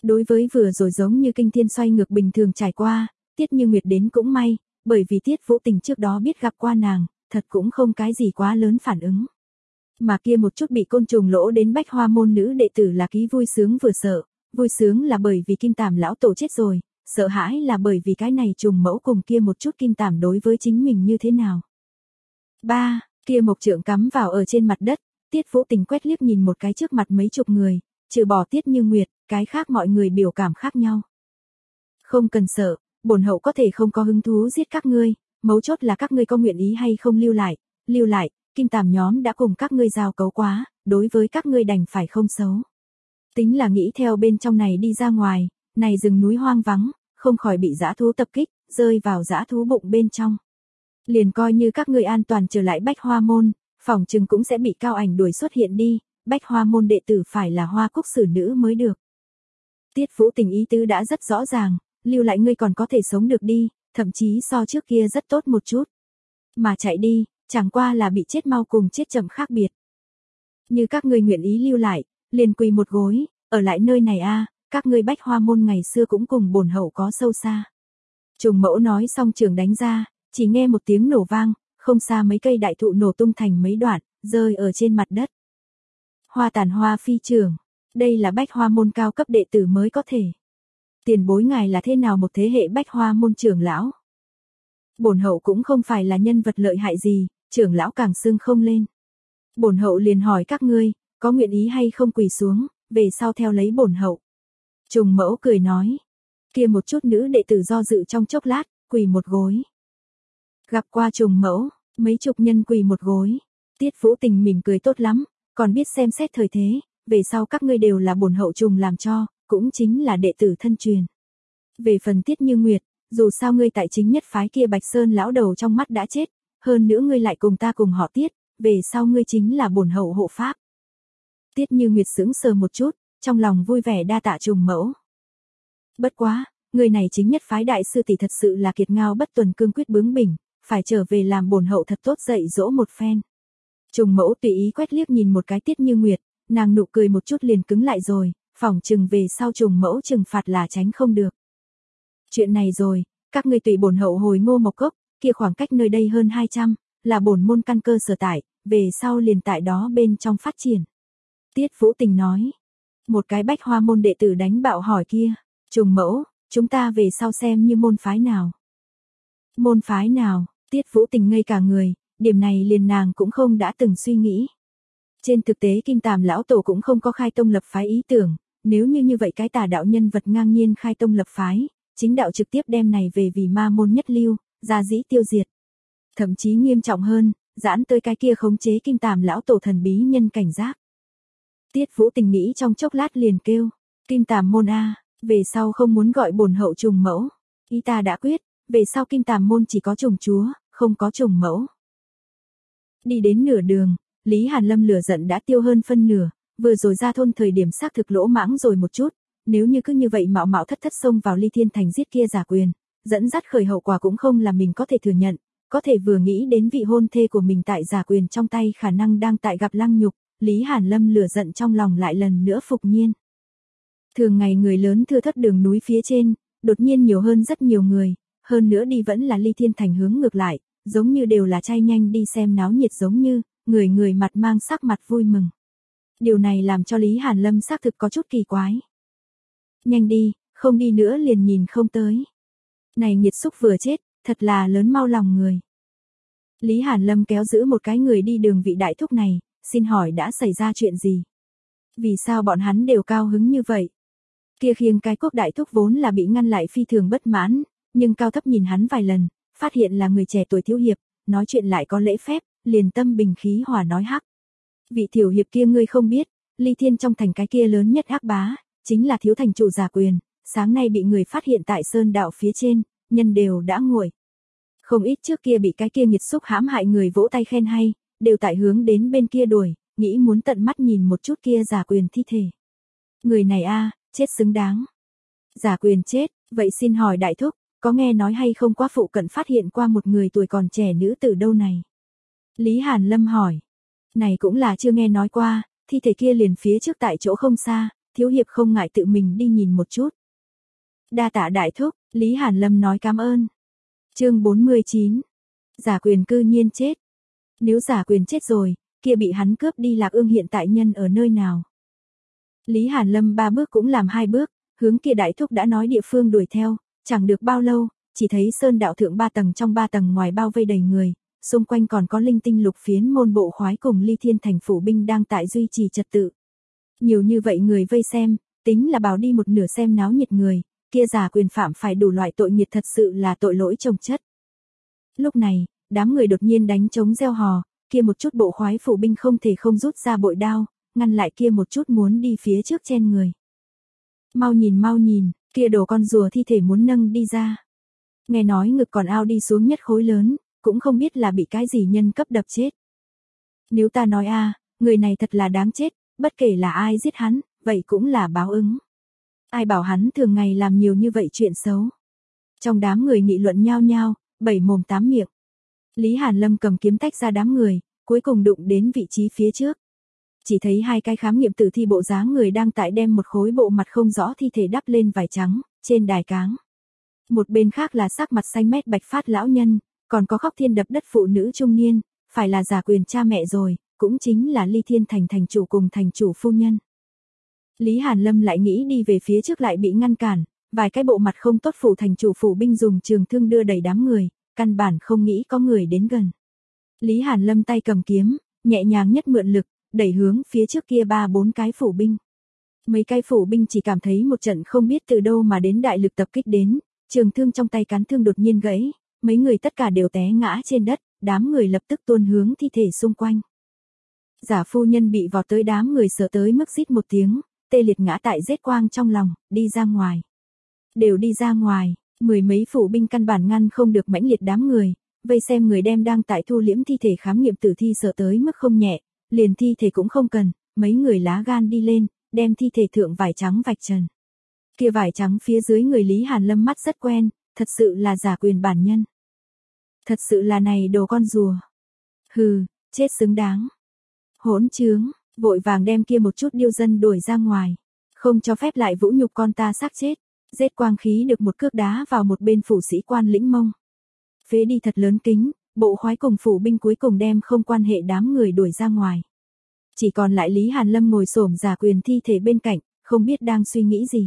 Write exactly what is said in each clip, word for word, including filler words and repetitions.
Đối với vừa rồi giống như kinh thiên xoay ngược bình thường trải qua, Tiết Như Nguyệt đến cũng may, bởi vì Tiết Vũ Tình trước đó biết gặp qua nàng, thật cũng không cái gì quá lớn phản ứng. Mà kia một chút bị côn trùng lỗ đến Bách Hoa môn nữ đệ tử là ký vui sướng vừa sợ, vui sướng là bởi vì Kim Tàm lão tổ chết rồi, sợ hãi là bởi vì cái này trùng mẫu cùng kia một chút Kim Tàm đối với chính mình như thế nào. ba. Kia mộc trượng cắm vào ở trên mặt đất, Tiết Vũ Tình quét liếc nhìn một cái trước mặt mấy chục người, trừ bỏ Tiết Như Nguyệt, cái khác mọi người biểu cảm khác nhau. Không cần sợ, bổn hậu có thể không có hứng thú giết các ngươi, mấu chốt là các ngươi có nguyện ý hay không lưu lại, lưu lại, Kim Tàm nhóm đã cùng các ngươi giao cấu quá, đối với các ngươi đành phải không xấu. Tính là nghĩ theo bên trong này đi ra ngoài, này rừng núi hoang vắng, không khỏi bị dã thú tập kích, rơi vào dã thú bụng bên trong. Liền coi như các ngươi an toàn trở lại Bách Hoa môn, phòng chừng cũng sẽ bị cao ảnh đuổi xuất hiện đi, Bách Hoa môn đệ tử phải là Hoa Cúc xử nữ mới được. Tiết Vũ Tình ý tứ đã rất rõ ràng, lưu lại ngươi còn có thể sống được đi, thậm chí so trước kia rất tốt một chút. Mà chạy đi, chẳng qua là bị chết mau cùng chết chậm khác biệt. Như các ngươi nguyện ý lưu lại, liền quỳ một gối, ở lại nơi này a, các ngươi Bách Hoa môn ngày xưa cũng cùng bổn hậu có sâu xa. Trùng mẫu nói xong trường đánh ra, chỉ nghe một tiếng nổ vang, không xa mấy cây đại thụ nổ tung thành mấy đoạn, rơi ở trên mặt đất. Hoa tàn hoa phi trường, đây là Bách Hoa môn cao cấp đệ tử mới có thể. Tiền bối ngài là thế nào một thế hệ Bách Hoa môn trưởng lão? Bổn hậu cũng không phải là nhân vật lợi hại gì, trưởng lão càng xưng không lên. Bổn hậu liền hỏi các ngươi, có nguyện ý hay không quỳ xuống, về sau theo lấy bổn hậu. Trùng mẫu cười nói, kia một chút nữ đệ tử do dự trong chốc lát, quỳ một gối. Gặp qua trùng mẫu, mấy chục nhân quỳ một gối, Tiết Vũ Tình mỉm cười tốt lắm, còn biết xem xét thời thế, về sau các ngươi đều là bổn hậu trùng làm cho, cũng chính là đệ tử thân truyền. Về phần Tiết Như Nguyệt, dù sao ngươi tại chính nhất phái kia Bạch Sơn lão đầu trong mắt đã chết, hơn nữa ngươi lại cùng ta cùng họ Tiết, về sau ngươi chính là bổn hậu hộ pháp. Tiết Như Nguyệt sững sờ một chút, trong lòng vui vẻ đa tạ trùng mẫu. Bất quá, người này chính nhất phái đại sư tỷ thật sự là kiệt ngao bất tuần cương quyết bướng bỉnh, phải trở về làm bổn hậu thật tốt dạy dỗ một phen. Trùng mẫu tùy ý quét liếc nhìn một cái Tiết Như Nguyệt, nàng nụ cười một chút liền cứng lại rồi, phỏng chừng về sau trùng mẫu trừng phạt là tránh không được. Chuyện này rồi, các ngươi tùy bổn hậu hồi Ngô Mộc Cốc, kia khoảng cách nơi đây hơn hai trăm, là bổn môn căn cơ sở tại, về sau liền tại đó bên trong phát triển. Tiết Vũ Tình nói, một cái Bách Hoa môn đệ tử đánh bạo hỏi kia, trùng mẫu, chúng ta về sau xem như môn phái nào? Môn phái nào? Tiết Vũ Tình ngây cả người, điểm này liền nàng cũng không đã từng suy nghĩ. Trên thực tế Kim Tàm lão tổ cũng không có khai tông lập phái ý tưởng, nếu như như vậy cái tà đạo nhân vật ngang nhiên khai tông lập phái, chính đạo trực tiếp đem này về vì ma môn nhất lưu, ra dĩ tiêu diệt. Thậm chí nghiêm trọng hơn, giãn tới cái kia khống chế Kim Tàm lão tổ thần bí nhân cảnh giác. Tiết Vũ Tình nghĩ trong chốc lát liền kêu, Kim Tàm môn a, về sau không muốn gọi bổn hậu trùng mẫu, ý ta đã quyết, về sau Kim Tàm môn chỉ có trùng chúa, không có trùng mẫu. Đi đến nửa đường, Lý Hàn Lâm lửa giận đã tiêu hơn phân nửa, vừa rồi ra thôn thời điểm xác thực lỗ mãng rồi một chút, nếu như cứ như vậy mạo mạo thất thất xông vào Ly Thiên Thành giết kia giả quyền, dẫn dắt khởi hậu quả cũng không là mình có thể thừa nhận, có thể vừa nghĩ đến vị hôn thê của mình tại giả quyền trong tay khả năng đang tại gặp lăng nhục, Lý Hàn Lâm lửa giận trong lòng lại lần nữa phục nhiên. Thường ngày người lớn thưa thất đường núi phía trên, đột nhiên nhiều hơn rất nhiều người, hơn nữa đi vẫn là Ly Thiên Thành hướng ngược lại, giống như đều là trai nhanh đi xem náo nhiệt giống như, người người mặt mang sắc mặt vui mừng. Điều này làm cho Lý Hàn Lâm xác thực có chút kỳ quái. Nhanh đi, không đi nữa liền nhìn không tới. Này nghiệt xúc vừa chết, thật là lớn mau lòng người. Lý Hàn Lâm kéo giữ một cái người đi đường vị đại thúc này, xin hỏi đã xảy ra chuyện gì? Vì sao bọn hắn đều cao hứng như vậy? Kia khiêng cái quốc đại thúc vốn là bị ngăn lại phi thường bất mãn, nhưng cao thấp nhìn hắn vài lần, phát hiện là người trẻ tuổi thiếu hiệp, nói chuyện lại có lễ phép, liền tâm bình khí hòa nói hắc. Vị tiểu hiệp kia ngươi không biết, Ly Thiên trong thành cái kia lớn nhất hắc bá, chính là thiếu thành chủ giả quyền, sáng nay bị người phát hiện tại sơn đạo phía trên, nhân đều đã nguội. Không ít trước kia bị cái kia nghiệt xúc hãm hại người vỗ tay khen hay, đều tại hướng đến bên kia đuổi, nghĩ muốn tận mắt nhìn một chút kia giả quyền thi thể. Người này a, chết xứng đáng. Giả quyền chết, vậy xin hỏi đại thúc, có nghe nói hay không qua phụ cận phát hiện qua một người tuổi còn trẻ nữ tử đâu này? Lý Hàn Lâm hỏi. Này cũng là chưa nghe nói qua, thi thể kia liền phía trước tại chỗ không xa, thiếu hiệp không ngại tự mình đi nhìn một chút. Đa tạ đại thúc, Lý Hàn Lâm nói cảm ơn. Chương bốn mươi chín. Giả Quyền cư nhiên chết. Nếu Giả Quyền chết rồi, kia bị hắn cướp đi Lạc Ương hiện tại nhân ở nơi nào? Lý Hàn Lâm ba bước cũng làm hai bước, hướng kia đại thúc đã nói địa phương đuổi theo, chẳng được bao lâu, chỉ thấy sơn đạo thượng ba tầng trong ba tầng ngoài bao vây đầy người, xung quanh còn có linh tinh lục phiến môn bộ khoái cùng Ly Thiên thành phủ binh đang tại duy trì trật tự. Nhiều như vậy người vây xem, tính là bảo đi một nửa xem náo nhiệt người, kia Giả Quyền phạm phải đủ loại tội nghiệt thật sự là tội lỗi chồng chất. Lúc này, đám người đột nhiên đánh trống reo hò, kia một chút bộ khoái phủ binh không thể không rút ra bội đao, ngăn lại kia một chút muốn đi phía trước chen người. Mau nhìn mau nhìn, kia đồ con rùa thi thể muốn nâng đi ra. Nghe nói ngực còn ao đi xuống nhất khối lớn, cũng không biết là bị cái gì nhân cấp đập chết. Nếu ta nói a, người này thật là đáng chết, bất kể là ai giết hắn, vậy cũng là báo ứng. Ai bảo hắn thường ngày làm nhiều như vậy chuyện xấu. Trong đám người nghị luận nhao nhao, bảy mồm tám miệng. Lý Hàn Lâm cầm kiếm tách ra đám người, cuối cùng đụng đến vị trí phía trước. Chỉ thấy hai cái khám nghiệm tử thi bộ dáng người đang tại đem một khối bộ mặt không rõ thi thể đắp lên vải trắng, trên đài cáng. Một bên khác là sắc mặt xanh mét bạch phát lão nhân, còn có khóc thiên đập đất phụ nữ trung niên, phải là Giả Quyền cha mẹ rồi, cũng chính là Ly Thiên thành thành chủ cùng thành chủ phu nhân. Lý Hàn Lâm lại nghĩ đi về phía trước lại bị ngăn cản, vài cái bộ mặt không tốt phủ thành chủ phủ binh dùng trường thương đưa đẩy đám người, căn bản không nghĩ có người đến gần. Lý Hàn Lâm tay cầm kiếm, nhẹ nhàng nhất mượn lực, đẩy hướng phía trước kia ba bốn cái phủ binh. Mấy cái phủ binh chỉ cảm thấy một trận không biết từ đâu mà đến đại lực tập kích đến, trường thương trong tay cán thương đột nhiên gãy, mấy người tất cả đều té ngã trên đất, đám người lập tức tuôn hướng thi thể xung quanh. Giả phu nhân bị vọt tới đám người sợ tới mức rít một tiếng, tê liệt ngã tại rết quang trong lòng, đi ra ngoài. Đều đi ra ngoài, mười mấy phủ binh căn bản ngăn không được mãnh liệt đám người, vây xem người đem đang tại thu liễm thi thể khám nghiệm tử thi sợ tới mức không nhẹ, liền thi thể cũng không cần, mấy người lá gan đi lên, đem thi thể thượng vải trắng vạch trần. Kia vải trắng phía dưới người Lý Hàn Lâm mắt rất quen, thật sự là Giả Quyền bản nhân. Thật sự là này đồ con rùa. Hừ, chết xứng đáng. Hỗn trướng, vội vàng đem kia một chút điêu dân đuổi ra ngoài, không cho phép lại vũ nhục con ta xác chết. Giết quang khí được một cước đá vào một bên phủ sĩ quan lĩnh mông. Phế đi thật lớn kính, bộ khoái cùng phủ binh cuối cùng đem không quan hệ đám người đuổi ra ngoài. Chỉ còn lại Lý Hàn Lâm ngồi xổm Giả Quyền thi thể bên cạnh, không biết đang suy nghĩ gì.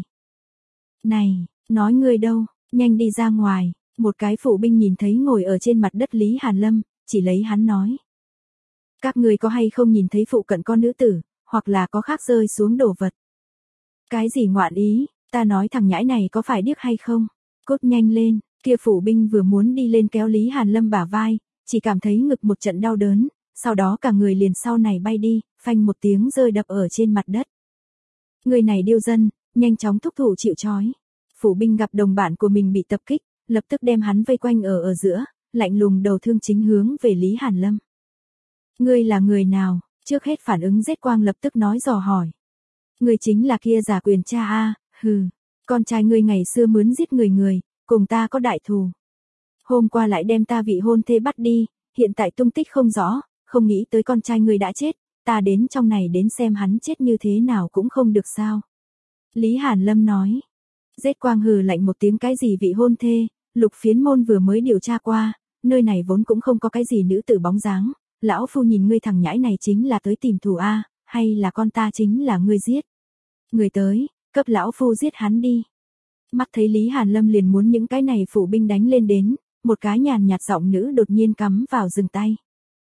Này, nói ngươi đâu, nhanh đi ra ngoài, một cái phủ binh nhìn thấy ngồi ở trên mặt đất Lý Hàn Lâm, chỉ lấy hắn nói. Các ngươi có hay không nhìn thấy phụ cận con nữ tử, hoặc là có khác rơi xuống đồ vật. Cái gì ngoạn ý? Ta nói thằng nhãi này có phải điếc hay không? Cốt nhanh lên, kia phủ binh vừa muốn đi lên kéo Lý Hàn Lâm bả vai, chỉ cảm thấy ngực một trận đau đớn, sau đó cả người liền sau này bay đi, phanh một tiếng rơi đập ở trên mặt đất. Người này điêu dân, nhanh chóng thúc thủ chịu trói. Phủ binh gặp đồng bạn của mình bị tập kích, lập tức đem hắn vây quanh ở ở giữa, lạnh lùng đầu thương chính hướng về Lý Hàn Lâm. Ngươi là người nào? Trước hết phản ứng giết quang lập tức nói dò hỏi. Ngươi chính là kia Giả Quyền cha a. Hừ, con trai ngươi ngày xưa mướn giết người người, cùng ta có đại thù. Hôm qua lại đem ta vị hôn thê bắt đi, hiện tại tung tích không rõ, không nghĩ tới con trai ngươi đã chết, ta đến trong này đến xem hắn chết như thế nào cũng không được sao. Lý Hàn Lâm nói. Giết quang hừ lạnh một tiếng cái gì vị hôn thê, lục phiến môn vừa mới điều tra qua, nơi này vốn cũng không có cái gì nữ tử bóng dáng, lão phu nhìn ngươi thằng nhãi này chính là tới tìm thù a, hay là con ta chính là ngươi giết. Người tới. Cấp lão phu giết hắn đi. Mắt thấy Lý Hàn Lâm liền muốn những cái này phủ binh đánh lên đến, một cái nhàn nhạt giọng nữ đột nhiên cắm vào dừng tay.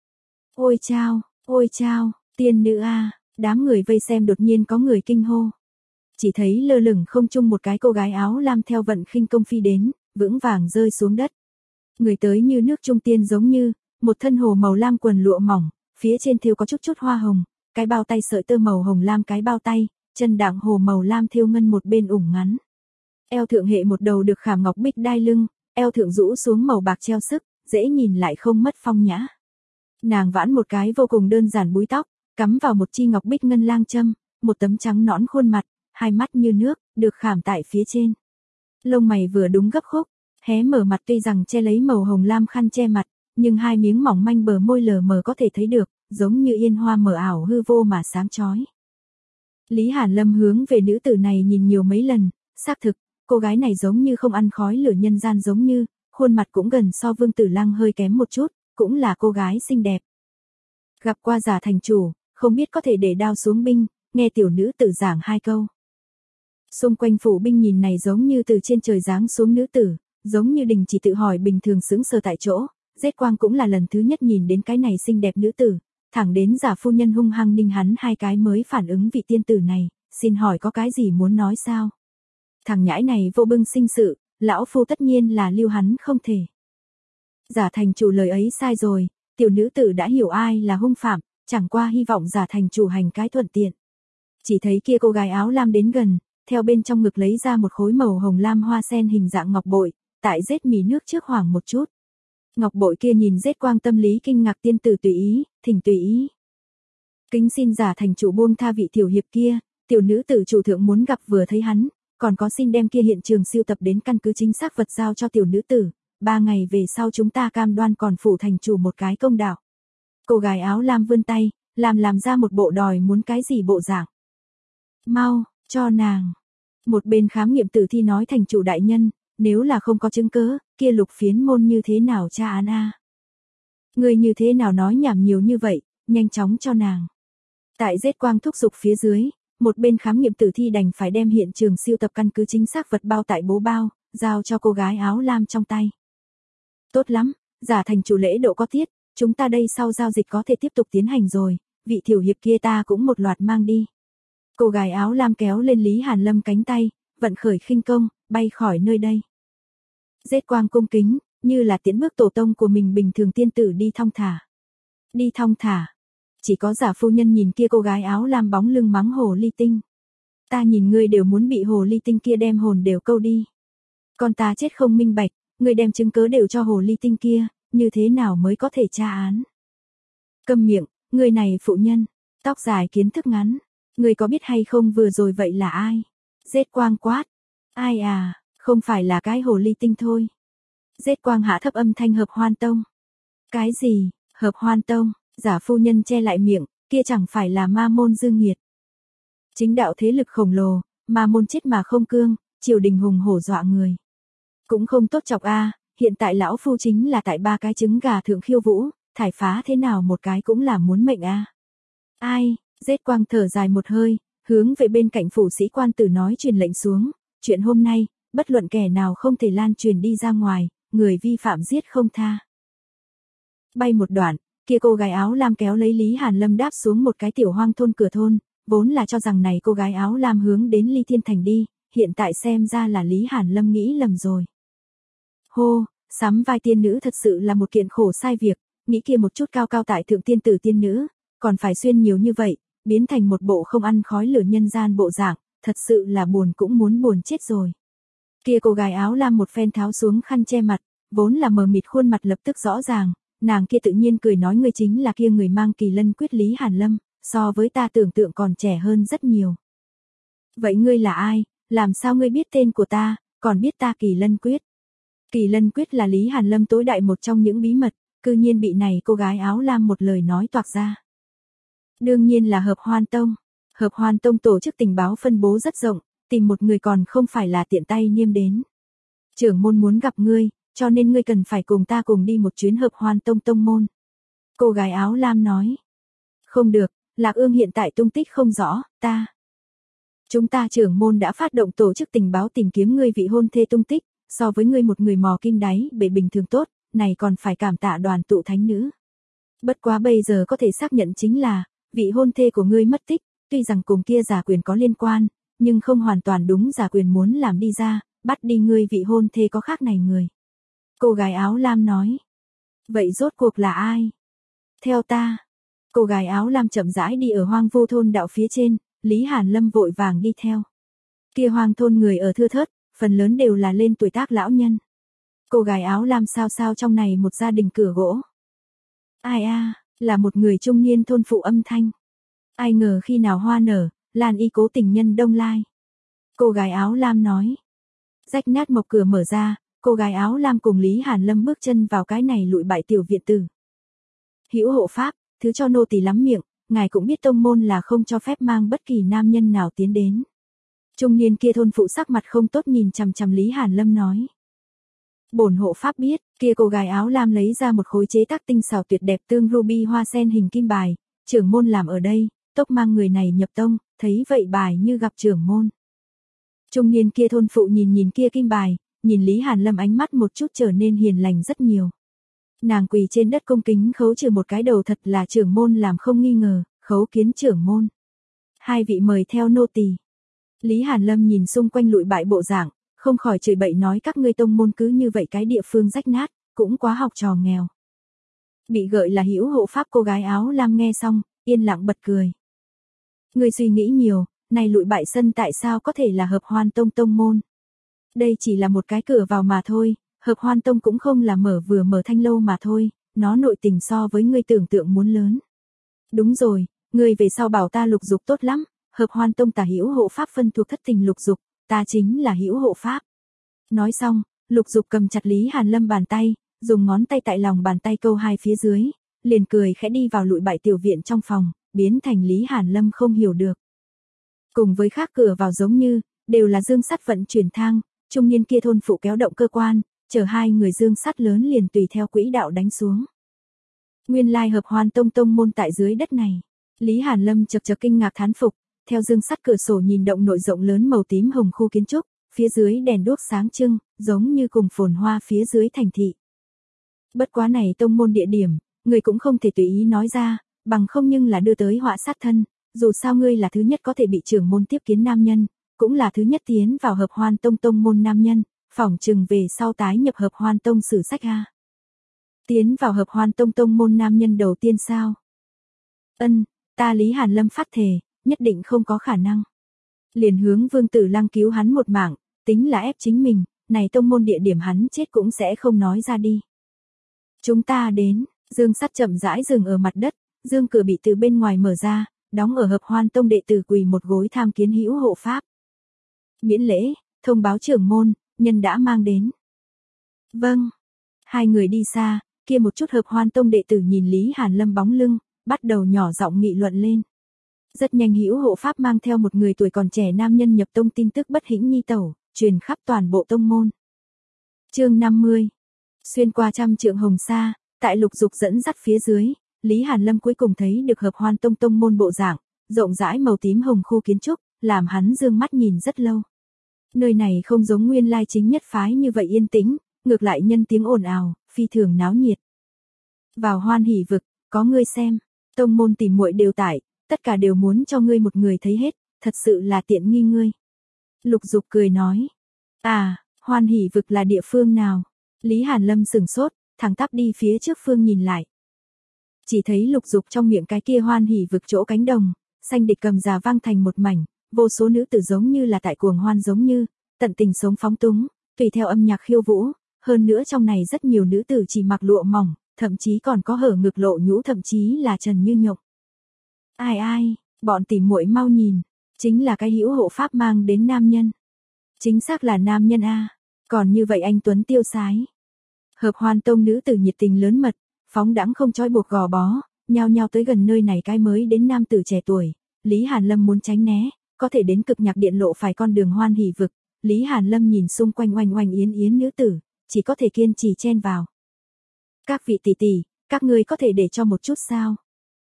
Ôi chao, ôi chao, tiên nữ a, đám người vây xem đột nhiên có người kinh hô. Chỉ thấy lơ lửng không trung một cái cô gái áo lam theo vận khinh công phi đến, vững vàng rơi xuống đất. Người tới như nước trung tiên giống như, một thân hồ màu lam quần lụa mỏng, phía trên thêu có chút chút hoa hồng, cái bao tay sợi tơ màu hồng lam cái bao tay. Chân đặng hồ màu lam thêu ngân một bên ủng ngắn. Eo thượng hệ một đầu được khảm ngọc bích đai lưng, eo thượng rũ xuống màu bạc treo sức, dễ nhìn lại không mất phong nhã. Nàng vãn một cái vô cùng đơn giản búi tóc, cắm vào một chi ngọc bích ngân lang châm, một tấm trắng nõn khuôn mặt, hai mắt như nước, được khảm tại phía trên. Lông mày vừa đúng gấp khúc, hé mở mặt tuy rằng che lấy màu hồng lam khăn che mặt, nhưng hai miếng mỏng manh bờ môi lờ mờ có thể thấy được, giống như yên hoa mờ ảo hư vô mà sáng chói. Lý Hàn Lâm hướng về nữ tử này nhìn nhiều mấy lần, xác thực, cô gái này giống như không ăn khói lửa nhân gian giống như, khuôn mặt cũng gần so Vương Tử Lăng hơi kém một chút, cũng là cô gái xinh đẹp. Gặp qua Giả thành chủ, không biết có thể để đao xuống binh, nghe tiểu nữ tử giảng hai câu. Xung quanh phủ binh nhìn này giống như từ trên trời giáng xuống nữ tử, giống như đình chỉ tự hỏi bình thường sững sờ tại chỗ, Giết Quang cũng là lần thứ nhất nhìn đến cái này xinh đẹp nữ tử, thẳng đến Giả phu nhân hung hăng ninh hắn hai cái mới phản ứng vị tiên tử này, xin hỏi có cái gì muốn nói sao? Thằng nhãi này vô bưng sinh sự, lão phu tất nhiên là lưu hắn không thể. Giả thành chủ lời ấy sai rồi, tiểu nữ tử đã hiểu ai là hung phạm, chẳng qua hy vọng Giả thành chủ hành cái thuận tiện. Chỉ thấy kia cô gái áo lam đến gần, theo bên trong ngực lấy ra một khối màu hồng lam hoa sen hình dạng ngọc bội, tại Giết mì nước trước hoàng một chút. Ngọc bội kia nhìn Giết Quang tâm lý kinh ngạc, tiên tử tùy ý, thỉnh tùy ý. Kính xin Giả thành chủ buông tha vị tiểu hiệp kia, tiểu nữ tử chủ thượng muốn gặp vừa thấy hắn, còn có xin đem kia hiện trường siêu tập đến căn cứ chính xác vật giao cho tiểu nữ tử, ba ngày về sau chúng ta cam đoan còn phủ thành chủ một cái công đạo. Cô gái áo lam vươn tay, làm làm ra một bộ đòi muốn cái gì bộ dạng. Mau, cho nàng. Một bên khám nghiệm tử thi nói, thành chủ đại nhân, nếu là không có chứng cứ, kia Lục Phiến môn như thế nào tra án a? Người như thế nào nói nhảm nhiều như vậy, nhanh chóng cho nàng. Tại Giết Quang thúc giục phía dưới, một bên khám nghiệm tử thi đành phải đem hiện trường siêu tập căn cứ chính xác vật bao tại bố bao, giao cho cô gái áo lam trong tay. Tốt lắm, Giả thành chủ lễ độ có tiết, chúng ta đây sau giao dịch có thể tiếp tục tiến hành rồi, vị tiểu hiệp kia ta cũng một loạt mang đi. Cô gái áo lam kéo lên Lý Hàn Lâm cánh tay, vận khởi khinh công, bay khỏi nơi đây. Giết Quang cung kính, như là tiễn bước tổ tông của mình bình thường, tiên tử đi thong thả. Đi thong thả. Chỉ có Giả phu nhân nhìn kia cô gái áo lam bóng lưng mắng hồ ly tinh. Ta nhìn ngươi đều muốn bị hồ ly tinh kia đem hồn đều câu đi. Con ta chết không minh bạch, ngươi đem chứng cớ đều cho hồ ly tinh kia, như thế nào mới có thể tra án? Câm miệng, ngươi này phụ nhân, tóc dài kiến thức ngắn, ngươi có biết hay không vừa rồi vậy là ai? Giết Quang quát. Ai à, không phải là cái hồ ly tinh thôi. Giết Quang hạ thấp âm thanh, Hợp Hoan Tông. Cái gì, Hợp Hoan Tông? Giả phu nhân che lại miệng, kia chẳng phải là ma môn dương nghiệt. Chính đạo thế lực khổng lồ, ma môn chết mà không cương, triều đình hùng hổ dọa người. Cũng không tốt chọc a, hiện tại lão phu chính là tại ba cái trứng gà thượng khiêu vũ, thải phá thế nào một cái cũng là muốn mệnh a. Ai, Giết Quang thở dài một hơi, hướng về bên cạnh phủ sĩ quan tử nói truyền lệnh xuống, chuyện hôm nay, bất luận kẻ nào không thể lan truyền đi ra ngoài, người vi phạm giết không tha. Bay một đoạn, kia cô gái áo lam kéo lấy Lý Hàn Lâm đáp xuống một cái tiểu hoang thôn cửa thôn, vốn là cho rằng này cô gái áo lam hướng đến Ly Thiên Thành đi, hiện tại xem ra là Lý Hàn Lâm nghĩ lầm rồi. Hô, sắm vai tiên nữ thật sự là một kiện khổ sai việc, nghĩ kia một chút cao cao tại thượng tiên tử tiên nữ, còn phải xuyên nhiều như vậy, biến thành một bộ không ăn khói lửa nhân gian bộ dạng, thật sự là buồn cũng muốn buồn chết rồi. Kia cô gái áo lam một phen tháo xuống khăn che mặt, vốn là mờ mịt khuôn mặt lập tức rõ ràng, nàng kia tự nhiên cười nói, ngươi chính là kia người mang Kỳ Lân quyết Lý Hàn Lâm, so với ta tưởng tượng còn trẻ hơn rất nhiều. Vậy ngươi là ai, làm sao ngươi biết tên của ta, còn biết ta Kỳ Lân quyết? Kỳ Lân quyết là Lý Hàn Lâm tối đại một trong những bí mật, cư nhiên bị này cô gái áo lam một lời nói toạc ra. Đương nhiên là Hợp Hoan Tông. Hợp Hoan Tông tổ chức tình báo phân bố rất rộng, tìm một người còn không phải là tiện tay niêm đến. Trưởng môn muốn gặp ngươi, cho nên ngươi cần phải cùng ta cùng đi một chuyến Hợp Hoan Tông tông môn. Cô gái áo lam nói. Không được, Lạc Ương hiện tại tung tích không rõ, ta. Chúng ta trưởng môn đã phát động tổ chức tình báo tìm kiếm ngươi vị hôn thê tung tích, so với ngươi một người mò kim đáy bể bình thường tốt, này còn phải cảm tạ đoàn tụ thánh nữ. Bất quá bây giờ có thể xác nhận chính là, vị hôn thê của ngươi mất tích, tuy rằng cùng kia giả quyền có liên quan, nhưng không hoàn toàn đúng giả quyền muốn làm đi ra, bắt đi ngươi vị hôn thê có khác này người. Cô gái áo lam nói. Vậy rốt cuộc là ai? Theo ta. Cô gái áo lam chậm rãi đi ở hoang vu thôn đạo phía trên, Lý Hàn Lâm vội vàng đi theo. Kia hoang thôn người ở thưa thớt, phần lớn đều là lên tuổi tác lão nhân. Cô gái áo lam sao sao trong này một gia đình cửa gỗ. Ai a, là một người trung niên thôn phụ âm thanh. Ai ngờ khi nào hoa nở, Lan y cố tình nhân đông lai. Cô gái áo lam nói. Rách nát mộc cửa mở ra, cô gái áo lam cùng Lý Hàn Lâm bước chân vào cái này lụi bại tiểu viện tử. Hữu hộ pháp, thứ cho nô tỳ lắm miệng, ngài cũng biết tông môn là không cho phép mang bất kỳ nam nhân nào tiến đến. Trung niên kia thôn phụ sắc mặt không tốt nhìn chằm chằm Lý Hàn Lâm nói. Bổn hộ pháp biết, kia cô gái áo lam lấy ra một khối chế tác tinh xảo tuyệt đẹp tương ruby hoa sen hình kim bài, trưởng môn làm ở đây, tốc mang người này nhập tông, thấy vậy bài như gặp trưởng môn. Trung niên kia thôn phụ nhìn nhìn kia kim bài, nhìn Lý Hàn Lâm ánh mắt một chút trở nên hiền lành rất nhiều. Nàng quỳ trên đất cung kính khấu trừ một cái đầu thật là trưởng môn làm không nghi ngờ, khấu kiến trưởng môn. Hai vị mời theo nô tỳ. Lý Hàn Lâm nhìn xung quanh lụi bại bộ dạng, không khỏi chửi bậy nói các ngươi tông môn cứ như vậy cái địa phương rách nát, cũng quá học trò nghèo. Bị gợi là hữu hộ pháp cô gái áo lam nghe xong, yên lặng bật cười. Ngươi suy nghĩ nhiều, này lụi bại sân tại sao có thể là hợp hoan tông tông môn? Đây chỉ là một cái cửa vào mà thôi, hợp hoan tông cũng không là mở vừa mở thanh lâu mà thôi, nó nội tình so với ngươi tưởng tượng muốn lớn. Đúng rồi, ngươi về sau bảo ta lục dục tốt lắm, hợp hoan tông tả hữu hộ pháp phân thuộc thất tình lục dục, ta chính là hữu hộ pháp. Nói xong, lục dục cầm chặt Lý Hàn Lâm bàn tay, dùng ngón tay tại lòng bàn tay câu hai phía dưới, liền cười khẽ đi vào lụi bại tiểu viện trong phòng, biến thành Lý Hàn Lâm không hiểu được. Cùng với khác cửa vào giống như, đều là dương sắt vận chuyển thang, trung niên kia thôn phụ kéo động cơ quan, chở hai người dương sắt lớn liền tùy theo quỹ đạo đánh xuống. Nguyên lai hợp hoan tông tông môn tại dưới đất này. Lý Hàn Lâm chật chật kinh ngạc thán phục, theo dương sắt cửa sổ nhìn động nội rộng lớn màu tím hồng khu kiến trúc, phía dưới đèn đuốc sáng trưng, giống như cùng phồn hoa phía dưới thành thị. Bất quá này tông môn địa điểm, người cũng không thể tùy ý nói ra, bằng không nhưng là đưa tới họa sát thân, dù sao ngươi là thứ nhất có thể bị trưởng môn tiếp kiến nam nhân, cũng là thứ nhất tiến vào hợp hoan tông tông môn nam nhân, phỏng chừng về sau tái nhập hợp hoan tông sử sách ha. Tiến vào hợp hoan tông tông môn nam nhân đầu tiên sao? Ân, ta Lý Hàn Lâm phát thề, nhất định không có khả năng. Liền hướng Vương Tử Lăng cứu hắn một mạng, tính là ép chính mình, này tông môn địa điểm hắn chết cũng sẽ không nói ra đi. Chúng ta đến, dương sắt chậm rãi dừng ở mặt đất, dương cửa bị từ bên ngoài mở ra, đóng ở hợp hoan tông đệ tử quỳ một gối tham kiến hữu hộ pháp. Miễn lễ, thông báo trưởng môn, nhân đã mang đến. Vâng. Hai người đi xa, kia một chút hợp hoan tông đệ tử nhìn Lý Hàn Lâm bóng lưng, bắt đầu nhỏ giọng nghị luận lên. Rất nhanh hữu hộ pháp mang theo một người tuổi còn trẻ nam nhân nhập tông tin tức bất hĩnh nhi tẩu, truyền khắp toàn bộ tông môn. Chương năm mươi. Xuyên qua trăm trượng hồng sa, tại lục dục dẫn dắt phía dưới, Lý Hàn Lâm cuối cùng thấy được hợp hoan tông tông môn bộ dạng, rộng rãi màu tím hồng khu kiến trúc, làm hắn dương mắt nhìn rất lâu. Nơi này không giống nguyên lai chính nhất phái như vậy yên tĩnh, ngược lại nhân tiếng ồn ào, phi thường náo nhiệt. Vào hoan hỉ vực, có ngươi xem, tông môn tìm muội đều tại, tất cả đều muốn cho ngươi một người thấy hết, thật sự là tiện nghi ngươi. Lục dục cười nói, à, hoan hỉ vực là địa phương nào? Lý Hàn Lâm sừng sốt, thẳng tắp đi phía trước phương nhìn lại. Chỉ thấy lục dục trong miệng cái kia hoan hỉ vực chỗ cánh đồng, xanh địch cầm già vang thành một mảnh, vô số nữ tử giống như là tại cuồng hoan giống như, tận tình sống phóng túng, tùy theo âm nhạc khiêu vũ, hơn nữa trong này rất nhiều nữ tử chỉ mặc lụa mỏng, thậm chí còn có hở ngực lộ nhũ thậm chí là trần như nhộng. Ai ai, bọn tỉ muội mau nhìn, chính là cái hữu hộ pháp mang đến nam nhân. Chính xác là nam nhân a, còn như vậy anh tuấn tiêu sái. Hợp hoan tông nữ tử nhiệt tình lớn mật, phóng đãng không trói buộc gò bó, nhao nhao tới gần nơi này cái mới đến nam tử trẻ tuổi. Lý Hàn Lâm muốn tránh né, có thể đến cực nhạc điện lộ phải con đường hoan hỉ vực. Lý Hàn Lâm nhìn xung quanh oanh oanh yến yến nữ tử, chỉ có thể kiên trì chen vào. Các vị tỷ tỷ, các ngươi có thể để cho một chút sao?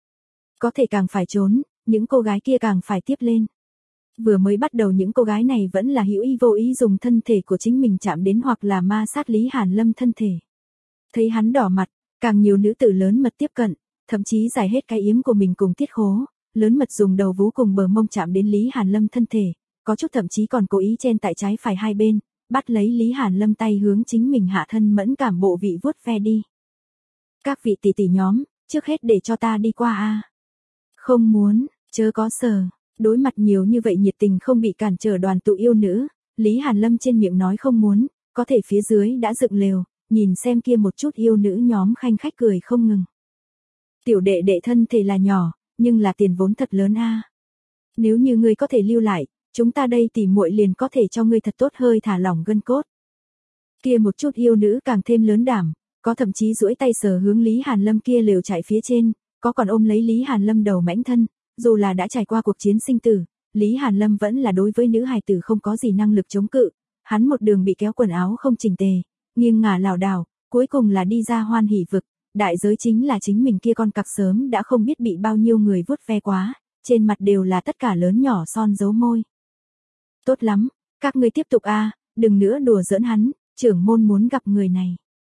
Có thể càng phải trốn, những cô gái kia càng phải tiếp lên. Vừa mới bắt đầu những cô gái này vẫn là hữu ý vô ý dùng thân thể của chính mình chạm đến hoặc là ma sát Lý Hàn Lâm thân thể. Thấy hắn đỏ mặt, càng nhiều nữ tử lớn mật tiếp cận, thậm chí giải hết cái yếm của mình cùng tiết khố, lớn mật dùng đầu vú cùng bờ mông chạm đến Lý Hàn Lâm thân thể, có chút thậm chí còn cố ý chen tại trái phải hai bên, bắt lấy Lý Hàn Lâm tay hướng chính mình hạ thân mẫn cảm bộ vị vuốt ve đi. Các vị tỷ tỷ nhóm, trước hết để cho ta đi qua a. Không muốn, chớ có sờ. Đối mặt nhiều như vậy nhiệt tình không bị cản trở đoàn tụ yêu nữ, Lý Hàn Lâm trên miệng nói không muốn, có thể phía dưới đã dựng lều, nhìn xem kia một chút yêu nữ nhóm khanh khách cười không ngừng. Tiểu đệ đệ thân thể là nhỏ, nhưng là tiền vốn thật lớn a. Nếu như ngươi có thể lưu lại, chúng ta đây tỉ muội liền có thể cho ngươi thật tốt hơi thả lỏng gân cốt. Kia một chút yêu nữ càng thêm lớn đảm, có thậm chí duỗi tay sờ hướng Lý Hàn Lâm kia lều trại phía trên, có còn ôm lấy Lý Hàn Lâm đầu mãnh thân, dù là đã trải qua cuộc chiến sinh tử, Lý Hàn Lâm vẫn là đối với nữ hài tử không có gì năng lực chống cự, hắn một đường bị kéo quần áo không chỉnh tề, nghiêng ngả lảo đảo, cuối cùng là đi ra hoan hỉ vực, đại giới chính là chính mình kia con cặc sớm đã không biết bị bao nhiêu người vuốt ve quá, trên mặt đều là tất cả lớn nhỏ son dấu môi. Tốt lắm, các ngươi tiếp tục a, đừng nữa đùa giỡn hắn, trưởng môn muốn gặp người này.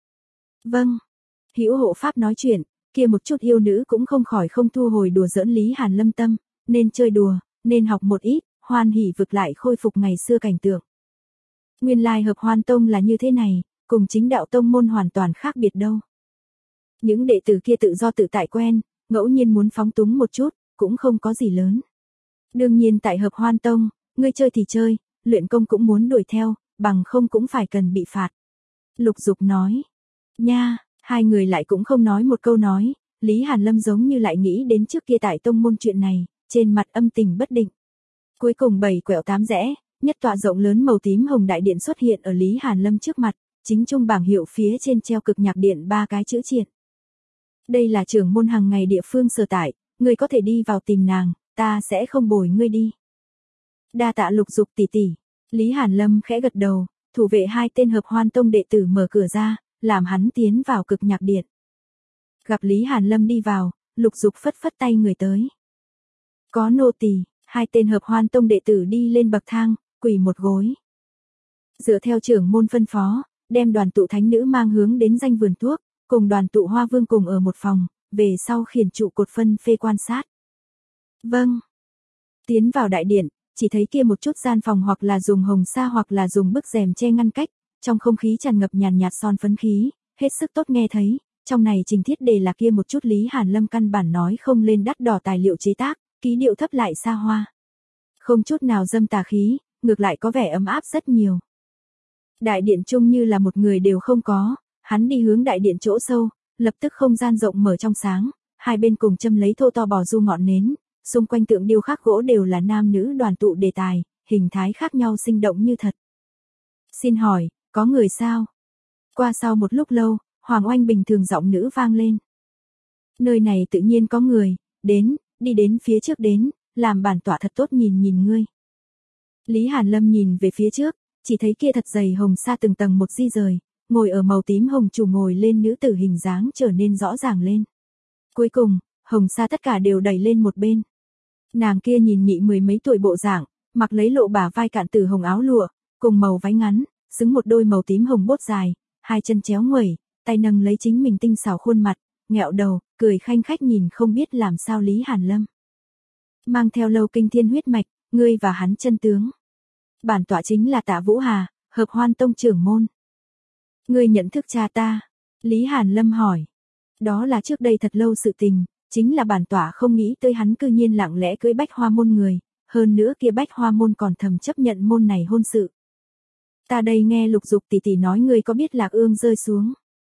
Vâng. Hữu hộ pháp nói chuyện, kia một chút yêu nữ cũng không khỏi không thu hồi đùa giỡn Lý Hàn Lâm tâm, nên chơi đùa, nên học một ít, hoan hỉ vực lại khôi phục ngày xưa cảnh tượng. Nguyên lai hợp hoan tông là như thế này, cùng chính đạo tông môn hoàn toàn khác biệt đâu. Những đệ tử kia tự do tự tại quen, ngẫu nhiên muốn phóng túng một chút, cũng không có gì lớn. Đương nhiên tại hợp hoan tông, ngươi chơi thì chơi, luyện công cũng muốn đuổi theo, bằng không cũng phải cần bị phạt. Lục Dục nói, nha, hai người lại cũng không nói một câu nói, Lý Hàn Lâm giống như lại nghĩ đến trước kia tại tông môn chuyện này, trên mặt âm tình bất định. Cuối cùng bảy quẹo tám rẽ, nhất tọa rộng lớn màu tím hồng đại điện xuất hiện ở Lý Hàn Lâm trước mặt, chính trung bảng hiệu phía trên treo cực nhạc điện ba cái chữ triện. Đây là trưởng môn hàng ngày địa phương sở tại, ngươi có thể đi vào tìm nàng, ta sẽ không bồi ngươi đi. Đa tạ Lục Dục tỷ tỷ. Lý Hàn Lâm khẽ gật đầu, thủ vệ hai tên hợp hoan tông đệ tử mở cửa ra, làm hắn tiến vào cực nhạc điện. Gặp Lý Hàn Lâm đi vào, Lục Dục phất phất tay người tới. Có nô tỳ, hai tên hợp hoan tông đệ tử đi lên bậc thang, quỳ một gối. Dựa theo trưởng môn phân phó, đem đoàn tụ thánh nữ mang hướng đến danh vườn thuốc, cùng đoàn tụ hoa vương cùng ở một phòng, về sau khiển trụ cột phân phê quan sát. Vâng. Tiến vào đại điện, chỉ thấy kia một chút gian phòng hoặc là dùng hồng sa hoặc là dùng bức rèm che ngăn cách, trong không khí tràn ngập nhàn nhạt son phấn khí, hết sức tốt nghe thấy, trong này trình thiết đề là kia một chút Lý Hàn Lâm căn bản nói không lên đắt đỏ tài liệu chế tác, ký điệu thấp lại xa hoa. Không chút nào dâm tà khí, ngược lại có vẻ ấm áp rất nhiều. Đại điện chung như là một người đều không có, hắn đi hướng đại điện chỗ sâu, lập tức không gian rộng mở trong sáng, hai bên cùng châm lấy thô to bò du ngọn nến, xung quanh tượng điêu khắc gỗ đều là nam nữ đoàn tụ đề tài, hình thái khác nhau sinh động như thật. Xin hỏi, có người sao? Qua sau một lúc lâu, Hoàng Oanh bình thường giọng nữ vang lên. Nơi này tự nhiên có người, đến, đi đến phía trước đến, làm bản tọa thật tốt nhìn nhìn ngươi. Lý Hàn Lâm nhìn về phía trước, chỉ thấy kia thật dày hồng sa từng tầng một di rời, ngồi ở màu tím hồng chủ ngồi lên nữ tử hình dáng trở nên rõ ràng lên. Cuối cùng, hồng sa tất cả đều đẩy lên một bên. Nàng kia nhìn nhị mười mấy tuổi bộ dạng, mặc lấy lộ bả vai cạn từ hồng áo lụa, cùng màu váy ngắn, xứng một đôi màu tím hồng bốt dài, hai chân chéo nguẩy, tay nâng lấy chính mình tinh xảo khuôn mặt, nghẹo đầu, cười khanh khách nhìn không biết làm sao Lý Hàn Lâm. Mang theo lâu kinh thiên huyết mạch, ngươi và hắn chân tướng. Bản tọa chính là Tạ Vũ Hà, hợp hoan tông trưởng môn. Ngươi nhận thức cha ta? Lý Hàn Lâm hỏi. Đó là trước đây thật lâu sự tình, chính là bản tọa không nghĩ tới hắn cư nhiên lặng lẽ cưới bách hoa môn người, hơn nữa kia bách hoa môn còn thầm chấp nhận môn này hôn sự. Ta đây nghe Lục Dục tỷ tỷ nói ngươi có biết Lạc Ương rơi xuống.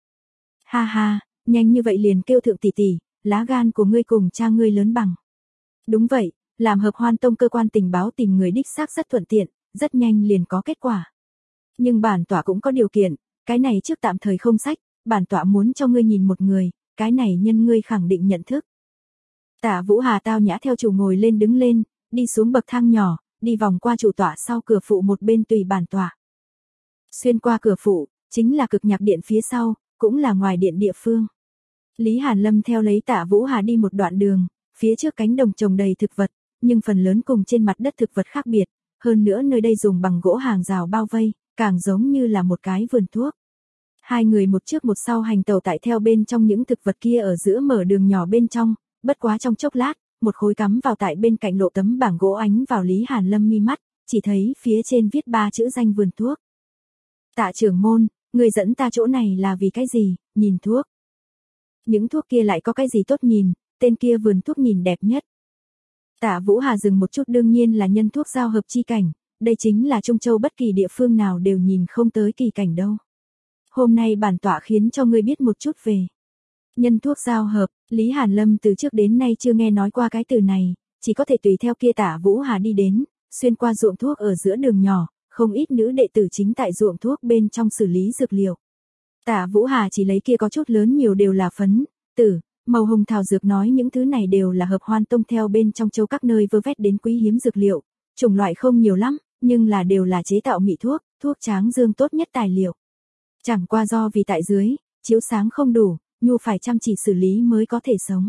Ha ha, nhanh như vậy liền kêu thượng tỷ tỷ, lá gan của ngươi cùng cha ngươi lớn bằng. Đúng vậy, làm hợp hoan tông cơ quan tình báo tìm người đích xác rất thuận tiện, rất nhanh liền có kết quả. Nhưng bản tọa cũng có điều kiện, cái này trước tạm thời không sách, bản tọa muốn cho ngươi nhìn một người, cái này nhân ngươi khẳng định nhận thức. Tạ Vũ Hà tao nhã theo chủ ngồi lên đứng lên, đi xuống bậc thang nhỏ, đi vòng qua chủ tọa sau cửa phụ một bên tùy bản tọa. Xuyên qua cửa phụ, chính là cực nhạc điện phía sau, cũng là ngoài điện địa phương. Lý Hàn Lâm theo lấy Tạ Vũ Hà đi một đoạn đường, phía trước cánh đồng trồng đầy thực vật, nhưng phần lớn cùng trên mặt đất thực vật khác biệt, hơn nữa nơi đây dùng bằng gỗ hàng rào bao vây, càng giống như là một cái vườn thuốc. Hai người một trước một sau hành tẩu tại theo bên trong những thực vật kia ở giữa mở đường nhỏ bên trong, bất quá trong chốc lát, một khối cắm vào tại bên cạnh lộ tấm bảng gỗ ánh vào Lý Hàn Lâm mi mắt, chỉ thấy phía trên viết ba chữ danh vườn thuốc. Tạ trưởng môn, người dẫn ta chỗ này là vì cái gì, nhìn thuốc. Những thuốc kia lại có cái gì tốt nhìn, tên kia vườn thuốc nhìn đẹp nhất. Tạ Vũ Hà dừng một chút đương nhiên là nhân thuốc giao hợp chi cảnh, đây chính là Trung Châu bất kỳ địa phương nào đều nhìn không tới kỳ cảnh đâu. Hôm nay bản tọa khiến cho ngươi biết một chút về nhân thuốc giao hợp, Lý Hàn Lâm từ trước đến nay chưa nghe nói qua cái từ này, chỉ có thể tùy theo kia Tạ Vũ Hà đi đến, xuyên qua ruộng thuốc ở giữa đường nhỏ, không ít nữ đệ tử chính tại ruộng thuốc bên trong xử lý dược liệu. Tạ Vũ Hà chỉ lấy kia có chút lớn nhiều đều là phấn, tử, Màu hồng thảo dược nói những thứ này đều là hợp hoan tông theo bên trong châu các nơi vơ vét đến quý hiếm dược liệu, chủng loại không nhiều lắm, nhưng là đều là chế tạo mỹ thuốc, thuốc tráng dương tốt nhất tài liệu. Chẳng qua do vì tại dưới, chiếu sáng không đủ, Nhu phải chăm chỉ xử lý mới có thể sống.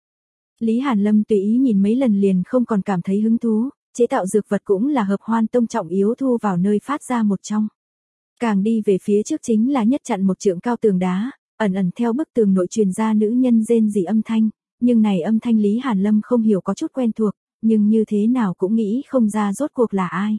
Lý Hàn Lâm tùy ý nhìn mấy lần liền không còn cảm thấy hứng thú, chế tạo dược vật cũng là hợp hoan tông trọng yếu thu vào nơi phát ra một trong. Càng đi về phía trước chính là nhất chặn một trượng cao tường đá, ẩn ẩn theo bức tường nội truyền ra nữ nhân rên rỉ âm thanh, nhưng này âm thanh Lý Hàn Lâm không hiểu có chút quen thuộc, nhưng như thế nào cũng nghĩ không ra rốt cuộc là ai.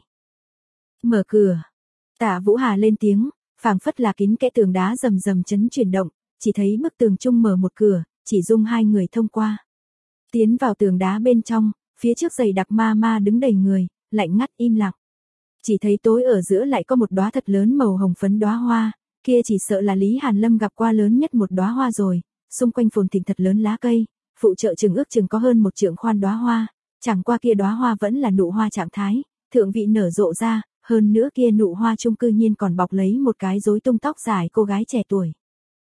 Mở cửa. Tạ Vũ Hà lên tiếng, phảng phất là kín kẽ tường đá rầm rầm chấn chuyển động, chỉ thấy bức tường chung mở một cửa, chỉ dung hai người thông qua. Tiến vào tường đá bên trong, phía trước dày đặc ma ma đứng đầy người, lạnh ngắt im lặng. Chỉ thấy tối ở giữa lại có một đóa thật lớn màu hồng phấn đóa hoa, kia chỉ sợ là Lý Hàn Lâm gặp qua lớn nhất một đóa hoa rồi, xung quanh phồn thịnh thật lớn lá cây, phụ trợ chừng ước chừng có hơn một trượng khoan đóa hoa, chẳng qua kia đóa hoa vẫn là nụ hoa trạng thái, thượng vị nở rộ ra, hơn nữa kia nụ hoa chung cư nhiên còn bọc lấy một cái rối tung tóc dài cô gái trẻ tuổi.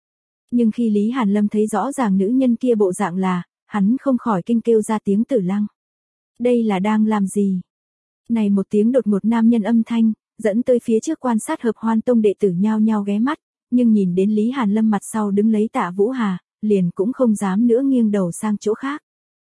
Nhưng khi Lý Hàn Lâm thấy rõ ràng nữ nhân kia bộ dạng là, hắn không khỏi kinh kêu ra tiếng Tử Lăng. Đây là đang làm gì? Này một tiếng đột ngột nam nhân âm thanh, dẫn tới phía trước quan sát hợp hoan tông đệ tử nhao nhao ghé mắt, nhưng nhìn đến Lý Hàn Lâm mặt sau đứng lấy Tạ Vũ Hà, liền cũng không dám nữa nghiêng đầu sang chỗ khác.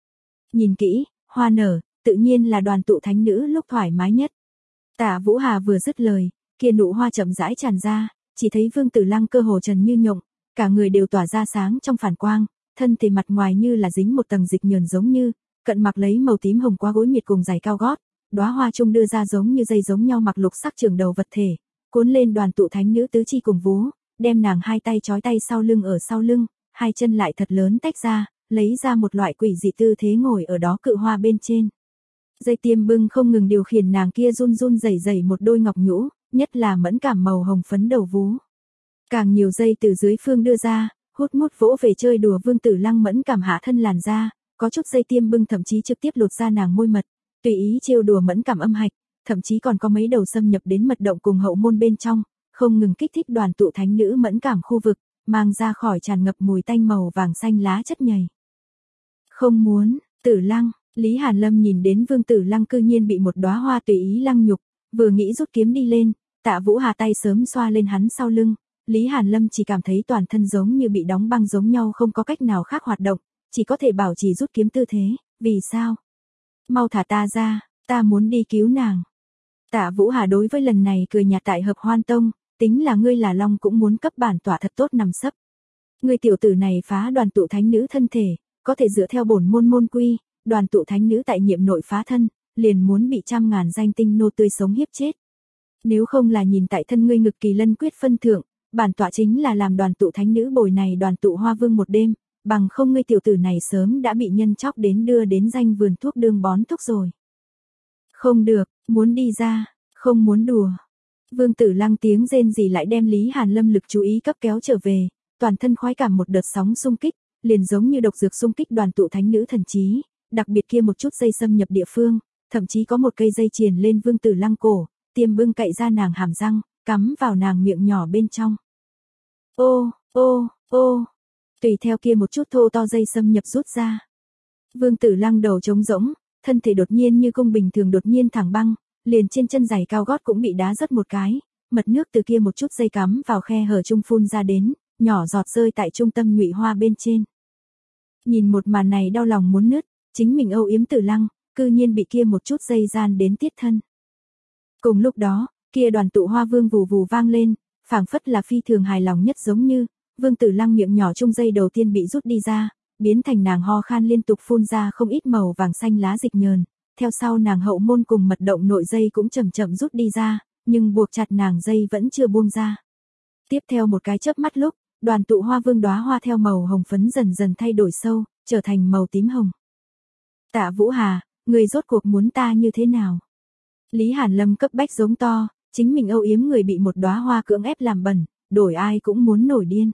Nhìn kỹ, hoa nở, tự nhiên là đoàn tụ thánh nữ lúc thoải mái nhất. Tạ Vũ Hà vừa dứt lời, kia nụ hoa chậm rãi tràn ra, chỉ thấy Vương Tử Lăng cơ hồ trần như nhộng, cả người đều tỏa ra sáng trong phản quang, thân thể mặt ngoài như là dính một tầng dịch nhờn giống như, cận mặc lấy màu tím hồng qua gối miệt cùng giày cao gót, đóa hoa trung đưa ra giống như dây giống nhau mặc lục sắc trường đầu vật thể, cuốn lên đoàn tụ thánh nữ tứ chi cùng vú, đem nàng hai tay trói tay sau lưng ở sau lưng, hai chân lại thật lớn tách ra, lấy ra một loại quỷ dị tư thế ngồi ở đó cự hoa bên trên. Dây tiêm bưng không ngừng điều khiển nàng kia run run rẩy rẩy một đôi ngọc nhũ, nhất là mẫn cảm màu hồng phấn đầu vú. Càng nhiều dây từ dưới phương đưa ra, hút mút vỗ về chơi đùa Vương Tử Lăng mẫn cảm hạ thân làn da, có chút dây tiêm bưng thậm chí trực tiếp lột ra nàng môi mật, tùy ý trêu đùa mẫn cảm âm hạch, thậm chí còn có mấy đầu xâm nhập đến mật động cùng hậu môn bên trong, không ngừng kích thích đoàn tụ thánh nữ mẫn cảm khu vực, mang ra khỏi tràn ngập mùi tanh màu vàng xanh lá chất nhầy. Không muốn, Tử Lăng, Lý Hàn Lâm nhìn đến Vương Tử Lăng cư nhiên bị một đóa hoa tùy ý lăng nhục, vừa nghĩ rút kiếm đi lên, Tạ Vũ Hà tay sớm xoa lên hắn sau lưng, Lý Hàn Lâm chỉ cảm thấy toàn thân giống như bị đóng băng giống nhau không có cách nào khác hoạt động, chỉ có thể bảo trì rút kiếm tư thế, vì sao? Mau thả ta ra, ta muốn đi cứu nàng. Tạ Vũ Hà đối với lần này cười nhạt tại hợp hoan tông, tính là ngươi là long cũng muốn cấp bản tỏa thật tốt nằm sấp. Ngươi tiểu tử này phá đoàn tụ thánh nữ thân thể, có thể dựa theo bổn môn môn quy, đoàn tụ thánh nữ tại nhiệm nội phá thân, liền muốn bị trăm ngàn danh tinh nô tươi sống hiếp chết. Nếu không là nhìn tại thân ngươi ngực kỳ lân quyết phân thượng, bản tọa chính là làm đoàn tụ thánh nữ bồi này đoàn tụ hoa vương một đêm, bằng không ngươi tiểu tử này sớm đã bị nhân chóc đến đưa đến danh vườn thuốc đương bón thuốc rồi. Không được, muốn đi ra, không muốn đùa. Vương Tử Lăng tiếng rên rỉ lại đem Lý Hàn Lâm lực chú ý cấp kéo trở về, toàn thân khoái cảm một đợt sóng xung kích, liền giống như độc dược xung kích đoàn tụ thánh nữ thần trí, đặc biệt kia một chút dây xâm nhập địa phương, thậm chí có một cây dây triền lên Vương Tử Lăng cổ, tiêm bưng cậy ra nàng hàm răng, cắm vào nàng miệng nhỏ bên trong. Ô, ô, ô, tùy theo kia một chút thô to dây xâm nhập rút ra. Vương Tử Lăng đầu trống rỗng, thân thể đột nhiên như cung bình thường đột nhiên thẳng băng, liền trên chân giày cao gót cũng bị đá rớt một cái, mật nước từ kia một chút dây cắm vào khe hở trung phun ra đến, nhỏ giọt rơi tại trung tâm nhụy hoa bên trên. Nhìn một màn này đau lòng muốn nứt, chính mình âu yếm Tử Lăng, cư nhiên bị kia một chút dây gian đến tiết thân. Cùng lúc đó, kia đoàn tụ hoa vương vù vù vang lên, phảng phất là phi thường hài lòng nhất giống như, Vương Tử Lăng miệng nhỏ trung dây đầu tiên bị rút đi ra, biến thành nàng ho khan liên tục phun ra không ít màu vàng xanh lá dịch nhờn, theo sau nàng hậu môn cùng mật động nội dây cũng chậm chậm rút đi ra, nhưng buộc chặt nàng dây vẫn chưa buông ra. Tiếp theo một cái chớp mắt lúc, đoàn tụ hoa vương đóa hoa theo màu hồng phấn dần dần thay đổi sâu, trở thành màu tím hồng. Tạ Vũ Hà, người rốt cuộc muốn ta như thế nào? Lý Hàn Lâm cấp bách giống to, chính mình âu yếm người bị một đóa hoa cưỡng ép làm bẩn, đổi ai cũng muốn nổi điên.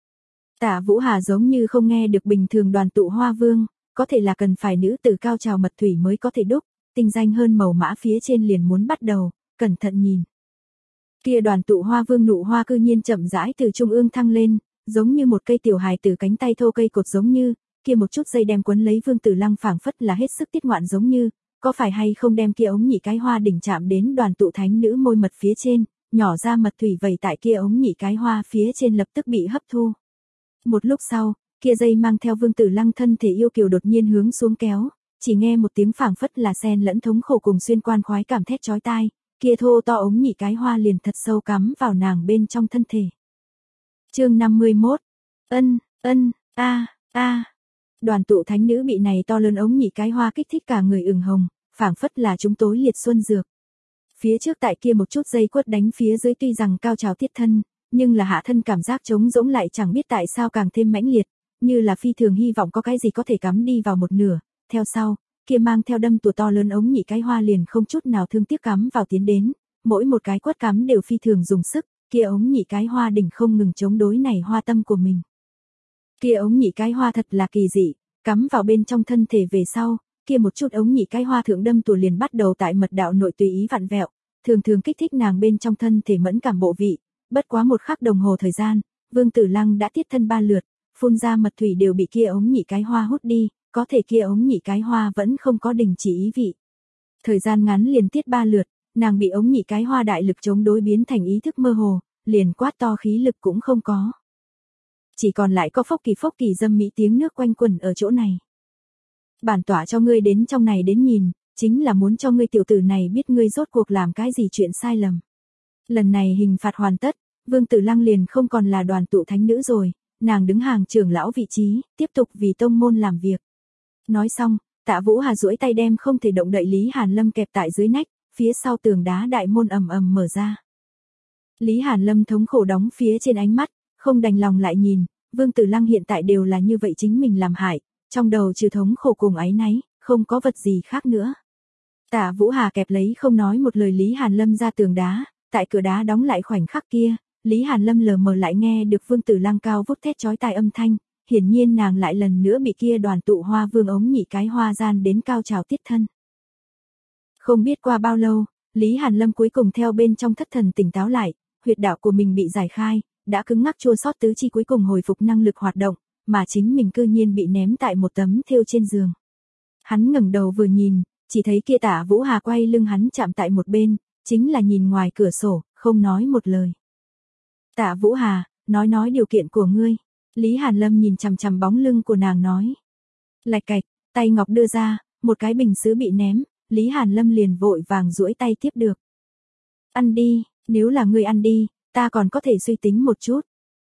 Tạ Vũ Hà giống như không nghe được bình thường đoàn tụ hoa vương, có thể là cần phải nữ tử cao trào mật thủy mới có thể đúc, tinh danh hơn màu mã phía trên liền muốn bắt đầu, cẩn thận nhìn. Kia đoàn tụ hoa vương nụ hoa cư nhiên chậm rãi từ trung ương thăng lên, giống như một cây tiểu hài từ cánh tay thô cây cột giống như, kia một chút dây đem quấn lấy Vương Tử Lăng phảng phất là hết sức tiết ngoạn giống như, có phải hay không đem kia ống nhị cái hoa đỉnh chạm đến Đoàn Tụ thánh nữ môi mật phía trên, nhỏ ra mật thủy vẩy tại kia ống nhị cái hoa phía trên lập tức bị hấp thu. Một lúc sau, kia dây mang theo Vương Tử Lăng thân thể yêu kiều đột nhiên hướng xuống kéo, chỉ nghe một tiếng phảng phất là xen lẫn thống khổ cùng xuyên quan khoái cảm thét chói tai, kia thô to ống nhị cái hoa liền thật sâu cắm vào nàng bên trong thân thể. Chương năm mươi mốt. Ân, ân, a, a. Đoàn Tụ thánh nữ bị này to lớn ống nhị cái hoa kích thích cả người ửng hồng, phảng phất là chúng tối liệt xuân dược. Phía trước tại kia một chút dây quất đánh phía dưới tuy rằng cao trào tiết thân, nhưng là hạ thân cảm giác trống rỗng lại chẳng biết tại sao càng thêm mãnh liệt, như là phi thường hy vọng có cái gì có thể cắm đi vào một nửa, theo sau, kia mang theo đâm tùa to lớn ống nhị cái hoa liền không chút nào thương tiếc cắm vào tiến đến, mỗi một cái quất cắm đều phi thường dùng sức, kia ống nhị cái hoa đỉnh không ngừng chống đối này hoa tâm của mình. Kia ống nhị cái hoa thật là kỳ dị, cắm vào bên trong thân thể về sau, kia một chút ống nhị cái hoa thượng đâm tùa liền bắt đầu tại mật đạo nội tùy ý vặn vẹo, thường thường kích thích nàng bên trong thân thể mẫn cảm bộ vị, bất quá một khắc đồng hồ thời gian, Vương Tử Lăng đã tiết thân ba lượt, phun ra mật thủy đều bị kia ống nhị cái hoa hút đi, có thể kia ống nhị cái hoa vẫn không có đình chỉ ý vị. Thời gian ngắn liền tiết ba lượt, nàng bị ống nhị cái hoa đại lực chống đối biến thành ý thức mơ hồ, liền quát to khí lực cũng không có. Chỉ còn lại có phốc kỳ phốc kỳ dâm mỹ tiếng nước quanh quẩn ở chỗ này. Bản tỏa cho ngươi đến trong này đến nhìn, chính là muốn cho ngươi tiểu tử này biết ngươi rốt cuộc làm cái gì chuyện sai lầm. Lần này hình phạt hoàn tất, Vương Tử Lăng liền không còn là Đoàn Tụ thánh nữ rồi, nàng đứng hàng trưởng lão vị trí, tiếp tục vì tông môn làm việc. Nói xong, Tạ Vũ Hà duỗi tay đem không thể động đậy Lý Hàn Lâm kẹp tại dưới nách, phía sau tường đá đại môn ầm ầm mở ra. Lý Hàn Lâm thống khổ đóng phía trên ánh mắt, không đành lòng lại nhìn, Vương Tử Lăng hiện tại đều là như vậy chính mình làm hại, trong đầu trừ thống khổ cùng áy náy, không có vật gì khác nữa. Tạ Vũ Hà kẹp lấy không nói một lời Lý Hàn Lâm ra tường đá, tại cửa đá đóng lại khoảnh khắc kia, Lý Hàn Lâm lờ mờ lại nghe được Vương Tử Lăng cao vút thét chói tai âm thanh, hiển nhiên nàng lại lần nữa bị kia Đoàn Tụ hoa vương ống nhị cái hoa gian đến cao trào tiết thân. Không biết qua bao lâu, Lý Hàn Lâm cuối cùng theo bên trong thất thần tỉnh táo lại, huyệt đạo của mình bị giải khai, đã cứng ngắc chua xót tứ chi cuối cùng hồi phục năng lực hoạt động, mà chính mình cư nhiên bị ném tại một tấm thêu trên giường. Hắn ngẩng đầu vừa nhìn, chỉ thấy kia Tạ Vũ Hà quay lưng hắn chạm tại một bên, chính là nhìn ngoài cửa sổ, không nói một lời. Tạ Vũ Hà, nói nói điều kiện của ngươi. Lý Hàn Lâm nhìn chằm chằm bóng lưng của nàng nói. Lạch cạch, tay ngọc đưa ra, một cái bình sứ bị ném, Lý Hàn Lâm liền vội vàng duỗi tay tiếp được. Ăn đi, nếu là ngươi ăn đi, ta còn có thể suy tính một chút.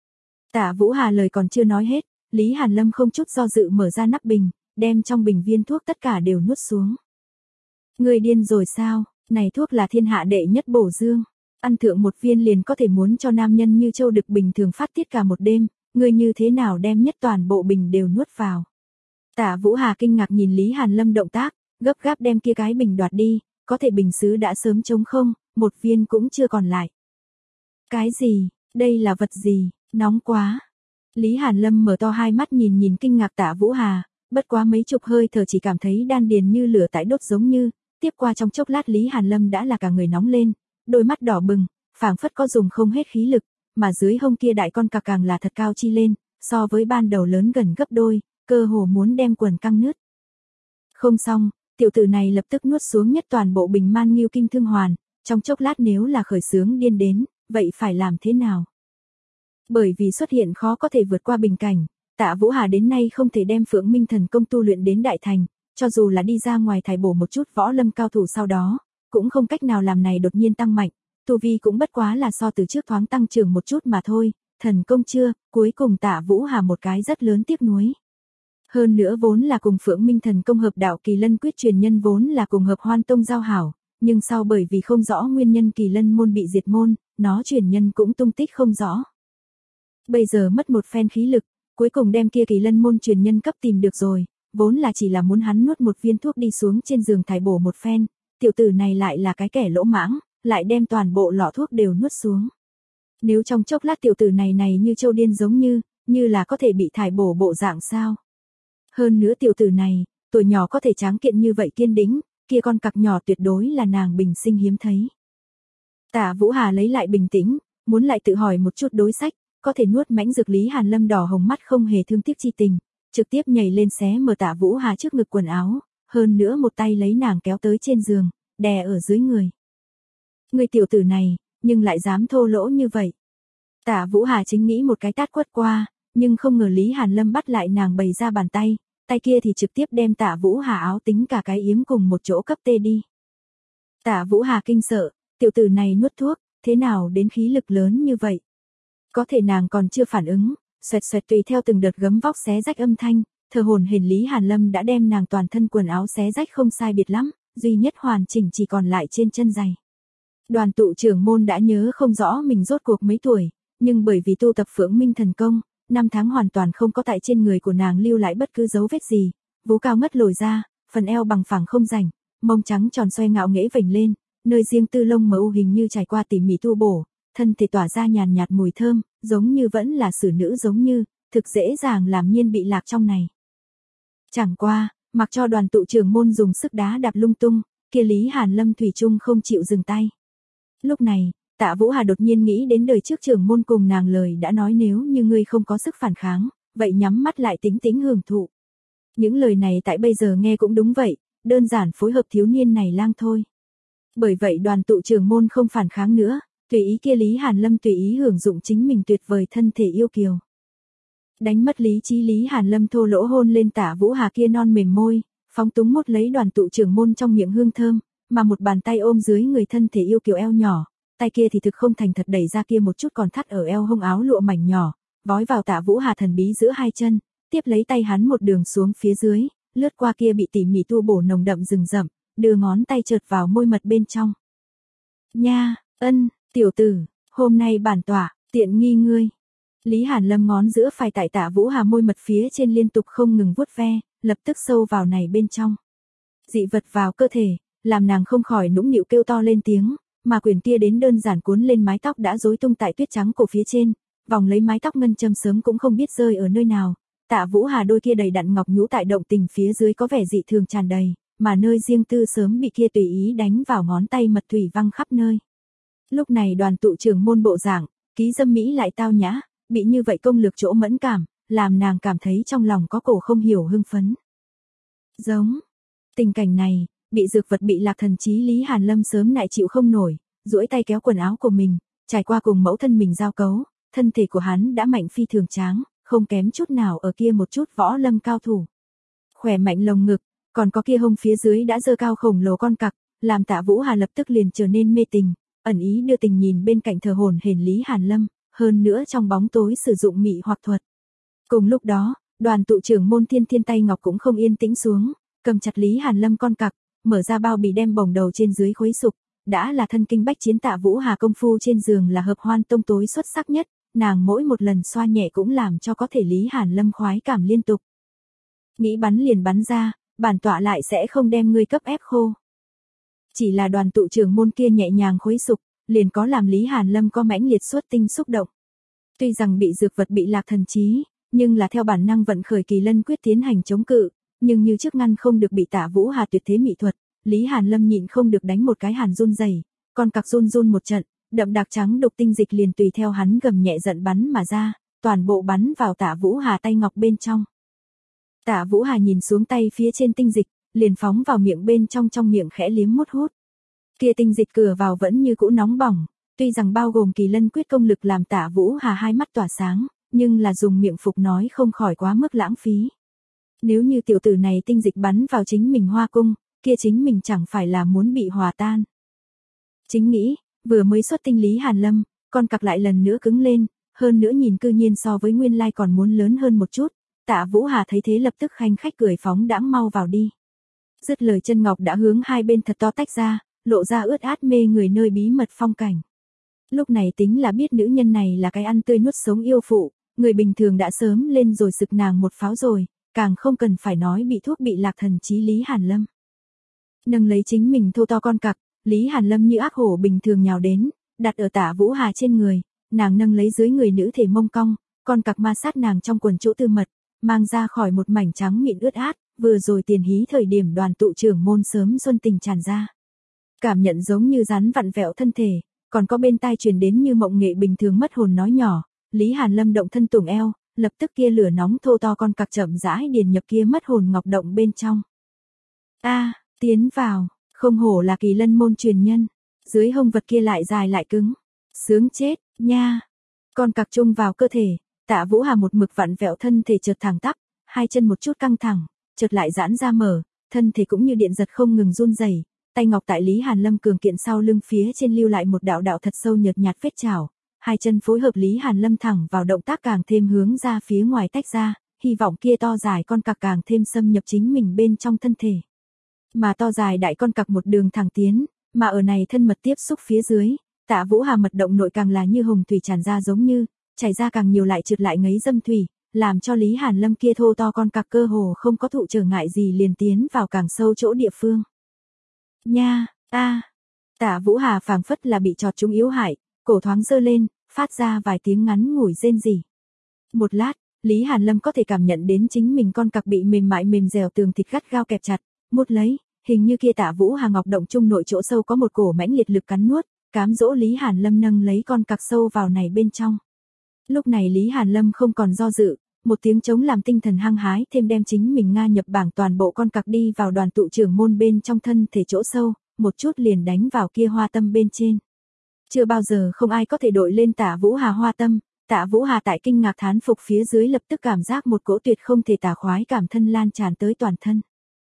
Tạ Vũ Hà lời còn chưa nói hết, Lý Hàn Lâm không chút do dự mở ra nắp bình, đem trong bình viên thuốc tất cả đều nuốt xuống. Ngươi điên rồi sao, này thuốc là thiên hạ đệ nhất bổ dương, ăn thượng một viên liền có thể muốn cho nam nhân như châu đực bình thường phát tiết cả một đêm, ngươi như thế nào đem nhất toàn bộ bình đều nuốt vào. Tạ Vũ Hà kinh ngạc nhìn Lý Hàn Lâm động tác, gấp gáp đem kia cái bình đoạt đi, có thể bình sứ đã sớm trống không, một viên cũng chưa còn lại. Cái gì, đây là vật gì, nóng quá. Lý Hàn Lâm mở to hai mắt nhìn nhìn kinh ngạc Tạ Vũ Hà, bất quá mấy chục hơi thở chỉ cảm thấy đan điền như lửa tái đốt giống như, tiếp qua trong chốc lát Lý Hàn Lâm đã là cả người nóng lên, đôi mắt đỏ bừng, phảng phất có dùng không hết khí lực, mà dưới hông kia đại con cặc càng là thật cao chi lên, so với ban đầu lớn gần gấp đôi, cơ hồ muốn đem quần căng nứt. Không xong, tiểu tử này lập tức nuốt xuống nhất toàn bộ bình man nghiêu kinh thương hoàn, trong chốc lát nếu là khởi sướng điên đến, vậy phải làm thế nào? Bởi vì xuất hiện khó có thể vượt qua bình cảnh, Tạ Vũ Hà đến nay không thể đem Phượng Minh Thần công tu luyện đến đại thành, cho dù là đi ra ngoài thải bổ một chút võ lâm cao thủ sau đó, cũng không cách nào làm này đột nhiên tăng mạnh, tu vi cũng bất quá là so từ trước thoáng tăng trưởng một chút mà thôi, thần công chưa, cuối cùng Tạ Vũ Hà một cái rất lớn tiếc nuối. Hơn nữa vốn là cùng Phượng Minh Thần công hợp đạo Kỳ Lân quyết truyền nhân vốn là cùng hợp Hoan Tông giao hảo, nhưng sau bởi vì không rõ nguyên nhân Kỳ Lân môn bị diệt môn, nó truyền nhân cũng tung tích không rõ. Bây giờ mất một phen khí lực, cuối cùng đem kia Kỳ Lân môn truyền nhân cấp tìm được rồi, vốn là chỉ là muốn hắn nuốt một viên thuốc đi xuống trên giường thải bổ một phen, tiểu tử này lại là cái kẻ lỗ mãng, lại đem toàn bộ lọ thuốc đều nuốt xuống. Nếu trong chốc lát tiểu tử này này như châu điên giống như, như là có thể bị thải bổ bộ dạng sao? Hơn nữa tiểu tử này, tuổi nhỏ có thể tráng kiện như vậy kiên đĩnh, kia con cặc nhỏ tuyệt đối là nàng bình sinh hiếm thấy. Tạ Vũ Hà lấy lại bình tĩnh, muốn lại tự hỏi một chút đối sách, có thể nuốt mãnh dược Lý Hàn Lâm đỏ hồng mắt không hề thương tiếc chi tình, trực tiếp nhảy lên xé mở Tạ Vũ Hà trước ngực quần áo, hơn nữa một tay lấy nàng kéo tới trên giường, đè ở dưới người. Người tiểu tử này, nhưng lại dám thô lỗ như vậy. Tạ Vũ Hà chính nghĩ một cái tát quất qua, nhưng không ngờ Lý Hàn Lâm bắt lại nàng bày ra bàn tay, tay kia thì trực tiếp đem Tạ Vũ Hà áo tính cả cái yếm cùng một chỗ cấp tê đi. Tạ Vũ Hà kinh sợ, tiểu tử này nuốt thuốc, thế nào đến khí lực lớn như vậy? Có thể nàng còn chưa phản ứng, xoẹt xoẹt tùy theo từng đợt gấm vóc xé rách âm thanh, thờ hồn hển Lý Hàn Lâm đã đem nàng toàn thân quần áo xé rách không sai biệt lắm, duy nhất hoàn chỉnh chỉ còn lại trên chân giày. Đoàn tụ trưởng môn đã nhớ không rõ mình rốt cuộc mấy tuổi, nhưng bởi vì tu tập Phượng Minh thần công, năm tháng hoàn toàn không có tại trên người của nàng lưu lại bất cứ dấu vết gì, vú cao ngất lồi ra, phần eo bằng phẳng không rảnh, mông trắng tròn xoay ngạo nghễ vểnh lên, nơi riêng tư lông mờ u hình như trải qua tỉ mỉ tu bổ, thân thể tỏa ra nhàn nhạt mùi thơm, giống như vẫn là xử nữ giống như, thực dễ dàng làm nhiên bị lạc trong này. Chẳng qua, mặc cho đoàn tụ trưởng môn dùng sức đá đạp lung tung, kia Lý Hàn Lâm thủy chung không chịu dừng tay. Lúc này, Tạ Vũ Hà đột nhiên nghĩ đến đời trước trưởng môn cùng nàng lời đã nói nếu như ngươi không có sức phản kháng, vậy nhắm mắt lại tính tính hưởng thụ. Những lời này tại bây giờ nghe cũng đúng vậy, đơn giản phối hợp thiếu niên này lang thôi. Bởi vậy đoàn tụ trưởng môn không phản kháng nữa, tùy ý kia Lý Hàn Lâm tùy ý hưởng dụng chính mình tuyệt vời thân thể yêu kiều. Đánh mất lý trí Lý Hàn Lâm thô lỗ hôn lên Tạ Vũ Hà kia non mềm môi, phóng túng mút lấy đoàn tụ trưởng môn trong miệng hương thơm, mà một bàn tay ôm dưới người thân thể yêu kiều eo nhỏ, tay kia thì thực không thành thật đẩy ra kia một chút còn thắt ở eo hông áo lụa mảnh nhỏ, vói vào Tạ Vũ Hà thần bí giữa hai chân, tiếp lấy tay hắn một đường xuống phía dưới, lướt qua kia bị tỉ mỉ tu bổ nồng đậm rừng rậm, đưa ngón tay chợt vào môi mật bên trong. Nha, ân, tiểu tử, hôm nay bản tọa, tiện nghi ngươi. Lý Hàn Lâm ngón giữa phải tại Tạ Vũ Hà môi mật phía trên liên tục không ngừng vuốt ve, lập tức sâu vào này bên trong. Dị vật vào cơ thể, làm nàng không khỏi nũng nịu kêu to lên tiếng, mà quyền kia đến đơn giản cuốn lên mái tóc đã rối tung tại tuyết trắng cổ phía trên, vòng lấy mái tóc ngân châm sớm cũng không biết rơi ở nơi nào. Tạ Vũ Hà đôi kia đầy đặn ngọc nhũ tại động tình phía dưới có vẻ dị thường tràn đầy, mà nơi riêng tư sớm bị kia tùy ý đánh vào ngón tay mật thủy văng khắp nơi. Lúc này đoàn tụ trưởng môn bộ dạng, ký dâm mỹ lại tao nhã, bị như vậy công lực chỗ mẫn cảm, làm nàng cảm thấy trong lòng có cổ không hiểu hưng phấn. Giống. Tình cảnh này, bị dược vật bị lạc thần trí Lý Hàn Lâm sớm nại chịu không nổi, duỗi tay kéo quần áo của mình, trải qua cùng mẫu thân mình giao cấu, thân thể của hắn đã mạnh phi thường tráng, không kém chút nào ở kia một chút võ lâm cao thủ. Khỏe mạnh lồng ngực, còn có kia hông phía dưới đã dơ cao khổng lồ con cặc, làm Tạ Vũ Hà lập tức liền trở nên mê tình, ẩn ý đưa tình nhìn bên cạnh thờ hồn hển Lý Hàn Lâm, hơn nữa trong bóng tối sử dụng mị hoặc thuật. Cùng lúc đó, đoàn tụ trưởng môn Thiên Thiên tay ngọc cũng không yên tĩnh xuống, cầm chặt Lý Hàn Lâm con cặc, mở ra bao bì đem bồng đầu trên dưới khuấy sục, đã là thân kinh bách chiến Tạ Vũ Hà công phu trên giường là hợp hoan tông tối xuất sắc nhất, nàng mỗi một lần xoa nhẹ cũng làm cho có thể Lý Hàn Lâm khoái cảm liên tục. Nghĩ bắn liền bắn ra, bản tọa lại sẽ không đem ngươi cấp ép khô. Chỉ là đoàn tụ trưởng môn kia nhẹ nhàng khuấy sục, liền có làm Lý Hàn Lâm có mãnh liệt xuất tinh xúc động. Tuy rằng bị dược vật bị lạc thần trí, nhưng là theo bản năng vận khởi kỳ lân quyết tiến hành chống cự, nhưng như trước ngăn không được bị Tạ Vũ Hà tuyệt thế mỹ thuật, Lý Hàn Lâm nhịn không được đánh một cái hàn run rẩy, con cặc run run một trận, đậm đặc trắng độc tinh dịch liền tùy theo hắn gầm nhẹ giận bắn mà ra, toàn bộ bắn vào Tạ Vũ Hà tay ngọc bên trong. Tạ Vũ Hà nhìn xuống tay phía trên tinh dịch, liền phóng vào miệng bên trong trong miệng khẽ liếm mút hút. Kia tinh dịch cửa vào vẫn như cũ nóng bỏng, tuy rằng bao gồm kỳ lân quyết công lực làm Tạ Vũ Hà hai mắt tỏa sáng, nhưng là dùng miệng phục nói không khỏi quá mức lãng phí. Nếu như tiểu tử này tinh dịch bắn vào chính mình hoa cung, kia chính mình chẳng phải là muốn bị hòa tan. Chính nghĩ, vừa mới xuất tinh Lý Hàn Lâm, con cặc lại lần nữa cứng lên, hơn nữa nhìn cư nhiên so với nguyên lai còn muốn lớn hơn một chút, Tạ Vũ Hà thấy thế lập tức khanh khách cười phóng đãng mau vào đi. Dứt lời chân ngọc đã hướng hai bên thật to tách ra, lộ ra ướt át mê người nơi bí mật phong cảnh. Lúc này tính là biết nữ nhân này là cái ăn tươi nuốt sống yêu phụ, người bình thường đã sớm lên rồi sực nàng một pháo rồi, càng không cần phải nói bị thuốc bị lạc thần trí Lý Hàn Lâm. Nâng lấy chính mình thô to con cặc, Lý Hàn Lâm như ác hổ bình thường nhào đến, đặt ở Tạ Vũ Hà trên người, nàng nâng lấy dưới người nữ thể mông cong, con cặc ma sát nàng trong quần chỗ tư mật, mang ra khỏi một mảnh trắng mịn ướt át, vừa rồi tiền hí thời điểm đoàn tụ trưởng môn sớm xuân tình tràn ra. Cảm nhận giống như rắn vặn vẹo thân thể, còn có bên tai truyền đến như mộng nghệ bình thường mất hồn nói nhỏ, Lý Hàn Lâm động thân tủng eo, lập tức kia lửa nóng thô to con cặc chậm rãi điền nhập kia mất hồn ngọc động bên trong. A, tiến vào, không hổ là Kỳ Lân môn truyền nhân, dưới hông vật kia lại dài lại cứng, sướng chết, nha. Con cặc chung vào cơ thể, Tạ Vũ Hà một mực vặn vẹo thân thể chợt thẳng tắp, hai chân một chút căng thẳng, chợt lại giãn ra mở, thân thể cũng như điện giật không ngừng run rẩy, tay ngọc tại Lý Hàn Lâm cường kiện sau lưng phía trên lưu lại một đạo đạo thật sâu nhợt nhạt vết chảo, hai chân phối hợp Lý Hàn Lâm thẳng vào động tác càng thêm hướng ra phía ngoài tách ra, hy vọng kia to dài con cặc càng thêm xâm nhập chính mình bên trong thân thể. Mà to dài đại con cặc một đường thẳng tiến, mà ở này thân mật tiếp xúc phía dưới, Tạ Vũ Hà mật động nội càng là như hồng thủy tràn ra giống như, chảy ra càng nhiều lại trượt lại ngấy dâm thủy, làm cho Lý Hàn Lâm kia thô to con cặc cơ hồ không có thụ trở ngại gì liền tiến vào càng sâu chỗ địa phương. Nha, a. Tạ Vũ Hà phảng phất là bị chọt chúng yếu hại, cổ thoáng giơ lên, phát ra vài tiếng ngắn ngủi rên rỉ. Một lát, Lý Hàn Lâm có thể cảm nhận đến chính mình con cặc bị mềm mại mềm dẻo tường thịt gắt gao kẹp chặt, mút lấy, hình như kia Tạ Vũ Hà ngọc động trung nội chỗ sâu có một cổ mãnh liệt lực cắn nuốt, cám dỗ Lý Hàn Lâm nâng lấy con cặc sâu vào này bên trong. Lúc này Lý Hàn Lâm không còn do dự, một tiếng chống làm tinh thần hăng hái thêm đem chính mình nga nhập bảng toàn bộ con cặc đi vào đoàn tụ trưởng môn bên trong thân thể chỗ sâu, một chút liền đánh vào kia hoa tâm bên trên. Chưa bao giờ không ai có thể đội lên Tạ Vũ Hà hoa tâm, Tạ Vũ Hà tại kinh ngạc thán phục phía dưới lập tức cảm giác một cỗ tuyệt không thể tả khoái cảm thân lan tràn tới toàn thân.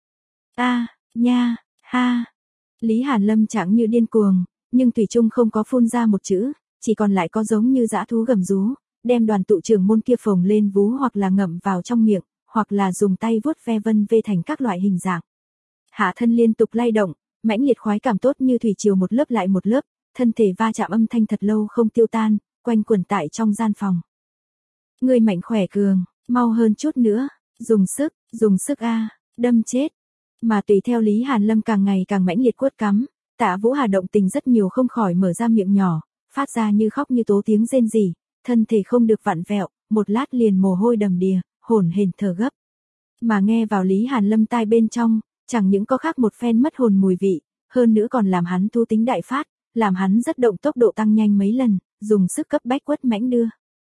A, nha, ha. Lý Hàn Lâm chẳng như điên cuồng, nhưng thủy chung không có phun ra một chữ, chỉ còn lại có giống như dã thú gầm rú, đem đoàn tụ trưởng môn kia phồng lên vú hoặc là ngậm vào trong miệng, hoặc là dùng tay vuốt ve vân vê thành các loại hình dạng. Hạ thân liên tục lay động, mãnh liệt khoái cảm tốt như thủy triều một lớp lại một lớp, thân thể va chạm âm thanh thật lâu không tiêu tan, quanh quẩn tại trong gian phòng. Người mạnh khỏe cường, mau hơn chút nữa, dùng sức, dùng sức a, đâm chết. Mà tùy theo Lý Hàn Lâm càng ngày càng mãnh liệt quất cắm, Tạ Vũ Hà động tình rất nhiều không khỏi mở ra miệng nhỏ, phát ra như khóc như tố tiếng rên rỉ, thân thể không được vặn vẹo, một lát liền mồ hôi đầm đìa, hổn hển thở gấp. Mà nghe vào Lý Hàn Lâm tai bên trong, chẳng những có khác một phen mất hồn mùi vị, hơn nữa còn làm hắn thu tính đại phát, làm hắn rất động tốc độ tăng nhanh mấy lần, dùng sức cấp bách quất mãnh đưa.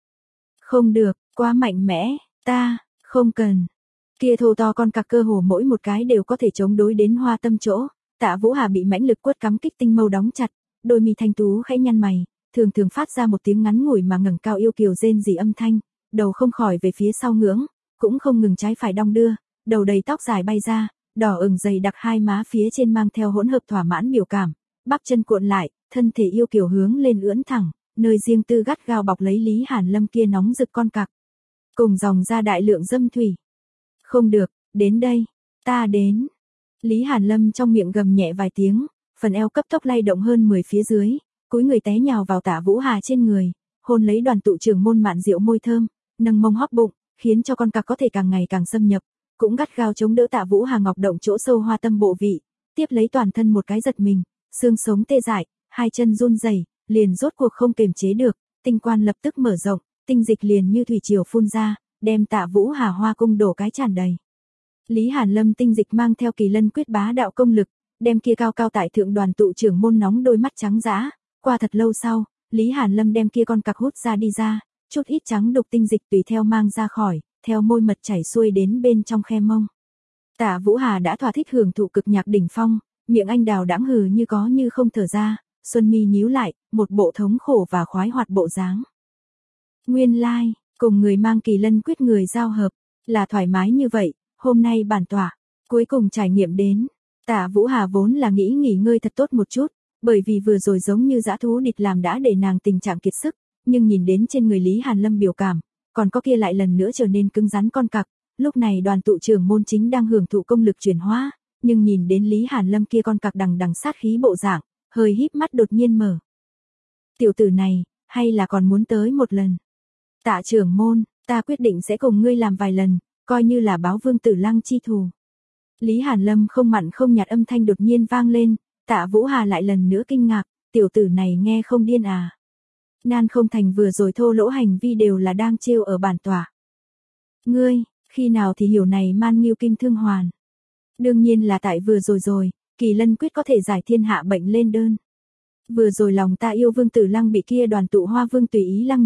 Không được, quá mạnh mẽ, ta, không cần. Kia thô to con cặc cơ hồ mỗi một cái đều có thể chống đối đến hoa tâm chỗ, Tạ Vũ Hà bị mãnh lực quất cắm kích tinh mâu đóng chặt, đôi mi thanh tú khẽ nhăn mày, thường thường phát ra một tiếng ngắn ngủi mà ngẩng cao yêu kiều rên rỉ âm thanh, đầu không khỏi về phía sau ngưỡng, cũng không ngừng trái phải đong đưa, đầu đầy tóc dài bay ra, đỏ ửng dày đặc hai má phía trên mang theo hỗn hợp thỏa mãn biểu cảm, bắp chân cuộn lại, thân thể yêu kiều hướng lên ưỡn thẳng, nơi riêng tư gắt gao bọc lấy Lý Hàn Lâm kia nóng rực con cặc. Cùng dòng ra đại lượng dâm thủy. Không được, đến đây, ta đến. Lý Hàn Lâm trong miệng gầm nhẹ vài tiếng, phần eo cấp tốc lay động hơn mười phía dưới, cúi người té nhào vào Tạ Vũ Hà trên người, hôn lấy đoàn tụ trưởng môn mạn rượu môi thơm, nâng mông hóp bụng, khiến cho con cặc có thể càng ngày càng xâm nhập, cũng gắt gao chống đỡ Tạ Vũ Hà ngọc động chỗ sâu hoa tâm bộ vị, tiếp lấy toàn thân một cái giật mình, xương sống tê dại, hai chân run rẩy, liền rốt cuộc không kềm chế được, tinh quan lập tức mở rộng, tinh dịch liền như thủy triều phun ra, đem Tạ Vũ Hà hoa cung đổ cái tràn đầy. Lý Hàn Lâm tinh dịch mang theo Kỳ Lân quyết bá đạo công lực, đem kia cao cao tại thượng đoàn tụ trưởng môn nóng đôi mắt trắng dã, qua thật lâu sau, Lý Hàn Lâm đem kia con cặc hút ra đi ra, chút ít trắng đục tinh dịch tùy theo mang ra khỏi, theo môi mật chảy xuôi đến bên trong khe mông. Tạ Vũ Hà đã thỏa thích hưởng thụ cực nhạc đỉnh phong, miệng anh đào đãng hừ như có như không thở ra, xuân mi nhíu lại, một bộ thống khổ và khoái hoạt bộ dáng. Nguyên lai, like, cùng người mang Kỳ Lân quyết người giao hợp, là thoải mái như vậy, hôm nay bản tỏa, cuối cùng trải nghiệm đến. Tạ Vũ Hà vốn là nghĩ nghỉ ngơi thật tốt một chút, bởi vì vừa rồi giống như dã thú địch làm đã để nàng tình trạng kiệt sức, nhưng nhìn đến trên người Lý Hàn Lâm biểu cảm, còn có kia lại lần nữa trở nên cứng rắn con cặc, lúc này đoàn tụ trưởng môn chính đang hưởng thụ công lực chuyển hóa, nhưng nhìn đến Lý Hàn Lâm kia con cặc đằng đằng sát khí bộ dạng, hơi híp mắt đột nhiên mở. Tiểu tử này, hay là còn muốn tới một lần. Tạ trưởng môn, ta quyết định sẽ cùng ngươi làm vài lần, coi như là báo Vương Tử Lăng chi thù. Lý Hàn Lâm không mặn không nhạt âm thanh đột nhiên vang lên, Tạ Vũ Hà lại lần nữa kinh ngạc, tiểu tử này nghe không điên à. Nan không thành vừa rồi thô lỗ hành vi đều là đang trêu ở bản tỏa. Ngươi, khi nào thì hiểu này man nghiêu kim thương hoàn. Đương nhiên là tại vừa rồi rồi, Kỳ Lân quyết có thể giải thiên hạ bệnh lên đơn. Vừa rồi lòng ta yêu Vương Tử Lăng bị kia đoàn tụ hoa vương tùy ý lăng nhục,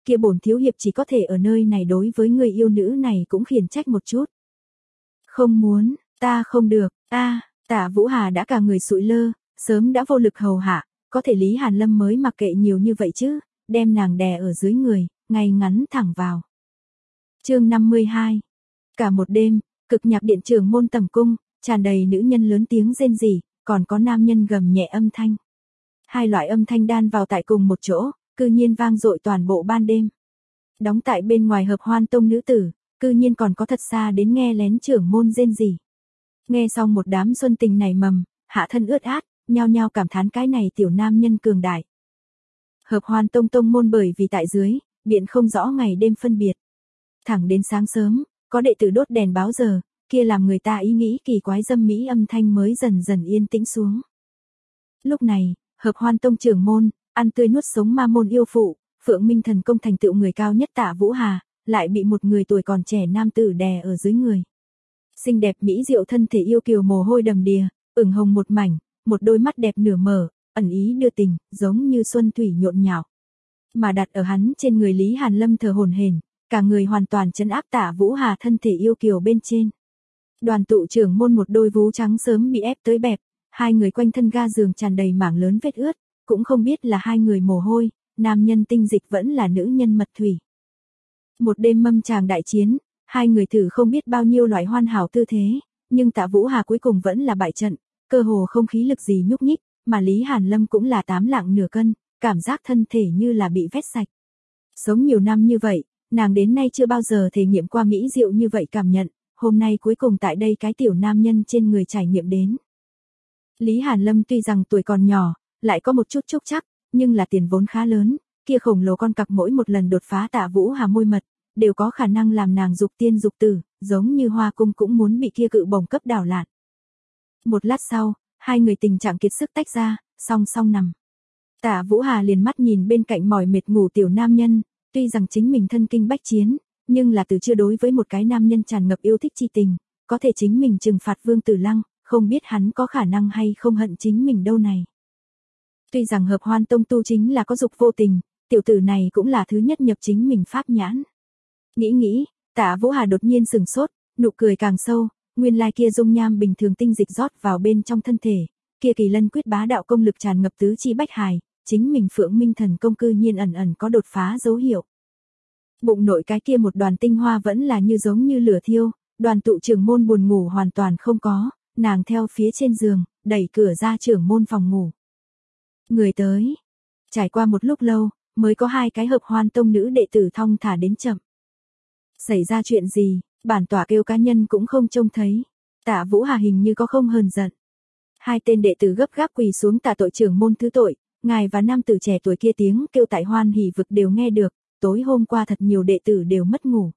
kia bổn thiếu hiệp chỉ có thể ở nơi này đối với người yêu nữ này cũng khiển trách một chút. Không muốn, ta không được, ta, Tạ Vũ Hà đã cả người sụi lơ, sớm đã vô lực hầu hạ, có thể Lý Hàn Lâm mới mặc kệ nhiều như vậy chứ, đem nàng đè ở dưới người, ngay ngắn thẳng vào. Chương năm mươi hai. Cả một đêm, cực nhạc điện trưởng môn tầm cung, tràn đầy nữ nhân lớn tiếng rên rỉ, còn có nam nhân gầm nhẹ âm thanh. Hai loại âm thanh đan vào tại cùng một chỗ, cư nhiên vang dội toàn bộ ban đêm. Đóng tại bên ngoài Hợp Hoan Tông nữ tử, cư nhiên còn có thật xa đến nghe lén trưởng môn rên rỉ. Nghe xong một đám xuân tình này mầm, hạ thân ướt át, nhao nhao cảm thán cái này tiểu nam nhân cường đại. Hợp Hoan Tông tông môn bởi vì tại dưới, biện không rõ ngày đêm phân biệt. Thẳng đến sáng sớm, có đệ tử đốt đèn báo giờ, kia làm người ta ý nghĩ kỳ quái dâm mỹ âm thanh mới dần dần yên tĩnh xuống. Lúc này, Hợp Hoan Tông trưởng môn, ăn tươi nuốt sống ma môn yêu phụ, Phượng Minh thần công thành tựu người cao nhất Tạ Vũ Hà, lại bị một người tuổi còn trẻ nam tử đè ở dưới người. Xinh đẹp mỹ diệu thân thể yêu kiều mồ hôi đầm đìa, ửng hồng một mảnh, một đôi mắt đẹp nửa mở, ẩn ý đưa tình, giống như xuân thủy nhộn nhạo. Mà đặt ở hắn trên người Lý Hàn Lâm thở hổn hển, cả người hoàn toàn trấn áp Tạ Vũ Hà thân thể yêu kiều bên trên. Đoàn tụ trưởng môn một đôi vú trắng sớm bị ép tới bẹp, hai người quanh thân ga giường tràn đầy mảng lớn vết ướt, cũng không biết là hai người mồ hôi, nam nhân tinh dịch vẫn là nữ nhân mật thủy. Một đêm mâm tràng đại chiến, hai người thử không biết bao nhiêu loại hoàn hảo tư thế, nhưng Tạ Vũ Hà cuối cùng vẫn là bại trận, cơ hồ không khí lực gì nhúc nhích, mà Lý Hàn Lâm cũng là tám lạng nửa cân, cảm giác thân thể như là bị vét sạch. Sống nhiều năm như vậy, nàng đến nay chưa bao giờ thể nghiệm qua mỹ diệu như vậy cảm nhận, hôm nay cuối cùng tại đây cái tiểu nam nhân trên người trải nghiệm đến. Lý Hàn Lâm tuy rằng tuổi còn nhỏ, lại có một chút chốc chắc, nhưng là tiền vốn khá lớn, kia khổng lồ con cặc mỗi một lần đột phá Tạ Vũ Hà môi mật, đều có khả năng làm nàng dục tiên dục tử, giống như Hoa Cung cũng muốn bị kia cự bổng cấp đảo lạn. Một lát sau, hai người tình trạng kiệt sức tách ra, song song nằm. Tạ Vũ Hà liền mắt nhìn bên cạnh mỏi mệt ngủ tiểu nam nhân, tuy rằng chính mình thân kinh bách chiến, nhưng là từ chưa đối với một cái nam nhân tràn ngập yêu thích chi tình, có thể chính mình trừng phạt Vương Tử Lăng, không biết hắn có khả năng hay không hận chính mình đâu này. Tuy rằng Hợp Hoan Tông tu chính là có dục vô tình, tiểu tử này cũng là thứ nhất nhập chính mình pháp nhãn. Nghĩ nghĩ, Tạ Vũ Hà đột nhiên sừng sốt, nụ cười càng sâu, nguyên lai kia dung nham bình thường tinh dịch rót vào bên trong thân thể, kia kỳ lân quyết bá đạo công lực tràn ngập tứ chi bách hài, chính mình Phượng Minh thần công cư nhiên ẩn ẩn có đột phá dấu hiệu. Bụng nội cái kia một đoàn tinh hoa vẫn là như giống như lửa thiêu, đoàn tụ trưởng môn buồn ngủ hoàn toàn không có, nàng theo phía trên giường, đẩy cửa ra trưởng môn phòng ngủ. Người tới. Trải qua một lúc lâu, mới có hai cái Hợp Hoan Tông nữ đệ tử thong thả đến chậm. Xảy ra chuyện gì, bản tỏa kêu cá nhân cũng không trông thấy. Tạ Vũ Hà hình như có không hờn giận. Hai tên đệ tử gấp gáp quỳ xuống tạ tội trưởng môn thứ tội, ngài và nam tử trẻ tuổi kia tiếng kêu tại Hoan Hỉ vực đều nghe được, tối hôm qua thật nhiều đệ tử đều mất ngủ.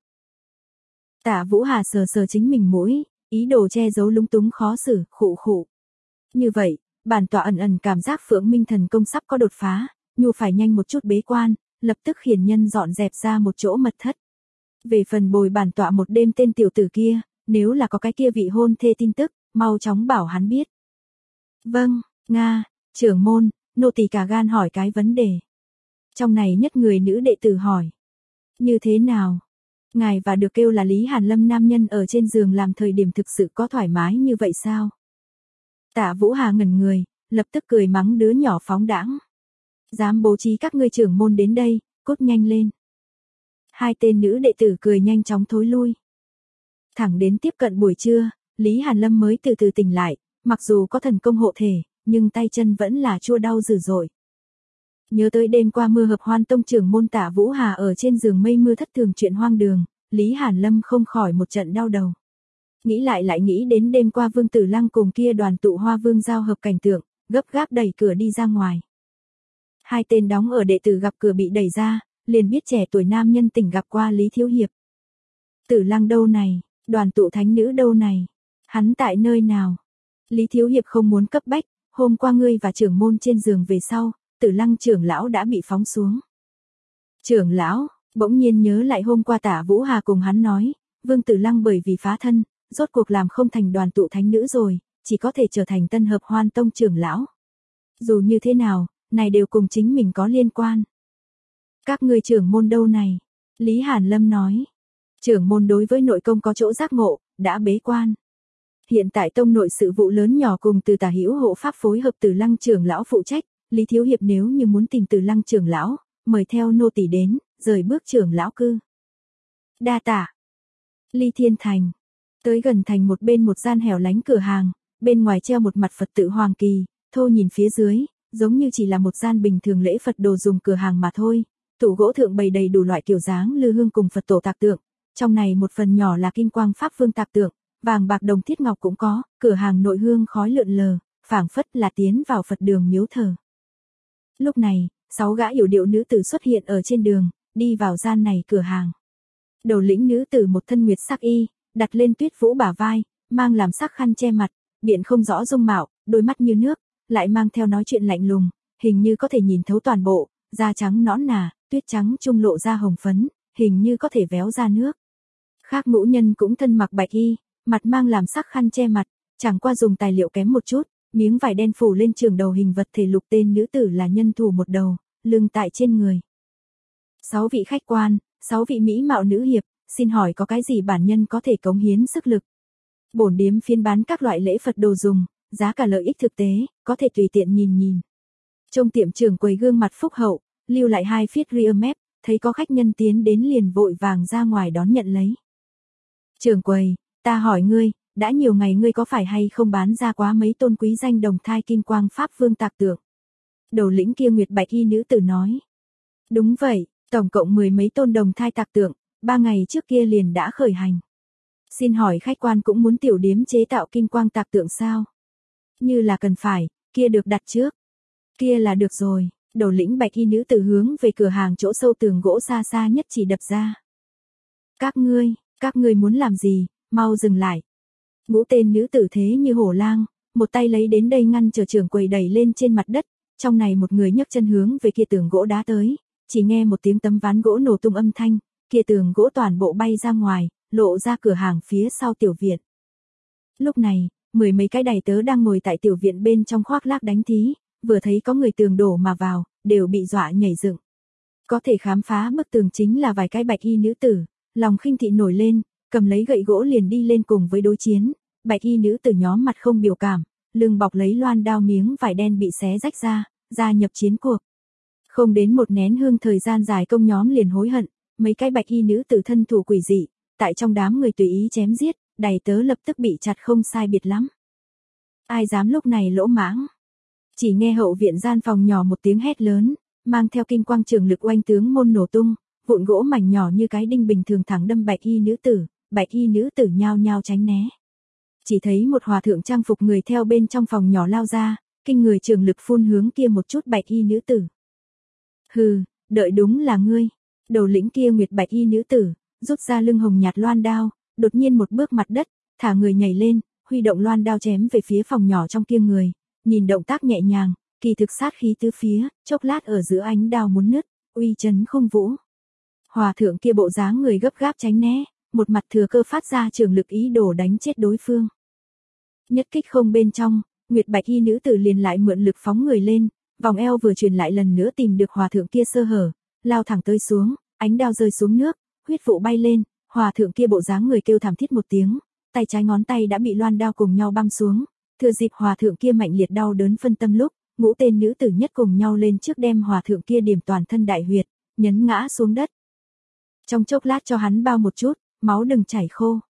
Tạ Vũ Hà sờ sờ chính mình mũi, ý đồ che giấu lúng túng khó xử, khụ khụ. Như vậy, bản tọa ẩn ẩn cảm giác Phượng Minh thần công sắp có đột phá, nhu phải nhanh một chút bế quan, lập tức khiển nhân dọn dẹp ra một chỗ mật thất. Về phần bồi bản tọa một đêm tên tiểu tử kia, nếu là có cái kia vị hôn thê tin tức, mau chóng bảo hắn biết. Vâng, Nga, trưởng môn, nô tỳ cả gan hỏi cái vấn đề. Trong này nhất người nữ đệ tử hỏi. Như thế nào? Ngài và được kêu là Lý Hàn Lâm nam nhân ở trên giường làm thời điểm thực sự có thoải mái như vậy sao? Tạ Vũ Hà ngẩn người, lập tức cười mắng đứa nhỏ phóng đãng. Dám bố trí các ngươi trưởng môn đến đây, cốt nhanh lên. Hai tên nữ đệ tử cười nhanh chóng thối lui. Thẳng đến tiếp cận buổi trưa, Lý Hàn Lâm mới từ từ tỉnh lại, mặc dù có thần công hộ thể, nhưng tay chân vẫn là chua đau dữ dội. Nhớ tới đêm qua mưa Hợp Hoan Tông trưởng môn Tạ Vũ Hà ở trên giường mây mưa thất thường chuyện hoang đường, Lý Hàn Lâm không khỏi một trận đau đầu. Nghĩ lại lại nghĩ đến đêm qua Vương Tử Lăng cùng kia đoàn tụ Hoa Vương giao hợp cảnh tượng, gấp gáp đẩy cửa đi ra ngoài. Hai tên đóng ở đệ tử gặp cửa bị đẩy ra, liền biết trẻ tuổi nam nhân tỉnh gặp qua Lý Thiếu Hiệp. Tử Lăng đâu này, đoàn tụ thánh nữ đâu này, hắn tại nơi nào? Lý Thiếu Hiệp không muốn cấp bách, hôm qua ngươi và trưởng môn trên giường về sau, Tử Lăng trưởng lão đã bị phóng xuống. Trưởng lão, bỗng nhiên nhớ lại hôm qua Tạ Vũ Hà cùng hắn nói, Vương Tử Lăng bởi vì phá thân, rốt cuộc làm không thành đoàn tụ thánh nữ rồi, chỉ có thể trở thành tân Hợp Hoan Tông trưởng lão. Dù như thế nào, này đều cùng chính mình có liên quan. Các ngươi trưởng môn đâu này? Lý Hàn Lâm nói. Trưởng môn đối với nội công có chỗ giác ngộ, đã bế quan. Hiện tại tông nội sự vụ lớn nhỏ cùng Từ Tả Hữu hộ pháp phối hợp Từ Lăng trưởng lão phụ trách, Lý thiếu hiệp nếu như muốn tìm Từ Lăng trưởng lão, mời theo nô tỳ đến, rời bước trưởng lão cư. Đa tạ. Ly Thiên Thành. Tới gần thành một bên một gian hẻo lánh cửa hàng, bên ngoài treo một mặt Phật tự Hoàng Kỳ, thô nhìn phía dưới, giống như chỉ là một gian bình thường lễ Phật đồ dùng cửa hàng mà thôi. Tủ gỗ thượng bày đầy đủ loại kiểu dáng lư hương cùng Phật tổ tạc tượng, trong này một phần nhỏ là Kim Quang Pháp Vương tạc tượng, vàng bạc đồng thiết ngọc cũng có, cửa hàng nội hương khói lượn lờ, phảng phất là tiến vào Phật đường miếu thờ. Lúc này, sáu gã yểu điệu nữ tử xuất hiện ở trên đường, đi vào gian này cửa hàng. Đầu lĩnh nữ tử một thân nguyệt sắc y, đặt lên Tuyết Vũ bả vai, mang làm sắc khăn che mặt, biện không rõ dung mạo, đôi mắt như nước, lại mang theo nói chuyện lạnh lùng, hình như có thể nhìn thấu toàn bộ, da trắng nõn nà, tuyết trắng trung lộ ra hồng phấn, hình như có thể véo ra nước. Khác ngũ nhân cũng thân mặc bạch y, mặt mang làm sắc khăn che mặt, chẳng qua dùng tài liệu kém một chút, miếng vải đen phủ lên trường đầu hình vật thể lục, tên nữ tử là nhân thủ một đầu, lưng tại trên người. Sáu vị khách quan, sáu vị mỹ mạo nữ hiệp, xin hỏi có cái gì bản nhân có thể cống hiến sức lực? Bổn điếm phiên bán các loại lễ Phật đồ dùng, giá cả lợi ích thực tế, có thể tùy tiện nhìn nhìn. Trong tiệm trưởng quầy gương mặt phúc hậu, lưu lại hai phiết ria mép, thấy có khách nhân tiến đến liền vội vàng ra ngoài đón nhận lấy. Trưởng quầy, ta hỏi ngươi, đã nhiều ngày ngươi có phải hay không bán ra quá mấy tôn quý danh đồng thai Kim Quang Pháp Vương tạc tượng? Đầu lĩnh kia nguyệt bạch y nữ tử nói. Đúng vậy, tổng cộng mười mấy tôn đồng thai tạc tượng, ba ngày trước kia liền đã khởi hành. Xin hỏi khách quan cũng muốn tiểu điếm chế tạo Kim Quang tạc tượng sao? Như là cần phải, kia được đặt trước. Kia là được rồi, đầu lĩnh bạch y nữ tử hướng về cửa hàng chỗ sâu tường gỗ xa xa nhất chỉ đập ra. Các ngươi, các ngươi muốn làm gì, mau dừng lại. Ngũ tên nữ tử thế như hổ lang, một tay lấy đến đây ngăn chờ trưởng quầy đẩy lên trên mặt đất, trong này một người nhấc chân hướng về kia tường gỗ đá tới, chỉ nghe một tiếng tấm ván gỗ nổ tung âm thanh, kia tường gỗ toàn bộ bay ra ngoài, lộ ra cửa hàng phía sau tiểu viện. Lúc này, mười mấy cái đầy tớ đang ngồi tại tiểu viện bên trong khoác lác đánh thí, vừa thấy có người tường đổ mà vào, đều bị dọa nhảy dựng. Có thể khám phá bức tường chính là vài cái bạch y nữ tử, lòng khinh thị nổi lên, cầm lấy gậy gỗ liền đi lên cùng với đối chiến, bạch y nữ tử nhóm mặt không biểu cảm, lưng bọc lấy loan đao miếng vải đen bị xé rách ra, gia nhập chiến cuộc. Không đến một nén hương thời gian dài công nhóm liền hối hận, mấy cái bạch y nữ tử thân thủ quỷ dị, tại trong đám người tùy ý chém giết, đầy tớ lập tức bị chặt không sai biệt lắm. Ai dám lúc này lỗ mãng? Chỉ nghe hậu viện gian phòng nhỏ một tiếng hét lớn, mang theo kim quang trường lực oanh tướng môn nổ tung, vụn gỗ mảnh nhỏ như cái đinh bình thường thẳng đâm bạch y nữ tử, bạch y nữ tử nhao nhao tránh né. Chỉ thấy một hòa thượng trang phục người theo bên trong phòng nhỏ lao ra, kinh người trường lực phun hướng kia một chút bạch y nữ tử. Hừ, đợi đúng là ngươi. Đầu lĩnh kia nguyệt bạch y nữ tử, rút ra lưng hồng nhạt loan đao, đột nhiên một bước mặt đất, thả người nhảy lên, huy động loan đao chém về phía phòng nhỏ trong kia người, nhìn động tác nhẹ nhàng, kỳ thực sát khí tứ phía, chốc lát ở giữa ánh đao muốn nứt, uy chấn không vũ. Hòa thượng kia bộ dáng người gấp gáp tránh né, một mặt thừa cơ phát ra trường lực ý đồ đánh chết đối phương. Nhất kích không bên trong, nguyệt bạch y nữ tử liền lại mượn lực phóng người lên, vòng eo vừa truyền lại lần nữa tìm được hòa thượng kia sơ hở, lao thẳng tới xuống, ánh đao rơi xuống nước, huyết vụ bay lên, hòa thượng kia bộ dáng người kêu thảm thiết một tiếng, tay trái ngón tay đã bị loan đao cùng nhau băm xuống, thừa dịp hòa thượng kia mạnh liệt đau đớn phân tâm lúc, ngũ tên nữ tử nhất cùng nhau lên trước đem hòa thượng kia điểm toàn thân đại huyệt, nhấn ngã xuống đất. Trong chốc lát cho hắn bao một chút, máu đừng chảy khô.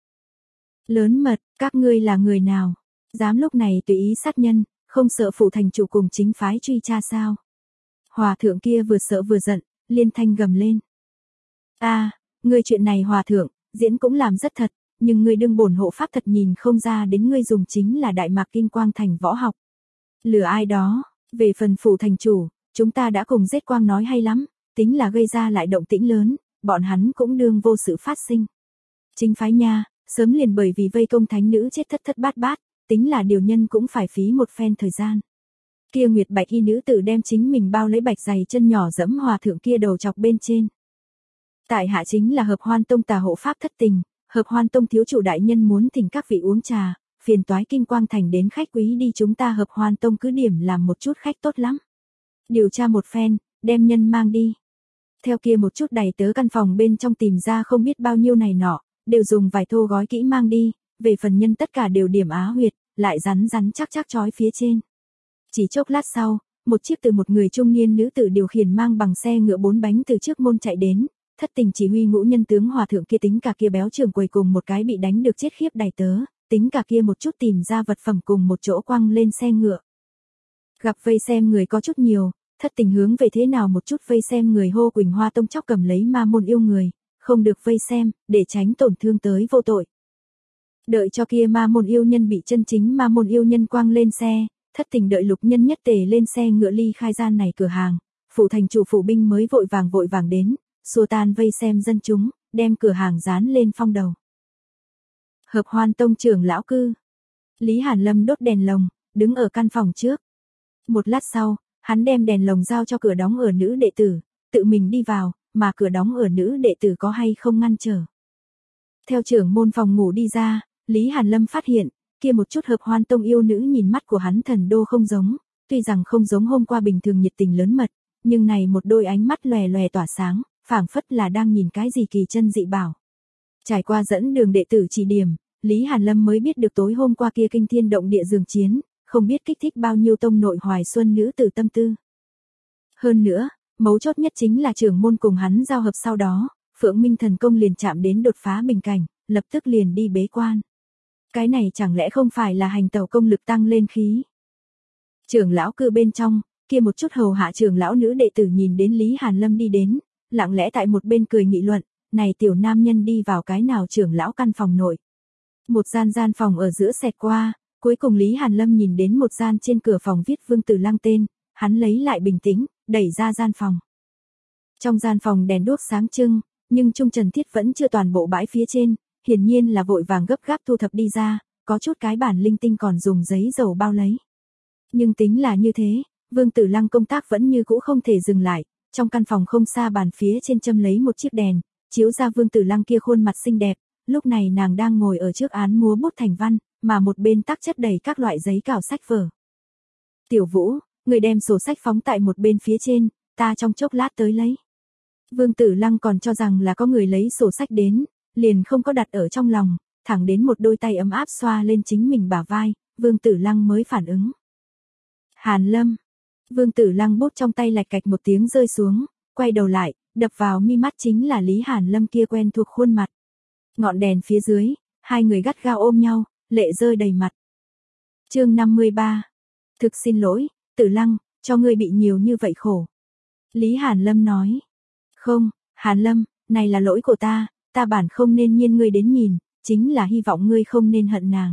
Lớn mật, các ngươi là người nào? Dám lúc này tùy ý sát nhân, không sợ phủ thành chủ cùng chính phái truy tra sao? Hòa thượng kia vừa sợ vừa giận, liên thanh gầm lên. A, à, ngươi chuyện này hòa thượng, diễn cũng làm rất thật, nhưng ngươi đương bổn hộ pháp thật nhìn không ra đến ngươi dùng chính là đại mạc kim quang thành võ học. Lừa ai đó, về phần phủ thành chủ, chúng ta đã cùng giết quang nói hay lắm, tính là gây ra lại động tĩnh lớn, bọn hắn cũng đương vô sự phát sinh. Chính phái nha, sớm liền bởi vì vây công thánh nữ chết thất thất bát bát, tính là điều nhân cũng phải phí một phen thời gian. Kia nguyệt bạch y nữ tử đem chính mình bao lấy bạch giày chân nhỏ dẫm hòa thượng kia đầu chọc bên trên. Tại hạ chính là hợp hoan tông tà hộ pháp thất tình, hợp hoan tông thiếu chủ đại nhân muốn thỉnh các vị uống trà, phiền toái kim quang thành đến khách quý đi, chúng ta hợp hoan tông cứ điểm làm một chút khách tốt lắm. Điều tra một phen, đem nhân mang đi. Theo kia một chút đầy tớ căn phòng bên trong tìm ra không biết bao nhiêu này nọ, đều dùng vải thô gói kỹ mang đi, về phần nhân tất cả đều điểm á huyệt, lại rắn rắn chắc chắc trói phía trên. Chỉ chốc lát sau, một chiếc từ một người trung niên nữ tử điều khiển mang bằng xe ngựa bốn bánh từ trước môn chạy đến, thất tình chỉ huy ngũ nhân tướng hòa thượng kia tính cả kia béo trưởng quầy cùng một cái bị đánh được chết khiếp đầy tớ, tính cả kia một chút tìm ra vật phẩm cùng một chỗ quăng lên xe ngựa. Gặp vây xem người có chút nhiều, thất tình hướng về thế nào một chút vây xem người hô Quỳnh Hoa Tông chóc cầm lấy ma môn yêu người, không được vây xem, để tránh tổn thương tới vô tội. Đợi cho kia ma môn yêu nhân bị chân chính ma môn yêu nhân quăng lên xe, thất tình đợi lục nhân nhất tề lên xe ngựa ly khai gian này cửa hàng, phủ thành chủ phủ binh mới vội vàng vội vàng đến, xua tan vây xem dân chúng, đem cửa hàng dán lên phong đầu. Hợp Hoan Tông trưởng lão cư. Lý Hàn Lâm đốt đèn lồng, đứng ở căn phòng trước. Một lát sau, hắn đem đèn lồng giao cho cửa đóng ở nữ đệ tử, tự mình đi vào, mà cửa đóng ở nữ đệ tử có hay không ngăn trở. Theo trưởng môn phòng ngủ đi ra, Lý Hàn Lâm phát hiện, kia một chút Hợp Hoan Tông yêu nữ nhìn mắt của hắn thần đô không giống, tuy rằng không giống hôm qua bình thường nhiệt tình lớn mật, nhưng này một đôi ánh mắt lòe lòe tỏa sáng, phảng phất là đang nhìn cái gì kỳ chân dị bảo. Trải qua dẫn đường đệ tử chỉ điểm, Lý Hàn Lâm mới biết được tối hôm qua kia kinh thiên động địa dường chiến, không biết kích thích bao nhiêu tông nội hoài xuân nữ tử tâm tư. Hơn nữa, mấu chốt nhất chính là trưởng môn cùng hắn giao hợp sau đó, Phượng Minh thần công liền chạm đến đột phá bình cảnh, lập tức liền đi bế quan. Cái này chẳng lẽ không phải là hành tẩu công lực tăng lên khí. Trưởng lão cư bên trong, kia một chút hầu hạ trưởng lão nữ đệ tử nhìn đến Lý Hàn Lâm đi đến, lặng lẽ tại một bên cười nghị luận, này tiểu nam nhân đi vào cái nào trưởng lão căn phòng nội. Một gian gian phòng ở giữa xẹt qua, cuối cùng Lý Hàn Lâm nhìn đến một gian trên cửa phòng viết Vương Tử Lăng tên, hắn lấy lại bình tĩnh, đẩy ra gian phòng. Trong gian phòng đèn đuốc sáng trưng, nhưng Trung Trần Thiết vẫn chưa toàn bộ bãi phía trên, hiển nhiên là vội vàng gấp gáp thu thập đi ra, có chút cái bản linh tinh còn dùng giấy dầu bao lấy. Nhưng tính là như thế, Vương Tử Lăng công tác vẫn như cũ không thể dừng lại, trong căn phòng không xa bàn phía trên châm lấy một chiếc đèn, chiếu ra Vương Tử Lăng kia khuôn mặt xinh đẹp, lúc này nàng đang ngồi ở trước án múa bút thành văn, mà một bên tắc chất đầy các loại giấy cào sách vở. Tiểu Vũ, người đem sổ sách phóng tại một bên phía trên, ta trong chốc lát tới lấy. Vương Tử Lăng còn cho rằng là có người lấy sổ sách đến, liền không có đặt ở trong lòng, thẳng đến một đôi tay ấm áp xoa lên chính mình bả vai, Vương Tử Lăng mới phản ứng. Hàn Lâm. Vương Tử Lăng bút trong tay lạch cạch một tiếng rơi xuống, quay đầu lại, đập vào mi mắt chính là Lý Hàn Lâm kia quen thuộc khuôn mặt. Ngọn đèn phía dưới, hai người gắt gao ôm nhau, lệ rơi đầy mặt. Chương năm mươi ba. Thực xin lỗi, Tử Lăng, cho ngươi bị nhiều như vậy khổ. Lý Hàn Lâm nói. Không, Hàn Lâm, này là lỗi của ta, ta bản không nên nhiên ngươi đến nhìn, chính là hy vọng ngươi không nên hận nàng.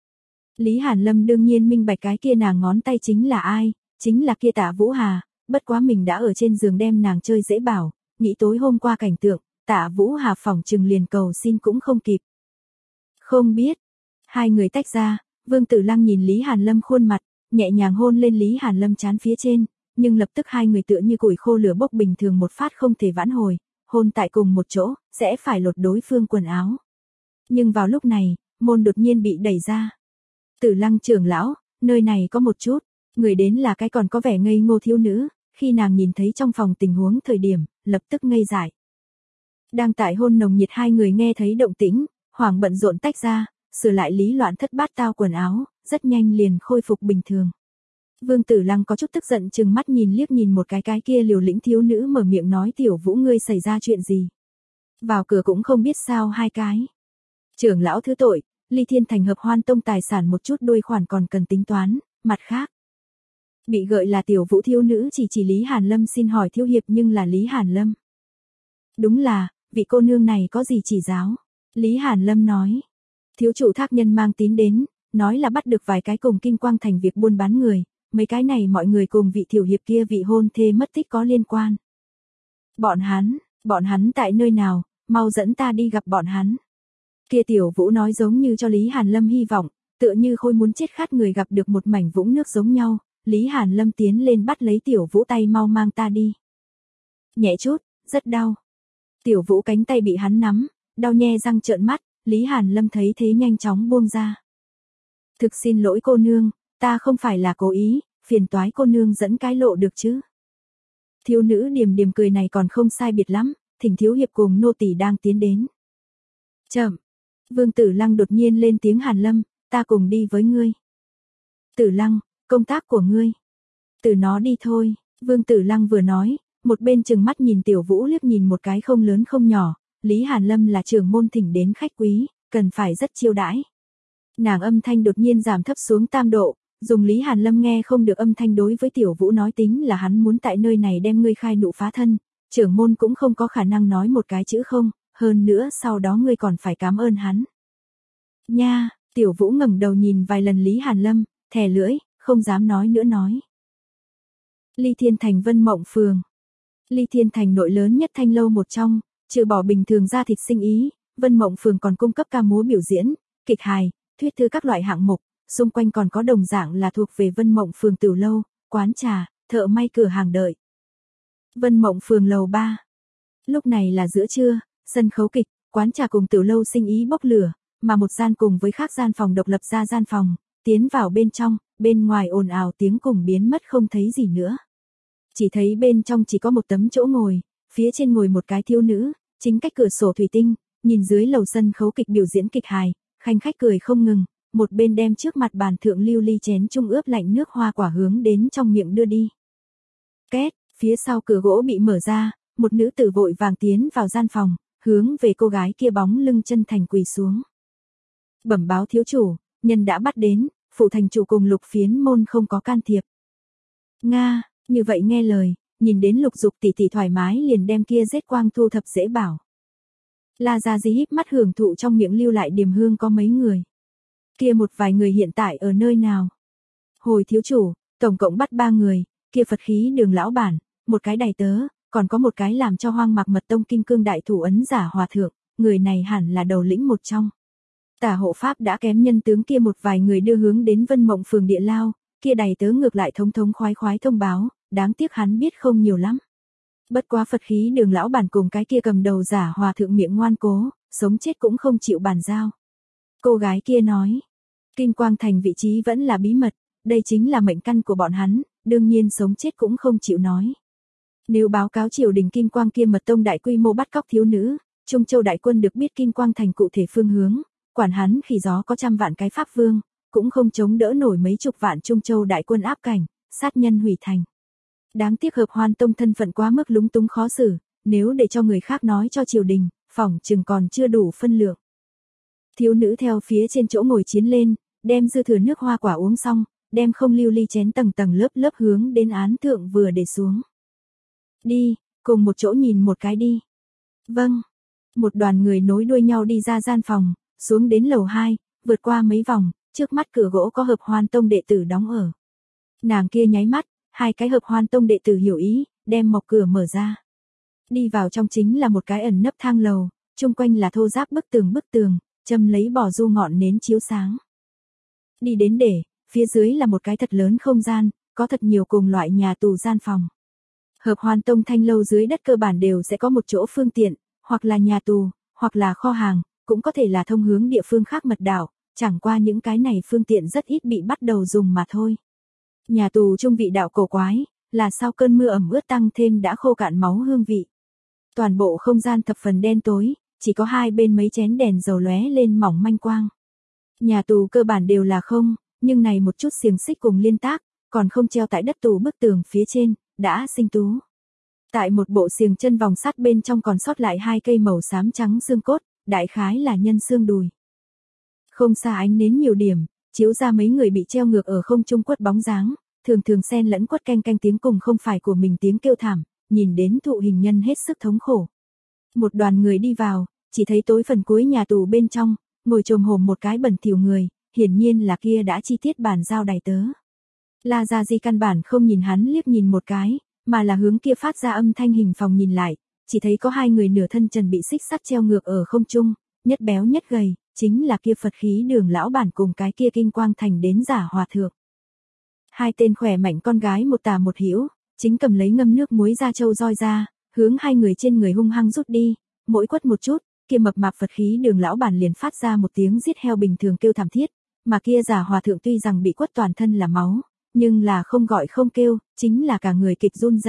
Lý Hàn Lâm đương nhiên minh bạch cái kia nàng ngón tay chính là ai, chính là kia Tạ Vũ Hà, bất quá mình đã ở trên giường đem nàng chơi dễ bảo, nghĩ tối hôm qua cảnh tượng, Tạ Vũ Hà phỏng chừng liền cầu xin cũng không kịp. Không biết. Hai người tách ra, Vương Tử Lăng nhìn Lý Hàn Lâm khuôn mặt, nhẹ nhàng hôn lên Lý Hàn Lâm trán phía trên, nhưng lập tức hai người tựa như củi khô lửa bốc bình thường một phát không thể vãn hồi, hôn tại cùng một chỗ, sẽ phải lột đối phương quần áo. Nhưng vào lúc này, môn đột nhiên bị đẩy ra. Tử Lăng trưởng lão, nơi này có một chút, người đến là cái còn có vẻ ngây ngô thiếu nữ, khi nàng nhìn thấy trong phòng tình huống thời điểm, lập tức ngây dại. Đang tại hôn nồng nhiệt hai người nghe thấy động tĩnh, hoảng bận rộn tách ra, sửa lại lý loạn thất bát tao quần áo, rất nhanh liền khôi phục bình thường. Vương Tử Lăng có chút tức giận chừng mắt nhìn liếc nhìn một cái cái kia liều lĩnh thiếu nữ mở miệng nói Tiểu Vũ ngươi xảy ra chuyện gì. Vào cửa cũng không biết sao hai cái. Trưởng lão thứ tội, Ly Thiên Thành Hợp Hoan Tông tài sản một chút đôi khoản còn cần tính toán, mặt khác. Bị gợi là Tiểu Vũ thiếu nữ chỉ chỉ Lý Hàn Lâm xin hỏi thiếu hiệp nhưng là Lý Hàn Lâm. Đúng là, vị cô nương này có gì chỉ giáo? Lý Hàn Lâm nói. Thiếu chủ thác nhân mang tín đến, nói là bắt được vài cái cùng Kinh Quang Thành việc buôn bán người, mấy cái này mọi người cùng vị tiểu hiệp kia vị hôn thê mất tích có liên quan. Bọn hắn, bọn hắn tại nơi nào, mau dẫn ta đi gặp bọn hắn. Kia Tiểu Vũ nói giống như cho Lý Hàn Lâm hy vọng, tựa như khôi muốn chết khát người gặp được một mảnh vũng nước giống nhau, Lý Hàn Lâm tiến lên bắt lấy Tiểu Vũ tay mau mang ta đi. Nhẹ chút, rất đau. Tiểu Vũ cánh tay bị hắn nắm, đau nhe răng trợn mắt, Lý Hàn Lâm thấy thế nhanh chóng buông ra. Thực xin lỗi cô nương, ta không phải là cố ý, phiền toái cô nương dẫn cái lộ được chứ. Thiếu nữ điềm điềm cười này còn không sai biệt lắm, thỉnh thiếu hiệp cùng nô tỳ đang tiến đến. Chậm. Vương Tử Lăng đột nhiên lên tiếng Hàn Lâm, ta cùng đi với ngươi. Tử Lăng, công tác của ngươi. Từ nó đi thôi, Vương Tử Lăng vừa nói, một bên chừng mắt nhìn Tiểu Vũ liếc nhìn một cái không lớn không nhỏ, Lý Hàn Lâm là trưởng môn thỉnh đến khách quý, cần phải rất chiêu đãi. Nàng âm thanh đột nhiên giảm thấp xuống tam độ, dùng Lý Hàn Lâm nghe không được âm thanh đối với Tiểu Vũ nói tính là hắn muốn tại nơi này đem ngươi khai nụ phá thân, trưởng môn cũng không có khả năng nói một cái chữ không, hơn nữa sau đó ngươi còn phải cảm ơn hắn. Nha, Tiểu Vũ ngẩng đầu nhìn vài lần Lý Hàn Lâm, thè lưỡi, không dám nói nữa nói. Ly Thiên Thành Vân Mộng Phường. Ly Thiên Thành nội lớn nhất thanh lâu một trong, trừ bỏ bình thường ra thịt sinh ý, Vân Mộng Phường còn cung cấp ca múa biểu diễn, kịch hài, thuyết thư các loại hạng mục, xung quanh còn có đồng dạng là thuộc về Vân Mộng Phường tiểu lâu, quán trà, thợ may cửa hàng đợi. Vân Mộng Phường lầu ba. Lúc này là giữa trưa, sân khấu kịch, quán trà cùng tiểu lâu sinh ý bốc lửa, mà một gian cùng với khác gian phòng độc lập ra gian phòng, tiến vào bên trong, bên ngoài ồn ào tiếng cùng biến mất không thấy gì nữa. Chỉ thấy bên trong chỉ có một tấm chỗ ngồi, phía trên ngồi một cái thiếu nữ, chính cách cửa sổ thủy tinh, nhìn dưới lầu sân khấu kịch biểu diễn kịch hài, khanh khách cười không ngừng, một bên đem trước mặt bàn thượng lưu ly chén chung ướp lạnh nước hoa quả hướng đến trong miệng đưa đi. Két, phía sau cửa gỗ bị mở ra, một nữ tử vội vàng tiến vào gian phòng, hướng về cô gái kia bóng lưng chân thành quỳ xuống. Bẩm báo thiếu chủ, nhân đã bắt đến, phụ thành chủ cùng Lục Phiến môn không có can thiệp. Nga, như vậy nghe lời, nhìn đến Lục Dục tỷ tỷ thoải mái liền đem kia giết quang thu thập dễ bảo. La Gia Di híp mắt hưởng thụ trong miệng lưu lại điềm hương có mấy người. Kia một vài người hiện tại ở nơi nào? Hồi thiếu chủ, tổng cộng bắt ba người, kia Phật khí Đường lão bản, một cái đầy tớ, còn có một cái làm cho Hoang Mạc Mật Tông Kim Cương đại thủ ấn giả hòa thượng, người này hẳn là đầu lĩnh một trong. Tả hộ pháp đã kém nhân tướng kia một vài người đưa hướng đến Vân Mộng Phường địa lao, kia đầy tớ ngược lại thống thống khoái khoái thông báo, đáng tiếc hắn biết không nhiều lắm. Bất quá Phật khí Đường lão bản cùng cái kia cầm đầu giả hòa thượng miệng ngoan cố, sống chết cũng không chịu bàn giao. Cô gái kia nói, Kim Quang Thành vị trí vẫn là bí mật, đây chính là mệnh căn của bọn hắn, đương nhiên sống chết cũng không chịu nói. Nếu báo cáo triều đình Kim Quang kia Mật Tông đại quy mô bắt cóc thiếu nữ, Trung Châu đại quân được biết Kim Quang Thành cụ thể phương hướng, quản hắn khi gió có trăm vạn cái pháp vương, cũng không chống đỡ nổi mấy chục vạn Trung Châu đại quân áp cảnh, sát nhân hủy thành. Đáng tiếc Hợp Hoan Tông thân phận quá mức lúng túng khó xử, nếu để cho người khác nói cho triều đình, phỏng chừng còn chưa đủ phân lượng. Thiếu nữ theo phía trên chỗ ngồi chiến lên, đem dư thừa nước hoa quả uống xong, đem không lưu ly chén tầng tầng lớp lớp hướng đến án thượng vừa để xuống. Đi, cùng một chỗ nhìn một cái đi. Vâng. Một đoàn người nối đuôi nhau đi ra gian phòng, xuống đến lầu hai, vượt qua mấy vòng, trước mắt cửa gỗ có Hợp Hoan Tông đệ tử đóng ở. Nàng kia nháy mắt, hai cái Hợp Hoan Tông đệ tử hiểu ý, đem mộc cửa mở ra. Đi vào trong chính là một cái ẩn nấp thang lầu, chung quanh là thô ráp bức tường bức tường, châm lấy bò du ngọn nến chiếu sáng. Đi đến để, phía dưới là một cái thật lớn không gian, có thật nhiều cùng loại nhà tù gian phòng. Hợp Hoan Tông thanh lâu dưới đất cơ bản đều sẽ có một chỗ phương tiện, hoặc là nhà tù, hoặc là kho hàng, cũng có thể là thông hướng địa phương khác mật đảo, chẳng qua những cái này phương tiện rất ít bị bắt đầu dùng mà thôi. Nhà tù trung vị đạo cổ quái, là sau cơn mưa ẩm ướt tăng thêm đã khô cạn máu hương vị. Toàn bộ không gian thập phần đen tối, chỉ có hai bên mấy chén đèn dầu lóe lên mỏng manh quang. Nhà tù cơ bản đều là không, nhưng này một chút xiềng xích cùng liên tác, còn không treo tại đất tù bức tường phía trên, đã sinh tú. Tại một bộ xiềng chân vòng sắt bên trong còn sót lại hai cây màu xám trắng xương cốt, đại khái là nhân xương đùi. Không xa ánh nến nhiều điểm, chiếu ra mấy người bị treo ngược ở không trung quất bóng dáng, thường thường xen lẫn quất canh canh tiếng cùng không phải của mình tiếng kêu thảm, nhìn đến thụ hình nhân hết sức thống khổ. Một đoàn người đi vào, chỉ thấy tối phần cuối nhà tù bên trong, ngồi chồm hổm một cái bẩn thỉu người, hiển nhiên là kia đã chi tiết bàn giao đài tớ. La Gia Di căn bản không nhìn hắn liếc nhìn một cái, mà là hướng kia phát ra âm thanh hình phòng nhìn lại, chỉ thấy có hai người nửa thân trần bị xích sắt treo ngược ở không trung, nhất béo nhất gầy, chính là kia Phật khí Đường lão bản cùng cái kia Kim Quang Thành đến giả hòa thượng. Hai tên khỏe mạnh con gái một tà một hữu, chính cầm lấy ngâm nước muối ra châu roi ra, hướng hai người trên người hung hăng rút đi, mỗi quất một chút, kia mập mạp Phật khí Đường lão bản liền phát ra một tiếng giết heo bình thường kêu thảm thiết, mà kia giả hòa thượng tuy rằng bị quất toàn thân là máu, nhưng là không gọi không kêu, chính là cả người kịch run rẩy,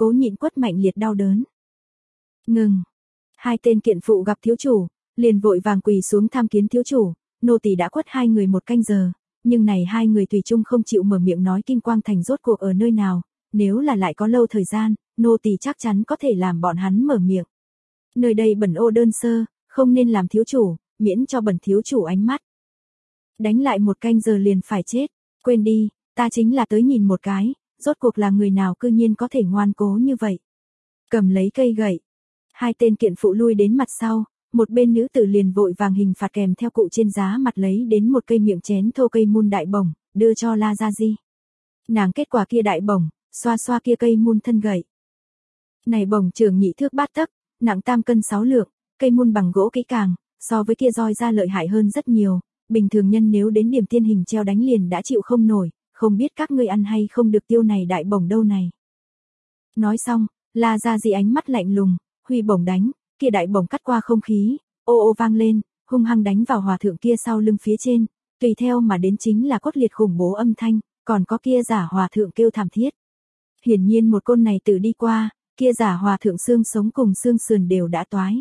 cố nhịn quất mạnh liệt đau đớn. Ngừng. Hai tên kiện phụ gặp thiếu chủ, liền vội vàng quỳ xuống tham kiến thiếu chủ, nô tỳ đã quất hai người một canh giờ, nhưng này hai người tùy chung không chịu mở miệng nói Kim Quang Thành rốt cuộc ở nơi nào, nếu là lại có lâu thời gian, nô tỳ chắc chắn có thể làm bọn hắn mở miệng. Nơi đây bẩn ô đơn sơ, không nên làm thiếu chủ, miễn cho bẩn thiếu chủ ánh mắt. Đánh lại một canh giờ liền phải chết, quên đi, ta chính là tới nhìn một cái, rốt cuộc là người nào cư nhiên có thể ngoan cố như vậy. Cầm lấy cây gậy, hai tên kiện phụ lui đến mặt sau, một bên nữ tử liền vội vàng hình phạt kèm theo cụ trên giá mặt lấy đến một cây miệng chén thô cây mun đại bổng, đưa cho La Gia Di. Nàng kết quả kia đại bổng, xoa xoa kia cây mun thân gậy. Này bổng trường nhị thước bát tấc, nặng tam cân sáu lượng, cây mun bằng gỗ kỹ càng, so với kia roi ra lợi hại hơn rất nhiều, bình thường nhân nếu đến điểm tiên hình treo đánh liền đã chịu không nổi, không biết các ngươi ăn hay không được tiêu này đại bổng đâu này. Nói xong, La Gia Di ánh mắt lạnh lùng, huy bổng đánh, kia đại bổng cắt qua không khí, ô ô vang lên, hung hăng đánh vào hòa thượng kia sau lưng phía trên, tùy theo mà đến chính là cốt liệt khủng bố âm thanh, còn có kia giả hòa thượng kêu thảm thiết. Hiển nhiên một côn này từ đi qua, kia giả hòa thượng xương sống cùng xương sườn đều đã toái.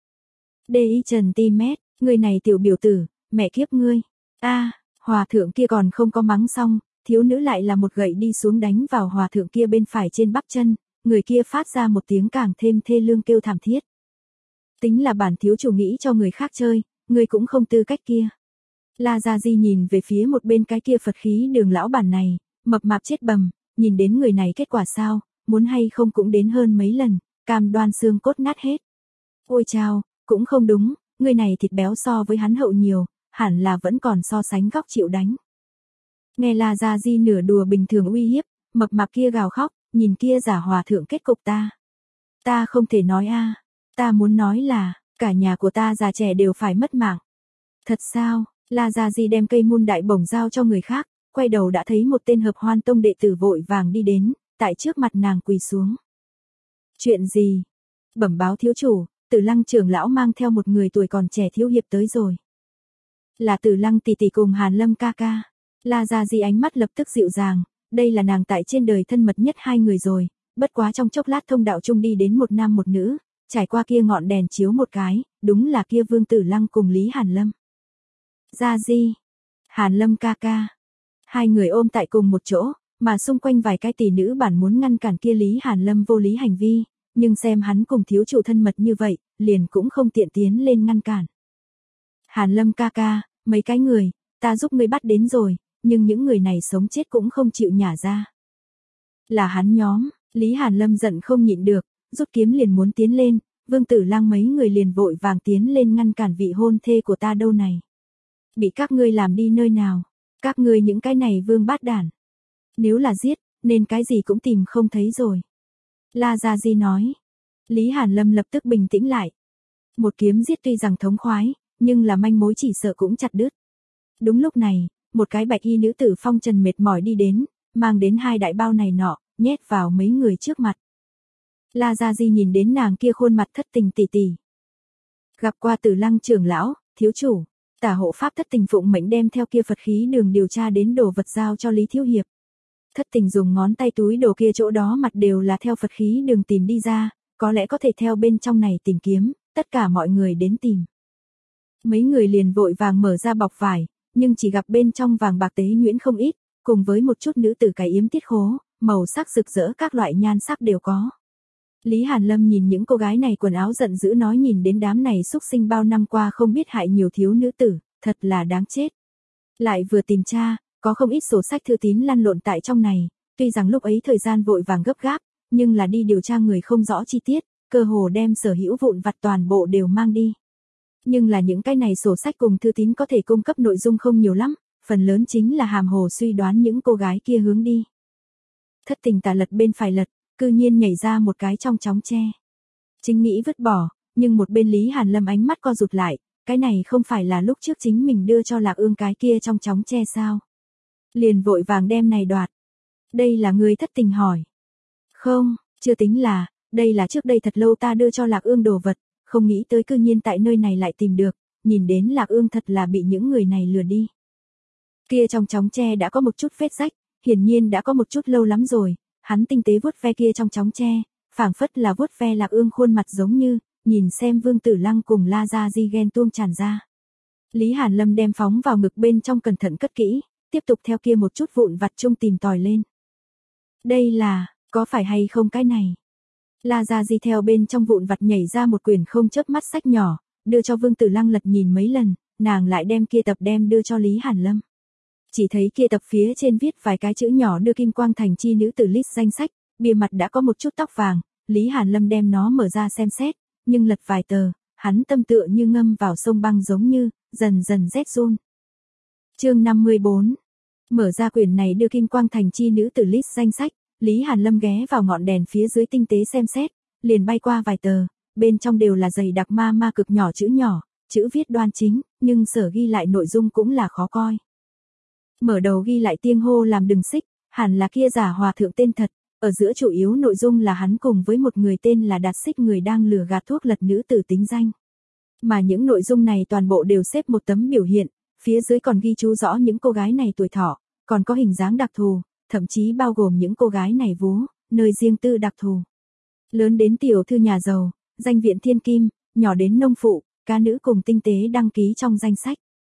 Đê y Trần Ti Mét, người này tiểu biểu tử, mẹ kiếp ngươi. A, hòa thượng kia còn không có mắng xong, thiếu nữ lại là một gậy đi xuống đánh vào hòa thượng kia bên phải trên bắp chân, người kia phát ra một tiếng càng thêm thê lương kêu thảm thiết. Tính là bản thiếu chủ nghĩ cho người khác chơi, người cũng không tư cách kia. La Gia Di nhìn về phía một bên cái kia Phật khí đường lão bản này, mập mạp chết bầm, nhìn đến người này kết quả sao, muốn hay không cũng đến hơn mấy lần, cam đoan xương cốt nát hết. Ôi chao, cũng không đúng, người này thịt béo so với hắn hậu nhiều, hẳn là vẫn còn so sánh góc chịu đánh. Nghe La Gia Di nửa đùa bình thường uy hiếp, mập mạp kia gào khóc, nhìn kia giả hòa thượng kết cục ta. Ta không thể nói a, ta muốn nói là, cả nhà của ta già trẻ đều phải mất mạng. Thật sao? La Gia Di đem cây mun đại bổng giao cho người khác, quay đầu đã thấy một tên hợp hoan tông đệ tử vội vàng đi đến, tại trước mặt nàng quỳ xuống. Chuyện gì? Bẩm báo thiếu chủ, Tử Lăng trưởng lão mang theo một người tuổi còn trẻ thiếu hiệp tới rồi. Là Tử Lăng tỷ tỷ cùng Hàn Lâm ca ca. La Gia Di ánh mắt lập tức dịu dàng, đây là nàng tại trên đời thân mật nhất hai người rồi, bất quá trong chốc lát thông đạo chung đi đến một nam một nữ, trải qua kia ngọn đèn chiếu một cái, đúng là kia Vương Tử Lăng cùng Lý Hàn Lâm. Gia Di, Hàn Lâm ca ca. Hai người ôm tại cùng một chỗ, mà xung quanh vài cái tỷ nữ bản muốn ngăn cản kia Lý Hàn Lâm vô lý hành vi, nhưng xem hắn cùng thiếu chủ thân mật như vậy, liền cũng không tiện tiến lên ngăn cản. Hàn Lâm ca ca, mấy cái người, ta giúp ngươi bắt đến rồi, nhưng những người này sống chết cũng không chịu nhả ra. Là hắn nhóm, Lý Hàn Lâm giận không nhịn được, rút kiếm liền muốn tiến lên, Vương Tử Lăng mấy người liền vội vàng tiến lên ngăn cản vị hôn thê của ta đâu này. Bị các ngươi làm đi nơi nào, các ngươi những cái này vương bát đản. Nếu là giết, nên cái gì cũng tìm không thấy rồi. La Gia Di nói. Lý Hàn Lâm lập tức bình tĩnh lại. Một kiếm giết tuy rằng thống khoái, nhưng là manh mối chỉ sợ cũng chặt đứt. Đúng lúc này, một cái bạch y nữ tử phong trần mệt mỏi đi đến, mang đến hai đại bao này nọ, nhét vào mấy người trước mặt. La Gia Di nhìn đến nàng kia khuôn mặt thất tình tỉ tỉ. Gặp qua Tử Lăng trưởng lão, thiếu chủ, tả hộ pháp thất tình phụng mệnh đem theo kia Phật khí đường điều tra đến đồ vật giao cho Lý Thiếu Hiệp. Thất tình dùng ngón tay túi đồ kia chỗ đó mặt đều là theo Phật khí đường tìm đi ra, có lẽ có thể theo bên trong này tìm kiếm, tất cả mọi người đến tìm. Mấy người liền vội vàng mở ra bọc vải, nhưng chỉ gặp bên trong vàng bạc tế nhuyễn không ít, cùng với một chút nữ tử cái yếm tiết khố, màu sắc rực rỡ các loại nhan sắc đều có. Lý Hàn Lâm nhìn những cô gái này quần áo giận dữ nói nhìn đến đám này xúc sinh bao năm qua không biết hại nhiều thiếu nữ tử, thật là đáng chết. Lại vừa tìm tra, có không ít sổ sách thư tín lăn lộn tại trong này, tuy rằng lúc ấy thời gian vội vàng gấp gáp, nhưng là đi điều tra người không rõ chi tiết, cơ hồ đem sở hữu vụn vặt toàn bộ đều mang đi. Nhưng là những cái này sổ sách cùng thư tín có thể cung cấp nội dung không nhiều lắm, phần lớn chính là hàm hồ suy đoán những cô gái kia hướng đi. Thất tình tà lật bên phải lật, cư nhiên nhảy ra một cái trong chóng tre. Chính nghĩ vứt bỏ, nhưng một bên Lý Hàn Lâm ánh mắt co rụt lại, cái này không phải là lúc trước chính mình đưa cho Lạc Ương cái kia trong chóng tre sao? Liền vội vàng đem này đoạt. Đây là người thất tình hỏi. Không, chưa tính là, đây là trước đây thật lâu ta đưa cho Lạc Ương đồ vật, không nghĩ tới cư nhiên tại nơi này lại tìm được, nhìn đến Lạc Ương thật là bị những người này lừa đi. Kia trong chóng tre đã có một chút vết rách, hiển nhiên đã có một chút lâu lắm rồi, hắn tinh tế vuốt ve kia trong chóng tre, phảng phất là vuốt ve Lạc Ương khuôn mặt giống như, nhìn xem Vương Tử Lăng cùng La Gia Di ghen tuông tràn ra. Lý Hàn Lâm đem phóng vào ngực bên trong cẩn thận cất kỹ, tiếp tục theo kia một chút vụn vặt chung tìm tòi lên. Đây là, có phải hay không cái này? La Gia Di theo bên trong vụn vặt nhảy ra một quyển không chớp mắt sách nhỏ, đưa cho Vương Tử Lăng lật nhìn mấy lần, nàng lại đem kia tập đem đưa cho Lý Hàn Lâm. Chỉ thấy kia tập phía trên viết vài cái chữ nhỏ đưa Kim Quang Thành chi nữ tử list danh sách, bìa mặt đã có một chút tóc vàng, Lý Hàn Lâm đem nó mở ra xem xét, nhưng lật vài tờ, hắn tâm tựa như ngâm vào sông băng giống như, dần dần rét run. Chương năm mươi bốn. Mở ra quyển này đưa Kim Quang Thành chi nữ tử list danh sách, Lý Hàn Lâm ghé vào ngọn đèn phía dưới tinh tế xem xét, liền bay qua vài tờ, bên trong đều là dày đặc ma ma cực nhỏ chữ nhỏ, chữ viết đoan chính, nhưng sở ghi lại nội dung cũng là khó coi. Mở đầu ghi lại tiếng hô làm đừng xích, hẳn là kia giả hòa thượng tên thật, ở giữa chủ yếu nội dung là hắn cùng với một người tên là Đạt Xích người đang lừa gạt thuốc lật nữ tử tính danh. Mà những nội dung này toàn bộ đều xếp một tấm biểu hiện, phía dưới còn ghi chú rõ những cô gái này tuổi thọ, còn có hình dáng đặc thù, thậm chí bao gồm những cô gái này vú, nơi riêng tư đặc thù. Lớn đến tiểu thư nhà giàu, danh viện thiên kim, nhỏ đến nông phụ, ca nữ cùng tinh tế đăng ký trong danh sách.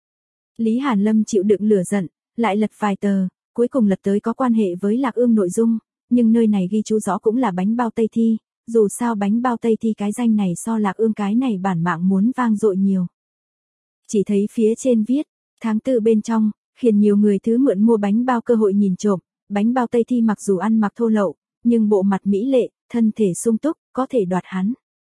Lý Hàn Lâm chịu đựng lửa giận, lại lật vài tờ, cuối cùng lật tới có quan hệ với Lạc Ương nội dung, nhưng nơi này ghi chú rõ cũng là bánh bao Tây Thi, dù sao bánh bao Tây Thi cái danh này so Lạc Ương cái này bản mạng muốn vang dội nhiều. Chỉ thấy phía trên viết, tháng tư bên trong, khiến nhiều người thứ mượn mua bánh bao cơ hội nhìn trộm, bánh bao Tây Thi mặc dù ăn mặc thô lậu, nhưng bộ mặt mỹ lệ, thân thể sung túc, có thể đoạt hắn.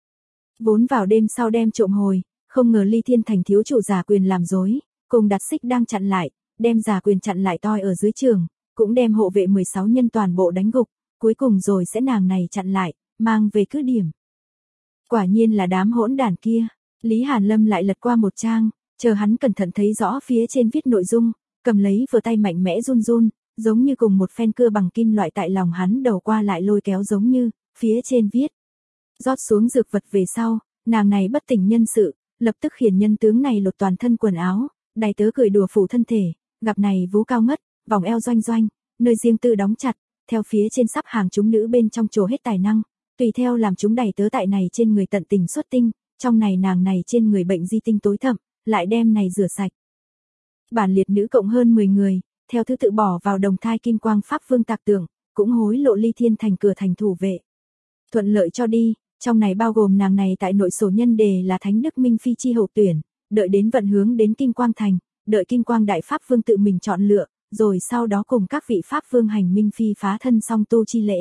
Vốn vào đêm sau đem trộm hồi, không ngờ Ly Thiên Thành thiếu chủ giả quyền làm dối, cùng Đạt Xích đang chặn lại, đem giả quyền chặn lại toi ở dưới trường, cũng đem hộ vệ mười sáu nhân toàn bộ đánh gục, cuối cùng rồi sẽ nàng này chặn lại, mang về cứ điểm. Quả nhiên là đám hỗn đản kia, Lý Hàn Lâm lại lật qua một trang, chờ hắn cẩn thận thấy rõ phía trên viết nội dung, cầm lấy vừa tay mạnh mẽ run run, giống như cùng một phen cưa bằng kim loại tại lòng hắn đầu qua lại lôi kéo giống như, phía trên viết. Rót xuống dược vật về sau, nàng này bất tỉnh nhân sự, lập tức khiển nhân tướng này lột toàn thân quần áo, đày tớ cười đùa phủ thân thể, gặp này vú cao ngất, vòng eo doanh doanh, nơi riêng tư đóng chặt, theo phía trên sắp hàng chúng nữ bên trong trổ hết tài năng, tùy theo làm chúng đày tớ tại này trên người tận tình xuất tinh, trong này nàng này trên người bệnh di tinh tối thậm, lại đem này rửa sạch. Bản liệt nữ cộng hơn mười người, theo thứ tự bỏ vào đồng thai Kim Quang Pháp Vương tạc tưởng, cũng hối lộ Ly Thiên Thành cửa thành thủ vệ. Thuận lợi cho đi, trong này bao gồm nàng này tại nội sổ nhân đề là Thánh Đức Minh Phi chi hậu tuyển, đợi đến vận hướng đến Kim Quang Thành, đợi Kim Quang Đại Pháp Vương tự mình chọn lựa, rồi sau đó cùng các vị Pháp Vương hành Minh Phi phá thân song tu chi lễ.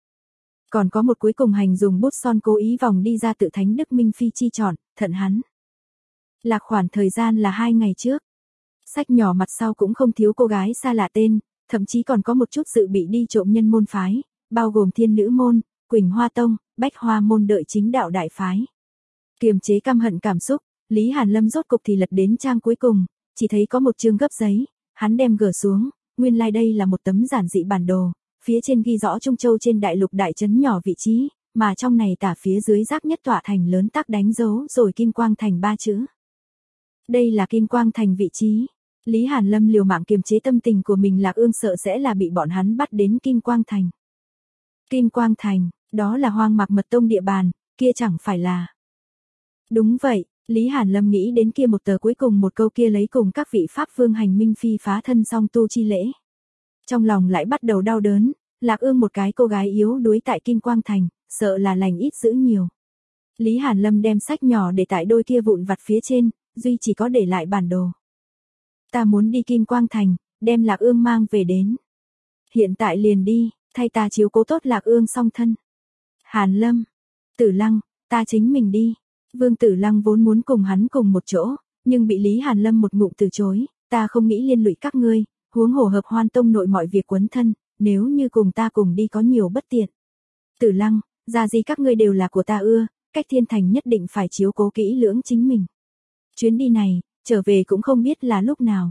Còn có một cuối cùng hành dùng bút son cố ý vòng đi ra tự Thánh Đức Minh Phi chi chọn, thận hắn. Lạc khoản thời gian là hai ngày trước. Sách nhỏ mặt sau cũng không thiếu cô gái xa lạ tên, thậm chí còn có một chút dự bị đi trộm nhân môn phái, bao gồm Thiên Nữ Môn, Quỳnh Hoa Tông, Bách Hoa Môn đợi chính đạo đại phái. Kiềm chế căm hận cảm xúc, Lý Hàn Lâm rốt cục thì lật đến trang cuối cùng, chỉ thấy có một chương gấp giấy, hắn đem gỡ xuống, nguyên lai like đây là một tấm giản dị bản đồ, phía trên ghi rõ Trung Châu trên đại lục đại trấn nhỏ vị trí, mà trong này tả phía dưới giác nhất tọa thành lớn tác đánh dấu rồi Kim Quang Thành ba chữ. Đây là Kim Quang Thành vị trí. Lý Hàn Lâm liều mạng kiềm chế tâm tình của mình, Lạc Ương sợ sẽ là bị bọn hắn bắt đến Kim Quang Thành. Kim Quang Thành, đó là Hoang Mạc Mật Tông địa bàn, kia chẳng phải là. Đúng vậy, Lý Hàn Lâm nghĩ đến kia một tờ cuối cùng một câu kia lấy cùng các vị Pháp Vương hành Minh Phi phá thân song tu chi lễ. Trong lòng lại bắt đầu đau đớn, Lạc Ương một cái cô gái yếu đuối tại Kim Quang Thành, sợ là lành ít dữ nhiều. Lý Hàn Lâm đem sách nhỏ để tại đôi kia vụn vặt phía trên, duy chỉ có để lại bản đồ. Ta muốn đi Kim Quang Thành, đem Lạc Ương mang về đến. Hiện tại liền đi, thay ta chiếu cố tốt Lạc Ương song thân. Hàn Lâm, Tử Lăng, ta chính mình đi. Vương Tử Lăng vốn muốn cùng hắn cùng một chỗ, nhưng bị Lý Hàn Lâm một ngụm từ chối, ta không nghĩ liên lụy các ngươi, huống hồ hợp Hoan Tông nội mọi việc quấn thân, nếu như cùng ta cùng đi có nhiều bất tiện. Tử Lăng, ra gì các ngươi đều là của ta ưa, cách Thiên Thành nhất định phải chiếu cố kỹ lưỡng chính mình. Chuyến đi này, trở về cũng không biết là lúc nào.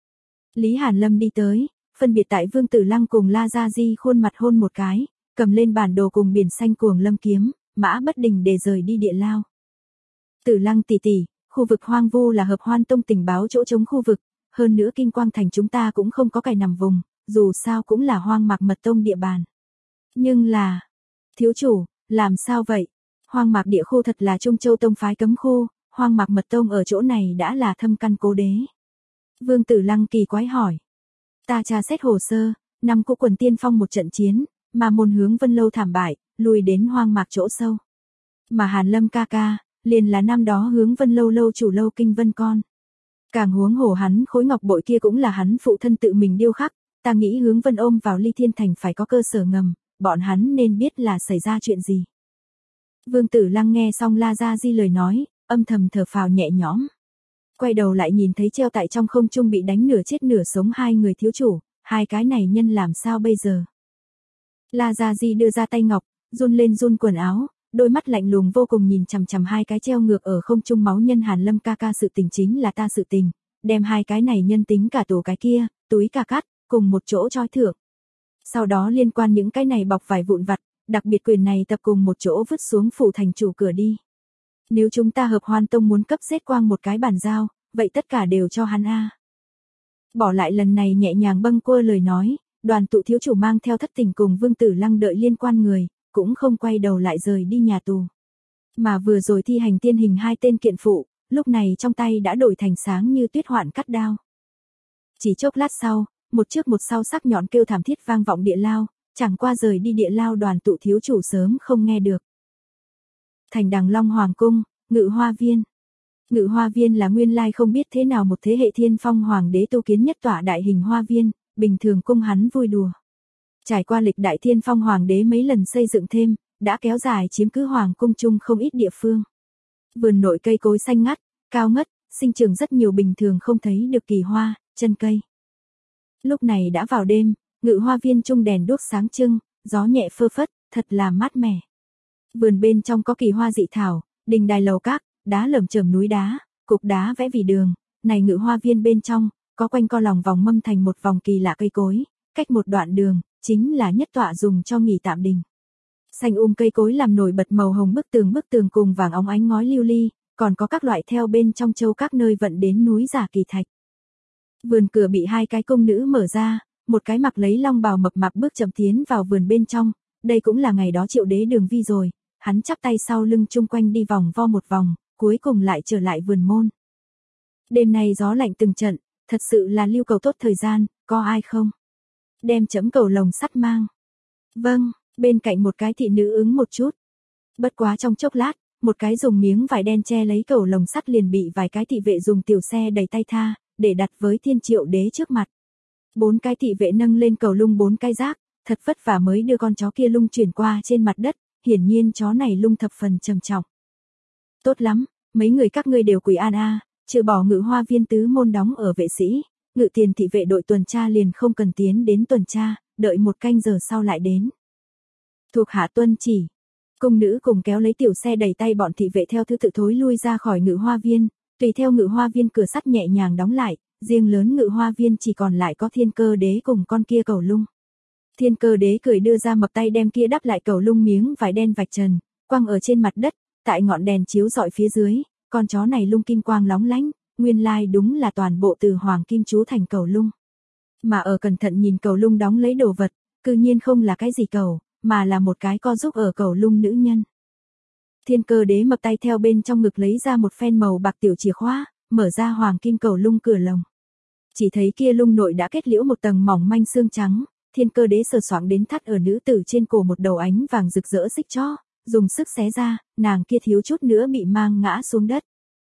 Lý Hàn Lâm đi tới, phân biệt tại Vương Tử Lăng cùng La Gia Di khuôn mặt hôn một cái, cầm lên bản đồ cùng biển xanh cuồng lâm kiếm, mã bất đình để rời đi địa lao. Tử Lăng tỷ tỷ, khu vực hoang vu là hợp Hoan Tông tình báo chỗ chống khu vực, hơn nữa Kim Quang Thành chúng ta cũng không có cài nằm vùng, dù sao cũng là Hoang Mạc Mật Tông địa bàn. Nhưng là, thiếu chủ, Làm sao vậy? Hoang Mạc Địa Khu thật là Trung Châu tông phái cấm khu, Hoang Mạc Mật Tông ở chỗ này đã là thâm căn cố đế. Vương Tử Lăng kỳ quái hỏi. Ta tra xét hồ sơ, năm cũ quần tiên phong một trận chiến, mà môn hướng Vân Lâu thảm bại, lùi đến Hoang Mạc chỗ sâu. Mà Hàn Lâm ca ca, liền là năm đó hướng Vân Lâu lâu chủ Lâu Kinh Vân con. Càng huống hồ hắn khối ngọc bội kia cũng là hắn phụ thân tự mình điêu khắc, ta nghĩ hướng Vân ôm vào Ly Thiên Thành phải có cơ sở ngầm, bọn hắn nên biết là xảy ra chuyện gì. Vương Tử Lăng nghe xong La Gia Di lời nói, âm thầm thở phào nhẹ nhõm. Quay đầu lại nhìn thấy treo tại trong không trung bị đánh nửa chết nửa sống hai người thiếu chủ, hai cái này nhân làm sao bây giờ. La Gia Di đưa ra tay ngọc, run lên run quần áo, đôi mắt lạnh lùng vô cùng nhìn chằm chằm hai cái treo ngược ở không trung máu nhân. Hàn Lâm ca ca, sự tình chính là ta sự tình, đem hai cái này nhân tính cả tủ cái kia, túi cà cắt, cùng một chỗ trói thượng. Sau đó liên quan những cái này bọc vải vụn vặt, đặc biệt quyền này tập cùng một chỗ vứt xuống phủ thành chủ cửa đi. Nếu chúng ta Hợp Hoan Tông muốn cấp giết quang một cái bàn giao, vậy tất cả đều cho hắn a. Bỏ lại lần này nhẹ nhàng bâng quơ lời nói, Đoàn Tụ thiếu chủ mang theo Thất Tình cùng Vương Tử Lăng đợi liên quan người, cũng không quay đầu lại rời đi nhà tù. Mà vừa rồi thi hành tiên hình hai tên kiện phụ, lúc này trong tay đã đổi thành sáng như tuyết hoạn cắt đao. Chỉ chốc lát sau, một trước một sau sắc nhọn kêu thảm thiết vang vọng địa lao, chẳng qua rời đi địa lao Đoàn Tụ thiếu chủ sớm không nghe được. Thành Đằng Long Hoàng cung, Ngự Hoa viên. Ngự Hoa viên là nguyên lai không biết thế nào một thế hệ thiên phong hoàng đế tu kiến nhất tọa đại hình hoa viên, bình thường cung hắn vui đùa. Trải qua lịch đại thiên phong hoàng đế mấy lần xây dựng thêm, đã kéo dài chiếm cứ hoàng cung chung không ít địa phương. Vườn nội cây cối xanh ngắt, cao ngất, sinh trưởng rất nhiều bình thường không thấy được kỳ hoa, chân cây. Lúc này đã vào đêm, Ngự Hoa viên chung đèn đuốc sáng trưng, gió nhẹ phơ phất, thật là mát mẻ. Vườn bên trong có kỳ hoa dị thảo, đình đài lầu các, đá lởm chởm núi đá, cục đá vẽ vì đường. Này Ngự Hoa viên bên trong, có quanh co lòng vòng mâm thành một vòng kỳ lạ cây cối, cách một đoạn đường, chính là nhất tọa dùng cho nghỉ tạm đình. Xanh um cây cối làm nổi bật màu hồng bức tường bức tường cùng vàng óng ánh ngói lưu ly, còn có các loại theo bên trong châu các nơi vận đến núi giả kỳ thạch. Vườn cửa bị hai cái cung nữ mở ra, một cái mặc lấy long bào mập mạp bước chậm tiến vào vườn bên trong, đây cũng là ngày đó Triệu Đế Đường Vi rồi, hắn chắp tay sau lưng chung quanh đi vòng vo một vòng, cuối cùng lại trở lại vườn môn. Đêm nay gió lạnh từng trận, thật sự là lưu cầu tốt thời gian, có ai không? Đem chấm cầu lồng sắt mang. Vâng, bên cạnh một cái thị nữ ứng một chút. Bất quá trong chốc lát, một cái dùng miếng vải đen che lấy cầu lồng sắt liền bị vài cái thị vệ dùng tiểu xe đẩy tay tha, để đặt với Thiên Triệu Đế trước mặt. Bốn cái thị vệ nâng lên cầu lung bốn cái rác, thật vất vả mới đưa con chó kia lung chuyển qua trên mặt đất, hiển nhiên chó này lung thập phần trầm trọng. Tốt lắm, mấy người các ngươi đều quỳ an a, trừ bỏ Ngự Hoa viên tứ môn đóng ở vệ sĩ, Ngự Tiền thị vệ đội tuần tra liền không cần tiến đến tuần tra, đợi một canh giờ sau lại đến. Thuộc hạ tuân chỉ. Cung nữ cùng kéo lấy tiểu xe đẩy tay bọn thị vệ theo thứ tự thối lui ra khỏi Ngự Hoa viên, tùy theo Ngự Hoa viên cửa sắt nhẹ nhàng đóng lại, riêng lớn Ngự Hoa viên chỉ còn lại có Thiên Cơ Đế cùng con kia cầu lung. Thiên Cơ Đế cười đưa ra mập tay đem kia đắp lại cầu lung miếng vải đen vạch trần, quăng ở trên mặt đất, tại ngọn đèn chiếu rọi phía dưới, con chó này lung kim quang lóng lánh, nguyên lai đúng là toàn bộ từ hoàng kim chú thành cầu lung. Mà ở cẩn thận nhìn cầu lung đóng lấy đồ vật, cư nhiên không là cái gì cầu, mà là một cái co giúp ở cầu lung nữ nhân. Thiên Cơ Đế mập tay theo bên trong ngực lấy ra một phen màu bạc tiểu chìa khóa, mở ra hoàng kim cầu lung cửa lồng. Chỉ thấy kia lung nội đã kết liễu một tầng mỏng manh xương trắng, Thiên Cơ Đế sờ soạng đến thắt ở nữ tử trên cổ một đầu ánh vàng rực rỡ xích chó, dùng sức xé ra, nàng kia thiếu chút nữa bị mang ngã xuống đất.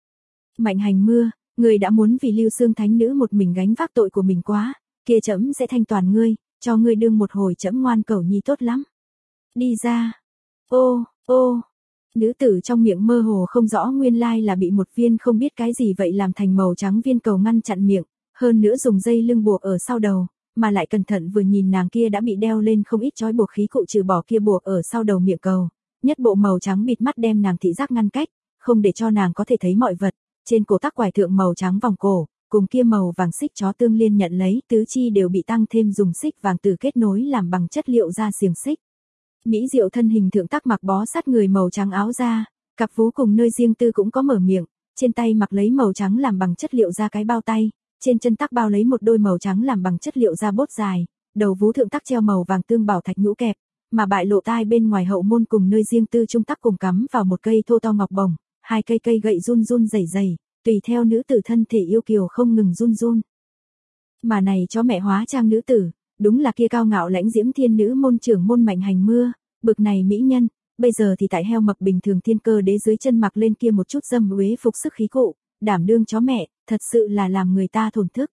Mạnh Hành Mưa, ngươi đã muốn vì Lưu Xương Thánh nữ một mình gánh vác tội của mình quá, kia trẫm sẽ thanh toàn ngươi, cho ngươi đương một hồi trẫm ngoan cẩu nhi tốt lắm. Đi ra. Ô, ô. Nữ tử trong miệng mơ hồ không rõ nguyên lai là bị một viên không biết cái gì vậy làm thành màu trắng viên cầu ngăn chặn miệng, hơn nữa dùng dây lưng buộc ở sau đầu, mà lại cẩn thận vừa nhìn nàng kia đã bị đeo lên không ít trói buộc khí cụ trừ bỏ kia buộc ở sau đầu miệng cầu, nhất bộ màu trắng bịt mắt đem nàng thị giác ngăn cách, không để cho nàng có thể thấy mọi vật, trên cổ tắc quải thượng màu trắng vòng cổ, cùng kia màu vàng xích chó tương liên nhận lấy, tứ chi đều bị tăng thêm dùng xích vàng từ kết nối làm bằng chất liệu da xiềng xích. Mỹ diệu thân hình thượng tắc mặc bó sát người màu trắng áo da, cặp vú cùng nơi riêng tư cũng có mở miệng, trên tay mặc lấy màu trắng làm bằng chất liệu da cái bao tay, trên chân tắc bao lấy một đôi màu trắng làm bằng chất liệu da bốt dài, đầu vú thượng tắc treo màu vàng tương bảo thạch nhũ kẹp, mà bại lộ tai bên ngoài hậu môn cùng nơi riêng tư trung tắc cùng cắm vào một cây thô to ngọc bổng, hai cây cây gậy run run rẩy rẩy, tùy theo nữ tử thân thể yêu kiều không ngừng run run. Mà này chó mẹ hóa trang nữ tử, đúng là kia cao ngạo lãnh diễm thiên nữ môn trưởng môn Mạnh Hành Mưa, bực này mỹ nhân, bây giờ thì tại heo mập bình thường thiên cơ đế dưới chân mặc lên kia một chút dâm uế phục sức khí cụ, đảm đương chó mẹ, thật sự là làm người ta thổn thức.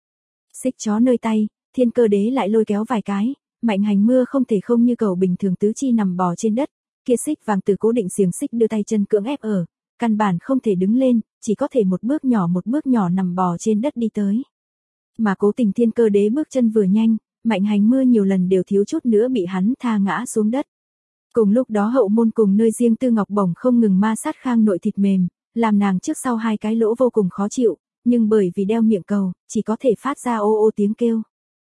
Xích chó nơi tay, thiên cơ đế lại lôi kéo vài cái, Mạnh Hành Mưa không thể không như cầu bình thường tứ chi nằm bò trên đất, kia xích vàng từ cố định xiềng xích đưa tay chân cưỡng ép ở, căn bản không thể đứng lên, chỉ có thể một bước nhỏ một bước nhỏ nằm bò trên đất đi tới. Mà cố tình thiên cơ đế bước chân vừa nhanh, Mạnh Hành Mưa nhiều lần đều thiếu chút nữa bị hắn tha ngã xuống đất. Cùng lúc đó hậu môn cùng nơi riêng tư ngọc bổng không ngừng ma sát khang nội thịt mềm, làm nàng trước sau hai cái lỗ vô cùng khó chịu, nhưng bởi vì đeo miệng cầu, chỉ có thể phát ra ô ô tiếng kêu.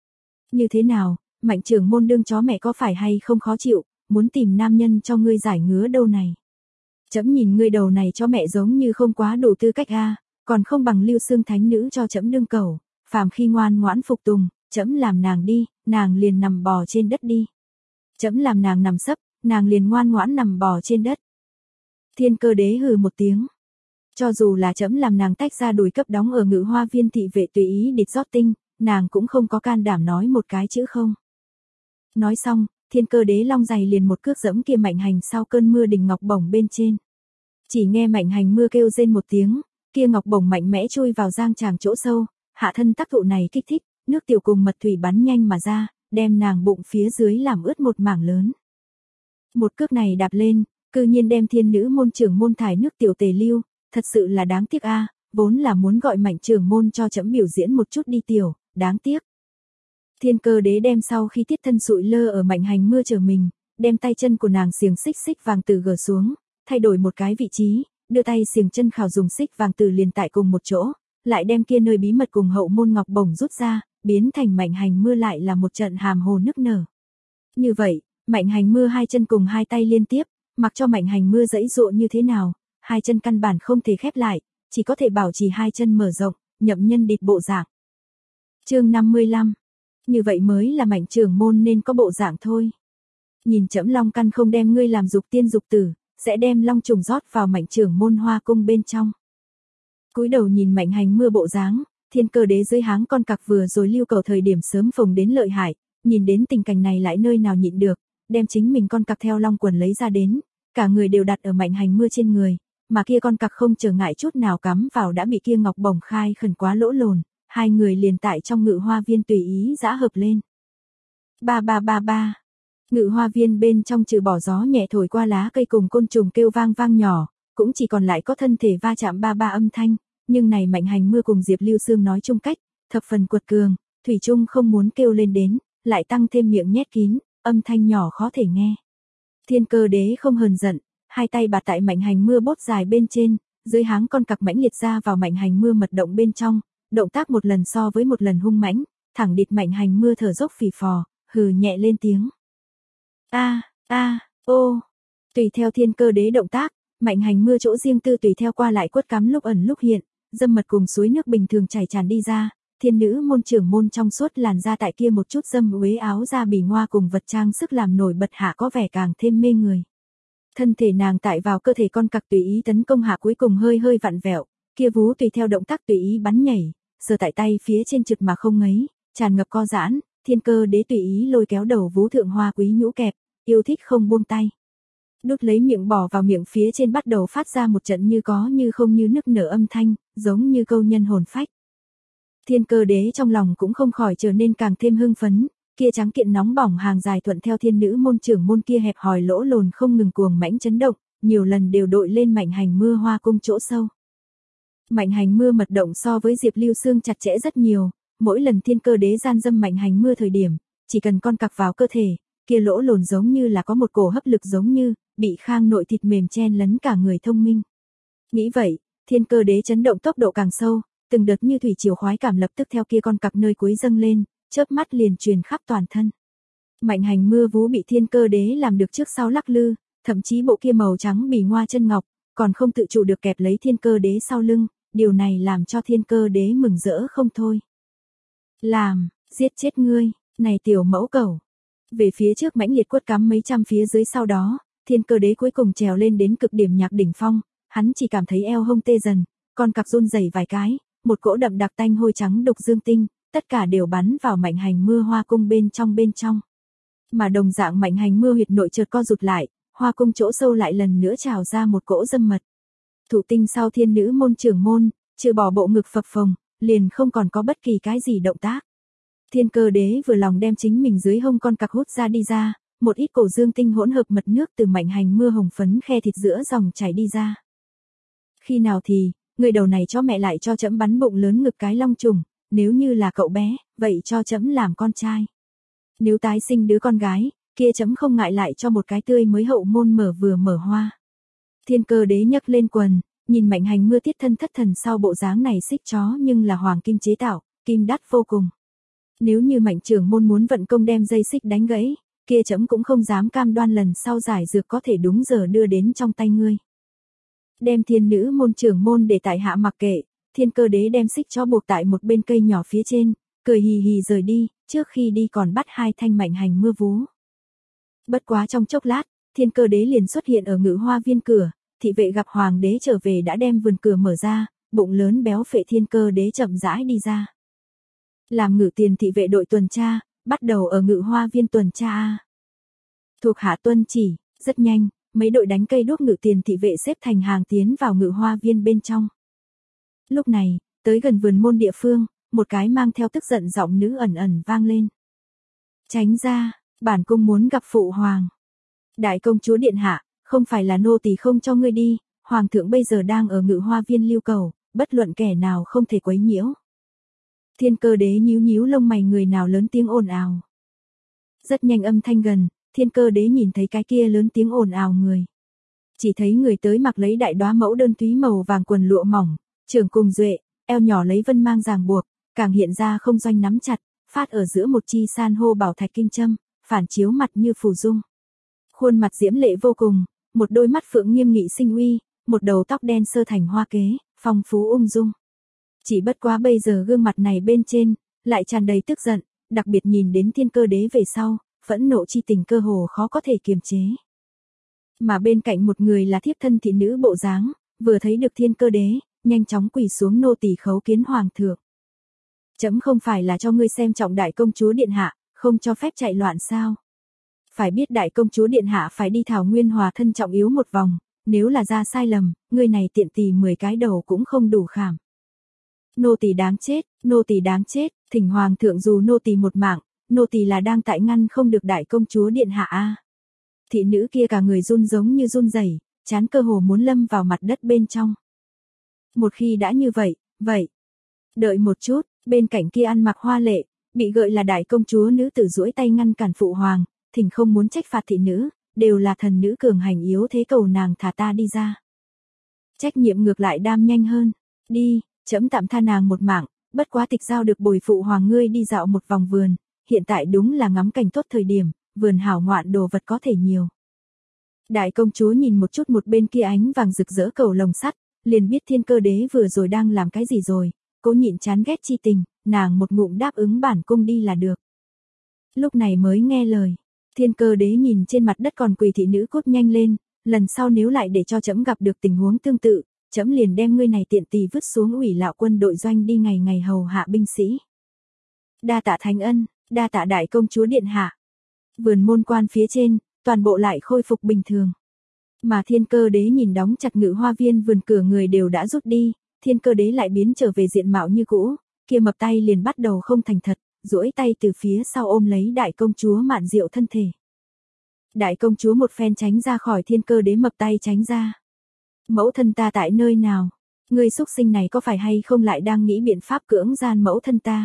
Như thế nào, Mạnh trưởng môn đương chó mẹ có phải hay không khó chịu, muốn tìm nam nhân cho ngươi giải ngứa đâu này. Chấm nhìn ngươi đầu này cho mẹ giống như không quá đủ tư cách a, còn không bằng Lưu Xương thánh nữ cho chấm đương cầu, phàm khi ngoan ngoãn phục tùng, chấm làm nàng đi, nàng liền nằm bò trên đất đi. Chấm làm nàng nằm sấp, nàng liền ngoan ngoãn nằm bò trên đất. Thiên cơ đế hừ một tiếng. Cho dù là chấm làm nàng tách ra đùi cấp đóng ở Ngự Hoa Viên thị vệ tùy ý địt rót tinh, nàng cũng không có can đảm nói một cái chữ không. Nói xong, thiên cơ đế long giày liền một cước dẫm kia Mạnh Hành sau cơn mưa đỉnh ngọc bổng bên trên. Chỉ nghe Mạnh Hành mưa kêu rên một tiếng, kia ngọc bổng mạnh mẽ chui vào giang tràng chỗ sâu, hạ thân tác thụ này kích thích, nước tiểu cùng mật thủy bắn nhanh mà ra, đem nàng bụng phía dưới làm ướt một mảng lớn. Một cước này đạp lên, cư nhiên đem thiên nữ môn trưởng môn thải nước tiểu tề lưu, thật sự là đáng tiếc a, vốn là muốn gọi Mạnh trưởng môn cho chấm biểu diễn một chút đi tiểu, đáng tiếc. Thiên cơ đế đem sau khi tiết thân sụi lơ ở Mạnh Hành mưa chờ mình, đem tay chân của nàng xiềng xích xích vàng từ gờ xuống, thay đổi một cái vị trí, đưa tay xiềng chân khảo dùng xích vàng từ liền tại cùng một chỗ, lại đem kia nơi bí mật cùng hậu môn ngọc bổng rút ra, biến thành Mạnh Hành mưa lại là một trận hàm hồ nức nở. Như vậy, Mạnh Hành mưa hai chân cùng hai tay liên tiếp, mặc cho Mạnh Hành mưa giãy giụa như thế nào, hai chân căn bản không thể khép lại, chỉ có thể bảo trì hai chân mở rộng, nhậm nhân địt bộ dạng. Chương năm mươi lăm. Như vậy mới là Mạnh trưởng môn nên có bộ dạng thôi. Nhìn chấm long căn không đem ngươi làm dục tiên dục tử, sẽ đem long trùng rót vào Mạnh trưởng môn hoa cung bên trong. Cúi đầu nhìn Mạnh Hành mưa bộ dáng, thiên cơ đế dưới háng con cặc vừa rồi lưu cầu thời điểm sớm phồng đến lợi hại, nhìn đến tình cảnh này lại nơi nào nhịn được, đem chính mình con cặc theo long quần lấy ra đến, cả người đều đặt ở Mạnh Hành mưa trên người, mà kia con cặc không trở ngại chút nào cắm vào đã bị kia ngọc bổng khai khẩn quá lỗ lồn, hai người liền tại trong Ngự Hoa Viên tùy ý giã hợp lên. Ba ba ba ba. Ngự Hoa Viên bên trong trừ bỏ gió nhẹ thổi qua lá cây cùng côn trùng kêu vang vang nhỏ, cũng chỉ còn lại có thân thể va chạm ba ba âm thanh, nhưng này Mạnh Hành mưa cùng Diệp Lưu Xương nói chung cách, thập phần quật cường, thủy chung không muốn kêu lên đến, lại tăng thêm miệng nhét kín, âm thanh nhỏ khó thể nghe. Thiên cơ đế không hờn giận, hai tay bạt tại Mạnh Hành mưa bốt dài bên trên, dưới háng con cặc mãnh liệt ra vào Mạnh Hành mưa mật động bên trong, động tác một lần so với một lần hung mãnh, thẳng địt Mạnh Hành mưa thở dốc phì phò, hừ nhẹ lên tiếng. A, a, ô. Tùy theo thiên cơ đế động tác, Mạnh Hành mưa chỗ riêng tư tùy theo qua lại quất cắm lúc ẩn lúc hiện, dâm mật cùng suối nước bình thường chảy tràn đi ra, thiên nữ môn trưởng môn trong suốt làn da tại kia một chút dâm uế áo da bì ngoa cùng vật trang sức làm nổi bật hạ có vẻ càng thêm mê người. Thân thể nàng tại vào cơ thể con cặc tùy ý tấn công hạ cuối cùng hơi hơi vặn vẹo, kia vú tùy theo động tác tùy ý bắn nhảy, sờ tại tay phía trên trực mà không ngấy, tràn ngập co giãn, thiên cơ đế tùy ý lôi kéo đầu vú thượng hoa quý nhũ kẹp, yêu thích không buông tay. Đút lấy miệng bỏ vào miệng phía trên bắt đầu phát ra một trận như có như không như nức nở âm thanh, giống như câu nhân hồn phách. Thiên cơ đế trong lòng cũng không khỏi trở nên càng thêm hưng phấn, kia trắng kiện nóng bỏng hàng dài thuận theo thiên nữ môn trưởng môn kia hẹp hòi lỗ lồn không ngừng cuồng mãnh chấn động, nhiều lần đều đội lên Mạnh Hành mưa hoa cung chỗ sâu. Mạnh Hành mưa mật động so với Diệp Lưu Xương chặt chẽ rất nhiều, mỗi lần thiên cơ đế gian dâm Mạnh Hành mưa thời điểm, chỉ cần con cặc vào cơ thể, kia lỗ lồn giống như là có một cổ hấp lực giống như, bị khang nội thịt mềm chen lấn cả người thông minh. Nghĩ vậy, thiên cơ đế chấn động tốc độ càng sâu, từng đợt như thủy triều khoái cảm lập tức theo kia con cặc nơi cuối dâng lên, chớp mắt liền truyền khắp toàn thân. Mạnh Hành mưa vú bị thiên cơ đế làm được trước sau lắc lư, thậm chí bộ kia màu trắng bì ngoa chân ngọc, còn không tự chủ được kẹp lấy thiên cơ đế sau lưng, điều này làm cho thiên cơ đế mừng rỡ không thôi. Làm, giết chết ngươi, này tiểu mẫu cẩu. Về phía trước mãnh liệt quất cắm mấy trăm phía dưới, sau đó, Thiên Cơ Đế cuối cùng trèo lên đến cực điểm nhạc đỉnh phong, hắn chỉ cảm thấy eo hông tê dần, con cặc run rẩy vài cái, một cỗ đậm đặc tanh hôi trắng độc dương tinh, tất cả đều bắn vào Mạnh Hành Mưa Hoa cung bên trong bên trong. Mà đồng dạng Mạnh Hành Mưa huyệt nội chợt co rụt lại, hoa cung chỗ sâu lại lần nữa trào ra một cỗ dâm mật. Thụ tinh sau thiên nữ môn trưởng môn, trừ bỏ bộ ngực phập phồng, liền không còn có bất kỳ cái gì động tác. Thiên Cơ Đế vừa lòng đem chính mình dưới hông con cặc hút ra đi ra, một ít cổ dương tinh hỗn hợp mật nước từ Mạnh Hành Mưa hồng phấn khe thịt giữa dòng chảy đi ra. Khi nào thì, người đầu này cho mẹ lại cho trẫm bắn bụng lớn ngực cái long trùng, nếu như là cậu bé, vậy cho trẫm làm con trai. Nếu tái sinh đứa con gái, kia trẫm không ngại lại cho một cái tươi mới hậu môn mở vừa mở hoa. Thiên Cơ Đế nhấc lên quần, nhìn Mạnh Hành Mưa tiết thân thất thần sau bộ dáng này, xích chó nhưng là hoàng kim chế tạo, kim đắt vô cùng. Nếu như Mạnh trưởng môn muốn vận công đem dây xích đánh gãy, kia trẫm cũng không dám cam đoan lần sau giải dược có thể đúng giờ đưa đến trong tay ngươi. Đem thiên nữ môn trưởng môn để tại hạ mặc kệ, Thiên Cơ Đế đem xích chó buộc tại một bên cây nhỏ phía trên, cười hì hì rời đi, trước khi đi còn bắt hai thanh Mạnh Hành Mưa vú. Bất quá trong chốc lát, Thiên Cơ Đế liền xuất hiện ở Ngự Hoa viên cửa, thị vệ gặp hoàng đế trở về đã đem vườn cửa mở ra, bụng lớn béo phệ Thiên Cơ Đế chậm rãi đi ra. Làm ngự tiền thị vệ đội tuần tra, bắt đầu ở Ngự Hoa viên tuần tra. Thuộc hạ tuân chỉ, rất nhanh, mấy đội đánh cây đuốc ngự tiền thị vệ xếp thành hàng tiến vào Ngự Hoa viên bên trong. Lúc này, tới gần vườn môn địa phương, một cái mang theo tức giận giọng nữ ẩn ẩn vang lên. Tránh ra, bản cung muốn gặp phụ hoàng. Đại công chúa điện hạ, không phải là nô tỳ không cho ngươi đi, hoàng thượng bây giờ đang ở Ngự Hoa viên lưu cầu, bất luận kẻ nào không thể quấy nhiễu. Thiên Cơ Đế nhíu nhíu lông mày, người nào lớn tiếng ồn ào. Rất nhanh âm thanh gần, Thiên Cơ Đế nhìn thấy cái kia lớn tiếng ồn ào người. Chỉ thấy người tới mặc lấy đại đóa mẫu đơn túy màu vàng quần lụa mỏng, trưởng cùng duệ, eo nhỏ lấy vân mang ràng buộc, càng hiện ra không doanh nắm chặt, phát ở giữa một chi san hô bảo thạch kim châm, phản chiếu mặt như phù dung. Khuôn mặt diễm lệ vô cùng, một đôi mắt phượng nghiêm nghị sinh uy, một đầu tóc đen sơ thành hoa kế, phong phú ung dung. Chỉ bất quá bây giờ gương mặt này bên trên, lại tràn đầy tức giận, đặc biệt nhìn đến Thiên Cơ Đế về sau, phẫn nộ chi tình cơ hồ khó có thể kiềm chế. Mà bên cạnh một người là thiếp thân thị nữ bộ dáng, vừa thấy được Thiên Cơ Đế, nhanh chóng quỳ xuống nô tỳ khấu kiến hoàng thượng. Chấm không phải là cho ngươi xem trọng đại công chúa điện hạ, không cho phép chạy loạn sao? Phải biết đại công chúa điện hạ phải đi thảo nguyên hòa thân trọng yếu một vòng, nếu là ra sai lầm, ngươi này tiện tỳ mười cái đầu cũng không đủ khảm. Nô tỳ đáng chết, nô tỳ đáng chết, thỉnh hoàng thượng dù nô tỳ một mạng, nô tỳ là đang tại ngăn không được đại công chúa điện hạ a. Thị nữ kia cả người run giống như run rẩy, chán cơ hồ muốn lâm vào mặt đất bên trong. Một khi đã như vậy, vậy. Đợi một chút, bên cạnh kia ăn mặc hoa lệ, bị gợi là đại công chúa nữ tử duỗi tay ngăn cản phụ hoàng, thỉnh không muốn trách phạt thị nữ, đều là thần nữ cường hành yếu thế, cầu nàng thả ta đi ra. Trách nhiệm ngược lại đam nhanh hơn, đi, chấm tạm tha nàng một mạng, bất quá tịch giao được bồi phụ hoàng ngươi đi dạo một vòng vườn, hiện tại đúng là ngắm cảnh tốt thời điểm, vườn hảo ngoạn đồ vật có thể nhiều. Đại công chúa nhìn một chút một bên kia ánh vàng rực rỡ cầu lồng sắt, liền biết Thiên Cơ Đế vừa rồi đang làm cái gì rồi, cố nhịn chán ghét chi tình, nàng một ngụm đáp ứng bản cung đi là được. Lúc này mới nghe lời, Thiên Cơ Đế nhìn trên mặt đất còn quỳ thị nữ cút nhanh lên, lần sau nếu lại để cho trẫm gặp được tình huống tương tự, trẫm liền đem ngươi này tiện tỳ vứt xuống ủy lạo quân đội doanh đi ngày ngày hầu hạ binh sĩ. Đa tạ thánh ân, đa tạ đại công chúa điện hạ. Vườn môn quan phía trên, toàn bộ lại khôi phục bình thường. Mà Thiên Cơ Đế nhìn đóng chặt Ngự Hoa viên vườn cửa người đều đã rút đi, Thiên Cơ Đế lại biến trở về diện mạo như cũ, kia mập tay liền bắt đầu không thành thật, duỗi tay từ phía sau ôm lấy đại công chúa Mạn Diệu thân thể. Đại công chúa một phen tránh ra khỏi Thiên Cơ Đế mập tay tránh ra. Mẫu thân ta tại nơi nào? Ngươi xúc sinh này có phải hay không lại đang nghĩ biện pháp cưỡng gian mẫu thân ta?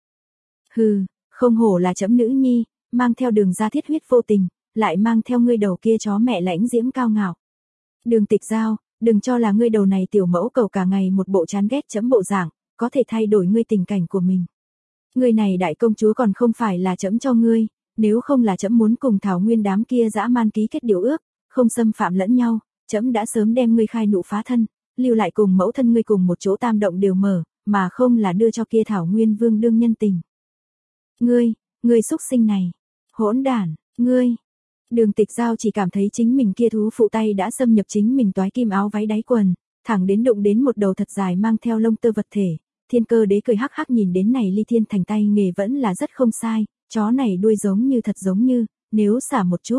Hừ, không hổ là chấm nữ nhi, mang theo đường ra thiết huyết vô tình, lại mang theo ngươi đầu kia chó mẹ lãnh diễm cao ngạo. Đường Tịch Giao, đừng cho là ngươi đầu này tiểu mẫu cầu cả ngày một bộ chán ghét chấm bộ dạng, có thể thay đổi ngươi tình cảnh của mình. Ngươi này đại công chúa còn không phải là chấm cho ngươi, nếu không là chấm muốn cùng Thảo Nguyên đám kia dã man ký kết điều ước, không xâm phạm lẫn nhau, chấm đã sớm đem ngươi khai nụ phá thân, lưu lại cùng mẫu thân ngươi cùng một chỗ tam động đều mở, mà không là đưa cho kia Thảo Nguyên vương đương nhân tình. Ngươi, ngươi xúc sinh này, Hỗn đản, ngươi. Đường Tịch Giao chỉ cảm thấy chính mình kia thú phụ tay đã xâm nhập chính mình toái kim áo váy đáy quần, thẳng đến đụng đến một đầu thật dài mang theo lông tơ vật thể. Thiên Cơ Đế cười hắc hắc nhìn đến này Ly Thiên Thành tay nghề vẫn là rất không sai, chó này đuôi giống như thật giống như, nếu xả một chút.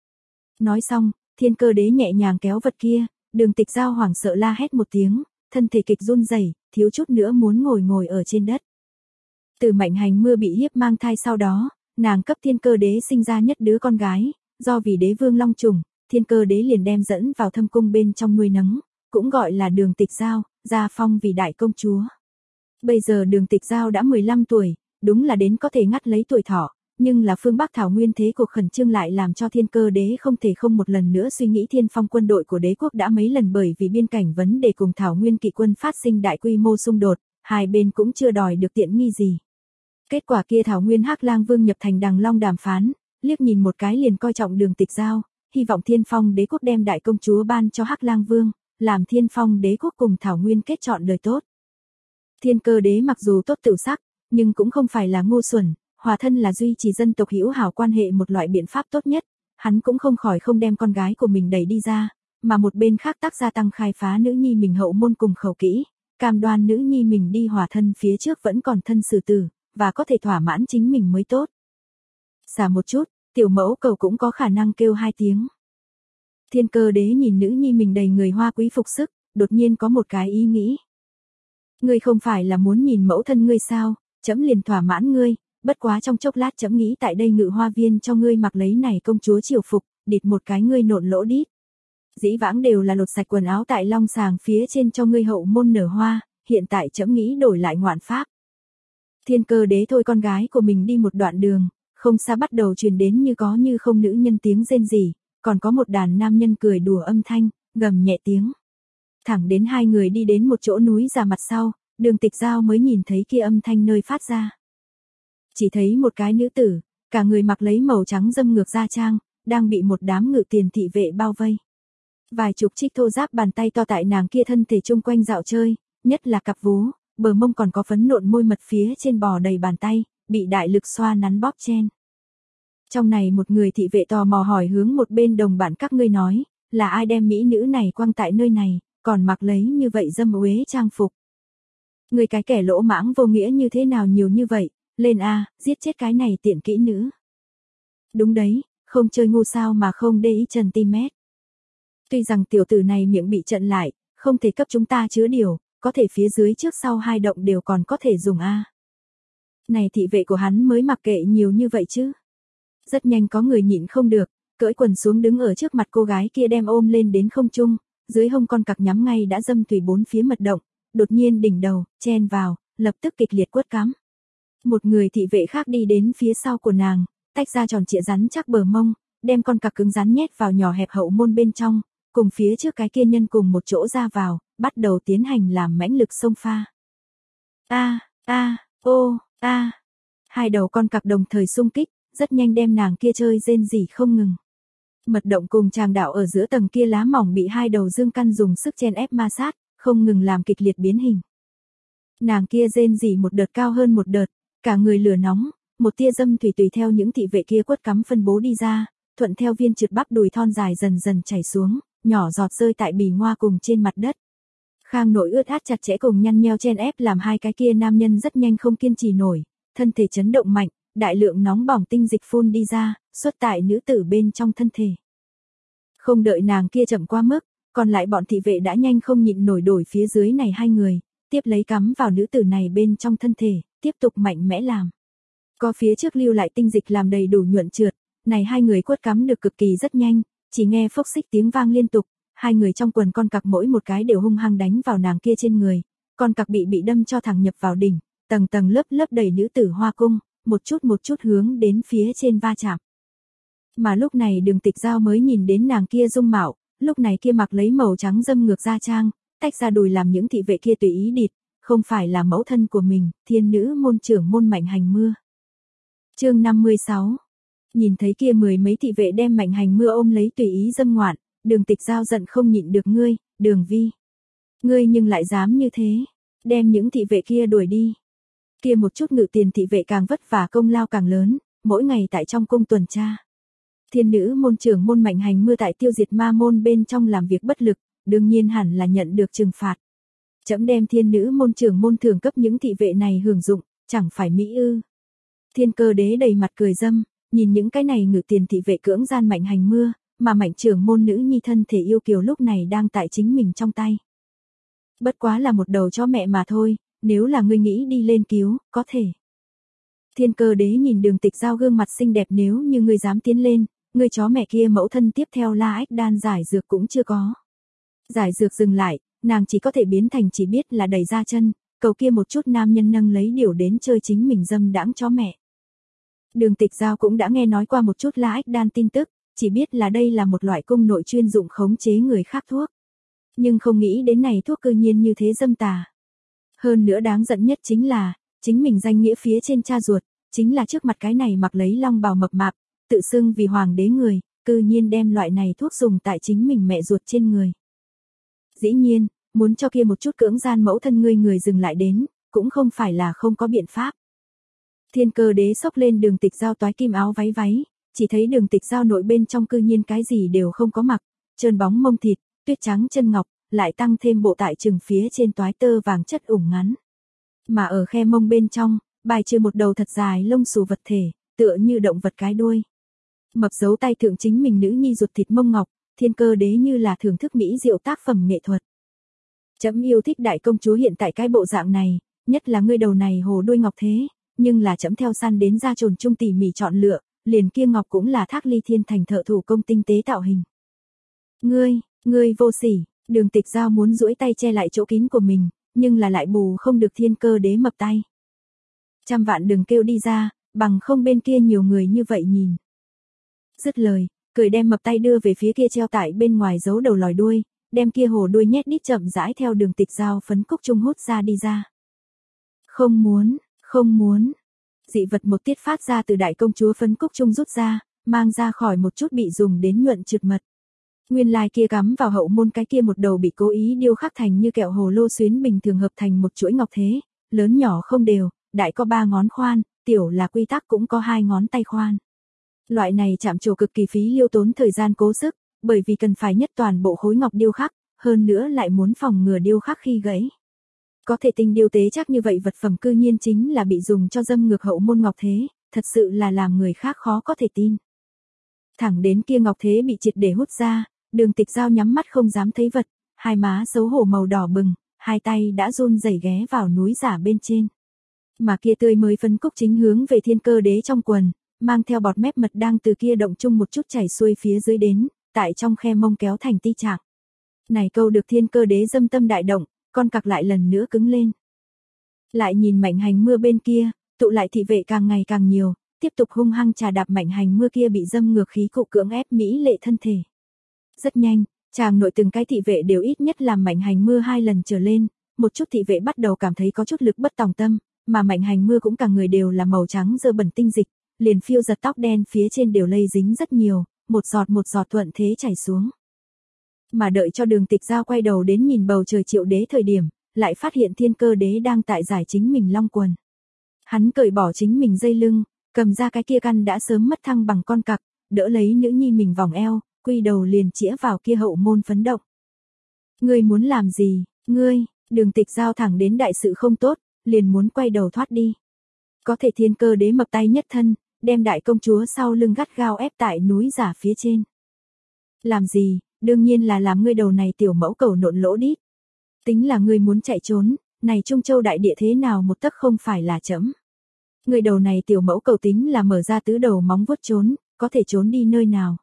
Nói xong, Thiên Cơ Đế nhẹ nhàng kéo vật kia, Đường Tịch Giao hoảng sợ la hét một tiếng, thân thể kịch run rẩy, thiếu chút nữa muốn ngồi ngồi ở trên đất. Từ Mạnh Hành Mưa bị hiếp mang thai sau đó, nàng cấp Thiên Cơ Đế sinh ra nhất đứa con gái, do vì đế vương long trùng, Thiên Cơ Đế liền đem dẫn vào thâm cung bên trong nuôi nấng, cũng gọi là Đường Tịch Giao, gia phong vì đại công chúa. Bây giờ Đường Tịch Giao đã mười lăm tuổi, đúng là đến có thể ngắt lấy tuổi thọ, nhưng là phương Bắc Thảo Nguyên thế cuộc khẩn trương lại làm cho Thiên Cơ Đế không thể không một lần nữa suy nghĩ Thiên Phong quân đội của đế quốc đã mấy lần bởi vì biên cảnh vấn đề cùng Thảo Nguyên kỵ quân phát sinh đại quy mô xung đột, hai bên cũng chưa đòi được tiện nghi gì. Kết quả kia Thảo Nguyên Hắc Lang Vương nhập thành Đằng Long đàm phán, liếc nhìn một cái liền coi trọng Đường Tịch Giao, hy vọng Thiên Phong đế quốc đem đại công chúa ban cho Hắc Lang Vương, làm Thiên Phong đế quốc cùng Thảo Nguyên kết chọn đời tốt. Thiên Cơ Đế mặc dù tốt tửu sắc, nhưng cũng không phải là ngu xuẩn, hòa thân là duy trì dân tộc hữu hảo quan hệ một loại biện pháp tốt nhất, hắn cũng không khỏi không đem con gái của mình đẩy đi ra, mà một bên khác tác gia tăng khai phá nữ nhi mình hậu môn cùng khẩu kỹ, cam đoan nữ nhi mình đi hòa thân phía trước vẫn còn thân xử tử, và có thể thỏa mãn chính mình mới tốt. Xả một chút, tiểu mẫu cầu cũng có khả năng kêu hai tiếng. Thiên Cơ Đế nhìn nữ nhi mình đầy người hoa quý phục sức, đột nhiên có một cái ý nghĩ. Ngươi không phải là muốn nhìn mẫu thân ngươi sao, chấm liền thỏa mãn ngươi, bất quá trong chốc lát chấm nghĩ tại đây Ngự Hoa Viên cho ngươi mặc lấy này công chúa triều phục, địt một cái ngươi nộn lỗ đít. Dĩ vãng đều là lột sạch quần áo tại long sàng phía trên cho ngươi hậu môn nở hoa, hiện tại chấm nghĩ đổi lại ngoạn pháp. Thiên Cơ Đế thôi con gái của mình đi một đoạn đường, không xa bắt đầu truyền đến như có như không nữ nhân tiếng rên rỉ, còn có một đàn nam nhân cười đùa âm thanh, gầm nhẹ tiếng. Thẳng đến hai người đi đến một chỗ núi già mặt sau, Đường Tịch Giao mới nhìn thấy kia âm thanh nơi phát ra. Chỉ thấy một cái nữ tử, cả người mặc lấy màu trắng dâm ngược da trang, đang bị một đám ngự tiền thị vệ bao vây. Vài chục trích thô giáp bàn tay to tại nàng kia thân thể chung quanh dạo chơi, nhất là cặp vú, bờ mông còn có phấn nộn môi mật phía trên bò đầy bàn tay, bị đại lực xoa nắn bóp chen. Trong này một người thị vệ tò mò hỏi hướng một bên đồng bạn các ngươi nói, là ai đem mỹ nữ này quăng tại nơi này, còn mặc lấy như vậy dâm uế trang phục. Người cái kẻ lỗ mãng vô nghĩa như thế nào nhiều như vậy, lên a, giết chết cái này tiện kỹ nữ. Đúng đấy, không chơi ngu sao mà không để ý trần tim mét. Tuy rằng tiểu tử này miệng bị chặn lại, không thể cấp chúng ta chứa điều, có thể phía dưới trước sau hai động đều còn có thể dùng a. Này thị vệ của hắn mới mặc kệ nhiều như vậy chứ. Rất nhanh có người nhịn không được, cởi quần xuống đứng ở trước mặt cô gái kia đem ôm lên đến không trung, dưới hông con cặc nhắm ngay đã dâm thủy bốn phía mật động, đột nhiên đỉnh đầu, chen vào, lập tức kịch liệt quất cắm. Một người thị vệ khác đi đến phía sau của nàng, tách ra tròn trịa rắn chắc bờ mông, đem con cặc cứng rắn nhét vào nhỏ hẹp hậu môn bên trong, cùng phía trước cái kia nhân cùng một chỗ ra vào, bắt đầu tiến hành làm mãnh lực xông pha. A, a, ô, a. Hai đầu con cặc đồng thời xung kích, rất nhanh đem nàng kia chơi rên rỉ không ngừng. Mật động cùng tràng đạo ở giữa tầng kia lá mỏng bị hai đầu dương căn dùng sức chen ép ma sát, không ngừng làm kịch liệt biến hình. Nàng kia rên rỉ một đợt cao hơn một đợt, cả người lửa nóng, một tia dâm thủy tùy theo những thị vệ kia quất cắm phân bố đi ra, thuận theo viên trượt bắp đùi thon dài dần dần chảy xuống, nhỏ giọt rơi tại bì ngoa cùng trên mặt đất. Khang nội ướt át chặt chẽ cùng nhăn nheo chen ép làm hai cái kia nam nhân rất nhanh không kiên trì nổi, thân thể chấn động mạnh, đại lượng nóng bỏng tinh dịch phun đi ra, xuất tại nữ tử bên trong thân thể. Không đợi nàng kia chậm qua mức, còn lại bọn thị vệ đã nhanh không nhịn nổi đổi phía dưới này hai người, tiếp lấy cắm vào nữ tử này bên trong thân thể, tiếp tục mạnh mẽ làm. Có phía trước lưu lại tinh dịch làm đầy đủ nhuận trượt, này hai người quất cắm được cực kỳ rất nhanh, chỉ nghe phốc xích tiếng vang liên tục, hai người trong quần con cặc mỗi một cái đều hung hăng đánh vào nàng kia trên người, con cặc bị bị đâm cho thẳng nhập vào đỉnh, tầng tầng lớp lớp đầy nữ tử hoa cung, một chút một chút hướng đến phía trên va chạm. Mà lúc này Đường Tịch Giao mới nhìn đến nàng kia dung mạo, lúc này kia mặc lấy màu trắng dâm ngược da trang, tách ra đùi làm những thị vệ kia tùy ý địt, không phải là mẫu thân của mình, thiên nữ môn trưởng môn Mạnh Hành Mưa. Chương năm mươi sáu. Nhìn thấy kia mười mấy thị vệ đem Mạnh Hành Mưa ôm lấy tùy ý dâm ngoạn, Đường Tịch Giao giận không nhịn được ngươi, Đường Vi. Ngươi nhưng lại dám như thế, đem những thị vệ kia đuổi đi. Kia một chút ngự tiền thị vệ càng vất vả công lao càng lớn, mỗi ngày tại trong cung tuần tra. Thiên nữ môn trưởng môn Mạnh Hành Mưa tại tiêu diệt ma môn bên trong làm việc bất lực, đương nhiên hẳn là nhận được trừng phạt. Trẫm đem thiên nữ môn trưởng môn thưởng cấp những thị vệ này hưởng dụng, chẳng phải mỹ ư? Thiên Cơ Đế đầy mặt cười dâm, nhìn những cái này ngự tiền thị vệ cưỡng gian Mạnh Hành Mưa, mà Mạnh trưởng môn nữ nhi thân thể yêu kiều lúc này đang tại chính mình trong tay. Bất quá là một đầu chó mẹ mà thôi, nếu là ngươi nghĩ đi lên cứu, có thể. Thiên Cơ Đế nhìn Đường Tịch Giao gương mặt xinh đẹp, nếu như ngươi dám tiến lên, ngươi chó mẹ kia mẫu thân tiếp theo La Ách Đan giải dược cũng chưa có. Giải dược dừng lại, nàng chỉ có thể biến thành chỉ biết là đẩy ra chân, cầu kia một chút nam nhân nâng lấy điều đến chơi chính mình dâm đãng chó mẹ. Đường Tịch Giao cũng đã nghe nói qua một chút La Ách Đan tin tức, chỉ biết là đây là một loại cung nội chuyên dụng khống chế người khác thuốc. Nhưng không nghĩ đến này thuốc cư nhiên như thế dâm tà. Hơn nữa đáng giận nhất chính là, chính mình danh nghĩa phía trên cha ruột, chính là trước mặt cái này mặc lấy long bào mập mạp, tự xưng vì hoàng đế người, cư nhiên đem loại này thuốc dùng tại chính mình mẹ ruột trên người. Dĩ nhiên, muốn cho kia một chút cưỡng gian mẫu thân ngươi người dừng lại đến, cũng không phải là không có biện pháp. Thiên Cơ Đế xốc lên Đường Tịch Giao toái kim áo váy váy, chỉ thấy Đường Tịch Giao nội bên trong cư nhiên cái gì đều không có mặc, trơn bóng mông thịt, tuyết trắng chân ngọc, lại tăng thêm bộ tại trừng phía trên toái tơ vàng chất ủng ngắn. Mà ở khe mông bên trong, bài trừ một đầu thật dài lông xù vật thể, tựa như động vật cái đuôi. Mập giấu tay thượng chính mình nữ nhi ruột thịt mông ngọc, Thiên Cơ Đế như là thưởng thức mỹ diệu tác phẩm nghệ thuật. Trẫm yêu thích đại công chúa hiện tại cái bộ dạng này, nhất là ngươi đầu này hồ đuôi ngọc thế, nhưng là trẫm theo săn đến ra trồn trung tỉ mỉ chọn lựa, liền kia ngọc cũng là Thác Ly Thiên thành thợ thủ công tinh tế tạo hình. Ngươi, ngươi vô sỉ, Đường Tịch Giao muốn duỗi tay che lại chỗ kín của mình, nhưng là lại bù không được Thiên Cơ Đế mập tay. Trăm vạn đừng kêu đi ra, bằng không bên kia nhiều người như vậy nhìn. Dứt lời, cười đem mập tay đưa về phía kia treo tại bên ngoài giấu đầu lòi đuôi, đem kia hồ đuôi nhét đít chậm rãi theo Đường Tịch Giao phấn cúc trung hút ra đi ra. Không muốn, không muốn. Dị vật một tiết phát ra từ đại công chúa phấn cúc trung rút ra, mang ra khỏi một chút bị dùng đến nhuận trượt mật. Nguyên lai kia gắm vào hậu môn cái kia một đầu bị cố ý điêu khắc thành như kẹo hồ lô xuyến bình thường hợp thành một chuỗi ngọc thế, lớn nhỏ không đều, đại có ba ngón khoan, tiểu là quy tắc cũng có hai ngón tay khoan. Loại này chạm trổ cực kỳ phí liêu tốn thời gian cố sức, bởi vì cần phải nhất toàn bộ khối ngọc điêu khắc, hơn nữa lại muốn phòng ngừa điêu khắc khi gãy. Có thể tinh điêu tế chắc như vậy vật phẩm cư nhiên chính là bị dùng cho dâm ngược hậu môn ngọc thế, thật sự là làm người khác khó có thể tin. Thẳng đến kia ngọc thế bị triệt để hút ra, Đường Tịch Giao nhắm mắt không dám thấy vật, hai má xấu hổ màu đỏ bừng, hai tay đã run rẩy ghé vào núi giả bên trên. Mà kia tươi mới phấn cúc chính hướng về Thiên Cơ Đế trong quần, mang theo bọt mép mật đang từ kia động chung một chút chảy xuôi phía dưới đến, tại trong khe mông kéo thành ti trạng. Này câu được Thiên Cơ Đế dâm tâm đại động, con cặc lại lần nữa cứng lên. Lại nhìn Mạnh Hành Mưa bên kia, tụ lại thị vệ càng ngày càng nhiều, tiếp tục hung hăng trà đạp Mạnh Hành Mưa kia bị dâm ngược khí cụ cưỡng ép mỹ lệ thân thể. Rất nhanh, chàng nội từng cái thị vệ đều ít nhất làm Mạnh Hành Mưa hai lần trở lên, một chút thị vệ bắt đầu cảm thấy có chút lực bất tòng tâm, mà Mạnh Hành Mưa cũng cả người đều là màu trắng dơ bẩn tinh dịch, liền phiêu giật tóc đen phía trên đều lây dính rất nhiều, một giọt một giọt thuận thế chảy xuống. Mà đợi cho Đường Tịch Giao quay đầu đến nhìn bầu trời Triệu Đế thời điểm, lại phát hiện Thiên Cơ Đế đang tại giải chính mình long quần. Hắn cởi bỏ chính mình dây lưng, cầm ra cái kia căn đã sớm mất thăng bằng con cặc, đỡ lấy nữ nhi mình vòng eo, quy đầu liền chĩa vào kia hậu môn phấn động. Ngươi muốn làm gì, ngươi? Đường Tịch Giao thẳng đến đại sự không tốt, liền muốn quay đầu thoát đi. Có thể Thiên Cơ Đế mập tay nhất thân, đem đại công chúa sau lưng gắt gao ép tại núi giả phía trên. Làm gì? Đương nhiên là làm ngươi đầu này tiểu mẫu cầu nộn lỗ đít. Tính là ngươi muốn chạy trốn, này Trung Châu đại địa thế nào một tấc không phải là chấm. Ngươi đầu này tiểu mẫu cầu tính là mở ra tứ đầu móng vuốt trốn, có thể trốn đi nơi nào.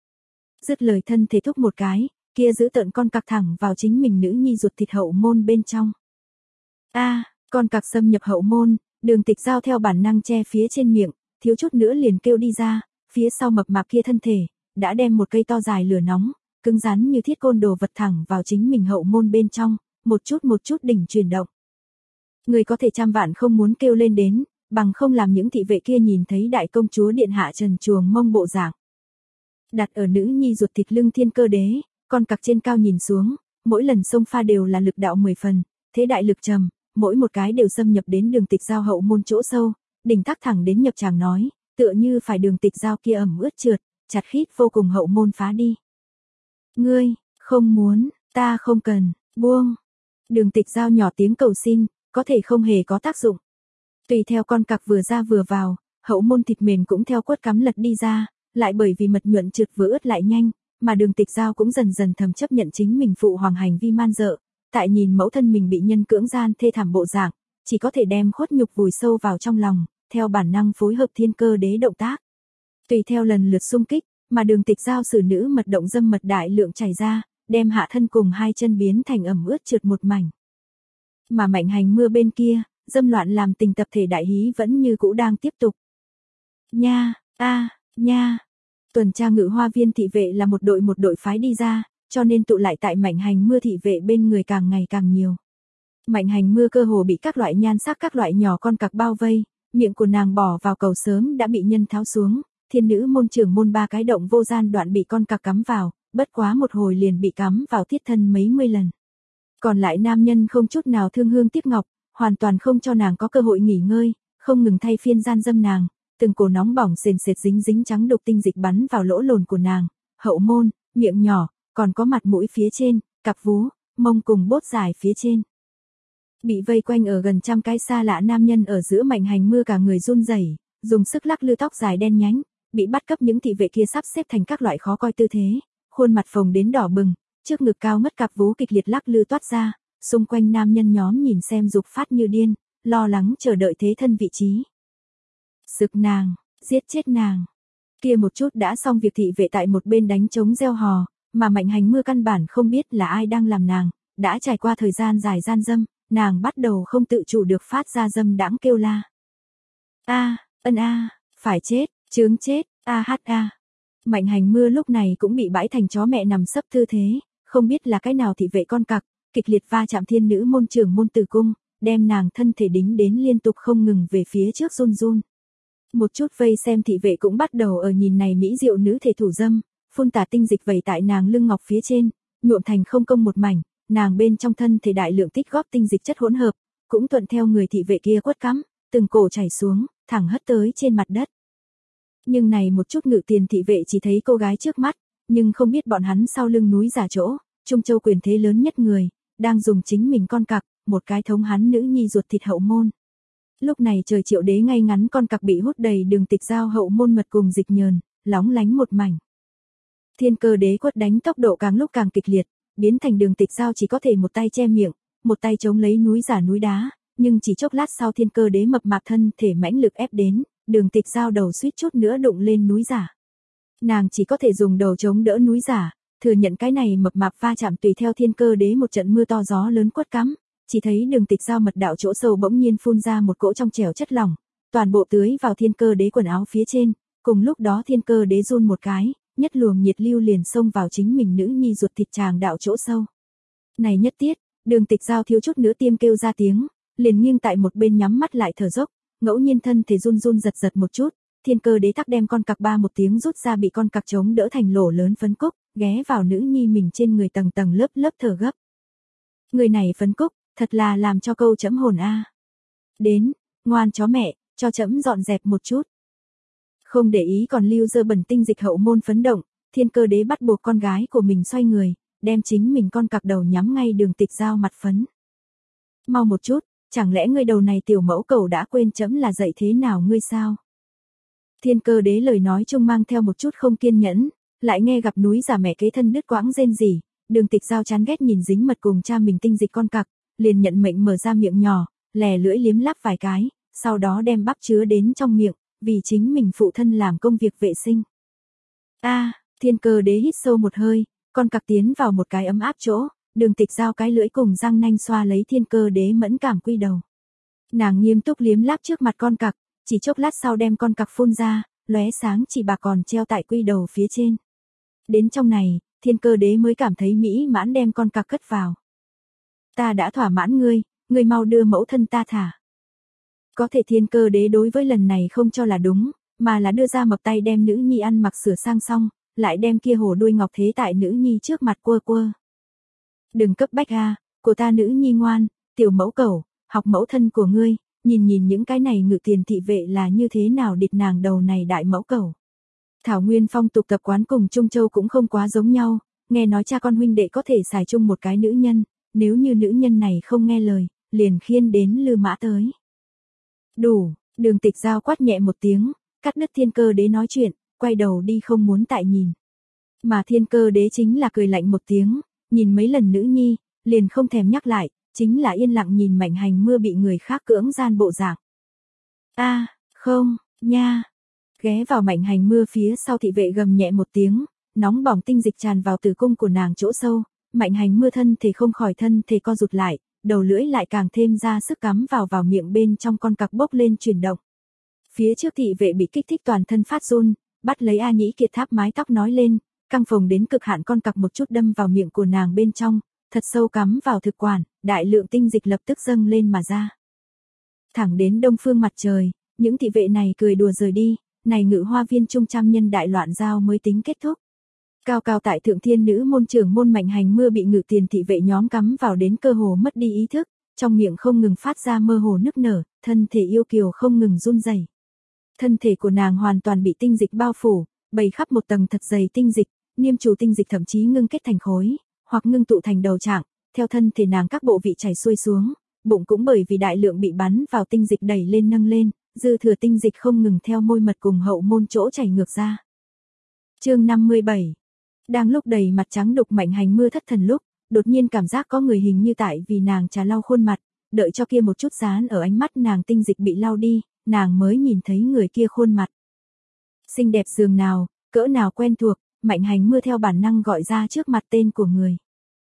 Dứt lời thân thể thúc một cái, kia giữ tợn con cặc thẳng vào chính mình nữ nhi ruột thịt hậu môn bên trong. A, à, con cặc xâm nhập hậu môn, Đường Tịch Giao theo bản năng che phía trên miệng, thiếu chút nữa liền kêu đi ra, phía sau mập mạp kia thân thể, đã đem một cây to dài lửa nóng, cứng rắn như thiết côn đồ vật thẳng vào chính mình hậu môn bên trong, một chút một chút đỉnh chuyển động. Người có thể trăm vạn không muốn kêu lên đến, bằng không làm những thị vệ kia nhìn thấy đại công chúa điện hạ trần truồng mông bộ dạng. Đặt ở nữ nhi ruột thịt lưng Thiên Cơ Đế, con cặc trên cao nhìn xuống, mỗi lần xông pha đều là lực đạo mười phần, thế đại lực trầm, mỗi một cái đều xâm nhập đến Đường Tịch Giao hậu môn chỗ sâu, đỉnh thác thẳng đến nhập tràng nói, tựa như phải Đường Tịch Giao kia ẩm ướt trượt, chặt khít vô cùng hậu môn phá đi. Ngươi, không muốn, ta không cần, buông. Đường Tịch Giao nhỏ tiếng cầu xin, có thể không hề có tác dụng. Tùy theo con cặc vừa ra vừa vào, hậu môn thịt mềm cũng theo quất cắm lật đi ra, lại bởi vì mật nhuận trượt vừa ướt lại nhanh, mà Đường Tịch Giao cũng dần dần thầm chấp nhận chính mình phụ hoàng hành vi man dợ, tại nhìn mẫu thân mình bị nhân cưỡng gian thê thảm bộ dạng, chỉ có thể đem khuất nhục vùi sâu vào trong lòng, theo bản năng phối hợp Thiên Cơ Đế động tác. Tùy theo lần lượt xung kích, mà Đường Tịch Giao xử nữ mật động dâm mật đại lượng chảy ra, đem hạ thân cùng hai chân biến thành ẩm ướt trượt một mảnh. Mà Mạnh Hành Mưa bên kia, dâm loạn làm tình tập thể đại hí vẫn như cũ đang tiếp tục. Nha, a, nha. Tuần tra Ngự Hoa Viên thị vệ là một đội một đội phái đi ra, cho nên tụ lại tại Mạnh Hành Mưa thị vệ bên người càng ngày càng nhiều. Mạnh Hành Mưa cơ hồ bị các loại nhan sắc các loại nhỏ con cặc bao vây, miệng của nàng bỏ vào cầu sớm đã bị nhân tháo xuống, thiên nữ môn trưởng môn ba cái động vô gian đoạn bị con cặc cắm vào, bất quá một hồi liền bị cắm vào thiết thân mấy mươi lần. Còn lại nam nhân không chút nào thương hương tiếc ngọc, hoàn toàn không cho nàng có cơ hội nghỉ ngơi, không ngừng thay phiên gian dâm nàng, từng cổ nóng bỏng sền sệt dính dính trắng đục tinh dịch bắn vào lỗ lồn của nàng, hậu môn, miệng nhỏ, còn có mặt mũi phía trên, cặp vú, mông cùng bốt dài phía trên. Bị vây quanh ở gần trăm cái xa lạ nam nhân ở giữa Mạnh Hành Mưa cả người run rẩy, dùng sức lắc lư tóc dài đen nhánh, bị bắt cấp những thị vệ kia sắp xếp thành các loại khó coi tư thế, khuôn mặt phồng đến đỏ bừng, trước ngực cao ngất cặp vú kịch liệt lắc lư toát ra, xung quanh nam nhân nhóm nhìn xem dục phát như điên, lo lắng chờ đợi thế thân vị trí. Sực nàng, giết chết nàng. Kia một chút đã xong việc thị vệ tại một bên đánh trống reo hò, mà Mạnh Hành Mưa căn bản không biết là ai đang làm nàng, đã trải qua thời gian dài gian dâm, nàng bắt đầu không tự chủ được phát ra dâm đãng kêu la. A, ân a, phải chết, chướng chết, a hát a. Mạnh Hành Mưa lúc này cũng bị bãi thành chó mẹ nằm sấp tư thế, không biết là cái nào thị vệ con cặc, kịch liệt va chạm thiên nữ môn trưởng môn tử cung, đem nàng thân thể đính đến liên tục không ngừng về phía trước run run. Một chút vây xem thị vệ cũng bắt đầu ở nhìn này mỹ diệu nữ thể thủ dâm, phun tả tinh dịch vẩy tại nàng lưng ngọc phía trên, nhuộm thành không công một mảnh, nàng bên trong thân thể đại lượng tích góp tinh dịch chất hỗn hợp, cũng thuận theo người thị vệ kia quất cắm, từng cổ chảy xuống, thẳng hất tới trên mặt đất. Nhưng này một chút ngự tiền thị vệ chỉ thấy cô gái trước mắt, nhưng không biết bọn hắn sau lưng núi giả chỗ, Trung Châu quyền thế lớn nhất người, đang dùng chính mình con cặc, một cái thống hắn nữ nhi ruột thịt hậu môn. Lúc này trời Triệu Đế ngay ngắn con cặc bị hút đầy Đường Tịch Giao hậu môn mật cùng dịch nhờn, lóng lánh một mảnh. Thiên Cơ Đế quất đánh tốc độ càng lúc càng kịch liệt, biến thành Đường Tịch Giao chỉ có thể một tay che miệng, một tay chống lấy núi giả núi đá, nhưng chỉ chốc lát sau Thiên Cơ Đế mập mạp thân thể mãnh lực ép đến, Đường Tịch Giao đầu suýt chút nữa đụng lên núi giả. Nàng chỉ có thể dùng đầu chống đỡ núi giả, thừa nhận cái này mập mạp va chạm tùy theo Thiên Cơ Đế một trận mưa to gió lớn quất cắm, chỉ thấy Đường Tịch Giao mật đạo chỗ sâu bỗng nhiên phun ra một cỗ trong trẻo chất lỏng, toàn bộ tưới vào Thiên Cơ Đế quần áo phía trên, cùng lúc đó Thiên Cơ Đế run một cái, nhất luồng nhiệt lưu liền xông vào chính mình nữ nhi ruột thịt tràng đạo chỗ sâu. Này nhất tiết, Đường Tịch Giao thiếu chút nữa tiêm kêu ra tiếng, liền nghiêng tại một bên nhắm mắt lại thở dốc, ngẫu nhiên thân thể run run giật giật một chút, Thiên Cơ Đế tắc đem con cặc ba một tiếng rút ra bị con cặc chống đỡ thành lỗ lớn phấn cúc, ghé vào nữ nhi mình trên người tầng tầng lớp lớp thở gấp. Người này phấn cúc, thật là làm cho câu chấm hồn a. Đến, ngoan chó mẹ, cho chấm dọn dẹp một chút. Không để ý còn lưu dơ bẩn tinh dịch hậu môn phấn động, Thiên Cơ Đế bắt buộc con gái của mình xoay người, đem chính mình con cặc đầu nhắm ngay Đường Tịch Giao mặt phấn. Mau một chút, chẳng lẽ ngươi đầu này tiểu mẫu cầu đã quên chấm là dạy thế nào ngươi sao? Thiên Cơ Đế lời nói chung mang theo một chút không kiên nhẫn, lại nghe gặp núi giả mẹ kế thân đứt quãng rên rỉ, Đường Tịch Giao chán ghét nhìn dính mật cùng cha mình tinh dịch con cặc, liền nhận mệnh mở ra miệng nhỏ, lè lưỡi liếm láp vài cái, sau đó đem bắp chứa đến trong miệng, vì chính mình phụ thân làm công việc vệ sinh. A, Thiên Cơ Đế hít sâu một hơi, con cặc tiến vào một cái ấm áp chỗ, Đường Tịch Giao cái lưỡi cùng răng nanh xoa lấy Thiên Cơ Đế mẫn cảm quy đầu. Nàng nghiêm túc liếm láp trước mặt con cặc, chỉ chốc lát sau đem con cặc phun ra, lóe sáng chỉ bạc còn treo tại quy đầu phía trên. Đến trong này, Thiên Cơ Đế mới cảm thấy mỹ mãn đem con cặc cất vào. Ta đã thỏa mãn ngươi, ngươi mau đưa mẫu thân ta thả. Có thể Thiên Cơ Đế đối với lần này không cho là đúng, mà là đưa ra mập tay đem nữ nhi ăn mặc sửa sang xong, lại đem kia hồ đuôi ngọc thế tại nữ nhi trước mặt quơ quơ. Đừng cấp bách a, của ta nữ nhi ngoan, tiểu mẫu cẩu, học mẫu thân của ngươi, nhìn nhìn những cái này ngự tiền thị vệ là như thế nào địch nàng đầu này đại mẫu cẩu. Thảo Nguyên phong tục tập quán cùng Trung Châu cũng không quá giống nhau, nghe nói cha con huynh đệ có thể xài chung một cái nữ nhân, nếu như nữ nhân này không nghe lời, liền khiên đến Lư Mã tới. Đủ, Đường Tịch Giao quát nhẹ một tiếng, cắt đứt Thiên Cơ Đế nói chuyện, quay đầu đi không muốn tại nhìn. Mà Thiên Cơ Đế chính là cười lạnh một tiếng, nhìn mấy lần nữ nhi, liền không thèm nhắc lại, chính là yên lặng nhìn Mạnh Hành Mưa bị người khác cưỡng gian bộ dạng. A, không, nha. Ghé vào Mạnh Hành Mưa phía sau thị vệ gầm nhẹ một tiếng, nóng bỏng tinh dịch tràn vào tử cung của nàng chỗ sâu, Mạnh Hành Mưa thân thể không khỏi thân thể co rụt lại, đầu lưỡi lại càng thêm ra sức cắm vào vào miệng bên trong con cặc bốc lên chuyển động. Phía trước thị vệ bị kích thích toàn thân phát run, bắt lấy A Nhĩ Kiệt tháp mái tóc nói lên, căng phồng đến cực hạn con cặc một chút đâm vào miệng của nàng bên trong, thật sâu cắm vào thực quản, đại lượng tinh dịch lập tức dâng lên mà ra. Thẳng đến đông phương mặt trời, những thị vệ này cười đùa rời đi, này Ngự Hoa Viên trung trăm nhân đại loạn giao mới tính kết thúc. Cao cao tại thượng thiên nữ môn trưởng môn Mạnh Hành Mưa bị ngự tiền thị vệ nhóm cắm vào đến cơ hồ mất đi ý thức, trong miệng không ngừng phát ra mơ hồ nức nở, thân thể yêu kiều không ngừng run rẩy. Thân thể của nàng hoàn toàn bị tinh dịch bao phủ, bày khắp một tầng thật dày tinh dịch, niêm trụ tinh dịch thậm chí ngưng kết thành khối, hoặc ngưng tụ thành đầu trạng, theo thân thể nàng các bộ vị chảy xuôi xuống, bụng cũng bởi vì đại lượng bị bắn vào tinh dịch đẩy lên nâng lên, dư thừa tinh dịch không ngừng theo môi mật cùng hậu môn chỗ chảy ngược ra. Chương năm mươi bảy. Đang lúc đầy mặt trắng đục Mạnh Hành Mưa thất thần lúc, đột nhiên cảm giác có người hình như tại vì nàng trà lau khuôn mặt, đợi cho kia một chút dán ở ánh mắt nàng tinh dịch bị lau đi, nàng mới nhìn thấy người kia khuôn mặt. Xinh đẹp dường nào, cỡ nào quen thuộc, Mạnh Hành Mưa theo bản năng gọi ra trước mặt tên của người.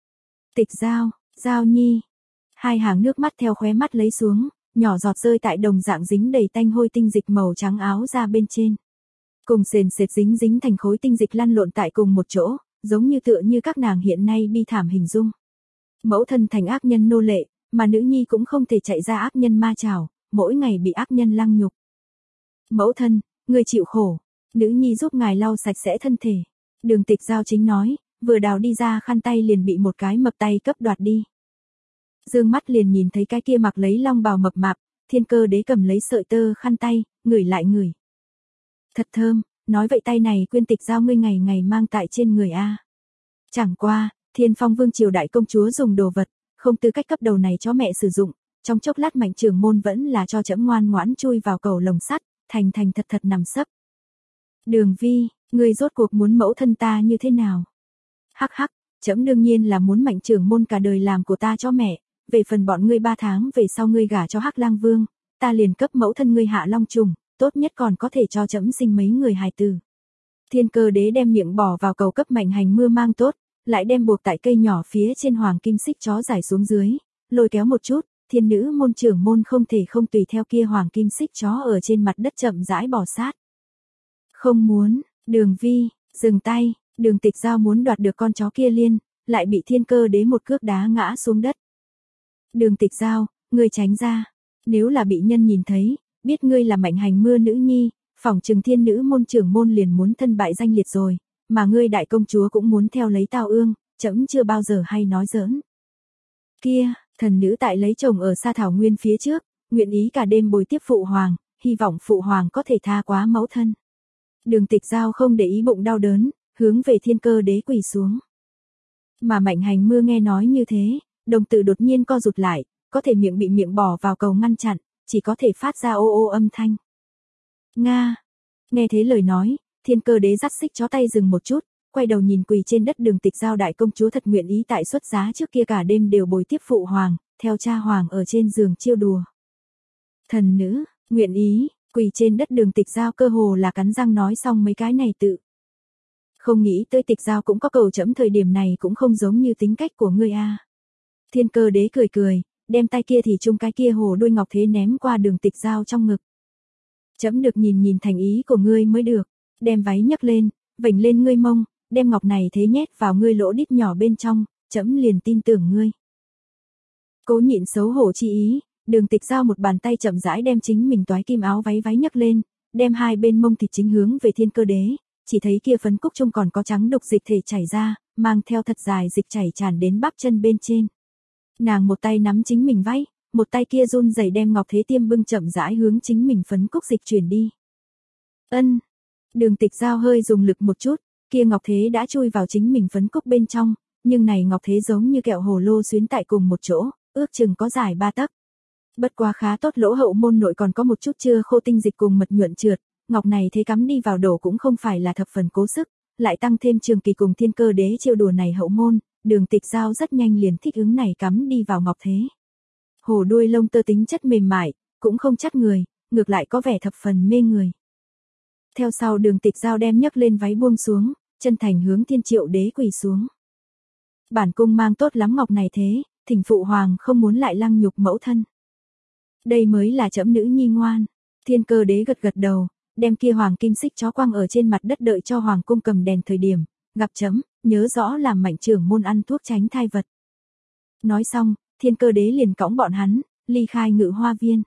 Tịch Giao, Giao Nhi. Hai hàng nước mắt theo khóe mắt lấy xuống, nhỏ giọt rơi tại đồng dạng dính đầy tanh hôi tinh dịch màu trắng áo ra bên trên. Cùng sền sệt dính dính thành khối tinh dịch lăn lộn tại cùng một chỗ, giống như tựa như các nàng hiện nay bi thảm hình dung. Mẫu thân thành ác nhân nô lệ, mà nữ nhi cũng không thể chạy ra ác nhân ma chảo, mỗi ngày bị ác nhân lăng nhục. Mẫu thân, người chịu khổ, nữ nhi giúp ngài lau sạch sẽ thân thể. Đường Tịch Giao chính nói, vừa đào đi ra khăn tay liền bị một cái mập tay cấp đoạt đi. Dương mắt liền nhìn thấy cái kia mặc lấy long bào mập mạp, Thiên Cơ Đế cầm lấy sợi tơ khăn tay, ngửi lại ngửi. Thật thơm, nói vậy tay này Quyên Tịch Giao ngươi ngày ngày mang tại trên người a. Chẳng qua, Thiên Phong Vương triều đại công chúa dùng đồ vật, không tư cách cấp đầu này cho mẹ sử dụng, trong chốc lát Mạnh trưởng môn vẫn là cho trẫm ngoan ngoãn chui vào cầu lồng sắt, thành thành thật thật nằm sấp. Đường Vi, ngươi rốt cuộc muốn mẫu thân ta như thế nào? Hắc hắc, trẫm đương nhiên là muốn Mạnh trưởng môn cả đời làm của ta cho mẹ, về phần bọn ngươi ba tháng về sau ngươi gả cho Hắc Lang Vương, ta liền cấp mẫu thân ngươi hạ long trùng, tốt nhất còn có thể cho trẫm sinh mấy người hài tử. Thiên Cơ Đế đem miệng bỏ vào cầu cấp Mạnh Hành Mưa mang tốt, lại đem buộc tại cây nhỏ phía trên hoàng kim xích chó giải xuống dưới, lôi kéo một chút, thiên nữ môn trưởng môn không thể không tùy theo kia hoàng kim xích chó ở trên mặt đất chậm rãi bò sát. Không muốn, Đường Vi, dừng tay, Đường Tịch Giao muốn đoạt được con chó kia liên, lại bị Thiên Cơ Đế một cước đá ngã xuống đất. Đường Tịch Giao, ngươi tránh ra, nếu là bị nhân nhìn thấy, biết ngươi là Mạnh Hành Mưa nữ nhi, phỏng chừng thiên nữ môn trưởng môn liền muốn thân bại danh liệt rồi, mà ngươi đại công chúa cũng muốn theo lấy tao ương, trẫm chưa bao giờ hay nói giỡn. Kia, thần nữ tại lấy chồng ở xa thảo nguyên phía trước, nguyện ý cả đêm bồi tiếp phụ hoàng, hy vọng phụ hoàng có thể tha quá mẫu thân. Đường Tịch Giao không để ý bụng đau đớn, hướng về Thiên Cơ Đế quỳ xuống. Mà Mạnh Hành Mưa nghe nói như thế, đồng tử đột nhiên co rụt lại, có thể miệng bị miệng bỏ vào cầu ngăn chặn, chỉ có thể phát ra ô ô âm thanh. Nga. Nghe thế lời nói, Thiên Cơ Đế dắt xích chó tay dừng một chút, quay đầu nhìn quỳ trên đất Đường Tịch Giao đại công chúa thật nguyện ý tại xuất giá trước kia cả đêm đều bồi tiếp phụ hoàng, theo cha hoàng ở trên giường chiêu đùa. Thần nữ, nguyện ý, quỳ trên đất Đường Tịch Giao cơ hồ là cắn răng nói xong mấy cái này tự. Không nghĩ tới Tịch Giao cũng có cầu chẫm thời điểm này cũng không giống như tính cách của ngươi a. Thiên Cơ Đế cười cười, đem tay kia thì chung cái kia hồ đuôi ngọc thế ném qua Đường Tịch Giao trong ngực. Chẫm được nhìn nhìn thành ý của ngươi mới được, đem váy nhấc lên, vểnh lên ngươi mông, đem ngọc này thế nhét vào ngươi lỗ đít nhỏ bên trong, chẫm liền tin tưởng ngươi. Cố nhịn xấu hổ chi ý, Đường Tịch Giao một bàn tay chậm rãi đem chính mình toái kim áo váy váy nhấc lên, đem hai bên mông thịt chính hướng về Thiên Cơ Đế, chỉ thấy kia phấn cúc trông còn có trắng đục dịch thể chảy ra, mang theo thật dài dịch chảy tràn đến bắp chân bên trên. Nàng một tay nắm chính mình váy, một tay kia run rẩy đem Ngọc Thế Tiêm bưng chậm rãi hướng chính mình phấn cúc dịch chuyển đi. Ân. Đường Tịch Giao hơi dùng lực một chút, kia Ngọc Thế đã chui vào chính mình phấn cúc bên trong, nhưng này Ngọc Thế giống như kẹo hồ lô xuyến tại cùng một chỗ, ước chừng có dài ba tấc. Bất quá khá tốt lỗ hậu môn nội còn có một chút chưa khô tinh dịch cùng mật nhuận trượt, ngọc này thế cắm đi vào đổ cũng không phải là thập phần cố sức, lại tăng thêm Trường Kỳ cùng Thiên Cơ Đế chiêu đùa này hậu môn, Đường Tịch Giao rất nhanh liền thích ứng này cắm đi vào ngọc thế. Hổ đuôi lông tơ tính chất mềm mại, cũng không chắc người, ngược lại có vẻ thập phần mê người. Theo sau Đường Tịch Giao đem nhấc lên váy buông xuống, chân thành hướng Thiên Triệu Đế quỳ xuống. Bản cung mang tốt lắm ngọc này thế, thỉnh phụ hoàng không muốn lại lăng nhục mẫu thân. Đây mới là trẫm nữ nhi ngoan. Thiên Cơ Đế gật gật đầu, đem kia hoàng kim xích chó quăng ở trên mặt đất đợi cho hoàng cung cầm đèn thời điểm, gặp chấm, nhớ rõ làm Mạnh trưởng môn ăn thuốc tránh thai vật. Nói xong, Thiên Cơ Đế liền cõng bọn hắn, ly khai Ngự Hoa Viên.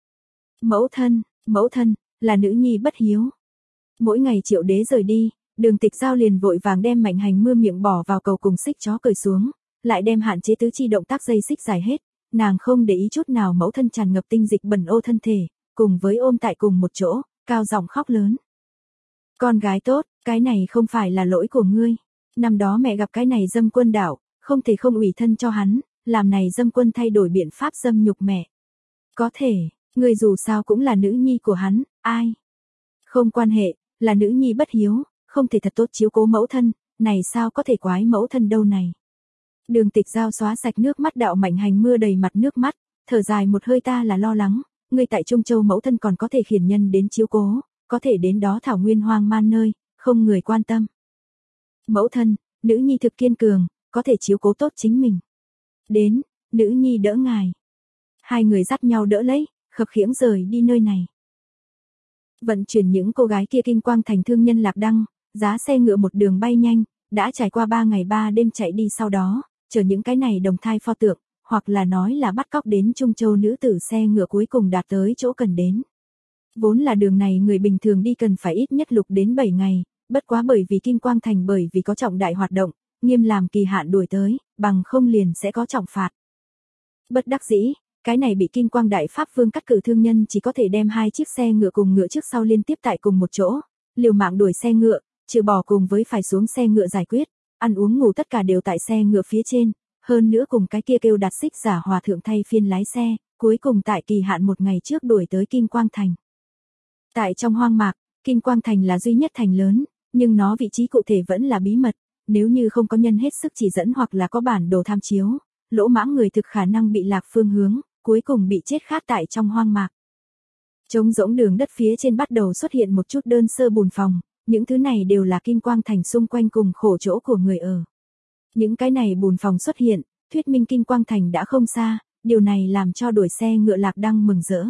Mẫu thân, mẫu thân, là nữ nhi bất hiếu. Mỗi ngày Triệu Đế rời đi, Đường Tịch Giao liền vội vàng đem Mạnh Hành Mưa miệng bỏ vào cầu cùng xích chó cởi xuống, lại đem hạn chế tứ chi động tác dây xích giải hết, nàng không để ý chút nào mẫu thân tràn ngập tinh dịch bẩn ô thân thể, cùng với ôm tại cùng một chỗ, cao giọng khóc lớn. Con gái tốt, cái này không phải là lỗi của ngươi. Năm đó mẹ gặp cái này dâm quân đảo, không thể không ủy thân cho hắn, làm này dâm quân thay đổi biện pháp dâm nhục mẹ. Có thể, ngươi dù sao cũng là nữ nhi của hắn, ai? Không quan hệ, là nữ nhi bất hiếu, không thể thật tốt chiếu cố mẫu thân, này sao có thể quái mẫu thân đâu này. Đường Tịch Giao xóa sạch nước mắt đạo Mạnh Hành Mưa đầy mặt nước mắt, thở dài một hơi ta là lo lắng, ngươi tại Trung Châu mẫu thân còn có thể khiển nhân đến chiếu cố, có thể đến đó thảo nguyên hoang man nơi, không người quan tâm. Mẫu thân, nữ nhi thực kiên cường, có thể chiếu cố tốt chính mình. Đến, nữ nhi đỡ ngài. Hai người dắt nhau đỡ lấy, khập khiễng rời đi nơi này. Vận chuyển những cô gái kia kinh quang thành thương nhân Lạc Đăng, giá xe ngựa một đường bay nhanh, đã trải qua ba ngày ba đêm chạy đi sau đó, chờ những cái này đồng thai pho tượng, hoặc là nói là bắt cóc đến Trung Châu nữ tử xe ngựa cuối cùng đạt tới chỗ cần đến. Vốn là đường này người bình thường đi cần phải ít nhất lục đến bảy ngày, bất quá bởi vì Kim Quang Thành bởi vì có trọng đại hoạt động, nghiêm làm kỳ hạn đuổi tới, bằng không liền sẽ có trọng phạt. Bất đắc dĩ, cái này bị Kim Quang Đại Pháp Vương cắt cử thương nhân chỉ có thể đem hai chiếc xe ngựa cùng ngựa trước sau liên tiếp tại cùng một chỗ, liều mạng đuổi xe ngựa, trừ bỏ cùng với phải xuống xe ngựa giải quyết, ăn uống ngủ tất cả đều tại xe ngựa phía trên, hơn nữa cùng cái kia kêu đặt xích giả hòa thượng thay phiên lái xe, cuối cùng tại kỳ hạn một ngày trước đuổi tới Kim Quang Thành. Tại trong hoang mạc, Kim Quang Thành là duy nhất thành lớn, nhưng nó vị trí cụ thể vẫn là bí mật, nếu như không có nhân hết sức chỉ dẫn hoặc là có bản đồ tham chiếu, lỗ mãng người thực khả năng bị lạc phương hướng, cuối cùng bị chết khát tại trong hoang mạc. Trống rỗng đường đất phía trên bắt đầu xuất hiện một chút đơn sơ bùn phòng, những thứ này đều là Kim Quang Thành xung quanh cùng khổ chỗ của người ở. Những cái này bùn phòng xuất hiện, thuyết minh Kim Quang Thành đã không xa, điều này làm cho đuổi xe ngựa Lạc Đăng mừng rỡ.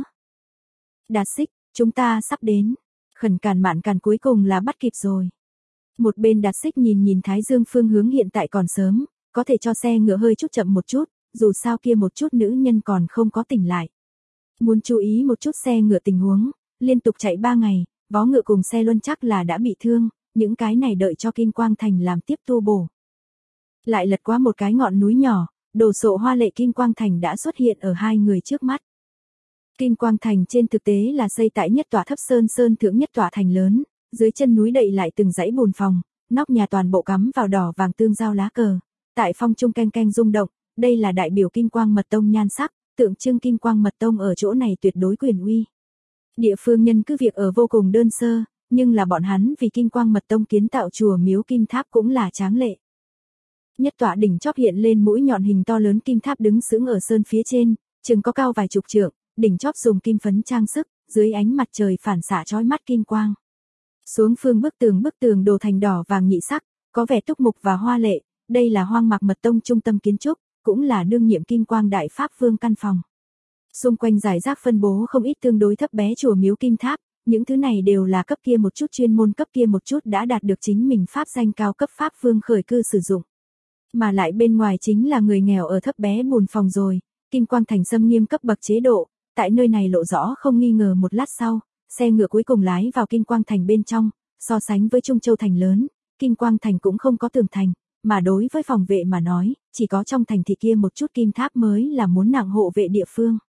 Đạt xích, chúng ta sắp đến. Khẩn càn mạn càn cuối cùng là bắt kịp rồi. Một bên Đạt xích nhìn nhìn Thái Dương phương hướng hiện tại còn sớm, có thể cho xe ngựa hơi chút chậm một chút, dù sao kia một chút nữ nhân còn không có tỉnh lại. Muốn chú ý một chút xe ngựa tình huống, liên tục chạy ba ngày, vó ngựa cùng xe luân chắc là đã bị thương, những cái này đợi cho Kim Quang Thành làm tiếp tu bổ. Lại lật qua một cái ngọn núi nhỏ, đồ sộ hoa lệ Kim Quang Thành đã xuất hiện ở hai người trước mắt. Kim Quang Thành trên thực tế là xây tại nhất tòa thấp sơn sơn thượng nhất tòa thành lớn, dưới chân núi đậy lại từng dãy bùn phòng, nóc nhà toàn bộ cắm vào đỏ vàng tương giao lá cờ, tại phong trung canh canh rung động, đây là đại biểu Kim Quang Mật Tông nhan sắc, tượng trưng Kim Quang Mật Tông ở chỗ này tuyệt đối quyền uy. Địa phương nhân cứ việc ở vô cùng đơn sơ, nhưng là bọn hắn vì Kim Quang Mật Tông kiến tạo chùa miếu kim tháp cũng là tráng lệ. Nhất tọa đỉnh chóp hiện lên mũi nhọn hình to lớn kim tháp đứng sững ở sơn phía trên, chừng có cao vài chục trượng, đỉnh chóp dùng kim phấn trang sức, dưới ánh mặt trời phản xạ chói mắt kim quang. Xuống phương bức tường bức tường đồ thành đỏ vàng nhị sắc, có vẻ túc mục và hoa lệ, đây là Hoang Mạc Mật Tông trung tâm kiến trúc, cũng là đương nhiệm Kim Quang Đại Pháp Vương căn phòng. Xung quanh giải rác phân bố không ít tương đối thấp bé chùa miếu kim tháp, những thứ này đều là cấp kia một chút chuyên môn cấp kia một chút đã đạt được chính mình pháp danh cao cấp Pháp Vương khởi cư sử dụng. Mà lại bên ngoài chính là người nghèo ở thấp bé bùn phòng rồi, Kim Quang Thành xâm nghiêm cấp bậc chế độ, tại nơi này lộ rõ không nghi ngờ một lát sau, xe ngựa cuối cùng lái vào Kim Quang Thành bên trong, so sánh với Trung Châu Thành lớn, Kim Quang Thành cũng không có tường thành, mà đối với phòng vệ mà nói, chỉ có trong thành thị kia một chút kim tháp mới là muốn nặng hộ vệ địa phương.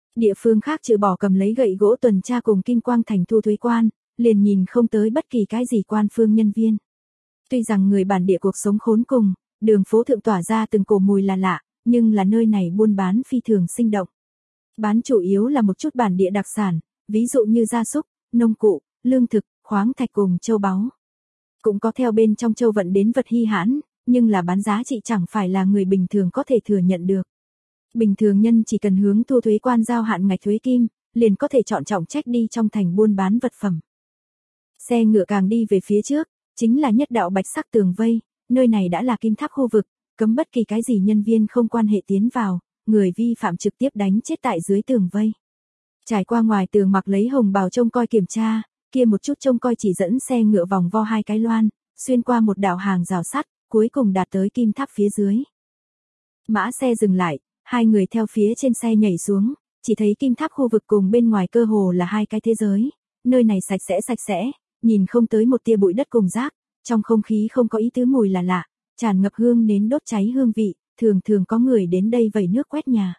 Địa phương khác trừ bỏ cầm lấy gậy gỗ tuần tra cùng Kim Quang Thành thu thuế quan, liền nhìn không tới bất kỳ cái gì quan phương nhân viên. Tuy rằng người bản địa cuộc sống khốn cùng, đường phố thượng tỏa ra từng cổ mùi là lạ, nhưng là nơi này buôn bán phi thường sinh động. Bán chủ yếu là một chút bản địa đặc sản, ví dụ như gia súc, nông cụ, lương thực, khoáng thạch cùng châu báu. Cũng có theo bên trong châu vận đến vật hy hãn, nhưng là bán giá trị chẳng phải là người bình thường có thể thừa nhận được. Bình thường nhân chỉ cần hướng thu thuế quan giao hạn ngạch thuế kim, liền có thể chọn trọng trách đi trong thành buôn bán vật phẩm. Xe ngựa càng đi về phía trước, chính là nhất đạo bạch sắc tường vây, nơi này đã là kim tháp khu vực, cấm bất kỳ cái gì nhân viên không quan hệ tiến vào, người vi phạm trực tiếp đánh chết tại dưới tường vây. Trải qua ngoài tường mặc lấy hồng bào trông coi kiểm tra, kia một chút trông coi chỉ dẫn xe ngựa vòng vo hai cái loan, xuyên qua một đạo hàng rào sắt, cuối cùng đạt tới kim tháp phía dưới. Mã xe dừng lại, hai người theo phía trên xe nhảy xuống, chỉ thấy kim tháp khu vực cùng bên ngoài cơ hồ là hai cái thế giới, nơi này sạch sẽ sạch sẽ, nhìn không tới một tia bụi đất cùng rác, trong không khí không có ý tứ mùi là lạ, tràn ngập hương nến đốt cháy hương vị, thường thường có người đến đây vẩy nước quét nhà.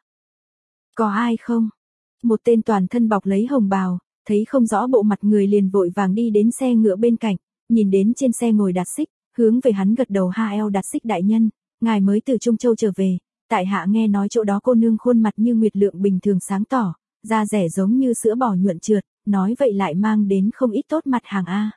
Có ai không? Một tên toàn thân bọc lấy hồng bào, thấy không rõ bộ mặt người liền vội vàng đi đến xe ngựa bên cạnh, nhìn đến trên xe ngồi Đạt Xích, hướng về hắn gật đầu ha eo Đạt Xích đại nhân, ngài mới từ Trung Châu trở về, tại hạ nghe nói chỗ đó cô nương khuôn mặt như nguyệt lượng bình thường sáng tỏ, da rẻ giống như sữa bò nhuận trượt, nói vậy lại mang đến không ít tốt mặt hàng a.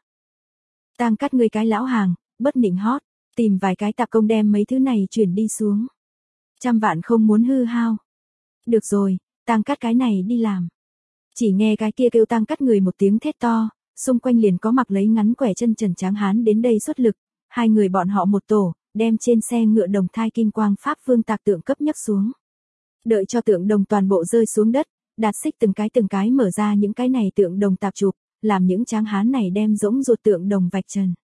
Tang cắt người cái lão hàng, bất nịnh hót, tìm vài cái tạp công đem mấy thứ này chuyển đi xuống. Trăm vạn không muốn hư hao. Được rồi, Tang cắt cái này đi làm. Chỉ nghe cái kia kêu Tang cắt người một tiếng thét to, xung quanh liền có mặc lấy ngắn quẻ chân trần tráng hán đến đây xuất lực, hai người bọn họ một tổ, đem trên xe ngựa đồng thai kim quang pháp vương tạc tượng cấp nhấc xuống. Đợi cho tượng đồng toàn bộ rơi xuống đất, Đạt Xích từng cái từng cái mở ra những cái này tượng đồng tạp chụp, làm những tráng hán này đem rỗng ruột tượng đồng vạch trần.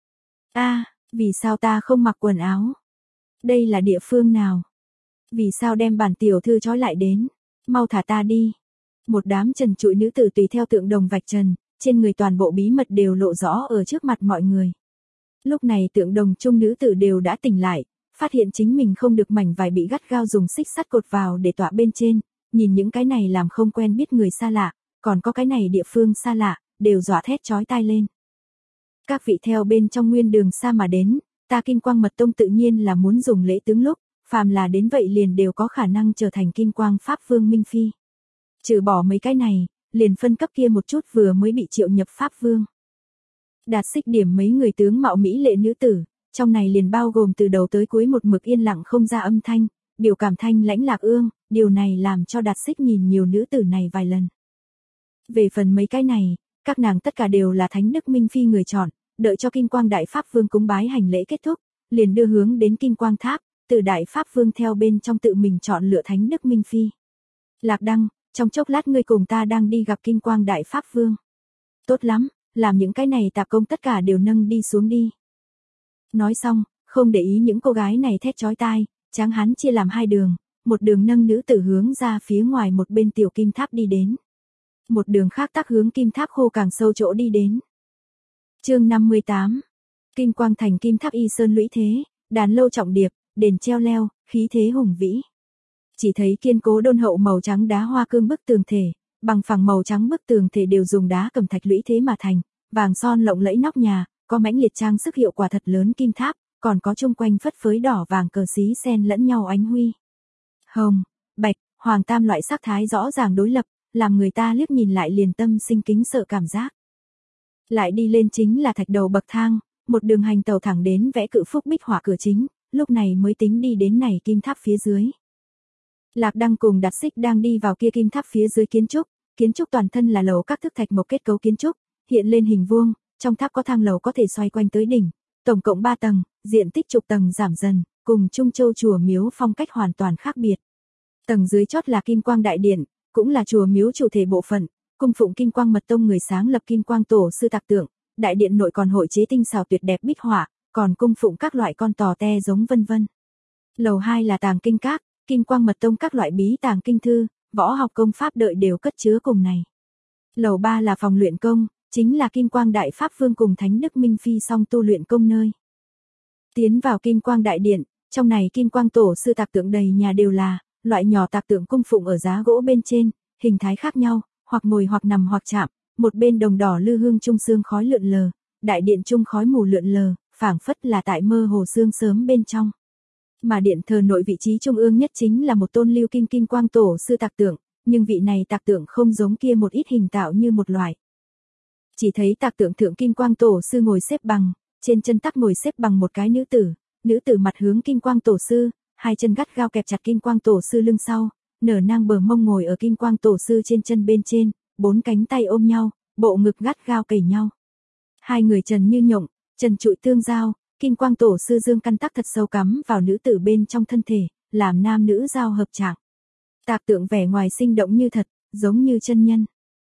A, à, vì sao ta không mặc quần áo? Đây là địa phương nào? Vì sao đem bản tiểu thư trói lại đến? Mau thả ta đi. Một đám trần trụi nữ tử tùy theo tượng đồng vạch trần, trên người toàn bộ bí mật đều lộ rõ ở trước mặt mọi người. Lúc này tượng đồng trung nữ tử đều đã tỉnh lại, phát hiện chính mình không được mảnh vải bị gắt gao dùng xích sắt cột vào để tọa bên trên, nhìn những cái này làm không quen biết người xa lạ, còn có cái này địa phương xa lạ, đều dọa thét chói tai lên. Các vị theo bên trong nguyên đường xa mà đến, ta Kim Quang Mật Tông tự nhiên là muốn dùng lễ tướng lúc, phàm là đến vậy liền đều có khả năng trở thành Kim Quang Pháp Vương Minh Phi. Trừ bỏ mấy cái này, liền phân cấp kia một chút vừa mới bị triệu nhập Pháp Vương. Đạt Xích điểm mấy người tướng mạo mỹ lệ nữ tử, trong này liền bao gồm từ đầu tới cuối một mực yên lặng không ra âm thanh, biểu cảm thanh lãnh lạc ương, điều này làm cho Đạt Xích nhìn nhiều nữ tử này vài lần. Về phần mấy cái này, các nàng tất cả đều là Thánh Đức Minh Phi người chọn, đợi cho Kim Quang Đại Pháp Vương cúng bái hành lễ kết thúc, liền đưa hướng đến Kim Quang Tháp, từ Đại Pháp Vương theo bên trong tự mình chọn lựa Thánh Đức Minh Phi. Lạc Đăng, trong chốc lát ngươi cùng ta đang đi gặp Kim Quang Đại Pháp Vương. Tốt lắm, làm những cái này tạp công tất cả đều nâng đi xuống đi. Nói xong, không để ý những cô gái này thét chói tai, tráng hán chia làm hai đường, một đường nâng nữ tử hướng ra phía ngoài một bên tiểu kim tháp đi đến. Một đường khác tắc hướng kim tháp khô càng sâu chỗ đi đến. Chương năm mươi tám. Kim Quang Thành Kim Tháp Y Sơn lũy thế, đàn lâu trọng điệp, đền treo leo, khí thế hùng vĩ. Chỉ thấy kiên cố đôn hậu màu trắng đá hoa cương bức tường thể, bằng phẳng màu trắng bức tường thể đều dùng đá cẩm thạch lũy thế mà thành, vàng son lộng lẫy nóc nhà, có mãnh liệt trang sức hiệu quả thật lớn kim tháp, còn có chung quanh phất phới đỏ vàng cờ xí xen lẫn nhau ánh huy. Hồng, bạch, hoàng tam loại sắc thái rõ ràng đối lập, làm người ta liếc nhìn lại liền tâm sinh kính sợ cảm giác. Lại đi lên chính là thạch đầu bậc thang, một đường hành tàu thẳng đến vẽ cự phúc bích họa cửa chính, lúc này mới tính đi đến này kim tháp phía dưới. Lạc Đăng cùng Đạt Xích đang đi vào kia kim tháp phía dưới kiến trúc, kiến trúc toàn thân là lầu các thức thạch mộc kết cấu kiến trúc, hiện lên hình vuông, trong tháp có thang lầu có thể xoay quanh tới đỉnh, tổng cộng ba tầng, diện tích chục tầng giảm dần, cùng Trung Châu chùa miếu phong cách hoàn toàn khác biệt. Tầng dưới chót là Kim Quang Đại Điện, cũng là chùa miếu chủ thể bộ phận, cung phụng Kim Quang Mật Tông người sáng lập Kim Quang Tổ sư tạc tượng, đại điện nội còn hội chế tinh xảo tuyệt đẹp bích họa, còn cung phụng các loại con tò te giống vân vân. Lầu hai là tàng kinh các, Kim Quang Mật Tông các loại bí tàng kinh thư, võ học công pháp đợi đều cất chứa cùng này. Lầu ba là phòng luyện công, chính là Kim Quang Đại Pháp Vương cùng Thánh Đức Minh Phi song tu luyện công nơi. Tiến vào Kim Quang Đại Điện, trong này Kim Quang Tổ sư tạc tượng đầy nhà đều là loại nhỏ tạc tượng cung phụng ở giá gỗ bên trên, hình thái khác nhau, hoặc ngồi hoặc nằm hoặc chạm, một bên đồng đỏ lư hương trung sương khói lượn lờ, đại điện trung khói mù lượn lờ, phảng phất là tại mơ hồ sương sớm bên trong. Mà điện thờ nội vị trí trung ương nhất chính là một tôn lưu kim kim quang tổ sư tạc tượng, nhưng vị này tạc tượng không giống kia một ít hình tạo như một loại. Chỉ thấy tạc tượng thượng kim quang tổ sư ngồi xếp bằng, trên chân tắc ngồi xếp bằng một cái nữ tử, nữ tử mặt hướng kim quang tổ sư, hai chân gắt gao kẹp chặt kim quang tổ sư lưng sau, nở nang bờ mông ngồi ở kim quang tổ sư trên chân bên trên, bốn cánh tay ôm nhau, bộ ngực gắt gao kề nhau. Hai người trần như nhộng, trần trụi tương giao, kim quang tổ sư dương căn tắc thật sâu cắm vào nữ tử bên trong thân thể, làm nam nữ giao hợp trạng. Tạc tượng vẻ ngoài sinh động như thật, giống như chân nhân.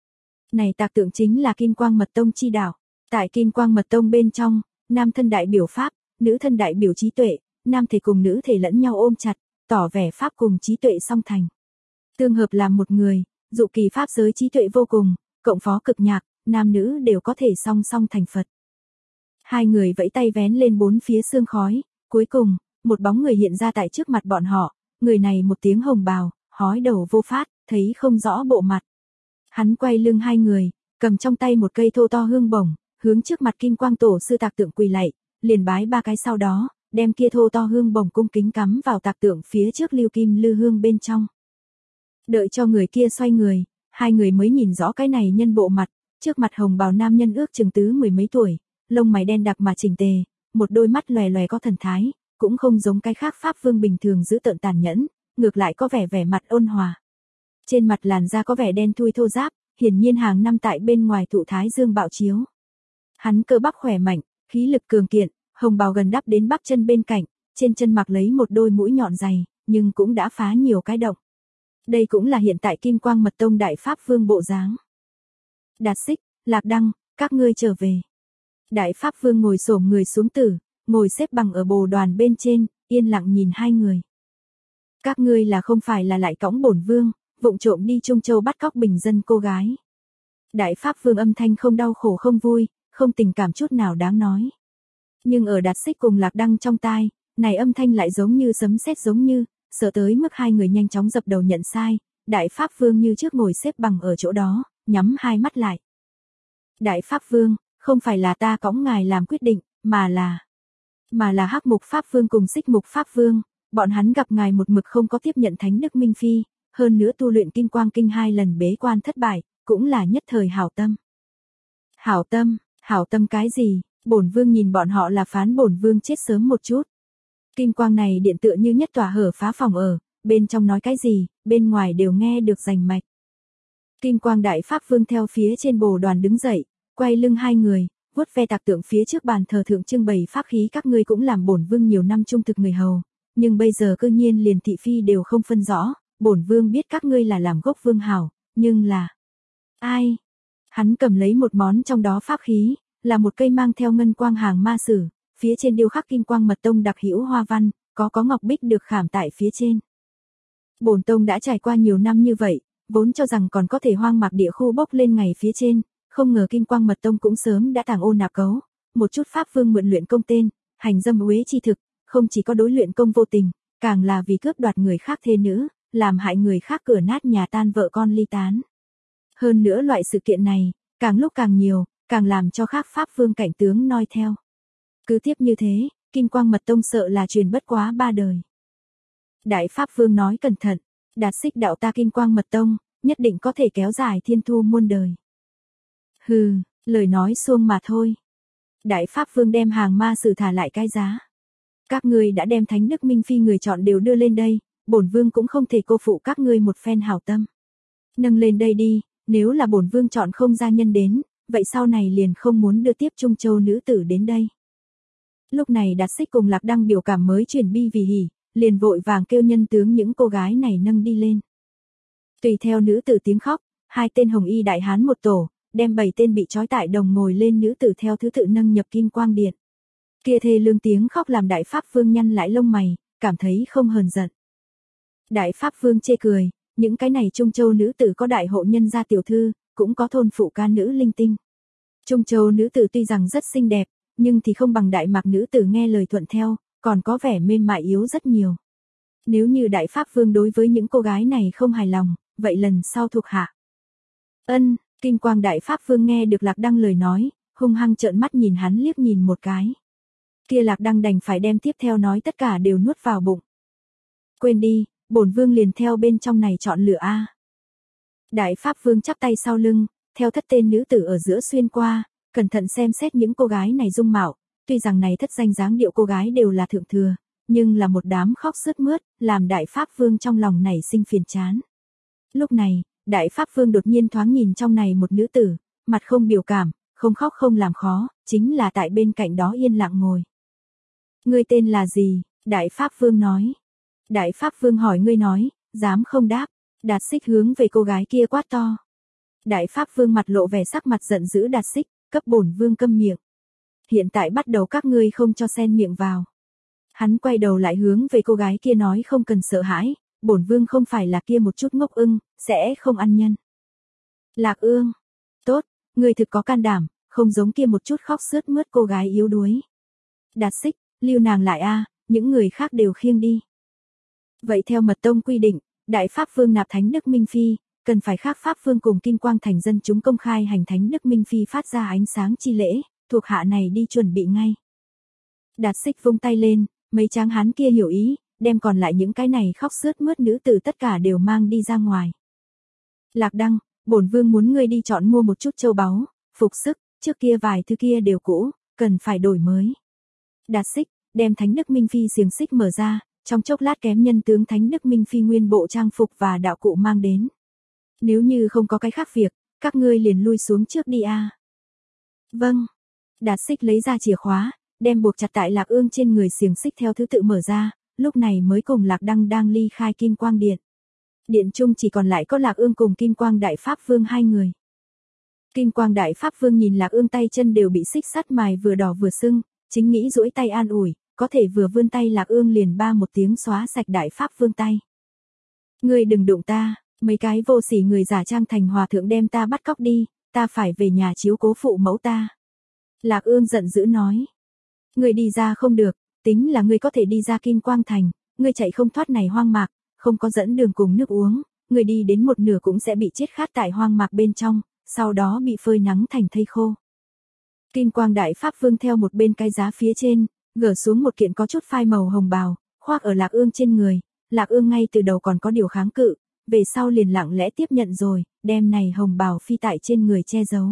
Này tạc tượng chính là Kim Quang Mật Tông chi đạo. Tại Kim Quang Mật Tông bên trong, nam thân đại biểu pháp, nữ thân đại biểu trí tuệ, nam thể cùng nữ thể lẫn nhau ôm chặt, tỏ vẻ pháp cùng trí tuệ song thành. Tương hợp làm một người, dụ kỳ pháp giới trí tuệ vô cùng, cộng phó cực nhạc, nam nữ đều có thể song song thành Phật. Hai người vẫy tay vén lên bốn phía sương khói, cuối cùng, một bóng người hiện ra tại trước mặt bọn họ, người này một tiếng hồng bào, hói đầu vô phát, thấy không rõ bộ mặt. Hắn quay lưng hai người, cầm trong tay một cây thô to hương bổng, hướng trước mặt Kim Quang tổ sư tạc tượng quỳ lạy, liền bái ba cái sau đó, đem kia thô to hương bổng cung kính cắm vào tạc tượng phía trước lưu kim lư hương bên trong. Đợi cho người kia xoay người, hai người mới nhìn rõ cái này nhân bộ mặt, trước mặt hồng bào nam nhân ước chừng tứ mười mấy tuổi, lông mày đen đặc mà chỉnh tề, một đôi mắt lòe lòe có thần thái, cũng không giống cái khác pháp vương bình thường giữ tợn tàn nhẫn, ngược lại có vẻ vẻ mặt ôn hòa. Trên mặt làn da có vẻ đen thui thô ráp, hiển nhiên hàng năm tại bên ngoài thụ thái dương bạo chiếu. Hắn cơ bắp khỏe mạnh, khí lực cường kiện, hồng bào gần đắp đến bắp chân bên cạnh, trên chân mặc lấy một đôi mũi nhọn dày, nhưng cũng đã phá nhiều cái động. Đây cũng là hiện tại Kim Quang Mật Tông đại pháp vương bộ dáng. Đạt Xích, Lạc Đăng, các ngươi trở về. Đại pháp vương ngồi xổm người xuống tử, ngồi xếp bằng ở bồ đoàn bên trên, yên lặng nhìn hai người. Các ngươi là không phải là lại cõng bổn vương, vụng trộm đi Trung Châu bắt cóc bình dân cô gái. Đại pháp vương âm thanh không đau khổ không vui, không tình cảm chút nào đáng nói. Nhưng ở Đạt Xích cùng Lạc Đăng trong tai, này âm thanh lại giống như sấm sét giống như, sợ tới mức hai người nhanh chóng dập đầu nhận sai, đại pháp vương như trước ngồi xếp bằng ở chỗ đó, nhắm hai mắt lại. Đại pháp vương, không phải là ta cõng ngài làm quyết định, mà là... Mà là Hắc Mục Pháp Vương cùng Xích Mục Pháp Vương, bọn hắn gặp ngài một mực không có tiếp nhận Thánh Đức Minh Phi, hơn nữa tu luyện Kim Quang Kinh hai lần bế quan thất bại, cũng là nhất thời hảo tâm. Hảo tâm, hảo tâm cái gì, bổn vương nhìn bọn họ là phán bổn vương chết sớm một chút. Kim Quang này điện tựa như nhất tòa hở phá phòng ở, bên trong nói cái gì, bên ngoài đều nghe được rành mạch. Kim Quang Đại Pháp Vương theo phía trên bồ đoàn đứng dậy, quay lưng hai người, vuốt ve tạc tượng phía trước bàn thờ thượng trưng bày pháp khí, các ngươi cũng làm bổn vương nhiều năm trung thực người hầu, nhưng bây giờ cơ nhiên liền thị phi đều không phân rõ, bổn vương biết các ngươi là làm gốc vương hảo, nhưng là... Ai? Hắn cầm lấy một món trong đó pháp khí, là một cây mang theo ngân quang hàng ma sử, phía trên điêu khắc Kim Quang Mật Tông đặc hữu hoa văn, có có ngọc bích được khảm tại phía trên. Bổn tông đã trải qua nhiều năm như vậy, vốn cho rằng còn có thể hoang mạc địa khu bốc lên ngày phía trên, không ngờ Kim Quang Mật Tông cũng sớm đã tàng ô nạp cấu, một chút pháp vương mượn luyện công tên, hành dâm uế chi thực, không chỉ có đối luyện công vô tình, càng là vì cướp đoạt người khác thê nữ, làm hại người khác cửa nát nhà tan vợ con ly tán. Hơn nữa loại sự kiện này, càng lúc càng nhiều, càng làm cho khác pháp vương cảnh tướng noi theo. Cứ tiếp như thế, Kim Quang Mật Tông sợ là truyền bất quá ba đời. Đại pháp vương nói cẩn thận, Đạt Xích đạo ta Kim Quang Mật Tông, nhất định có thể kéo dài thiên thu muôn đời. Hừ, lời nói suông mà thôi. Đại pháp vương đem hàng ma sử thả lại cái giá. Các ngươi đã đem Thánh Đức Minh Phi người chọn đều đưa lên đây, bổn vương cũng không thể cô phụ các ngươi một phen hảo tâm. Nâng lên đây đi, nếu là bổn vương chọn không gia nhân đến, vậy sau này liền không muốn đưa tiếp Trung Châu nữ tử đến đây. Lúc này Đạt Xích cùng Lạc Đăng biểu cảm mới chuyển bi vì hỉ, liền vội vàng kêu nhân tướng những cô gái này nâng đi lên. Tùy theo nữ tử tiếng khóc, hai tên hồng y đại hán một tổ, đem bảy tên bị trói tại đồng ngồi lên nữ tử theo thứ tự nâng nhập Kim Quang Điện. Kia thê lương tiếng khóc làm đại pháp vương nhăn lại lông mày, cảm thấy không hờn giận. Đại pháp vương chê cười, những cái này Trung Châu nữ tử có đại hộ nhân gia tiểu thư, cũng có thôn phụ ca nữ linh tinh. Trung Châu nữ tử tuy rằng rất xinh đẹp, nhưng thì không bằng đại mạc nữ tử nghe lời thuận theo, còn có vẻ mềm mại yếu rất nhiều. Nếu như đại pháp vương đối với những cô gái này không hài lòng, vậy lần sau thuộc hạ. Ân, Kim Quang Đại Pháp Vương nghe được Lạc Đăng lời nói, hung hăng trợn mắt nhìn hắn liếc nhìn một cái. Kia Lạc Đăng đành phải đem tiếp theo nói tất cả đều nuốt vào bụng. Quên đi, bổn vương liền theo bên trong này chọn lựa a. Đại Pháp Vương chắp tay sau lưng, theo thất tên nữ tử ở giữa xuyên qua, cẩn thận xem xét những cô gái này dung mạo, tuy rằng này thất danh dáng điệu cô gái đều là thượng thừa, nhưng là một đám khóc sướt mướt, làm Đại Pháp Vương trong lòng nảy sinh phiền chán. Lúc này, Đại Pháp Vương đột nhiên thoáng nhìn trong này một nữ tử, mặt không biểu cảm, không khóc không làm khó, chính là tại bên cạnh đó yên lặng ngồi. Ngươi tên là gì? Đại Pháp Vương nói. Đại Pháp Vương hỏi ngươi nói, dám không đáp, Đạt Xích hướng về cô gái kia quát to. Đại Pháp Vương mặt lộ vẻ sắc mặt giận dữ Đạt Xích, cấp bổn vương câm miệng. Hiện tại bắt đầu các ngươi không cho xen miệng vào. Hắn quay đầu lại hướng về cô gái kia nói không cần sợ hãi, bổn vương không phải là kia một chút ngốc ưng, sẽ không ăn nhân. Lạc Ương, tốt, ngươi thực có can đảm, không giống kia một chút khóc sướt mướt cô gái yếu đuối. Đạt Xích, lưu nàng lại a, những người khác đều khiêng đi. Vậy theo mật tông quy định, Đại Pháp Vương nạp Thánh Đức Minh Phi, cần phải khác Pháp Vương cùng Kim Quang thành dân chúng công khai hành Thánh Đức Minh Phi phát ra ánh sáng chi lễ, thuộc hạ này đi chuẩn bị ngay. Đạt Xích vung tay lên, mấy tráng hán kia hiểu ý, đem còn lại những cái này khóc sướt mướt nữ tử tất cả đều mang đi ra ngoài. Lạc Đăng, bổn vương muốn ngươi đi chọn mua một chút châu báu, phục sức, trước kia vài thứ kia đều cũ, cần phải đổi mới. Đạt Xích, đem Thánh Đức Minh Phi xiềng xích mở ra, trong chốc lát kém nhân tướng Thánh Đức Minh Phi nguyên bộ trang phục và đạo cụ mang đến. Nếu như không có cái khác việc, các ngươi liền lui xuống trước đi a. Vâng. Đạt Xích lấy ra chìa khóa, đem buộc chặt tại Lạc Ương trên người xiềng xích theo thứ tự mở ra, lúc này mới cùng Lạc Đăng đang ly khai Kim Quang Điện. Điện trung chỉ còn lại có Lạc Ương cùng Kim Quang Đại Pháp Vương hai người. Kim Quang Đại Pháp Vương nhìn Lạc Ương tay chân đều bị xích sắt mài vừa đỏ vừa sưng, chính nghĩ duỗi tay an ủi, có thể vừa vươn tay Lạc Ương liền ba một tiếng xóa sạch Đại Pháp Vương tay. Ngươi đừng đụng ta, mấy cái vô sỉ người giả trang thành hòa thượng đem ta bắt cóc đi, ta phải về nhà chiếu cố phụ mẫu ta. Lạc Ương giận dữ nói. Ngươi đi ra không được, tính là ngươi có thể đi ra Kim Quang thành, ngươi chạy không thoát này hoang mạc, không có dẫn đường cùng nước uống, ngươi đi đến một nửa cũng sẽ bị chết khát tại hoang mạc bên trong, sau đó bị phơi nắng thành thây khô. Kim Quang Đại Pháp Vương theo một bên cái giá phía trên, gỡ xuống một kiện có chút phai màu hồng bào, khoác ở Lạc Ương trên người, Lạc Ương ngay từ đầu còn có điều kháng cự, về sau liền lặng lẽ tiếp nhận rồi, đem này hồng bào phi tại trên người che giấu.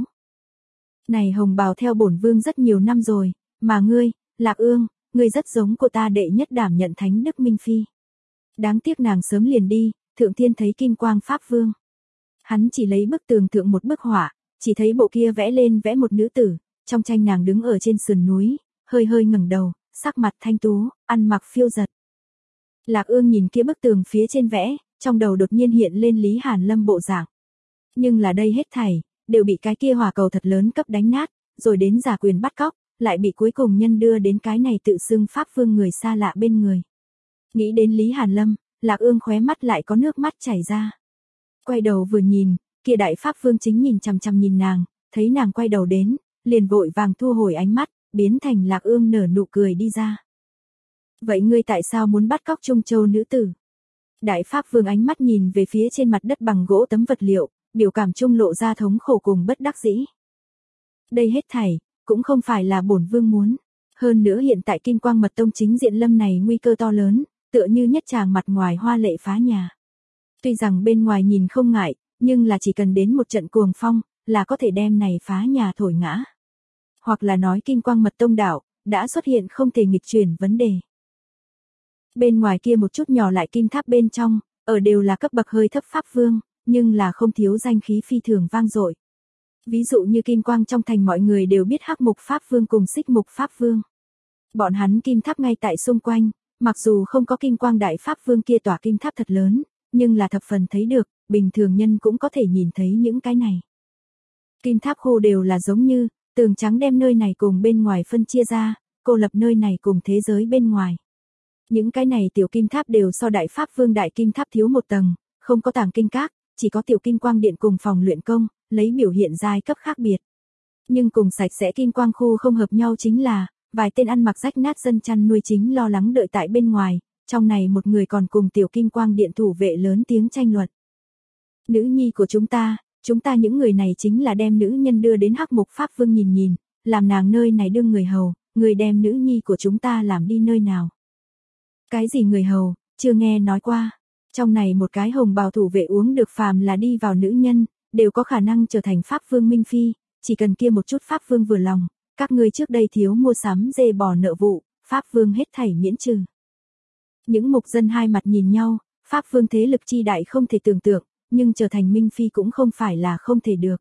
Này hồng bào theo bổn vương rất nhiều năm rồi, mà ngươi, Lạc Ương, ngươi rất giống của ta đệ nhất đảm nhận Thánh Đức Minh Phi. Đáng tiếc nàng sớm liền đi, Thượng Thiên thấy Kim Quang Pháp Vương. Hắn chỉ lấy bức tường thượng một bức họa, chỉ thấy bộ kia vẽ lên vẽ một nữ tử, trong tranh nàng đứng ở trên sườn núi, hơi hơi ngẩng đầu, sắc mặt thanh tú, ăn mặc phiêu giật. Lạc Ương nhìn kia bức tường phía trên vẽ, trong đầu đột nhiên hiện lên Lý Hàn Lâm bộ dạng. Nhưng là đây hết thảy, đều bị cái kia hỏa cầu thật lớn cấp đánh nát, rồi đến giả quyền bắt cóc, lại bị cuối cùng nhân đưa đến cái này tự xưng Pháp Vương người xa lạ bên người. Nghĩ đến Lý Hàn Lâm, Lạc Ương khóe mắt lại có nước mắt chảy ra. Quay đầu vừa nhìn, kia Đại Pháp Vương chính nhìn chằm chằm nhìn nàng, thấy nàng quay đầu đến, liền vội vàng thu hồi ánh mắt, biến thành Lạc Ương nở nụ cười đi ra. Vậy ngươi tại sao muốn bắt cóc Trung Châu nữ tử? Đại Pháp Vương ánh mắt nhìn về phía trên mặt đất bằng gỗ tấm vật liệu, biểu cảm trung lộ ra thống khổ cùng bất đắc dĩ. Đây hết thảy, cũng không phải là bổn vương muốn. Hơn nữa hiện tại Kim Quang Mật Tông chính diện lâm này nguy cơ to lớn, tựa như nhất tràng mặt ngoài hoa lệ phá nhà. Tuy rằng bên ngoài nhìn không ngại, nhưng là chỉ cần đến một trận cuồng phong, là có thể đem này phá nhà thổi ngã. Hoặc là nói Kim Quang Mật Tông đảo, đã xuất hiện không thể nghịch chuyển vấn đề. Bên ngoài kia một chút nhỏ lại kim tháp bên trong, ở đều là cấp bậc hơi thấp Pháp Vương, nhưng là không thiếu danh khí phi thường vang dội. Ví dụ như Kim Quang trong thành mọi người đều biết Hắc Mục Pháp Vương cùng Xích Mục Pháp Vương. Bọn hắn kim tháp ngay tại xung quanh, mặc dù không có Kim Quang Đại Pháp Vương kia tỏa kim tháp thật lớn, nhưng là thập phần thấy được, bình thường nhân cũng có thể nhìn thấy những cái này. Kim tháp khu đều là giống như, tường trắng đem nơi này cùng bên ngoài phân chia ra, cô lập nơi này cùng thế giới bên ngoài. Những cái này tiểu kim tháp đều so Đại Pháp Vương Đại Kim Tháp thiếu một tầng, không có tàng kinh các, chỉ có tiểu Kim Quang Điện cùng phòng luyện công, lấy biểu hiện giai cấp khác biệt. Nhưng cùng sạch sẽ Kim Quang khu không hợp nhau chính là, vài tên ăn mặc rách nát dân chăn nuôi chính lo lắng đợi tại bên ngoài, trong này một người còn cùng tiểu Kim Quang Điện thủ vệ lớn tiếng tranh luận. Nữ nhi của chúng ta, chúng ta những người này chính là đem nữ nhân đưa đến Hắc Mục Pháp Vương nhìn nhìn, làm nàng nơi này đương người hầu, người đem nữ nhi của chúng ta làm đi nơi nào. Cái gì người hầu, chưa nghe nói qua. Trong này một cái hồng bào thủ vệ uống được phàm là đi vào nữ nhân, đều có khả năng trở thành Pháp Vương Minh Phi, chỉ cần kia một chút Pháp Vương vừa lòng, các ngươi trước đây thiếu mua sắm dê bò nợ vụ, Pháp Vương hết thảy miễn trừ. Những mục dân hai mặt nhìn nhau, Pháp Vương thế lực chi đại không thể tưởng tượng, nhưng trở thành Minh Phi cũng không phải là không thể được.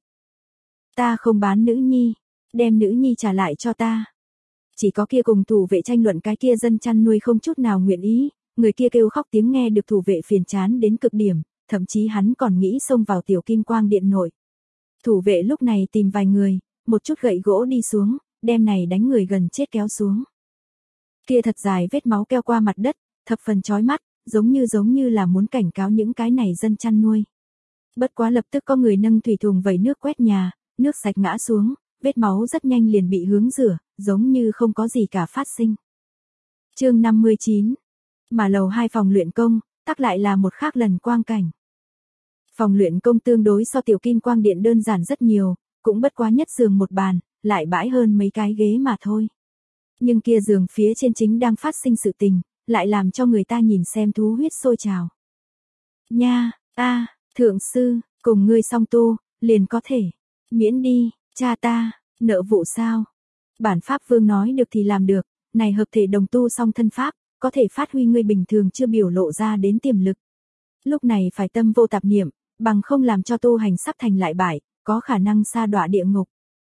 Ta không bán nữ nhi, đem nữ nhi trả lại cho ta. Chỉ có kia cùng thủ vệ tranh luận cái kia dân chăn nuôi không chút nào nguyện ý, người kia kêu khóc tiếng nghe được thủ vệ phiền chán đến cực điểm, thậm chí hắn còn nghĩ xông vào tiểu kim quang điện nội. Thủ vệ lúc này tìm vài người, một chút gậy gỗ đi xuống, đem này đánh người gần chết kéo xuống. Kia thật dài vết máu keo qua mặt đất, thập phần chói mắt, giống như giống như là muốn cảnh cáo những cái này dân chăn nuôi. Bất quá lập tức có người nâng thủy thùng vẩy nước quét nhà, nước sạch ngã xuống, vết máu rất nhanh liền bị hướng rửa, giống như không có gì cả phát sinh. Chương năm mươi chín. Mà lầu hai phòng luyện công, tắc lại là một khác lần quang cảnh. Phòng luyện công tương đối so tiểu kim quang điện đơn giản rất nhiều, cũng bất quá nhất giường một bàn, lại bãi hơn mấy cái ghế mà thôi. Nhưng kia giường phía trên chính đang phát sinh sự tình, lại làm cho người ta nhìn xem thú huyết sôi trào. Nha, a, thượng sư, cùng ngươi song tu, liền có thể, miễn đi, cha ta, nợ vụ sao? Bản Pháp Vương nói được thì làm được, này hợp thể đồng tu song thân Pháp, có thể phát huy ngươi bình thường chưa biểu lộ ra đến tiềm lực. Lúc này phải tâm vô tạp niệm, bằng không làm cho tu hành sắp thành lại bại, có khả năng sa đọa địa ngục.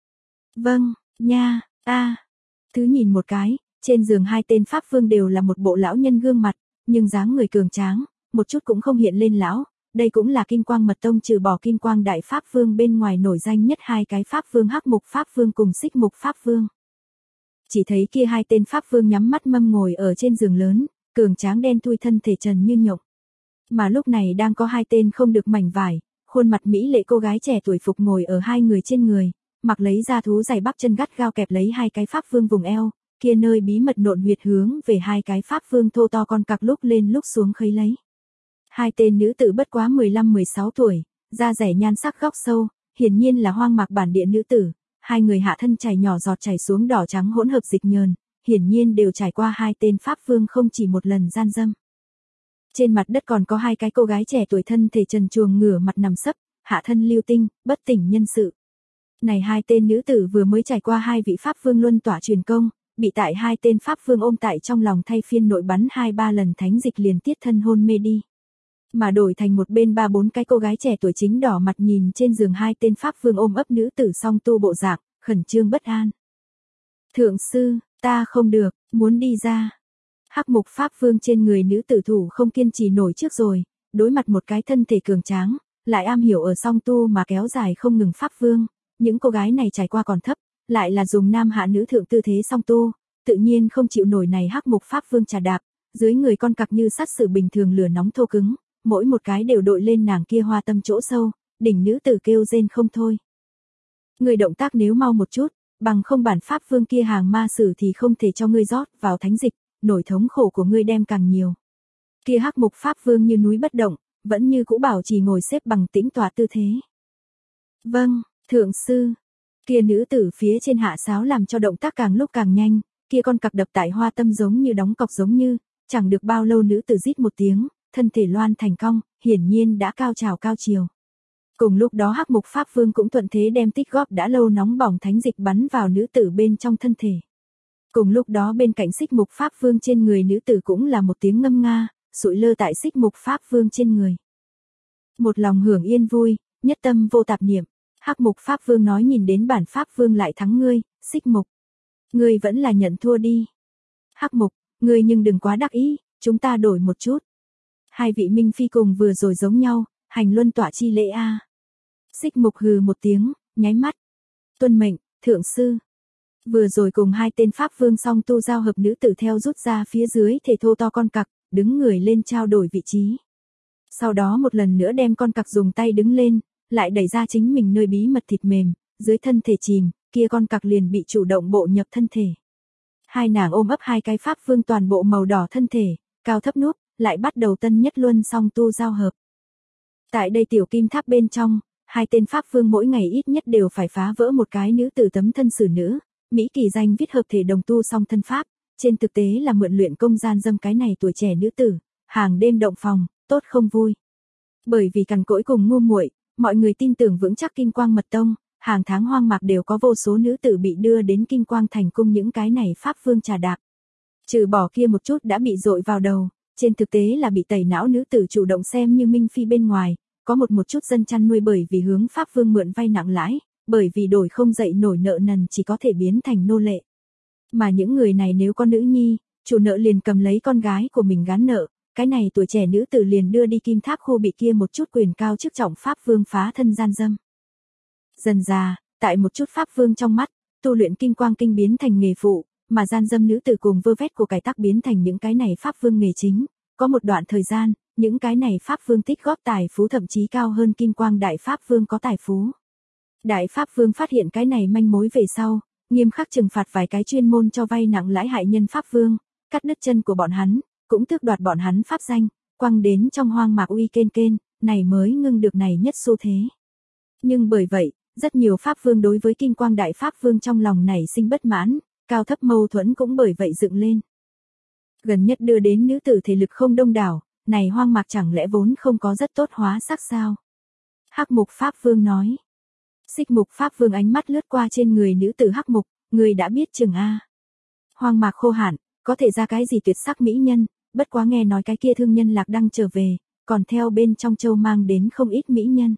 Vâng, nha, a. Thứ nhìn một cái, trên giường hai tên Pháp Vương đều là một bộ lão nhân gương mặt, nhưng dáng người cường tráng, một chút cũng không hiện lên lão, đây cũng là Kim Quang Mật Tông trừ bỏ Kim Quang Đại Pháp Vương bên ngoài nổi danh nhất hai cái Pháp Vương Hắc Mục Pháp Vương cùng Xích Mục Pháp Vương. Chỉ thấy kia hai tên Pháp Vương nhắm mắt mâm ngồi ở trên giường lớn, cường tráng đen thui thân thể trần như nhộng. Mà lúc này đang có hai tên không được mảnh vải, khuôn mặt mỹ lệ cô gái trẻ tuổi phục ngồi ở hai người trên người, mặc lấy da thú dày bắp chân gắt gao kẹp lấy hai cái Pháp Vương vùng eo, kia nơi bí mật nộn huyệt hướng về hai cái Pháp Vương thô to con cặc lúc lên lúc xuống khấy lấy. Hai tên nữ tử bất quá mười lăm mười sáu tuổi, da rẻ nhan sắc góc sâu, hiển nhiên là hoang mạc bản địa nữ tử, hai người hạ thân chảy nhỏ giọt chảy xuống đỏ trắng hỗn hợp dịch nhờn, hiển nhiên đều trải qua hai tên Pháp Vương không chỉ một lần gian dâm. Trên mặt đất còn có hai cái cô gái trẻ tuổi thân thể trần truồng ngửa mặt nằm sấp, hạ thân lưu tinh, bất tỉnh nhân sự. Này hai tên nữ tử vừa mới trải qua hai vị Pháp Vương luân tỏa truyền công, bị tại hai tên Pháp Vương ôm tại trong lòng thay phiên nội bắn hai ba lần thánh dịch liền tiết thân hôn mê đi. Mà đổi thành một bên ba bốn cái cô gái trẻ tuổi chính đỏ mặt nhìn trên giường hai tên Pháp Vương ôm ấp nữ tử song tu bộ dạng, khẩn trương bất an. Thượng sư, ta không được, muốn đi ra. Hắc Mục Pháp Vương trên người nữ tử thủ không kiên trì nổi trước rồi, đối mặt một cái thân thể cường tráng, lại am hiểu ở song tu mà kéo dài không ngừng Pháp Vương, những cô gái này trải qua còn thấp, lại là dùng nam hạ nữ thượng tư thế song tu, tự nhiên không chịu nổi này Hắc Mục Pháp Vương trà đạp, dưới người con cặc như sắt sự bình thường lửa nóng thô cứng, mỗi một cái đều đội lên nàng kia hoa tâm chỗ sâu, đỉnh nữ tử kêu rên không thôi. Người động tác nếu mau một chút, bằng không bản Pháp Vương kia hàng ma sử thì không thể cho ngươi rót vào thánh dịch, nổi thống khổ của ngươi đem càng nhiều. Kia Hắc Mục Pháp Vương như núi bất động, vẫn như cũ bảo trì ngồi xếp bằng tĩnh tọa tư thế. Vâng, thượng sư. Kia nữ tử phía trên hạ sáo làm cho động tác càng lúc càng nhanh, kia con cặc đập tại hoa tâm giống như đóng cọc giống như, chẳng được bao lâu nữ tử rít một tiếng, thân thể loan thành cong, hiển nhiên đã cao trào cao chiều. Cùng lúc đó Hắc Mục Pháp Vương cũng thuận thế đem tích góp đã lâu nóng bỏng thánh dịch bắn vào nữ tử bên trong thân thể. Cùng lúc đó bên cạnh Xích Mục Pháp Vương trên người nữ tử cũng là một tiếng ngâm nga, sụi lơ tại Xích Mục Pháp Vương trên người. Một lòng hưởng yên vui, nhất tâm vô tạp niệm, Hắc Mục Pháp Vương nói nhìn đến bản Pháp Vương lại thắng ngươi, Xích Mục. Ngươi vẫn là nhận thua đi. Hắc Mục, ngươi nhưng đừng quá đắc ý, chúng ta đổi một chút. Hai vị Minh Phi cùng vừa rồi giống nhau, hành luân tỏa chi lễ a. Xích Mục hừ một tiếng, nháy mắt. Tuân mệnh, thượng sư. Vừa rồi cùng hai tên Pháp Vương song tu giao hợp nữ tử theo rút ra phía dưới thể thô to con cặc, đứng người lên trao đổi vị trí. Sau đó một lần nữa đem con cặc dùng tay đứng lên, lại đẩy ra chính mình nơi bí mật thịt mềm, dưới thân thể chìm, kia con cặc liền bị chủ động bộ nhập thân thể. Hai nàng ôm ấp hai cái Pháp Vương toàn bộ màu đỏ thân thể, cao thấp núp, lại bắt đầu tân nhất luân song tu giao hợp. Tại đây tiểu kim tháp bên trong, hai tên pháp vương mỗi ngày ít nhất đều phải phá vỡ một cái nữ tử tấm thân xử nữ, Mỹ kỳ danh viết hợp thể đồng tu song thân pháp, trên thực tế là mượn luyện công gian dâm cái này tuổi trẻ nữ tử, hàng đêm động phòng, tốt không vui. Bởi vì cằn cỗi cùng ngu muội, mọi người tin tưởng vững chắc Kim Quang Mật Tông, hàng tháng hoang mạc đều có vô số nữ tử bị đưa đến Kim Quang Thành cung những cái này pháp vương trà đạp. Trừ bỏ kia một chút đã bị dội vào đầu, trên thực tế là bị tẩy não nữ tử chủ động xem như minh phi bên ngoài, có một một chút dân chăn nuôi bởi vì hướng pháp vương mượn vay nặng lãi, bởi vì đổi không dậy nổi nợ nần chỉ có thể biến thành nô lệ. Mà những người này nếu có nữ nhi, chủ nợ liền cầm lấy con gái của mình gán nợ, cái này tuổi trẻ nữ tử liền đưa đi kim tháp khu bị kia một chút quyền cao chức trọng pháp vương phá thân gian dâm. Dần già, tại một chút pháp vương trong mắt, tu luyện kim quang kinh biến thành nghề phụ, mà gian dâm nữ tử cùng vơ vét của cải tác biến thành những cái này pháp vương nghề chính. Có một đoạn thời gian, những cái này pháp vương tích góp tài phú thậm chí cao hơn kim quang đại pháp vương có tài phú. Đại pháp vương phát hiện cái này manh mối về sau, nghiêm khắc trừng phạt vài cái chuyên môn cho vay nặng lãi hại nhân pháp vương, cắt đứt chân của bọn hắn, cũng tước đoạt bọn hắn pháp danh, quăng đến trong hoang mạc uy kên kên, này mới ngưng được này nhất xu thế. Nhưng bởi vậy, rất nhiều pháp vương đối với kim quang đại pháp vương trong lòng nảy sinh bất mãn, cao thấp mâu thuẫn cũng bởi vậy dựng lên. Gần nhất đưa đến nữ tử thể lực không đông đảo, này hoang mạc chẳng lẽ vốn không có rất tốt hóa sắc sao? Hắc Mục Pháp Vương nói. Xích Mục Pháp Vương ánh mắt lướt qua trên người nữ tử Hắc Mục, người đã biết chừng a. Hoang mạc khô hạn, có thể ra cái gì tuyệt sắc mỹ nhân, bất quá nghe nói cái kia thương nhân Lạc Đăng trở về, còn theo bên trong châu mang đến không ít mỹ nhân.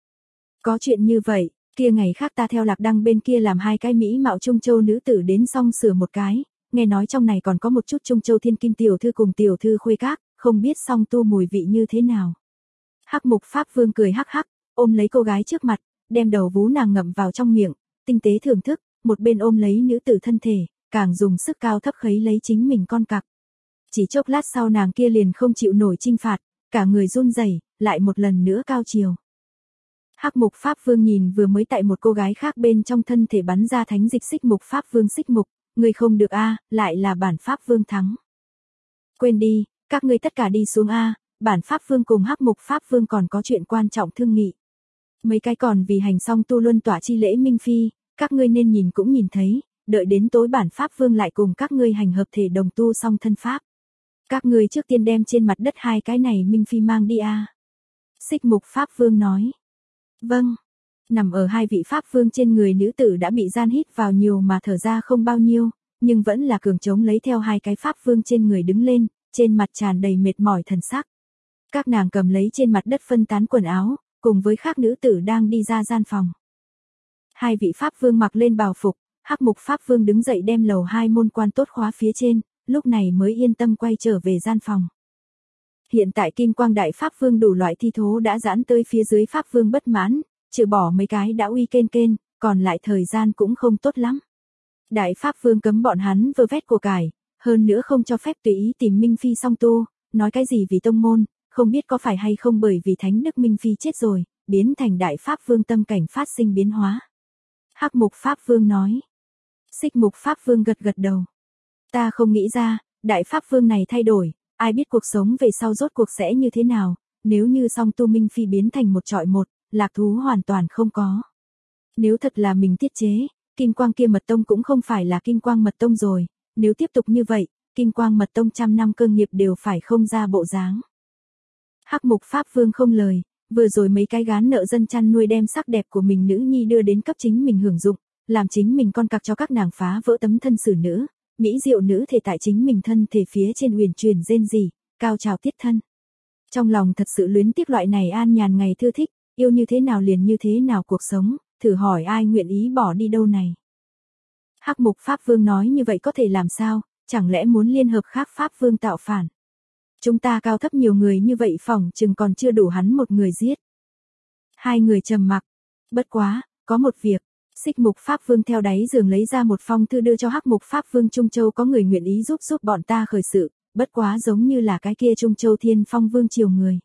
Có chuyện như vậy, kia ngày khác ta theo Lạc Đăng bên kia làm hai cái mỹ mạo Trung Châu nữ tử đến xong sửa một cái, nghe nói trong này còn có một chút Trung Châu thiên kim tiểu thư cùng tiểu thư khuê các, không biết song tu mùi vị như thế nào. Hắc Mục Pháp Vương cười hắc hắc, ôm lấy cô gái trước mặt, đem đầu vú nàng ngậm vào trong miệng, tinh tế thưởng thức, một bên ôm lấy nữ tử thân thể, càng dùng sức cao thấp khấy lấy chính mình con cặc. Chỉ chốc lát sau nàng kia liền không chịu nổi trinh phạt, cả người run rẩy, lại một lần nữa cao chiều. Hắc Mục Pháp Vương nhìn vừa mới tại một cô gái khác bên trong thân thể bắn ra thánh dịch Xích Mục Pháp Vương Xích Mục, người không được a, lại là bản Pháp Vương thắng. Quên đi, các ngươi tất cả đi xuống a, bản Pháp Vương cùng Hắc Mục Pháp Vương còn có chuyện quan trọng thương nghị. Mấy cái còn vì hành xong tu luân tỏa chi lễ minh phi, các ngươi nên nhìn cũng nhìn thấy, đợi đến tối bản Pháp Vương lại cùng các ngươi hành hợp thể đồng tu xong thân pháp. Các ngươi trước tiên đem trên mặt đất hai cái này minh phi mang đi a. Xích Mục Pháp Vương nói. Vâng. Nằm ở hai vị Pháp Vương trên người nữ tử đã bị gian hít vào nhiều mà thở ra không bao nhiêu, nhưng vẫn là cường chống lấy theo hai cái Pháp Vương trên người đứng lên, trên mặt tràn đầy mệt mỏi thần sắc. Các nàng cầm lấy trên mặt đất phân tán quần áo, cùng với khác nữ tử đang đi ra gian phòng. Hai vị Pháp Vương mặc lên bào phục, Hắc Mục Pháp Vương đứng dậy đem lầu hai môn quan tốt khóa phía trên, lúc này mới yên tâm quay trở về gian phòng. Hiện tại Kim Quang Đại Pháp Vương đủ loại thi thố đã giãn tới phía dưới Pháp Vương bất mãn, trừ bỏ mấy cái đã uy kên kên, còn lại thời gian cũng không tốt lắm. Đại Pháp Vương cấm bọn hắn vơ vét của cải, hơn nữa không cho phép tùy ý tìm Minh Phi song tu, nói cái gì vì tông môn, không biết có phải hay không bởi vì Thánh Đức Minh Phi chết rồi, biến thành Đại Pháp Vương tâm cảnh phát sinh biến hóa. Hắc Mục Pháp Vương nói. Xích Mục Pháp Vương gật gật đầu. Ta không nghĩ ra, Đại Pháp Vương này thay đổi, ai biết cuộc sống về sau rốt cuộc sẽ như thế nào, nếu như song tu Minh Phi biến thành một trọi một, lạc thú hoàn toàn không có. Nếu thật là mình tiết chế, Kim Quang kia Mật Tông cũng không phải là Kim Quang Mật Tông rồi, nếu tiếp tục như vậy, Kim Quang Mật Tông trăm năm cơ nghiệp đều phải không ra bộ dáng. Hắc Mục Pháp Vương không lời, vừa rồi mấy cái gán nợ dân chăn nuôi đem sắc đẹp của mình nữ nhi đưa đến cấp chính mình hưởng dụng, làm chính mình con cặc cho các nàng phá vỡ tấm thân xử nữ, mỹ diệu nữ thể tại chính mình thân thể phía trên uyển chuyển rên rỉ, cao trào tiết thân. Trong lòng thật sự luyến tiếc loại này an nhàn ngày thưa thích, yêu như thế nào liền như thế nào cuộc sống, thử hỏi ai nguyện ý bỏ đi đâu này. Hắc Mục Pháp Vương nói như vậy có thể làm sao, chẳng lẽ muốn liên hợp khác Pháp Vương tạo phản. Chúng ta cao thấp nhiều người như vậy phỏng chừng còn chưa đủ hắn một người giết. Hai người trầm mặc. Bất quá, có một việc. Xích Mục Pháp Vương theo đáy giường lấy ra một phong thư đưa cho Hắc Mục Pháp Vương Trung Châu có người nguyện ý giúp giúp bọn ta khởi sự, bất quá giống như là cái kia Trung Châu Thiên Phong Vương triều người.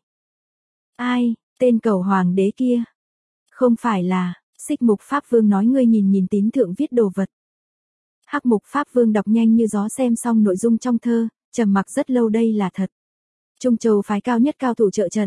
Ai, tên cầu hoàng đế kia? Không phải là, Xích Mục Pháp Vương nói ngươi nhìn nhìn tín thượng viết đồ vật. Hắc Mục Pháp Vương đọc nhanh như gió xem xong nội dung trong thơ, trầm mặc rất lâu đây là thật. Trung Châu phái cao nhất cao thủ trợ trận,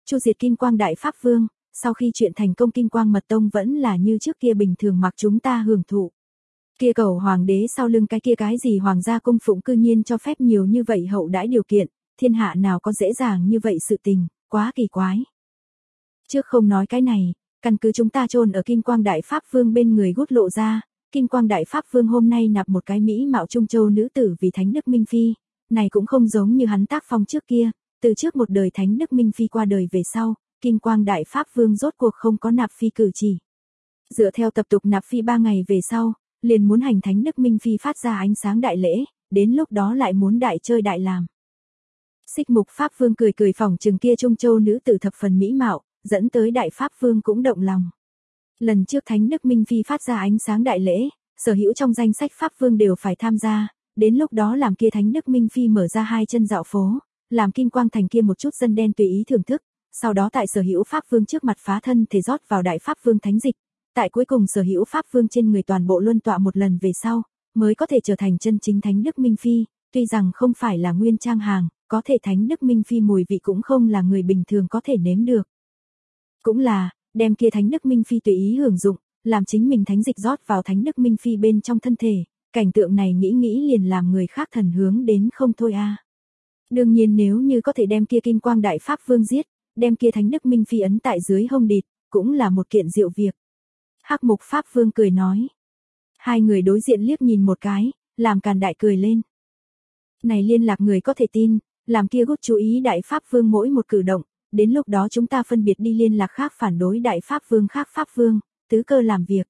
chu diệt Kim Quang Đại Pháp Vương, sau khi chuyện thành công Kim Quang Mật Tông vẫn là như trước kia bình thường mặc chúng ta hưởng thụ. Kia cầu hoàng đế sau lưng cái kia cái gì hoàng gia cung phụng cư nhiên cho phép nhiều như vậy hậu đãi điều kiện, thiên hạ nào có dễ dàng như vậy sự tình, quá kỳ quái. Trước không nói cái này, căn cứ chúng ta chôn ở Kim Quang Đại Pháp Vương bên người gút lộ ra, Kim Quang Đại Pháp Vương hôm nay nạp một cái mỹ mạo Trung Châu nữ tử vì Thánh Đức Minh Phi, này cũng không giống như hắn tác phong trước kia, từ trước một đời Thánh Đức Minh Phi qua đời về sau, Kim Quang Đại Pháp Vương rốt cuộc không có nạp phi cử chỉ. Dựa theo tập tục nạp phi ba ngày về sau, liền muốn hành Thánh Đức Minh Phi phát ra ánh sáng đại lễ, đến lúc đó lại muốn đại chơi đại làm. Xích Mục Pháp Vương cười cười phỏng chừng kia Trung Châu nữ tử thập phần mỹ mạo, dẫn tới Đại Pháp Vương cũng động lòng. Lần trước Thánh Đức Minh Phi phát ra ánh sáng đại lễ, sở hữu trong danh sách Pháp Vương đều phải tham gia, đến lúc đó làm kia Thánh Đức Minh Phi mở ra hai chân dạo phố, làm Kim Quang Thành kia một chút dân đen tùy ý thưởng thức, sau đó tại sở hữu Pháp Vương trước mặt phá thân thể rót vào Đại Pháp Vương thánh dịch, tại cuối cùng sở hữu Pháp Vương trên người toàn bộ luân tọa một lần về sau, mới có thể trở thành chân chính Thánh Đức Minh Phi, tuy rằng không phải là nguyên trang hàng, có thể Thánh Đức Minh Phi mùi vị cũng không là người bình thường có thể nếm được. Cũng là, đem kia Thánh Đức Minh Phi tùy ý hưởng dụng, làm chính mình thánh dịch rót vào Thánh Đức Minh Phi bên trong thân thể, cảnh tượng này nghĩ nghĩ liền làm người khác thần hướng đến không thôi a. À. Đương nhiên nếu như có thể đem kia Kim Quang Đại Pháp Vương giết, đem kia Thánh Đức Minh Phi ấn tại dưới hông địt, cũng là một kiện diệu việc. Hắc Mục Pháp Vương cười nói. Hai người đối diện liếc nhìn một cái, làm Càn Đại cười lên. Này liên lạc người có thể tin, làm kia gút chú ý Đại Pháp Vương mỗi một cử động, đến lúc đó chúng ta phân biệt đi liên lạc khác phản đối Đại Pháp Vương khác Pháp Vương, tứ cơ làm việc.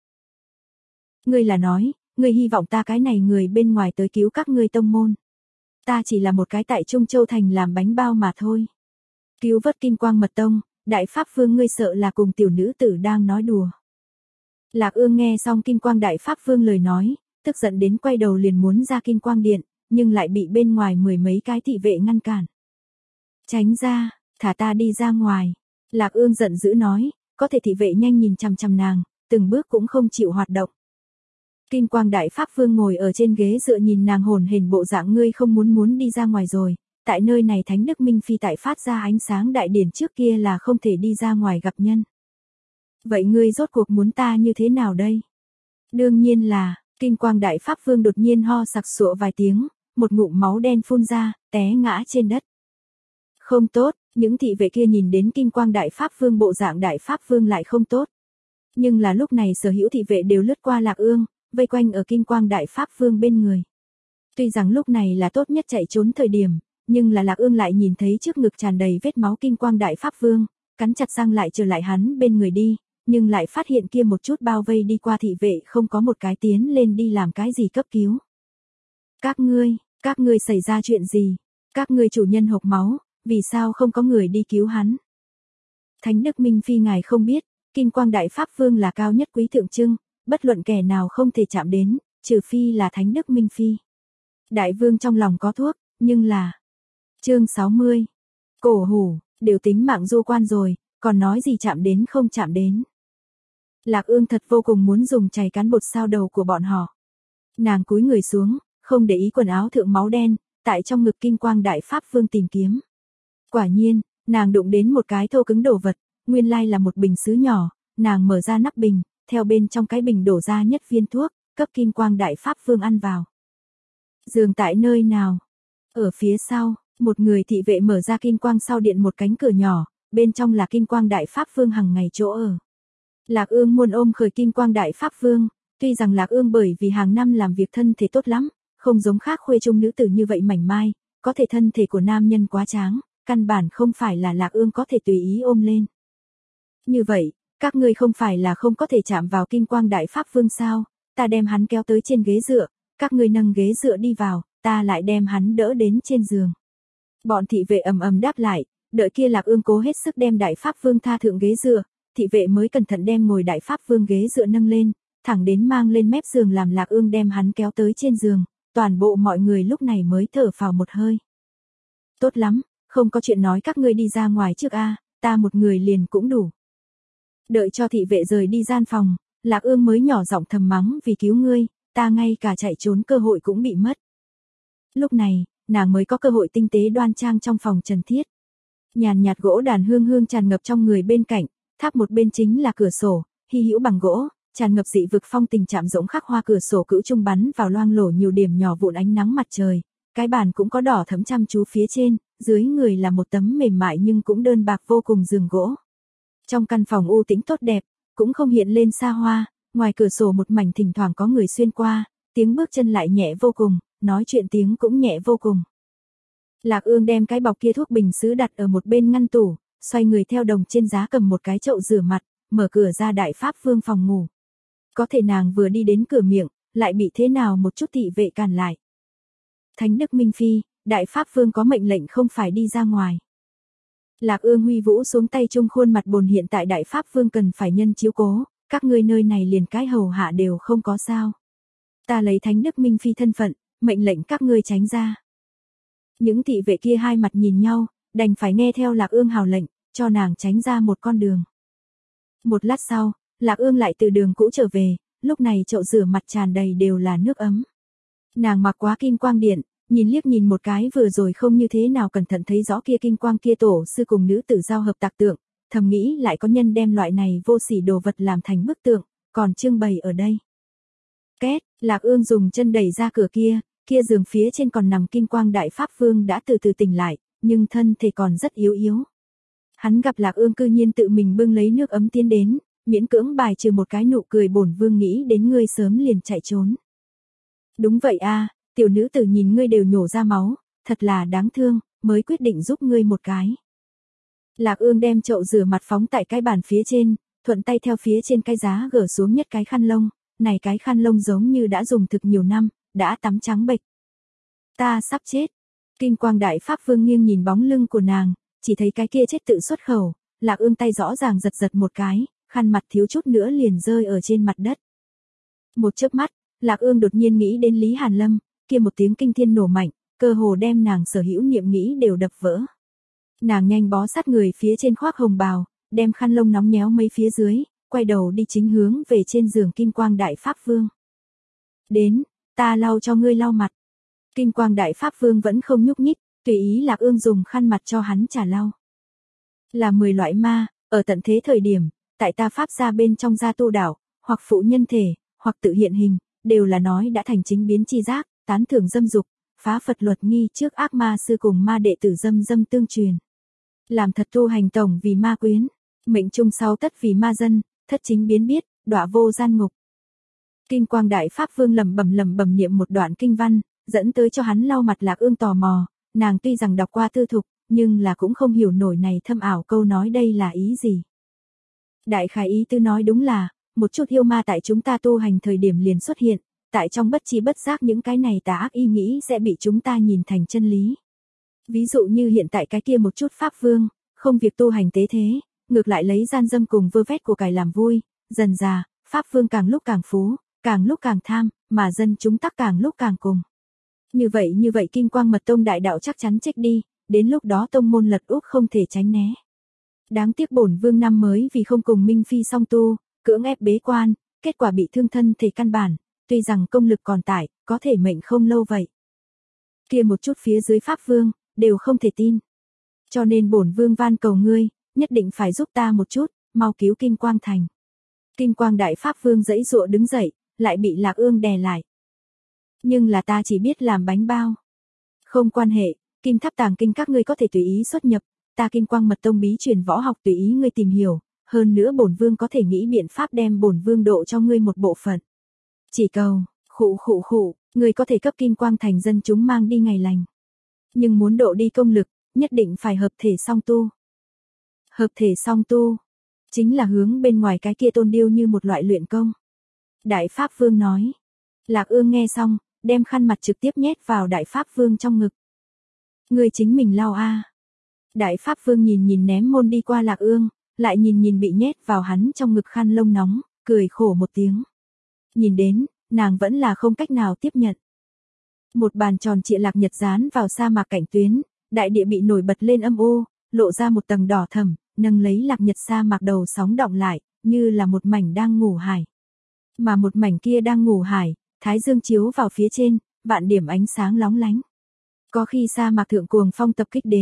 Ngươi là nói, ngươi hy vọng ta cái này người bên ngoài tới cứu các ngươi tông môn. Ta chỉ là một cái tại Trung Châu Thành làm bánh bao mà thôi. Cứu vớt Kim Quang Mật Tông, Đại Pháp Vương ngươi sợ là cùng tiểu nữ tử đang nói đùa. Lạc Ương nghe xong Kim Quang Đại Pháp Vương lời nói, tức giận đến quay đầu liền muốn ra Kim Quang Điện, nhưng lại bị bên ngoài mười mấy cái thị vệ ngăn cản. Tránh ra, thả ta đi ra ngoài. Lạc Ương giận dữ nói, có thể thị vệ nhanh nhìn chằm chằm nàng, từng bước cũng không chịu hoạt động. Kim Quang Đại Pháp Vương ngồi ở trên ghế dựa nhìn nàng hồn hển bộ dạng ngươi không muốn muốn đi ra ngoài rồi, tại nơi này Thánh Đức Minh Phi tại phát ra ánh sáng đại điển trước kia là không thể đi ra ngoài gặp nhân. Vậy ngươi rốt cuộc muốn ta như thế nào đây? Đương nhiên là, Kim Quang Đại Pháp Vương đột nhiên ho sặc sụa vài tiếng, một ngụm máu đen phun ra, té ngã trên đất. Không tốt, những thị vệ kia nhìn đến Kim Quang Đại Pháp Vương bộ dạng Đại Pháp Vương lại không tốt. Nhưng là lúc này sở hữu thị vệ đều lướt qua Lạc Ương, vây quanh ở Kim Quang Đại Pháp Vương bên người. Tuy rằng lúc này là tốt nhất chạy trốn thời điểm, nhưng là Lạc Ương lại nhìn thấy trước ngực tràn đầy vết máu Kim Quang Đại Pháp Vương, cắn chặt răng lại trở lại hắn bên người đi, nhưng lại phát hiện kia một chút bao vây đi qua thị vệ không có một cái tiến lên đi làm cái gì cấp cứu. Các ngươi, các ngươi xảy ra chuyện gì? Các ngươi chủ nhân hộc máu, vì sao không có người đi cứu hắn? Thánh Đức Minh Phi ngài không biết, Kim Quang Đại Pháp Vương là cao nhất quý thượng trưng, bất luận kẻ nào không thể chạm đến, trừ phi là Thánh Đức Minh Phi. Đại vương trong lòng có thuốc, nhưng là... Chương sáu mươi. Cổ hủ, đều tính mạng du quan rồi, còn nói gì chạm đến không chạm đến. Lạc Ương thật vô cùng muốn dùng chày cán bột sao đầu của bọn họ. Nàng cúi người xuống, không để ý quần áo thượng máu đen, tại trong ngực Kim Quang Đại Pháp Vương tìm kiếm. Quả nhiên, nàng đụng đến một cái thô cứng đồ vật, nguyên lai là một bình sứ nhỏ, nàng mở ra nắp bình, theo bên trong cái bình đổ ra nhất viên thuốc, cấp Kim Quang Đại Pháp Vương ăn vào. Giường tại nơi nào? Ở phía sau, một người thị vệ mở ra Kim Quang sau điện một cánh cửa nhỏ, bên trong là Kim Quang Đại Pháp Vương hằng ngày chỗ ở. Lạc Ương muốn ôm khởi Kim Quang Đại Pháp Vương, tuy rằng Lạc Ương bởi vì hàng năm làm việc thân thể tốt lắm, không giống khác khuê trung nữ tử như vậy mảnh mai, có thể thân thể của nam nhân quá tráng, căn bản không phải là Lạc Ương có thể tùy ý ôm lên. Như vậy, các ngươi không phải là không có thể chạm vào Kim Quang Đại Pháp Vương sao, ta đem hắn kéo tới trên ghế dựa, các ngươi nâng ghế dựa đi vào, ta lại đem hắn đỡ đến trên giường. Bọn thị vệ ầm ầm đáp lại, đợi kia Lạc Ương cố hết sức đem Đại Pháp Vương tha thượng ghế dựa, thị vệ mới cẩn thận đem ngồi Đại Pháp Vương ghế dựa nâng lên, thẳng đến mang lên mép giường làm Lạc Ương đem hắn kéo tới trên giường, toàn bộ mọi người lúc này mới thở phào một hơi. Tốt lắm, không có chuyện nói các ngươi đi ra ngoài trước a, ta một người liền cũng đủ. Đợi cho thị vệ rời đi gian phòng, Lạc Ương mới nhỏ giọng thầm mắng vì cứu ngươi, ta ngay cả chạy trốn cơ hội cũng bị mất. Lúc này, nàng mới có cơ hội tinh tế đoan trang trong phòng Trần Thiết. Nhàn nhạt gỗ đàn hương hương tràn ngập trong người bên cạnh, tháp một bên chính là cửa sổ, hy hữu bằng gỗ, tràn ngập dị vực phong tình chạm rỗng khắc hoa cửa sổ cữu trung bắn vào loang lổ nhiều điểm nhỏ vụn ánh nắng mặt trời, cái bàn cũng có đỏ thẫm chăm chú phía trên, dưới người là một tấm mềm mại nhưng cũng đơn bạc vô cùng giường gỗ. Trong căn phòng u tĩnh tốt đẹp, cũng không hiện lên xa hoa, ngoài cửa sổ một mảnh thỉnh thoảng có người xuyên qua, tiếng bước chân lại nhẹ vô cùng, nói chuyện tiếng cũng nhẹ vô cùng. Lạc Ương đem cái bọc kia thuốc bình sứ đặt ở một bên ngăn tủ, xoay người theo đồng trên giá cầm một cái chậu rửa mặt, mở cửa ra Đại Pháp Vương phòng ngủ. Có thể nàng vừa đi đến cửa miệng, lại bị thế nào một chút thị vệ cản lại. Thánh Đức Minh Phi, Đại Pháp Vương có mệnh lệnh không phải đi ra ngoài. Lạc Ương huy vũ xuống tay trung khuôn mặt bồn hiện tại Đại Pháp Vương cần phải nhân chiếu cố, các ngươi nơi này liền cái hầu hạ đều không có sao. Ta lấy Thánh Đức Minh Phi thân phận, mệnh lệnh các ngươi tránh ra. Những thị vệ kia hai mặt nhìn nhau, đành phải nghe theo Lạc Ương hào lệnh, cho nàng tránh ra một con đường. Một lát sau, Lạc Ương lại từ đường cũ trở về, lúc này chậu rửa mặt tràn đầy đều là nước ấm. Nàng mặc quá kim quang điện, nhìn liếc nhìn một cái vừa rồi không như thế nào cẩn thận thấy rõ kia kim quang kia tổ sư cùng nữ tử giao hợp tạc tượng, thầm nghĩ lại có nhân đem loại này vô sỉ đồ vật làm thành bức tượng, còn trưng bày ở đây. Két, Lạc Ương dùng chân đẩy ra cửa kia, kia giường phía trên còn nằm kim quang Đại Pháp Vương đã từ từ tỉnh lại, nhưng thân thể còn rất yếu yếu. Hắn gặp Lạc Ương cư nhiên tự mình bưng lấy nước ấm tiến đến, miễn cưỡng bài trừ một cái nụ cười bổn vương nghĩ đến ngươi sớm liền chạy trốn. Đúng vậy a, tiểu nữ tử nhìn ngươi đều nhổ ra máu, thật là đáng thương, mới quyết định giúp ngươi một cái. Lạc Ương đem chậu rửa mặt phóng tại cái bàn phía trên, thuận tay theo phía trên cái giá gỡ xuống nhất cái khăn lông, này cái khăn lông giống như đã dùng thực nhiều năm, đã tắm trắng bệch. Ta sắp chết. Kim quang Đại Pháp Vương nghiêng nhìn bóng lưng của nàng, chỉ thấy cái kia chết tự xuất khẩu, Lạc Ương tay rõ ràng giật giật một cái, khăn mặt thiếu chút nữa liền rơi ở trên mặt đất. Một chớp mắt, Lạc Ương đột nhiên nghĩ đến Lý Hàn Lâm, kia một tiếng kinh thiên nổ mạnh, cơ hồ đem nàng sở hữu niệm nghĩ đều đập vỡ. Nàng nhanh bó sát người phía trên khoác hồng bào, đem khăn lông nóng nhéo mấy phía dưới, quay đầu đi chính hướng về trên giường Kim Quang Đại Pháp Vương. Đến, ta lau cho ngươi lau mặt. Kim Quang Đại Pháp Vương vẫn không nhúc nhích, tùy ý Lạc Ương dùng khăn mặt cho hắn trả lau. Là mười loại ma, ở tận thế thời điểm, tại ta Pháp gia bên trong gia tu đảo, hoặc phụ nhân thể, hoặc tự hiện hình, đều là nói đã thành chính biến chi giác, tán thưởng dâm dục, phá Phật luật nghi trước ác ma sư cùng ma đệ tử dâm dâm tương truyền. Làm thật tu hành tổng vì ma quyến, mệnh trung sau tất vì ma dân, thất chính biến biết, đọa vô gian ngục. Kim Quang Đại Pháp Vương lẩm bẩm lẩm bẩm niệm một đoạn kinh văn, dẫn tới cho hắn lau mặt. Lạc Ương tò mò, nàng tuy rằng đọc qua tư thục, nhưng là cũng không hiểu nổi này thâm ảo câu nói đây là ý gì. Đại khái ý tư nói đúng là, một chút yêu ma tại chúng ta tu hành thời điểm liền xuất hiện, tại trong bất chi bất giác những cái này tà ác ý nghĩ sẽ bị chúng ta nhìn thành chân lý. Ví dụ như hiện tại cái kia một chút Pháp Vương, không việc tu hành tế thế, ngược lại lấy gian dâm cùng vơ vét của cải làm vui, dần dà, Pháp Vương càng lúc càng phú, càng lúc càng tham, mà dân chúng tắc càng lúc càng cùng. Như vậy như vậy Kim Quang Mật Tông đại đạo chắc chắn chết đi, đến lúc đó tông môn lật úp không thể tránh né. Đáng tiếc bổn vương năm mới vì không cùng Minh Phi song tu, cưỡng ép bế quan, kết quả bị thương thân thể căn bản, tuy rằng công lực còn tải, có thể mệnh không lâu vậy. Kia một chút phía dưới Pháp Vương, đều không thể tin. Cho nên bổn vương van cầu ngươi, nhất định phải giúp ta một chút, mau cứu Kim Quang Thành. Kim Quang Đại Pháp Vương giãy giụa đứng dậy, lại bị Lạc Ương đè lại. Nhưng là ta chỉ biết làm bánh bao. Không quan hệ, Kim Tháp Tàng Kinh các ngươi có thể tùy ý xuất nhập, ta Kim Quang Mật Tông bí truyền võ học tùy ý ngươi tìm hiểu, hơn nữa bổn vương có thể nghĩ biện pháp đem bổn vương độ cho ngươi một bộ phận. Chỉ cầu, khụ khụ khụ, ngươi có thể cấp Kim Quang Thành dân chúng mang đi ngày lành. Nhưng muốn độ đi công lực, nhất định phải hợp thể song tu. Hợp thể song tu, chính là hướng bên ngoài cái kia tôn điêu như một loại luyện công. Đại Pháp Vương nói. Lạc Ương nghe xong, đem khăn mặt trực tiếp nhét vào Đại Pháp Vương trong ngực. Ngươi chính mình lau a. Đại Pháp Vương nhìn nhìn ném môn đi qua Lạc Ương, lại nhìn nhìn bị nhét vào hắn trong ngực khăn lông nóng, cười khổ một tiếng. Nhìn đến, nàng vẫn là không cách nào tiếp nhận. Một bàn tròn trịa lạc nhật dán vào sa mạc cảnh tuyến, đại địa bị nổi bật lên âm u, lộ ra một tầng đỏ thẫm, nâng lấy lạc nhật sa mạc đầu sóng động lại, như là một mảnh đang ngủ hải. Mà một mảnh kia đang ngủ hải, thái dương chiếu vào phía trên, vạn điểm ánh sáng lóng lánh. Có khi sa mạc thượng cuồng phong tập kích đến,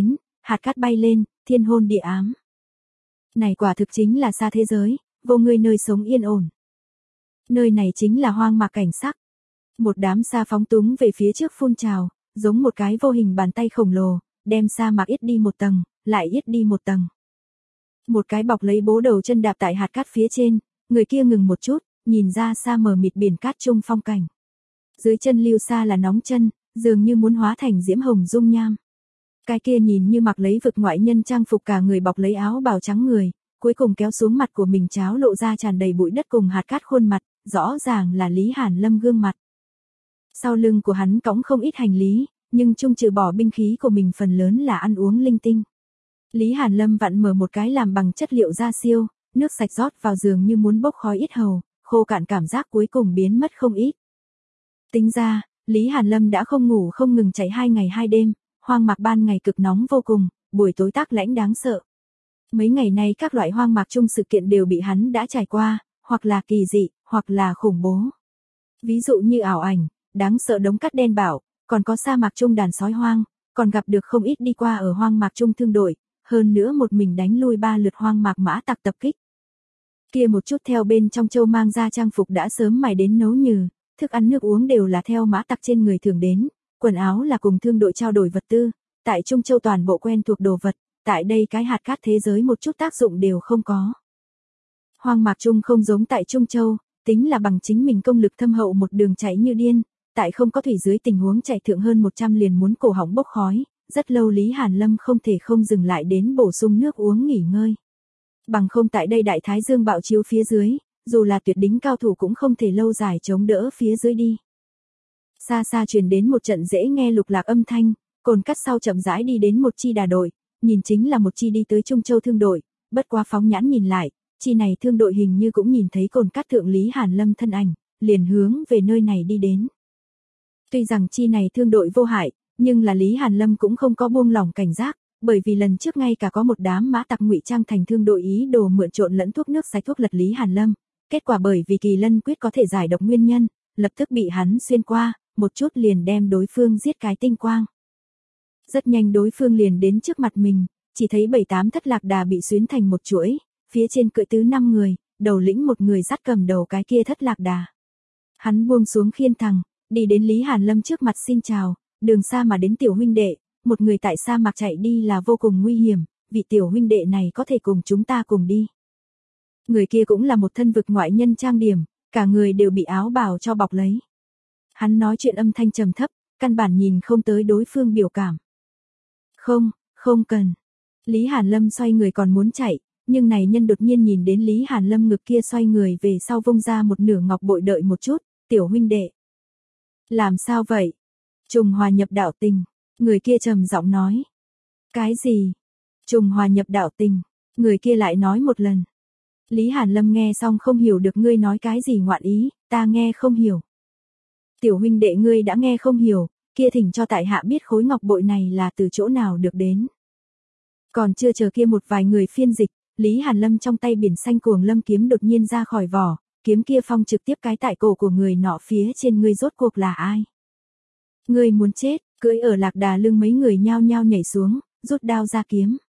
hạt cát bay lên, thiên hôn địa ám. Này quả thực chính là xa thế giới, vô người nơi sống yên ổn. Nơi này chính là hoang mạc cảnh sắc. Một đám sa phóng túng về phía trước phun trào, giống một cái vô hình bàn tay khổng lồ, đem sa mạc ít đi một tầng, lại ít đi một tầng. Một cái bọc lấy bố đầu chân đạp tại hạt cát phía trên, người kia ngừng một chút, nhìn ra xa mờ mịt biển cát trung phong cảnh. Dưới chân lưu sa là nóng chân, dường như muốn hóa thành diễm hồng dung nham. Cái kia nhìn như mặc lấy vực ngoại nhân trang phục cả người bọc lấy áo bào trắng người, cuối cùng kéo xuống mặt của mình cháo lộ ra tràn đầy bụi đất cùng hạt cát khuôn mặt, rõ ràng là Lý Hàn Lâm gương mặt. Sau lưng của hắn cõng không ít hành lý, nhưng chung trừ bỏ binh khí của mình phần lớn là ăn uống linh tinh. Lý Hàn Lâm vặn mở một cái làm bằng chất liệu da siêu, nước sạch rót vào giường như muốn bốc khói ít hầu, khô cạn cảm giác cuối cùng biến mất không ít. Tính ra, Lý Hàn Lâm đã không ngủ không ngừng chạy hai ngày hai đêm, hoang mạc ban ngày cực nóng vô cùng, buổi tối tắc lãnh đáng sợ. Mấy ngày nay các loại hoang mạc chung sự kiện đều bị hắn đã trải qua, hoặc là kỳ dị, hoặc là khủng bố. Ví dụ như ảo ảnh, đáng sợ đống cát đen bạo, còn có sa mạc chung đàn sói hoang, còn gặp được không ít đi qua ở hoang mạc chung thương đội, hơn nữa một mình đánh lui ba lượt hoang mạc mã tặc tập kích. Kia một chút theo bên trong châu mang ra trang phục đã sớm mài đến nấu nhừ, thức ăn nước uống đều là theo mã tặc trên người thường đến, quần áo là cùng thương đội trao đổi vật tư, tại Trung Châu toàn bộ quen thuộc đồ vật, tại đây cái hạt cát thế giới một chút tác dụng đều không có. Hoang mạc Trung không giống tại Trung Châu, tính là bằng chính mình công lực thâm hậu một đường chạy như điên, tại không có thủy dưới tình huống chạy thượng hơn một trăm liền muốn cổ họng bốc khói, rất lâu Lý Hàn Lâm không thể không dừng lại đến bổ sung nước uống nghỉ ngơi. Bằng không tại đây đại thái dương bạo chiếu phía dưới, dù là tuyệt đỉnh cao thủ cũng không thể lâu dài chống đỡ phía dưới đi. Xa xa truyền đến một trận dễ nghe lục lạc âm thanh, cồn cắt sau chậm rãi đi đến một chi đà đội, nhìn chính là một chi đi tới Trung Châu thương đội, bất quá phóng nhãn nhìn lại, chi này thương đội hình như cũng nhìn thấy cồn cắt thượng Lý Hàn Lâm thân ảnh, liền hướng về nơi này đi đến. Tuy rằng chi này thương đội vô hại, nhưng là Lý Hàn Lâm cũng không có buông lỏng cảnh giác, bởi vì lần trước ngay cả có một đám mã tặc ngụy trang thành thương đội ý đồ mượn trộn lẫn thuốc nước sạch thuốc lật Lý Hàn Lâm, kết quả bởi vì kỳ lân quyết có thể giải độc nguyên nhân, lập tức bị hắn xuyên qua, một chút liền đem đối phương giết cái tinh quang. Rất nhanh đối phương liền đến trước mặt mình, chỉ thấy bảy tám thất lạc đà bị xuyến thành một chuỗi, phía trên cưỡi tứ năm người, đầu lĩnh một người dắt cầm đầu cái kia thất lạc đà. Hắn buông xuống khiên thằng, đi đến Lý Hàn Lâm trước mặt xin chào, đường xa mà đến tiểu huynh đệ, một người tại sa mạc chạy đi là vô cùng nguy hiểm, vị tiểu huynh đệ này có thể cùng chúng ta cùng đi. Người kia cũng là một thân vực ngoại nhân trang điểm, cả người đều bị áo bào cho bọc lấy. Hắn nói chuyện âm thanh trầm thấp, căn bản nhìn không tới đối phương biểu cảm. Không, không cần. Lý Hàn Lâm xoay người còn muốn chạy, nhưng này nhân đột nhiên nhìn đến Lý Hàn Lâm ngực kia xoay người về sau vung ra một nửa ngọc bội đợi một chút, tiểu huynh đệ. Làm sao vậy? Trùng hòa nhập đạo tình, người kia trầm giọng nói. Cái gì? Trùng hòa nhập đạo tình, người kia lại nói một lần. Lý Hàn Lâm nghe xong không hiểu được ngươi nói cái gì ngoạn ý, ta nghe không hiểu. Tiểu huynh đệ ngươi đã nghe không hiểu, kia thỉnh cho tại hạ biết khối ngọc bội này là từ chỗ nào được đến. Còn chưa chờ kia một vài người phiên dịch, Lý Hàn Lâm trong tay biển xanh cuồng lâm kiếm đột nhiên ra khỏi vỏ, kiếm kia phong trực tiếp cái tại cổ của người nọ phía trên ngươi rốt cuộc là ai. Ngươi muốn chết, cưỡi ở lạc đà lưng mấy người nhao nhao nhảy xuống, rút đao ra kiếm.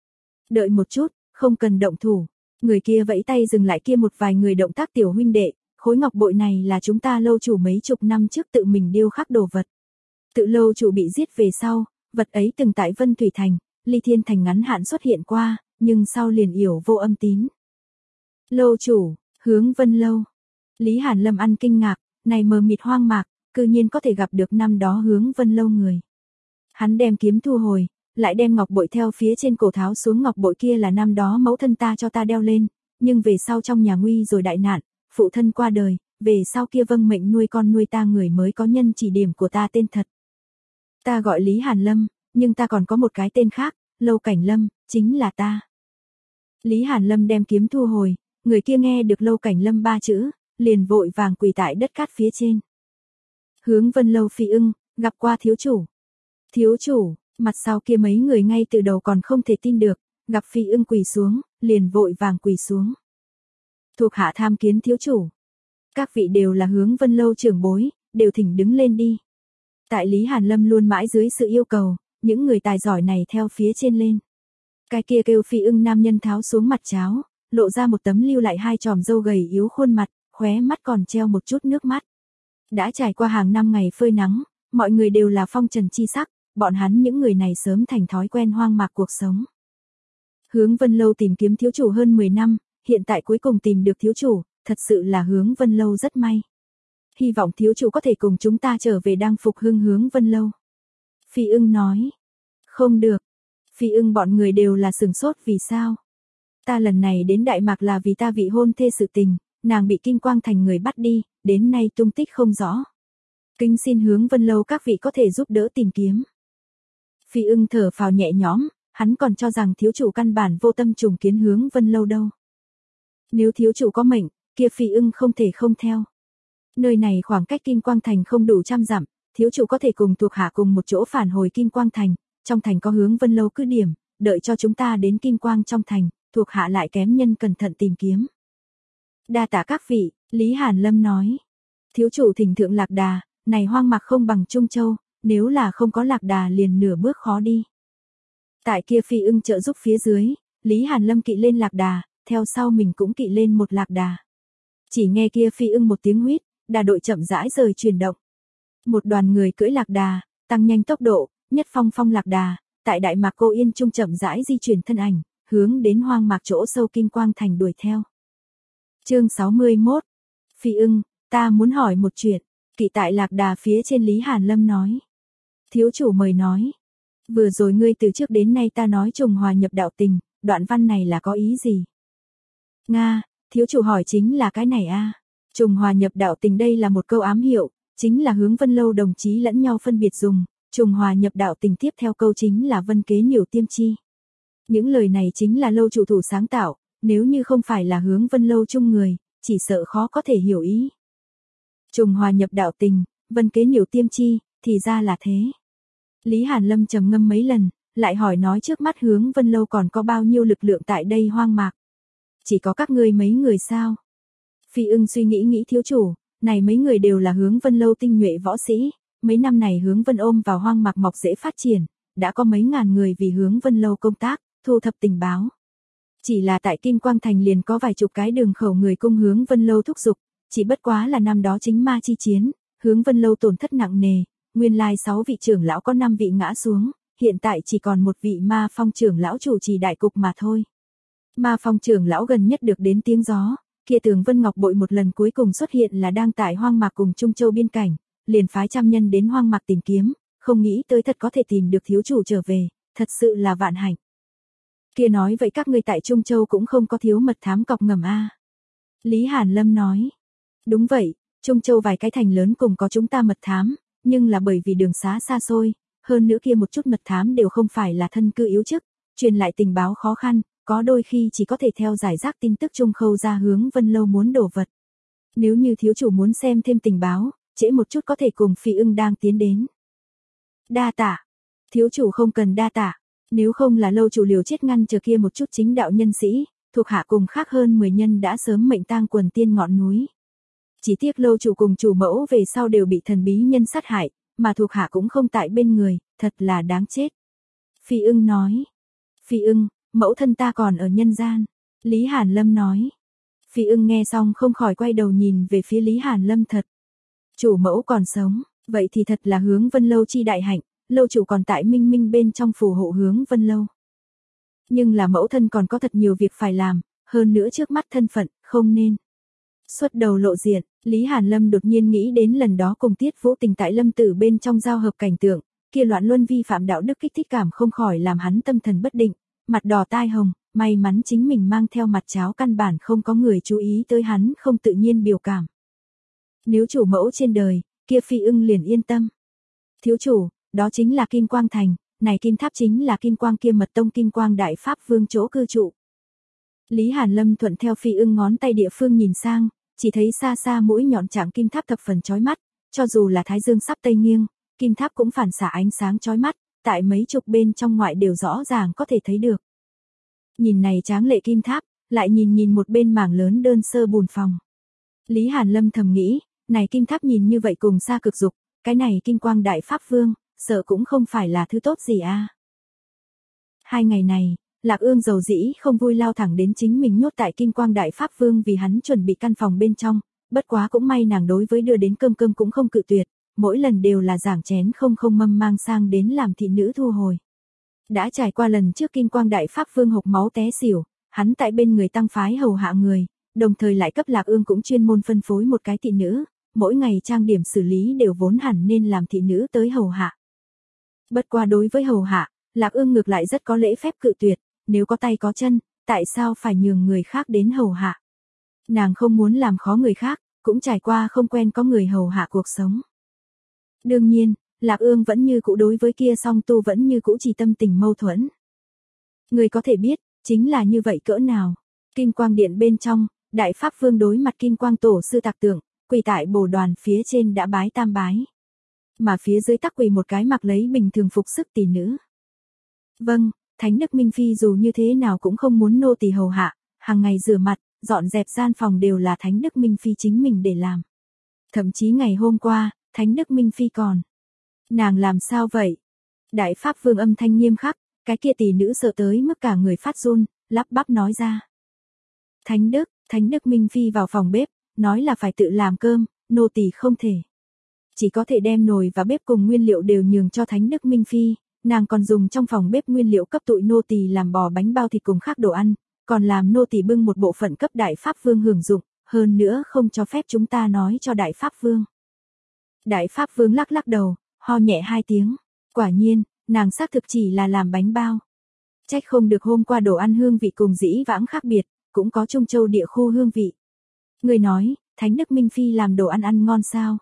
Đợi một chút, không cần động thủ. Người kia vẫy tay dừng lại kia một vài người động tác tiểu huynh đệ, khối ngọc bội này là chúng ta lâu chủ mấy chục năm trước tự mình điêu khắc đồ vật. Tự lâu chủ bị giết về sau, vật ấy từng tại Vân Thủy Thành, Ly Thiên Thành ngắn hạn xuất hiện qua, nhưng sau liền yểu vô âm tín. Lâu chủ, hướng Vân Lâu. Lý Hàn Lâm ăn kinh ngạc, này mờ mịt hoang mạc, cư nhiên có thể gặp được năm đó hướng Vân Lâu người. Hắn đem kiếm thu hồi, lại đem ngọc bội theo phía trên cổ tháo xuống, ngọc bội kia là năm đó mẫu thân ta cho ta đeo lên, nhưng về sau trong nhà nguy rồi đại nạn, phụ thân qua đời, về sau kia vâng mệnh nuôi con nuôi ta người mới có nhân chỉ điểm của ta tên thật. Ta gọi Lý Hàn Lâm, nhưng ta còn có một cái tên khác, Lâu Cảnh Lâm, chính là ta. Lý Hàn Lâm đem kiếm thu hồi, người kia nghe được Lâu Cảnh Lâm ba chữ, liền vội vàng quỳ tại đất cát phía trên. Hướng Vân Lâu Phi Ưng, gặp qua thiếu chủ. Thiếu chủ, mặt sau kia mấy người ngay từ đầu còn không thể tin được, gặp Phi Ưng quỳ xuống, liền vội vàng quỳ xuống. Thuộc hạ tham kiến thiếu chủ. Các vị đều là Hướng Vân Lâu trưởng bối, đều thỉnh đứng lên đi. Tại Lý Hàn Lâm luôn mãi dưới sự yêu cầu, những người tài giỏi này theo phía trên lên. Cái kia kêu Phi Ưng nam nhân tháo xuống mặt cháo, lộ ra một tấm lưu lại hai chòm râu gầy yếu khuôn mặt, khóe mắt còn treo một chút nước mắt. Đã trải qua hàng năm ngày phơi nắng, mọi người đều là phong trần chi sắc, bọn hắn những người này sớm thành thói quen hoang mạc cuộc sống. Hướng Vân Lâu tìm kiếm thiếu chủ hơn mười năm, hiện tại cuối cùng tìm được thiếu chủ, thật sự là Hướng Vân Lâu rất may. Hy vọng thiếu chủ có thể cùng chúng ta trở về đang phục hưng Hướng Vân Lâu. Phi Ưng nói. Không được. Phi Ưng bọn người đều là sửng sốt vì sao? Ta lần này đến Đại Mạc là vì ta vị hôn thê sự tình, nàng bị Kinh Quang Thành người bắt đi, đến nay tung tích không rõ. Kính xin Hướng Vân Lâu các vị có thể giúp đỡ tìm kiếm. Phi Ưng thở phào nhẹ nhõm, hắn còn cho rằng thiếu chủ căn bản vô tâm trùng kiến Hướng Vân Lâu đâu. Nếu thiếu chủ có mệnh, kia Phi Ưng không thể không theo. Nơi này khoảng cách Kinh Quang Thành không đủ trăm dặm, thiếu chủ có thể cùng thuộc hạ cùng một chỗ phản hồi Kinh Quang Thành, trong thành có Hướng Vân Lâu cứ điểm, đợi cho chúng ta đến Kinh Quang trong thành, thuộc hạ lại kém nhân cẩn thận tìm kiếm. Đa tạ các vị, Lý Hàn Lâm nói. Thiếu chủ thỉnh thượng Lạc Đà, này hoang mạc không bằng Trung Châu, nếu là không có Lạc Đà liền nửa bước khó đi. Tại kia Phi Ưng trợ giúp phía dưới, Lý Hàn Lâm kỵ lên Lạc Đà, theo sau mình cũng kỵ lên một Lạc Đà. Chỉ nghe kia Phi Ưng một tiếng huýt, đà đội chậm rãi rời chuyển động. Một đoàn người cưỡi Lạc Đà, tăng nhanh tốc độ, nhất phong phong Lạc Đà, tại Đại Mạc Cô Yên Trung chậm rãi di chuyển thân ảnh, hướng đến hoang mạc chỗ sâu Kinh Quang Thành đuổi theo. Chương sáu mươi mốt. Phi Ưng, ta muốn hỏi một chuyện, kỵ tại Lạc Đà phía trên Lý Hàn Lâm nói. Thiếu chủ mời nói. Vừa rồi ngươi từ trước đến nay ta nói trùng hòa nhập đạo tình, đoạn văn này là có ý gì? Nga, thiếu chủ hỏi chính là cái này a. À. Trùng hòa nhập đạo tình đây là một câu ám hiệu, chính là Hướng Vân Lâu đồng chí lẫn nhau phân biệt dùng, trùng hòa nhập đạo tình tiếp theo câu chính là vân kế nhiều tiêm chi. Những lời này chính là Lâu chủ thủ sáng tạo, nếu như không phải là Hướng Vân Lâu chung người, chỉ sợ khó có thể hiểu ý. Trùng hòa nhập đạo tình, vân kế nhiều tiêm chi, thì ra là thế. Lý Hàn Lâm trầm ngâm mấy lần, lại hỏi nói trước mắt Hướng Vân Lâu còn có bao nhiêu lực lượng tại đây hoang mạc. Chỉ có các ngươi mấy người sao? Phi Ưng suy nghĩ nghĩ thiếu chủ, này mấy người đều là Hướng Vân Lâu tinh nhuệ võ sĩ, mấy năm này Hướng Vân ôm vào hoang mạc mọc dễ phát triển, đã có mấy ngàn người vì Hướng Vân Lâu công tác, thu thập tình báo. Chỉ là tại Kinh Quang Thành liền có vài chục cái đường khẩu người cung Hướng Vân Lâu thúc giục, chỉ bất quá là năm đó chính ma chi chiến, Hướng Vân Lâu tổn thất nặng nề, nguyên lai sáu vị trưởng lão có năm vị ngã xuống, hiện tại chỉ còn một vị Ma Phong trưởng lão chủ trì đại cục mà thôi. Ma Phong trưởng lão gần nhất được đến tiếng gió, kia Tường Vân Ngọc Bội một lần cuối cùng xuất hiện là đang tại hoang mạc cùng Trung Châu biên cảnh, liền phái trăm nhân đến hoang mạc tìm kiếm, không nghĩ tới thật có thể tìm được thiếu chủ trở về, thật sự là vạn hạnh. Kia nói vậy các ngươi tại Trung Châu cũng không có thiếu mật thám cọc ngầm a? À? Lý Hàn Lâm nói. Đúng vậy, Trung Châu vài cái thành lớn cùng có chúng ta mật thám, nhưng là bởi vì đường xá xa xôi, hơn nữa kia một chút mật thám đều không phải là thân cư yếu chức, truyền lại tình báo khó khăn, có đôi khi chỉ có thể theo giải rác tin tức Trung Khâu ra Hướng Vân Lâu muốn đổ vật. Nếu như thiếu chủ muốn xem thêm tình báo, trễ một chút có thể cùng Phi Ưng đang tiến đến. Đa tạ. Thiếu chủ không cần đa tạ, nếu không là Lâu chủ liều chết ngăn chờ kia một chút chính đạo nhân sĩ, thuộc hạ cùng khác hơn mười nhân đã sớm mệnh tang quần tiên ngọn núi. Chỉ tiếc Lâu chủ cùng chủ mẫu về sau đều bị thần bí nhân sát hại, mà thuộc hạ cũng không tại bên người, thật là đáng chết. Phi Ưng nói. Phi Ưng, mẫu thân ta còn ở nhân gian. Lý Hàn Lâm nói. Phi Ưng nghe xong không khỏi quay đầu nhìn về phía Lý Hàn Lâm thật. Chủ mẫu còn sống, vậy thì thật là Hướng Vân Lâu chi đại hạnh, Lâu chủ còn tại minh minh bên trong phù hộ Hướng Vân Lâu. Nhưng là mẫu thân còn có thật nhiều việc phải làm, hơn nữa trước mắt thân phận, không nên xuất đầu lộ diện. Lý Hàn Lâm đột nhiên nghĩ đến lần đó cùng Tiết Vũ Tình tại Lâm Tử bên trong giao hợp cảnh tượng, kia loạn luân vi phạm đạo đức kích thích cảm không khỏi làm hắn tâm thần bất định, mặt đỏ tai hồng, may mắn chính mình mang theo mặt cháo căn bản không có người chú ý tới hắn không tự nhiên biểu cảm. Nếu chủ mẫu trên đời, kia Phi Ưng liền yên tâm. Thiếu chủ, đó chính là Kim Quang Thành, này kim tháp chính là Kim Quang kia mật tông Kim Quang Đại Pháp Vương chỗ cư trụ. Lý Hàn Lâm thuận theo Phi Ưng ngón tay địa phương nhìn sang, chỉ thấy xa xa mũi nhọn trạng kim tháp thập phần chói mắt, cho dù là thái dương sắp tây nghiêng, kim tháp cũng phản xạ ánh sáng chói mắt, tại mấy chục bên trong ngoại đều rõ ràng có thể thấy được. Nhìn này tráng lệ kim tháp, lại nhìn nhìn một bên mảng lớn đơn sơ bùn phòng. Lý Hàn Lâm thầm nghĩ, này kim tháp nhìn như vậy cùng xa cực dục, cái này Kim Quang Đại Pháp Vương, sợ cũng không phải là thứ tốt gì a. Hai ngày này, Lạc Ương dầu dĩ không vui lao thẳng đến chính mình nhốt tại Kim Quang Đại Pháp Vương vì hắn chuẩn bị căn phòng bên trong, bất quá cũng may nàng đối với đưa đến cơm cơm cũng không cự tuyệt, mỗi lần đều là giảng chén không không mâm mang sang đến làm thị nữ thu hồi. Đã trải qua lần trước Kim Quang Đại Pháp Vương hộc máu té xỉu, hắn tại bên người tăng phái hầu hạ người, đồng thời lại cấp Lạc Ương cũng chuyên môn phân phối một cái thị nữ, mỗi ngày trang điểm xử lý đều vốn hẳn nên làm thị nữ tới hầu hạ. Bất qua đối với hầu hạ, Lạc Ương ngược lại rất có lễ phép cự tuyệt, nếu có tay có chân, tại sao phải nhường người khác đến hầu hạ. Nàng không muốn làm khó người khác, cũng trải qua không quen có người hầu hạ cuộc sống. Đương nhiên, Lạc Ương vẫn như cũ đối với kia song tu vẫn như cũ chỉ tâm tình mâu thuẫn. Người có thể biết, chính là như vậy cỡ nào. Kim Quang Điện bên trong, Đại Pháp Vương đối mặt Kim Quang Tổ sư tạc tượng, quỳ tại bồ đoàn phía trên đã bái tam bái. Mà phía dưới tắc quỳ một cái mặc lấy bình thường phục sức tỷ nữ. Vâng, Thánh Đức Minh Phi dù như thế nào cũng không muốn nô tỳ hầu hạ, hàng ngày rửa mặt, dọn dẹp gian phòng đều là Thánh Đức Minh Phi chính mình để làm. Thậm chí ngày hôm qua, Thánh Đức Minh Phi còn. Nàng làm sao vậy? Đại Pháp Vương âm thanh nghiêm khắc, cái kia tỷ nữ sợ tới mức cả người phát run, lắp bắp nói ra. Thánh Đức, Thánh Đức Minh Phi vào phòng bếp, nói là phải tự làm cơm, nô tỳ không thể. Chỉ có thể đem nồi và bếp cùng nguyên liệu đều nhường cho Thánh Đức Minh Phi, nàng còn dùng trong phòng bếp nguyên liệu cấp tụi nô tỳ làm bò bánh bao thịt cùng khác đồ ăn, còn làm nô tỳ bưng một bộ phận cấp Đại Pháp Vương hưởng dụng, hơn nữa không cho phép chúng ta nói cho Đại Pháp Vương. Đại Pháp Vương lắc lắc đầu, ho nhẹ hai tiếng, quả nhiên, nàng xác thực chỉ là làm bánh bao. Trách không được hôm qua đồ ăn hương vị cùng dĩ vãng khác biệt, cũng có Trung Châu địa khu hương vị. Người nói, Thánh Đức Minh Phi làm đồ ăn ăn ngon sao?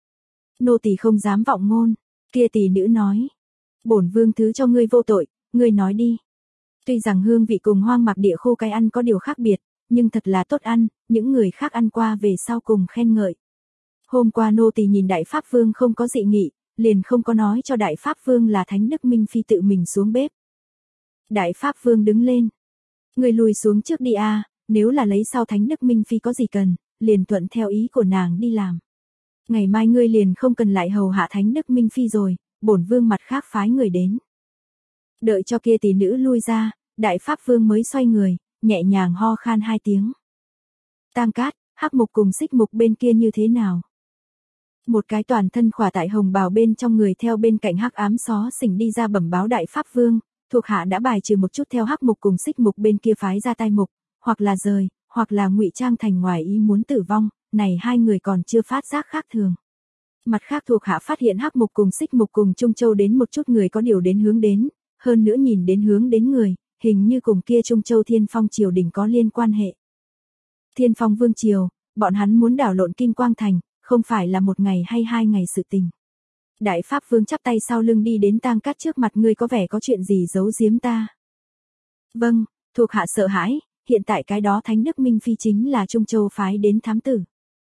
Nô tỳ không dám vọng ngôn, kia tỷ nữ nói. Bổn vương thứ cho ngươi vô tội, ngươi nói đi. Tuy rằng hương vị cùng hoang mạc địa khu cái ăn có điều khác biệt, nhưng thật là tốt ăn, những người khác ăn qua về sau cùng khen ngợi. Hôm qua nô tỳ nhìn Đại Pháp Vương không có dị nghị, liền không có nói cho Đại Pháp Vương là Thánh Đức Minh Phi tự mình xuống bếp. Đại Pháp Vương đứng lên. Người lùi xuống trước đi a, nếu là lấy sau Thánh Đức Minh Phi có gì cần, liền thuận theo ý của nàng đi làm. Ngày mai ngươi liền không cần lại hầu hạ Thánh Đức Minh Phi rồi, bổn vương mặt khác phái người đến. Đợi cho kia tỷ nữ lui ra, Đại Pháp Vương mới xoay người, nhẹ nhàng ho khan hai tiếng. Tang Cát, Hắc Mục cùng Xích Mục bên kia như thế nào? Một cái toàn thân khỏa tại hồng bào bên trong người theo bên cạnh hắc ám xó xỉnh đi ra bẩm báo Đại Pháp Vương, thuộc hạ đã bài trừ một chút theo Hắc Mục cùng Xích Mục bên kia phái ra tai mục, hoặc là rời, hoặc là ngụy trang thành ngoài ý muốn tử vong, này hai người còn chưa phát giác khác thường. Mặt khác thuộc hạ phát hiện Hắc Mục cùng Xích Mục cùng Trung Châu đến một chút người có điều đến hướng đến, hơn nữa nhìn đến hướng đến người, hình như cùng kia Trung Châu Thiên Phong triều đình có liên quan hệ. Thiên Phong Vương triều, bọn hắn muốn đảo lộn Kim Quang Thành, không phải là một ngày hay hai ngày sự tình. Đại Pháp Vương chắp tay sau lưng đi đến Tang Cát trước mặt, ngươi có vẻ có chuyện gì giấu giếm ta. Vâng, thuộc hạ sợ hãi, hiện tại cái đó Thánh Đức Minh Phi chính là Trung Châu phái đến thám tử.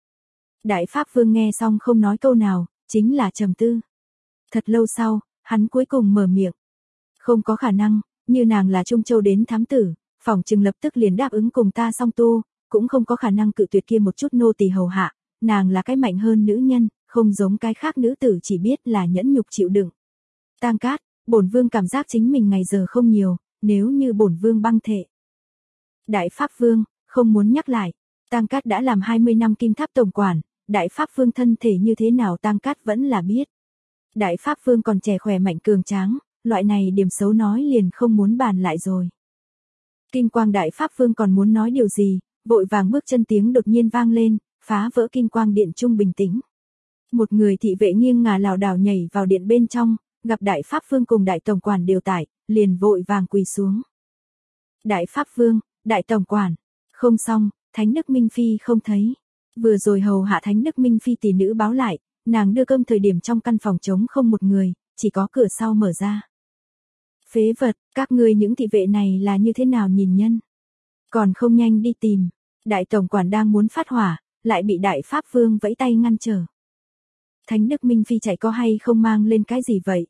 Đại Pháp Vương nghe xong không nói câu nào, chính là trầm tư. Thật lâu sau, hắn cuối cùng mở miệng. Không có khả năng, như nàng là Trung Châu đến thám tử, phỏng chừng lập tức liền đáp ứng cùng ta song tu, cũng không có khả năng cự tuyệt kia một chút nô tỳ hầu hạ, nàng là cái mạnh hơn nữ nhân, không giống cái khác nữ tử chỉ biết là nhẫn nhục chịu đựng. Tang Cát, bổn vương cảm giác chính mình ngày giờ không nhiều, nếu như bổn vương băng thể. Đại Pháp Vương, không muốn nhắc lại, Tang Cát đã làm hai mươi năm Kim Tháp tổng quản, Đại Pháp Vương thân thể như thế nào Tang Cát vẫn là biết. Đại Pháp Vương còn trẻ khỏe mạnh cường tráng, loại này điểm xấu nói liền không muốn bàn lại rồi. Kim Quang Đại Pháp Vương còn muốn nói điều gì, vội vàng bước chân tiếng đột nhiên vang lên, phá vỡ Kim Quang Điện trung bình tĩnh. Một người thị vệ nghiêng ngả lảo đảo nhảy vào điện bên trong, gặp Đại Pháp Vương cùng Đại Tổng quản đều tại, liền vội vàng quỳ xuống. Đại Pháp Vương, Đại Tổng quản, không xong, Thánh Đức Minh Phi không thấy. Vừa rồi hầu hạ Thánh Đức Minh Phi tỷ nữ báo lại, nàng đưa cơm thời điểm trong căn phòng trống không một người, chỉ có cửa sau mở ra. Phế vật, các ngươi những thị vệ này là như thế nào nhìn nhân? Còn không nhanh đi tìm. Đại Tổng quản đang muốn phát hỏa, lại bị Đại Pháp Vương vẫy tay ngăn trở. Thánh Đức Minh Phi chạy có hay không mang lên cái gì vậy?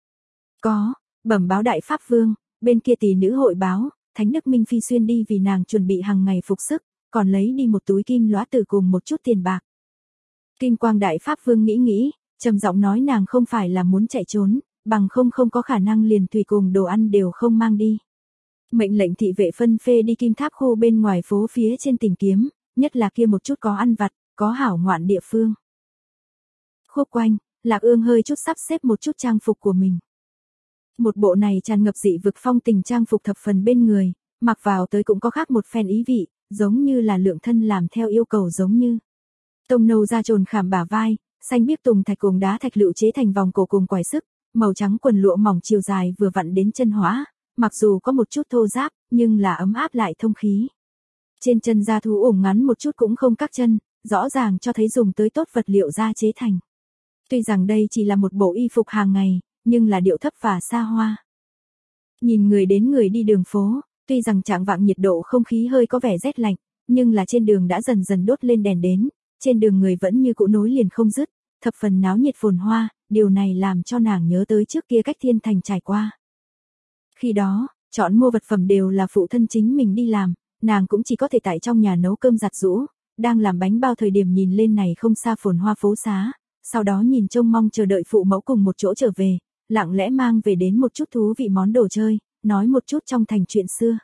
Có, bẩm báo Đại Pháp Vương, bên kia tỷ nữ hội báo, Thánh Đức Minh Phi xuyên đi vì nàng chuẩn bị hàng ngày phục sức, còn lấy đi một túi kim lõa tử cùng một chút tiền bạc. Kim Quang Đại Pháp Vương nghĩ nghĩ, trầm giọng nói nàng không phải là muốn chạy trốn, bằng không không có khả năng liền thủy cùng đồ ăn đều không mang đi. Mệnh lệnh thị vệ phân phê đi kim tháp khu bên ngoài phố phía trên tìm kiếm, nhất là kia một chút có ăn vặt, có hảo ngoạn địa phương. Khúc quanh, Lạc Ương hơi chút sắp xếp một chút trang phục của mình. Một bộ này tràn ngập dị vực phong tình trang phục thập phần bên người, mặc vào tới cũng có khác một phen ý vị, giống như là lượng thân làm theo yêu cầu giống như. Tông nâu da trồn khảm bả vai, xanh biếc tùng thạch cùng đá thạch lựu chế thành vòng cổ cùng quải sức, màu trắng quần lụa mỏng chiều dài vừa vặn đến chân hóa, mặc dù có một chút thô ráp, nhưng là ấm áp lại thông khí. Trên chân da thú ủng ngắn một chút cũng không các chân, rõ ràng cho thấy dùng tới tốt vật liệu da chế thành. Tuy rằng đây chỉ là một bộ y phục hàng ngày, nhưng là điệu thấp và xa hoa. Nhìn người đến người đi đường phố, tuy rằng trạng vạng nhiệt độ không khí hơi có vẻ rét lạnh, nhưng là trên đường đã dần dần đốt lên đèn đến, trên đường người vẫn như cũ nối liền không dứt, thập phần náo nhiệt phồn hoa, điều này làm cho nàng nhớ tới trước kia cách thiên thành trải qua. Khi đó, chọn mua vật phẩm đều là phụ thân chính mình đi làm, nàng cũng chỉ có thể tại trong nhà nấu cơm giặt giũ, đang làm bánh bao thời điểm nhìn lên này không xa phồn hoa phố xá, sau đó nhìn trông mong chờ đợi phụ mẫu cùng một chỗ trở về, lặng lẽ mang về đến một chút thú vị món đồ chơi, nói một chút trong thành chuyện xưa.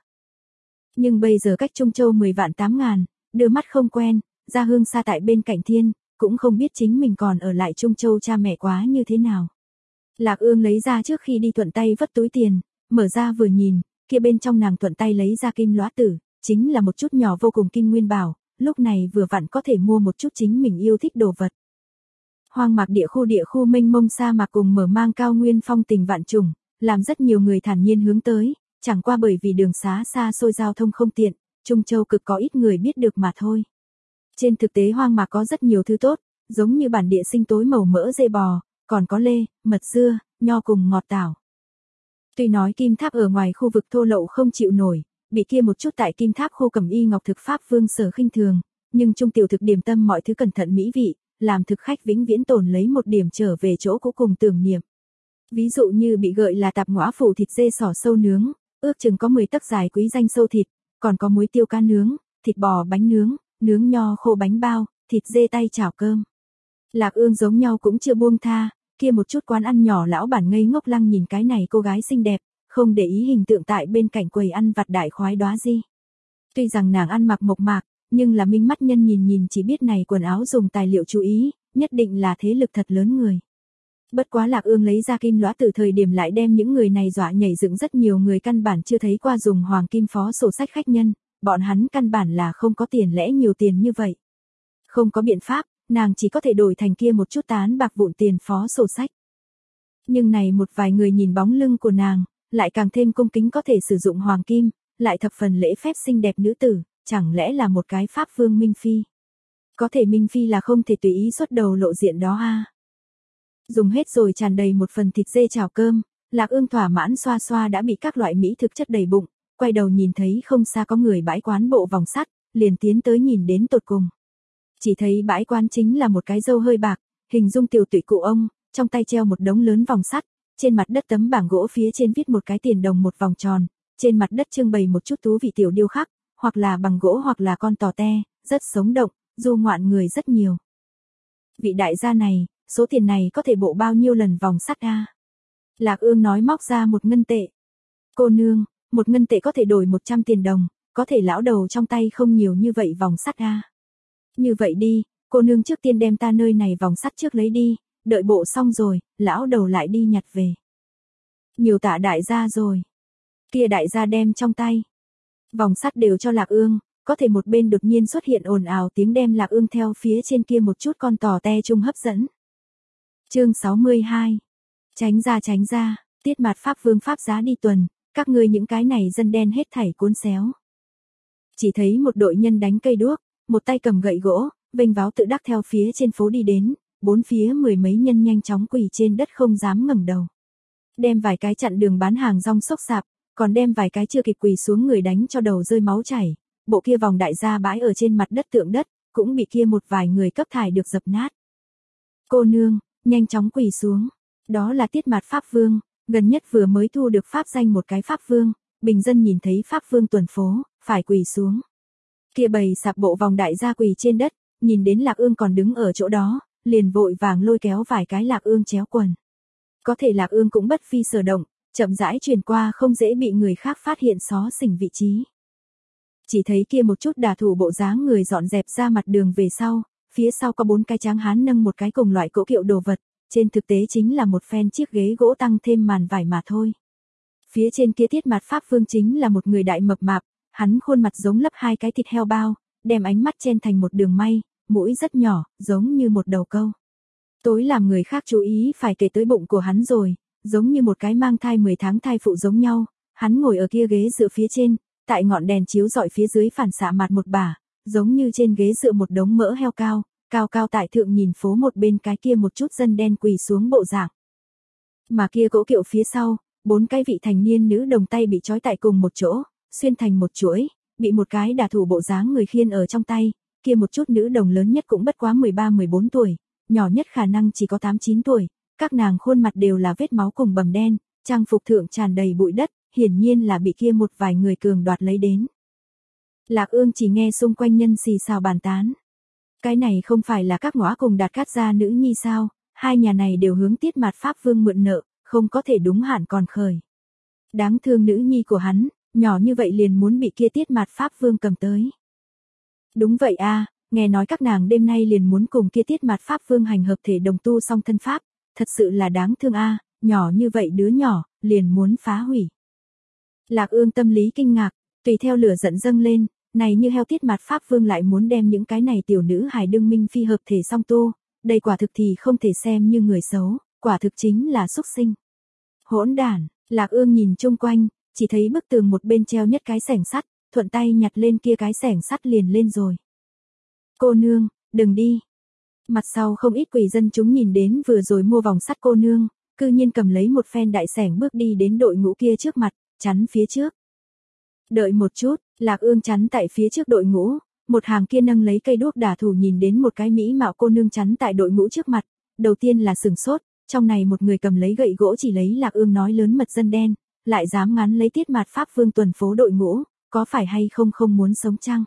Nhưng bây giờ cách Trung Châu mười vạn tám ngàn, đưa mắt không quen, ra hương xa tại bên cạnh thiên, cũng không biết chính mình còn ở lại Trung Châu cha mẹ quá như thế nào. Lạc Ương lấy ra trước khi đi thuận tay vất túi tiền, mở ra vừa nhìn, kia bên trong nàng thuận tay lấy ra kim lõa tử, chính là một chút nhỏ vô cùng kim nguyên bảo, lúc này vừa vặn có thể mua một chút chính mình yêu thích đồ vật. Hoang mạc địa khu địa khu mênh mông sa mạc cùng mở mang cao nguyên phong tình vạn trùng, làm rất nhiều người thản nhiên hướng tới, chẳng qua bởi vì đường xá xa xôi giao thông không tiện, Trung Châu cực có ít người biết được mà thôi. Trên thực tế hoang mạc có rất nhiều thứ tốt, giống như bản địa sinh tối màu mỡ dê bò, còn có lê, mật dưa, nho cùng ngọt tảo. Tuy nói kim tháp ở ngoài khu vực thô lậu không chịu nổi, bị kia một chút tại kim tháp khu Cẩm Y Ngọc thực pháp vương sở khinh thường, nhưng trung tiểu thực điểm tâm mọi thứ cẩn thận mỹ vị, làm thực khách vĩnh viễn tồn lấy một điểm trở về chỗ cũ cùng tưởng niệm. Ví dụ như bị gợi là tạp ngõa phủ thịt dê sỏ sâu nướng, ước chừng có mười tấc dài quý danh sâu thịt, còn có muối tiêu cá nướng, thịt bò bánh nướng, nướng nho khô bánh bao, thịt dê tay chảo cơm. Lạc Ương giống nhau cũng chưa buông tha, kia một chút quán ăn nhỏ lão bản ngây ngốc lăng nhìn cái này cô gái xinh đẹp, không để ý hình tượng tại bên cạnh quầy ăn vặt đại khoái đóa gì. Tuy rằng nàng ăn mặc mộc mạc, nhưng là minh mắt nhân nhìn nhìn chỉ biết này quần áo dùng tài liệu chú ý, nhất định là thế lực thật lớn người. Bất quá Lạc Ương lấy ra kim lõa từ thời điểm lại đem những người này dọa nhảy dựng, rất nhiều người căn bản chưa thấy qua dùng hoàng kim phó sổ sách khách nhân, bọn hắn căn bản là không có tiền lẽ nhiều tiền như vậy. Không có biện pháp, nàng chỉ có thể đổi thành kia một chút tán bạc vụn tiền phó sổ sách. Nhưng này một vài người nhìn bóng lưng của nàng, lại càng thêm cung kính có thể sử dụng hoàng kim, lại thập phần lễ phép xinh đẹp nữ tử, chẳng lẽ là một cái pháp vương Minh Phi. Có thể Minh Phi là không thể tùy ý xuất đầu lộ diện đó a. À. Dùng hết rồi tràn đầy một phần thịt dê chảo cơm, Lạc Ương thỏa mãn xoa xoa đã bị các loại mỹ thực chất đầy bụng, quay đầu nhìn thấy không xa có người bãi quán bộ vòng sắt, liền tiến tới nhìn đến tột cùng. Chỉ thấy bãi quán chính là một cái râu hơi bạc, hình dung tiểu tụy cụ ông, trong tay treo một đống lớn vòng sắt, trên mặt đất tấm bảng gỗ phía trên viết một cái tiền đồng một vòng tròn, trên mặt đất trưng bày một chút thú vị tiểu điêu khắc, hoặc là bằng gỗ hoặc là con tò te, rất sống động, du ngoạn người rất nhiều. Vị đại gia này, số tiền này có thể bộ bao nhiêu lần vòng sắt a? Lạc Ương nói móc ra một ngân tệ. Cô nương, một ngân tệ có thể đổi một trăm tiền đồng, có thể lão đầu trong tay không nhiều như vậy vòng sắt a. Như vậy đi, cô nương trước tiên đem ta nơi này vòng sắt trước lấy đi, đợi bộ xong rồi, lão đầu lại đi nhặt về. Nhiều tạ đại gia rồi. Kia đại gia đem trong tay vòng sắt đều cho Lạc Ương, có thể một bên đột nhiên xuất hiện ồn ào tiếng đem Lạc Ương theo phía trên kia một chút con tò te chung hấp dẫn. Chương sáu mươi hai. Tránh ra tránh ra, tiết mặt pháp vương pháp giá đi tuần, các ngươi những cái này dân đen hết thảy cuốn xéo. Chỉ thấy một đội nhân đánh cây đuốc, một tay cầm gậy gỗ, vênh váo tự đắc theo phía trên phố đi đến, bốn phía mười mấy nhân nhanh chóng quỳ trên đất không dám ngẩng đầu. Đem vài cái chặn đường bán hàng rong xốc xạp, còn đem vài cái chưa kịp quỳ xuống người đánh cho đầu rơi máu chảy, bộ kia vòng đại gia bãi ở trên mặt đất tượng đất, cũng bị kia một vài người cấp thải được dập nát. Cô nương, nhanh chóng quỳ xuống, đó là tiết mặt pháp vương, gần nhất vừa mới thu được pháp danh một cái pháp vương, bình dân nhìn thấy pháp vương tuần phố, phải quỳ xuống. Kia bầy sạp bộ vòng đại gia quỳ trên đất, nhìn đến Lạc Ương còn đứng ở chỗ đó, liền vội vàng lôi kéo vài cái Lạc Ương chéo quần. Có thể Lạc Ương cũng bất phi sở động, chậm rãi truyền qua không dễ bị người khác phát hiện xó xỉnh vị trí. Chỉ thấy kia một chút đả thủ bộ dáng người dọn dẹp ra mặt đường về sau, phía sau có bốn cái tráng hán nâng một cái cùng loại cỗ kiệu đồ vật, trên thực tế chính là một phen chiếc ghế gỗ tăng thêm màn vải mà thôi. Phía trên kia Tiết Mạt Pháp Vương chính là một người đại mập mạp, hắn khuôn mặt giống lấp hai cái thịt heo bao, đem ánh mắt chen thành một đường may, mũi rất nhỏ, giống như một đầu câu. Tối làm người khác chú ý phải kể tới bụng của hắn rồi, giống như một cái mang thai mười tháng thai phụ giống nhau, hắn ngồi ở kia ghế dựa phía trên, tại ngọn đèn chiếu rọi phía dưới phản xạ mặt một bả, giống như trên ghế dựa một đống mỡ heo cao, cao cao tại thượng nhìn phố một bên cái kia một chút dân đen quỳ xuống bộ dạng. Mà kia cỗ kiệu phía sau, bốn cái vị thành niên nữ đồng tay bị trói tại cùng một chỗ, xuyên thành một chuỗi, bị một cái đả thủ bộ dáng người khiên ở trong tay, kia một chút nữ đồng lớn nhất cũng bất quá mười ba mười bốn tuổi, nhỏ nhất khả năng chỉ có tám chín tuổi, các nàng khuôn mặt đều là vết máu cùng bầm đen, trang phục thượng tràn đầy bụi đất, hiển nhiên là bị kia một vài người cường đoạt lấy đến. Lạc Ương chỉ nghe xung quanh nhân xì xào bàn tán. Cái này không phải là các ngõa cùng Đạt Cát gia nữ nhi sao, hai nhà này đều hướng Tiết Mạt Pháp Vương mượn nợ, không có thể đúng hạn còn khởi. Đáng thương nữ nhi của hắn, nhỏ như vậy liền muốn bị kia Tiết Mạt Pháp Vương cầm tới. Đúng vậy a, nghe nói các nàng đêm nay liền muốn cùng kia Tiết Mạt Pháp Vương hành hợp thể đồng tu song thân pháp, thật sự là đáng thương a, nhỏ như vậy đứa nhỏ, liền muốn phá hủy. Lạc Ương tâm lý kinh ngạc, tùy theo lửa giận dâng lên, này như heo Tiết Mạt Pháp Vương lại muốn đem những cái này tiểu nữ hài đương minh phi hợp thể song tu, đây quả thực thì không thể xem như người xấu, quả thực chính là xúc sinh. Hỗn đản, Lạc Ương nhìn chung quanh, chỉ thấy bức tường một bên treo nhất cái xẻng sắt, thuận tay nhặt lên kia cái xẻng sắt liền lên rồi. Cô nương, đừng đi. Mặt sau không ít quỷ dân chúng nhìn đến vừa rồi mua vòng sắt cô nương, cư nhiên cầm lấy một phen đại xẻng bước đi đến đội ngũ kia trước mặt, chắn phía trước. Đợi một chút, Lạc Ương chắn tại phía trước đội ngũ, một hàng kia nâng lấy cây đuốc đả thủ nhìn đến một cái mỹ mạo cô nương chắn tại đội ngũ trước mặt, đầu tiên là sửng sốt, trong này một người cầm lấy gậy gỗ chỉ lấy Lạc Ương nói lớn mật dân đen, lại dám ngắn lấy Tiết Mạt Pháp Vương tuần phố đội ngũ, có phải hay không không muốn sống chăng?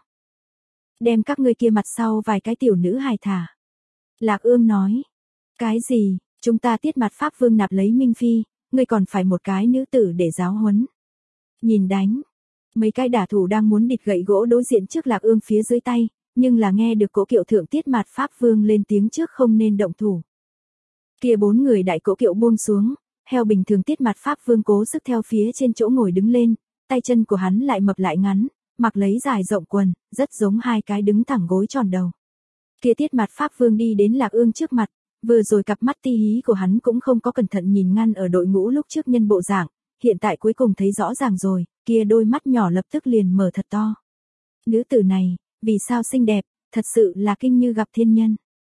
Đem các ngươi kia mặt sau vài cái tiểu nữ hài thả. Lạc Ương nói, cái gì, chúng ta Tiết Mạt Pháp Vương nạp lấy Minh Phi, ngươi còn phải một cái nữ tử để giáo huấn. Nhìn đánh. Mấy cái đả thủ đang muốn địt gậy gỗ đối diện trước Lạc Ương phía dưới tay, nhưng là nghe được cỗ kiệu thượng Tiết Mạt Pháp Vương lên tiếng trước không nên động thủ. Kia bốn người đại cỗ kiệu buông xuống, heo bình thường Tiết Mạt Pháp Vương cố sức theo phía trên chỗ ngồi đứng lên, tay chân của hắn lại mập lại ngắn, mặc lấy dài rộng quần, rất giống hai cái đứng thẳng gối tròn đầu. Kia Tiết Mạt Pháp Vương đi đến Lạc Ương trước mặt, vừa rồi cặp mắt ti hí của hắn cũng không có cẩn thận nhìn ngăn ở đội ngũ lúc trước nhân bộ dạng, hiện tại cuối cùng thấy rõ ràng rồi, kia đôi mắt nhỏ lập tức liền mở thật to. Nữ tử này, vì sao xinh đẹp, thật sự là kinh như gặp thiên nhân.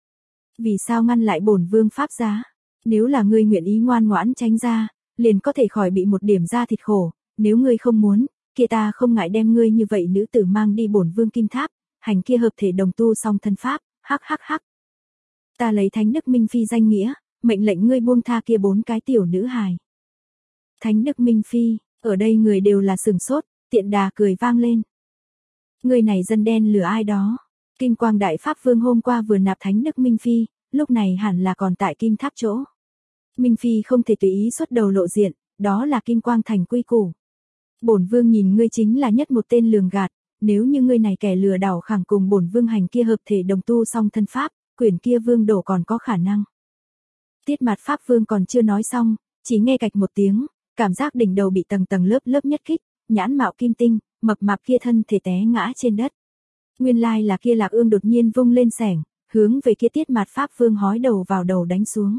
Vì sao ngăn lại bổn vương pháp giá? Nếu là ngươi nguyện ý ngoan ngoãn tránh ra, liền có thể khỏi bị một điểm da thịt khổ, nếu ngươi không muốn, kia ta không ngại đem ngươi như vậy nữ tử mang đi bổn vương kim tháp, hành kia hợp thể đồng tu song thân pháp, hắc hắc hắc. Ta lấy Thánh Đức Minh Phi danh nghĩa, mệnh lệnh ngươi buông tha kia bốn cái tiểu nữ hài. Thánh Đức Minh Phi, ở đây người đều là sửng sốt, tiện đà cười vang lên. Người này dân đen lừa ai đó. Kim Quang Đại Pháp Vương hôm qua vừa nạp Thánh Đức Minh Phi, lúc này hẳn là còn tại Kim Tháp chỗ. Minh Phi không thể tùy ý xuất đầu lộ diện, đó là Kim Quang thành quy củ. Bổn vương nhìn ngươi chính là nhất một tên lường gạt, nếu như ngươi này kẻ lừa đảo khẳng cùng bổn vương hành kia hợp thể đồng tu song thân pháp, quyển kia vương đổ còn có khả năng. Tiết Mạt Pháp Vương còn chưa nói xong, chỉ nghe cạch một tiếng, cảm giác đỉnh đầu bị tầng tầng lớp lớp nhất kích, nhãn mạo kim tinh, mập mạp kia thân thể té ngã trên đất. Nguyên lai là kia Lạc Ương đột nhiên vung lên xẻng, hướng về kia Tiết Mạt Pháp Vương hói đầu vào đầu đánh xuống.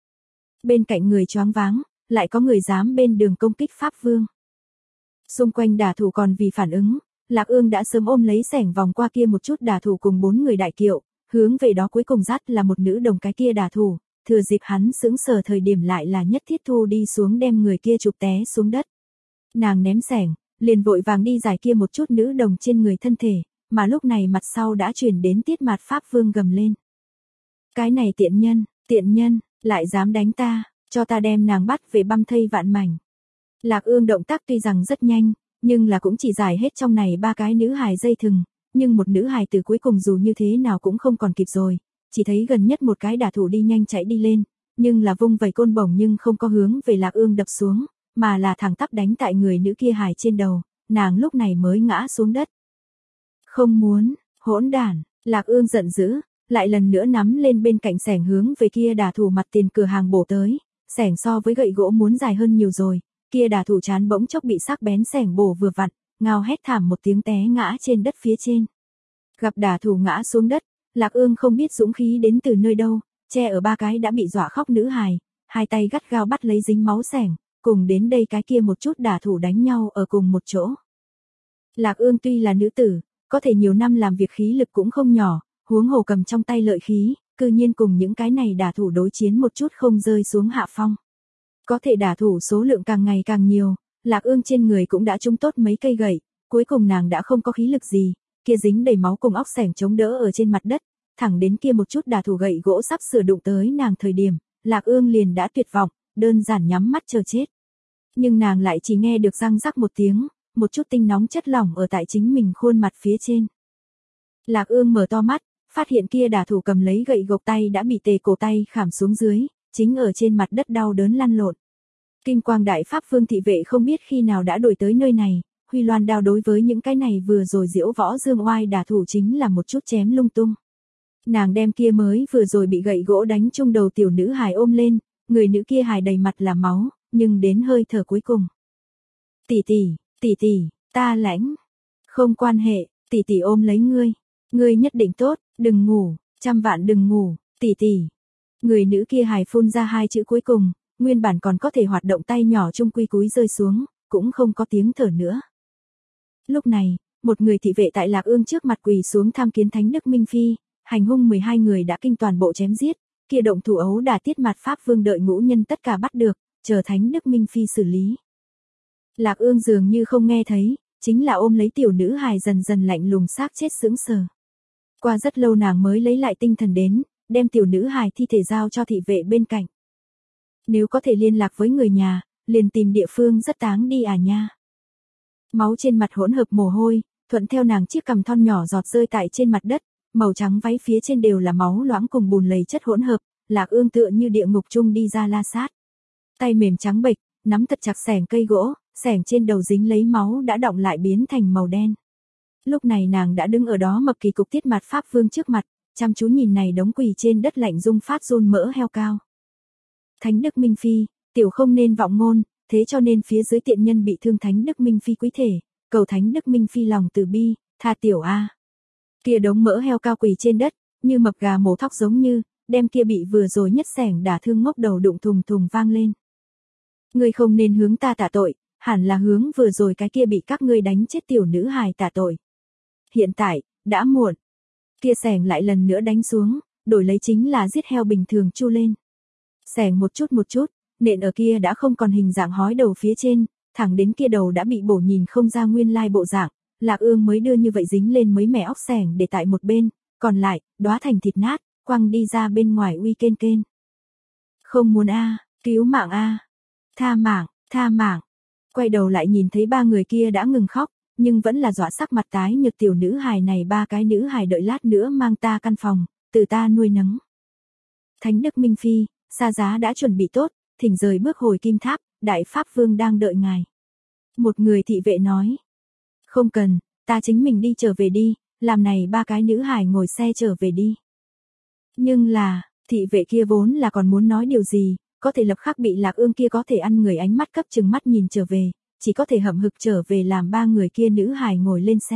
Bên cạnh người choáng váng, lại có người dám bên đường công kích Pháp Vương. Xung quanh đả thủ còn vì phản ứng, Lạc Ương đã sớm ôm lấy xẻng vòng qua kia một chút đả thủ cùng bốn người đại kiệu, hướng về đó cuối cùng dắt là một nữ đồng cái kia đả thủ, thừa dịp hắn sững sờ thời điểm lại là Nhất Thiết Thu đi xuống đem người kia chụp té xuống đất. Nàng ném xẻng, liền vội vàng đi giải kia một chút nữ đồng trên người thân thể, mà lúc này mặt sau đã chuyển đến Tiết Mạt Pháp Vương gầm lên. Cái này tiện nhân, tiện nhân, lại dám đánh ta, cho ta đem nàng bắt về băm thây vạn mảnh. Lạc Ương động tác tuy rằng rất nhanh, nhưng là cũng chỉ giải hết trong này ba cái nữ hài dây thừng, nhưng một nữ hài từ cuối cùng dù như thế nào cũng không còn kịp rồi, chỉ thấy gần nhất một cái đả thủ đi nhanh chạy đi lên, nhưng là vung vẩy côn bổng nhưng không có hướng về Lạc Ương đập xuống, mà là thẳng tắp đánh tại người nữ kia hài trên đầu, nàng lúc này mới ngã xuống đất. Không muốn, hỗn đản, Lạc Ương giận dữ, lại lần nữa nắm lên bên cạnh xẻng hướng về kia đả thủ mặt tiền cửa hàng bổ tới, xẻng so với gậy gỗ muốn dài hơn nhiều rồi, kia đả thủ chán bỗng chốc bị sắc bén xẻng bổ vừa vặn, ngao hét thảm một tiếng té ngã trên đất phía trên. Gặp đả thủ ngã xuống đất, Lạc Ương không biết dũng khí đến từ nơi đâu, che ở ba cái đã bị dọa khóc nữ hài, hai tay gắt gao bắt lấy dính máu xẻng, cùng đến đây cái kia một chút đả thủ đánh nhau ở cùng một chỗ. Lạc Ương tuy là nữ tử, có thể nhiều năm làm việc khí lực cũng không nhỏ, huống hồ cầm trong tay lợi khí, cư nhiên cùng những cái này đả thủ đối chiến một chút không rơi xuống hạ phong. Có thể đả thủ số lượng càng ngày càng nhiều, Lạc Ương trên người cũng đã trúng tốt mấy cây gậy, cuối cùng nàng đã không có khí lực gì, kia dính đầy máu cùng óc xẻng chống đỡ ở trên mặt đất, thẳng đến kia một chút đả thủ gậy gỗ sắp sửa đụng tới nàng thời điểm, Lạc Ương liền đã tuyệt vọng, đơn giản nhắm mắt chờ chết. Nhưng nàng lại chỉ nghe được răng rắc một tiếng, một chút tinh nóng chất lỏng ở tại chính mình khuôn mặt phía trên. Lạc Ương mở to mắt, phát hiện kia đả thủ cầm lấy gậy gộc tay đã bị tề cổ tay khảm xuống dưới, chính ở trên mặt đất đau đớn lăn lộn. Kim Quang Đại Pháp Vương thị vệ không biết khi nào đã đuổi tới nơi này, Huy Loan đao đối với những cái này vừa rồi diễu võ dương oai đả thủ chính là một chút chém lung tung. Nàng đem kia mới vừa rồi bị gậy gỗ đánh trúng đầu tiểu nữ hài ôm lên, người nữ kia hài đầy mặt là máu, nhưng đến hơi thở cuối cùng. Tỷ tỷ, tỷ tỷ, ta lãnh. Không quan hệ, tỷ tỷ ôm lấy ngươi. Ngươi nhất định tốt, đừng ngủ, trăm vạn đừng ngủ, tỷ tỷ. Người nữ kia hài phun ra hai chữ cuối cùng, nguyên bản còn có thể hoạt động tay nhỏ trung quy cúi rơi xuống, cũng không có tiếng thở nữa. Lúc này, một người thị vệ tại Lạc Ương trước mặt quỳ xuống tham kiến Thánh Đức Minh Phi, hành hung mười hai người đã kinh toàn bộ chém giết, kia động thủ ấu đả tiết mặt Pháp Vương đợi ngũ nhân tất cả bắt được, chờ Thánh Đức Minh Phi xử lý. Lạc Ương dường như không nghe thấy, chính là ôm lấy tiểu nữ hài dần dần lạnh lùng xác chết sững sờ. Qua rất lâu nàng mới lấy lại tinh thần đến, đem tiểu nữ hài thi thể giao cho thị vệ bên cạnh. Nếu có thể liên lạc với người nhà, liền tìm địa phương rất táng đi à nha. Máu trên mặt hỗn hợp mồ hôi, thuận theo nàng chiếc cằm thon nhỏ giọt rơi tại trên mặt đất, màu trắng váy phía trên đều là máu loãng cùng bùn lầy chất hỗn hợp, Lạc Ương tựa như địa ngục chung đi ra la sát. Tay mềm trắng bệch, nắm thật chặt xẻng cây gỗ, xẻng trên đầu dính lấy máu đã đọng lại biến thành màu đen. Lúc này nàng đã đứng ở đó mập kỳ cục tiết mặt Pháp Vương trước mặt, chăm chú nhìn này đống quỳ trên đất lạnh rung phát run mỡ heo cao. Thánh Đức Minh Phi, tiểu không nên vọng ngôn, thế cho nên phía dưới tiện nhân bị thương Thánh Đức Minh Phi quý thể, cầu Thánh Đức Minh Phi lòng từ bi, tha tiểu a. Kia đống mỡ heo cao quỳ trên đất, như mập gà mổ thóc giống như, đem kia bị vừa rồi nhất xẻng đả thương ngốc đầu đụng thùng thùng vang lên. Ngươi không nên hướng ta tạ tội, hẳn là hướng vừa rồi cái kia bị các ngươi đánh chết tiểu nữ hài tạ tội. Hiện tại, đã muộn. Kia xẻng lại lần nữa đánh xuống, đổi lấy chính là giết heo bình thường chu lên. Xẻng một chút một chút, nện ở kia đã không còn hình dạng hói đầu phía trên, thẳng đến kia đầu đã bị bổ nhìn không ra nguyên lai bộ dạng, Lạc Ương mới đưa như vậy dính lên mấy mẻ óc xẻng để tại một bên, còn lại, đóa thành thịt nát, quăng đi ra bên ngoài uy kên kên. Không muốn a, cứu mạng a, tha mạng, tha mạng. Quay đầu lại nhìn thấy ba người kia đã ngừng khóc, nhưng vẫn là dọa sắc mặt tái nhợt tiểu nữ hài này ba cái nữ hài đợi lát nữa mang ta căn phòng, từ ta nuôi nấng. Thánh Đức Minh Phi, xa giá đã chuẩn bị tốt, thỉnh rời bước hồi Kim Tháp, Đại Pháp Vương đang đợi ngài. Một người thị vệ nói. Không cần, ta chính mình đi trở về đi, làm này ba cái nữ hài ngồi xe trở về đi. Nhưng là, thị vệ kia vốn là còn muốn nói điều gì, có thể lập khắc bị Lạc Ương kia có thể ăn người ánh mắt cấp chừng mắt nhìn trở về, chỉ có thể hậm hực trở về làm ba người kia nữ hài ngồi lên xe.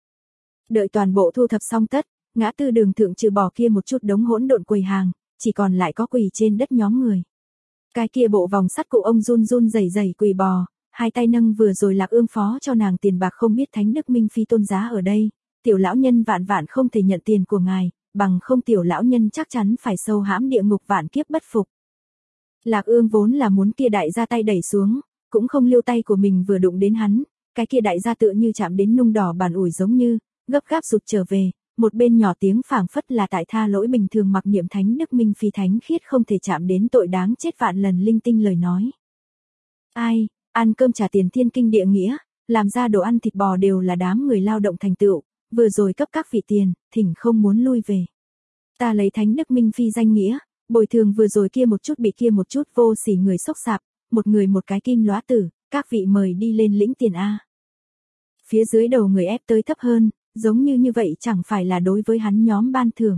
Đợi toàn bộ thu thập xong tất, ngã tư đường thượng trừ bỏ kia một chút đống hỗn độn quầy hàng, chỉ còn lại có quỳ trên đất nhóm người. Cái kia bộ vòng sắt cụ ông run run rẩy rẩy quỳ bò, hai tay nâng vừa rồi Lạc Ương phó cho nàng tiền bạc không biết Thánh Đức Minh Phi tôn giá ở đây, tiểu lão nhân vạn vạn không thể nhận tiền của ngài, bằng không tiểu lão nhân chắc chắn phải sâu hãm địa ngục vạn kiếp bất phục. Lạc Ương vốn là muốn kia đại gia tay đẩy xuống, cũng không liêu tay của mình vừa đụng đến hắn, cái kia đại gia tựa như chạm đến nung đỏ bàn ủi giống như, gấp gáp rụt trở về, một bên nhỏ tiếng phảng phất là tại tha lỗi bình thường mặc niệm Thánh Đức Minh Phi thánh khiết không thể chạm đến tội đáng chết vạn lần linh tinh lời nói. Ai, ăn cơm trả tiền thiên kinh địa nghĩa, làm ra đồ ăn thịt bò đều là đám người lao động thành tựu, vừa rồi cấp các vị tiền, thỉnh không muốn lui về. Ta lấy Thánh Đức Minh Phi danh nghĩa, bồi thường vừa rồi kia một chút bị kia một chút vô sỉ người xốc xạp, một người một cái kim lóa tử, các vị mời đi lên lĩnh tiền A. Phía dưới đầu người ép tới thấp hơn, giống như như vậy chẳng phải là đối với hắn nhóm ban thưởng.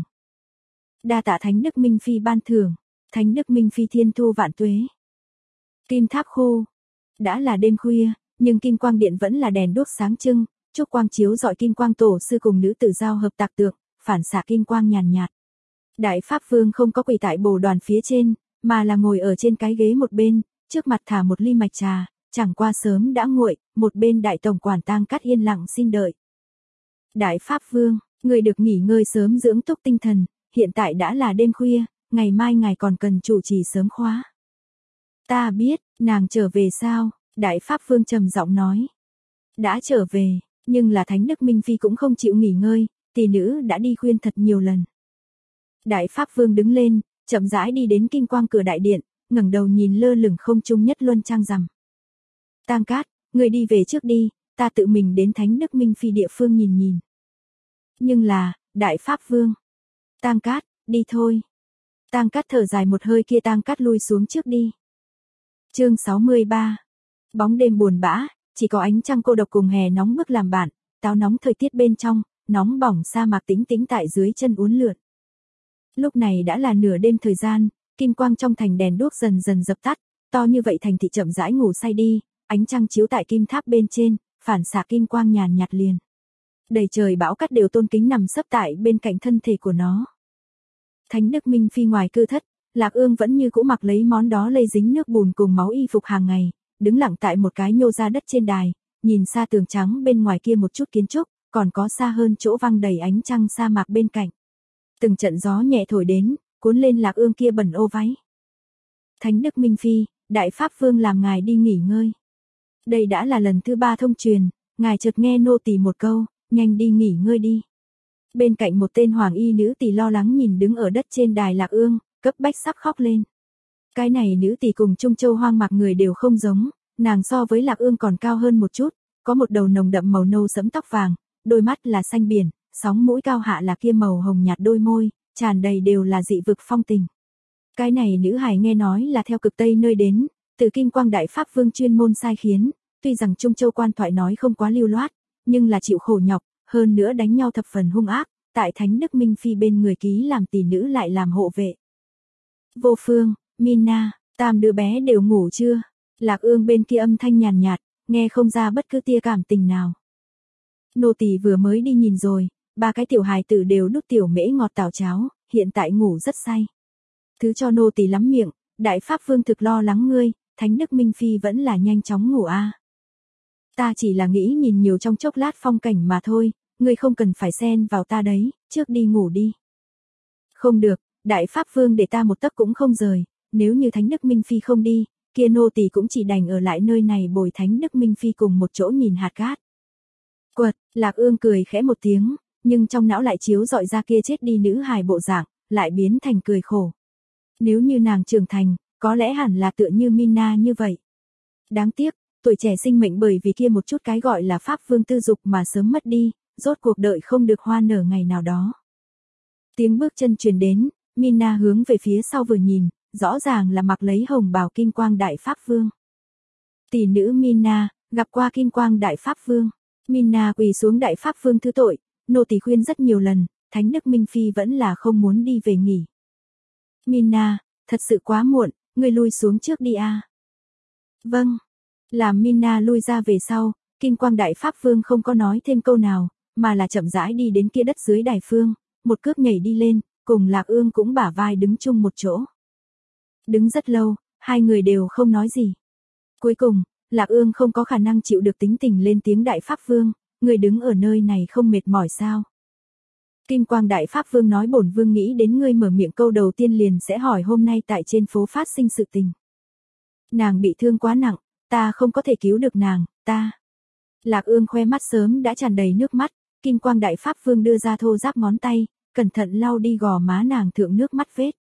Đa tạ Thánh Đức Minh Phi ban thưởng, Thánh Đức Minh Phi thiên thu vạn tuế. Kim tháp khu, đã là đêm khuya, nhưng kim quang điện vẫn là đèn đuốc sáng trưng, chúc quang chiếu dọi kim quang tổ sư cùng nữ tử giao hợp tạc tượng, phản xạ kim quang nhàn nhạt. Đại Pháp Vương không có quỳ tại bồ đoàn phía trên, mà là ngồi ở trên cái ghế một bên, trước mặt thả một ly mạch trà, chẳng qua sớm đã nguội, một bên đại tổng quản Tang Cát yên lặng xin đợi. Đại Pháp Vương, người được nghỉ ngơi sớm dưỡng túc tinh thần, hiện tại đã là đêm khuya, ngày mai ngài còn cần chủ trì sớm khóa. Ta biết, nàng trở về sao? Đại Pháp Vương trầm giọng nói. Đã trở về, nhưng là Thánh Đức Minh Phi cũng không chịu nghỉ ngơi, tỷ nữ đã đi khuyên thật nhiều lần. Đại Pháp Vương đứng lên, chậm rãi đi đến kim quang cửa đại điện, ngẩng đầu nhìn lơ lửng không trung nhất luân trang rằm. Tang Cát, người đi về trước đi, ta tự mình đến Thánh Đức Minh Phi địa phương nhìn nhìn. Nhưng là, Đại Pháp Vương. Tang Cát, đi thôi. Tang Cát thở dài một hơi kia Tang Cát lui xuống trước đi. Chương sáu mươi ba. Bóng đêm buồn bã, chỉ có ánh trăng cô độc cùng hè nóng bức làm bạn, táo nóng thời tiết bên trong, nóng bỏng sa mạc tĩnh tĩnh tại dưới chân uốn lượn. Lúc này đã là nửa đêm thời gian, kim quang trong thành đèn đuốc dần dần dập tắt, to như vậy thành thị chậm rãi ngủ say đi, ánh trăng chiếu tại kim tháp bên trên, phản xạ kim quang nhàn nhạt liền. Đầy trời bão cát đều tôn kính nằm sấp tại bên cạnh thân thể của nó. Thánh Đức Minh Phi ngoài cư thất, Lạc Ương vẫn như cũ mặc lấy món đó lây dính nước bùn cùng máu y phục hàng ngày, đứng lặng tại một cái nhô ra đất trên đài, nhìn xa tường trắng bên ngoài kia một chút kiến trúc, còn có xa hơn chỗ văng đầy ánh trăng sa mạc bên cạnh. Từng trận gió nhẹ thổi đến, cuốn lên Lạc Ương kia bẩn ô váy. Thánh Đức Minh Phi, Đại Pháp Vương làm ngài đi nghỉ ngơi. Đây đã là lần thứ ba thông truyền, ngài chợt nghe nô tỳ một câu, nhanh đi nghỉ ngơi đi. Bên cạnh một tên hoàng y nữ tỳ lo lắng nhìn đứng ở đất trên đài Lạc Ương, cấp bách sắp khóc lên. Cái này nữ tỳ cùng Trung Châu hoang mạc người đều không giống, nàng so với Lạc Ương còn cao hơn một chút, có một đầu nồng đậm màu nâu sẫm tóc vàng, đôi mắt là xanh biển, sóng mũi cao hạ là kia màu hồng nhạt đôi môi, tràn đầy đều là dị vực phong tình. Cái này nữ hài nghe nói là theo cực Tây nơi đến, từ Kim Quang Đại Pháp Vương chuyên môn sai khiến, tuy rằng Trung Châu quan thoại nói không quá lưu loát, nhưng là chịu khổ nhọc, hơn nữa đánh nhau thập phần hung ác, tại Thánh Đức Minh Phi bên người ký làm tỷ nữ lại làm hộ vệ. Vô Phương, Mina, tam đứa bé đều ngủ chưa? Lạc Ương bên kia âm thanh nhàn nhạt, nghe không ra bất cứ tia cảm tình nào. Nô tỳ vừa mới đi nhìn rồi, ba cái tiểu hài tử đều đút tiểu mễ ngọt tảo cháo, hiện tại ngủ rất say. Thứ cho nô tỳ lắm miệng, Đại Pháp Vương thực lo lắng ngươi, Thánh Đức Minh Phi vẫn là nhanh chóng ngủ a. À. Ta chỉ là nghĩ nhìn nhiều trong chốc lát phong cảnh mà thôi, ngươi không cần phải xen vào ta đấy, trước đi ngủ đi. Không được, Đại Pháp Vương để ta một tấc cũng không rời, nếu như Thánh Đức Minh Phi không đi, kia nô tỳ cũng chỉ đành ở lại nơi này bồi Thánh Đức Minh Phi cùng một chỗ nhìn hạt cát. Quật, Lạc Ương cười khẽ một tiếng, nhưng trong não lại chiếu dọi ra kia chết đi nữ hài bộ dạng, lại biến thành cười khổ. Nếu như nàng trưởng thành, có lẽ hẳn là tựa như Mina như vậy. Đáng tiếc, tuổi trẻ sinh mệnh bởi vì kia một chút cái gọi là Pháp Vương tư dục mà sớm mất đi, rốt cuộc đợi không được hoa nở ngày nào đó. Tiếng bước chân truyền đến, Mina hướng về phía sau vừa nhìn, rõ ràng là mặc lấy hồng bào Kim Quang Đại Pháp Vương. Tỷ nữ Mina, gặp qua Kim Quang Đại Pháp Vương. Mina quỳ xuống Đại Pháp Vương thứ tội, nô tỳ khuyên rất nhiều lần, Thánh Đức Minh Phi vẫn là không muốn đi về nghỉ. Mina, thật sự quá muộn, ngươi lui xuống trước đi a. À. Vâng. Làm Mina lui ra về sau, Kim Quang Đại Pháp Vương không có nói thêm câu nào, mà là chậm rãi đi đến kia đất dưới đài phương, một cước nhảy đi lên, cùng Lạc Ương cũng bả vai đứng chung một chỗ. Đứng rất lâu, hai người đều không nói gì. Cuối cùng, Lạc Ương không có khả năng chịu được tính tình lên tiếng Đại Pháp Vương, người đứng ở nơi này không mệt mỏi sao? Kim Quang Đại Pháp Vương nói bổn vương nghĩ đến ngươi mở miệng câu đầu tiên liền sẽ hỏi hôm nay tại trên phố phát sinh sự tình. Nàng bị thương quá nặng, ta không có thể cứu được nàng, ta. Lạc Ương khoe mắt sớm đã tràn đầy nước mắt, Kim Quang Đại Pháp Vương đưa ra thô ráp ngón tay, cẩn thận lau đi gò má nàng thượng nước mắt vết.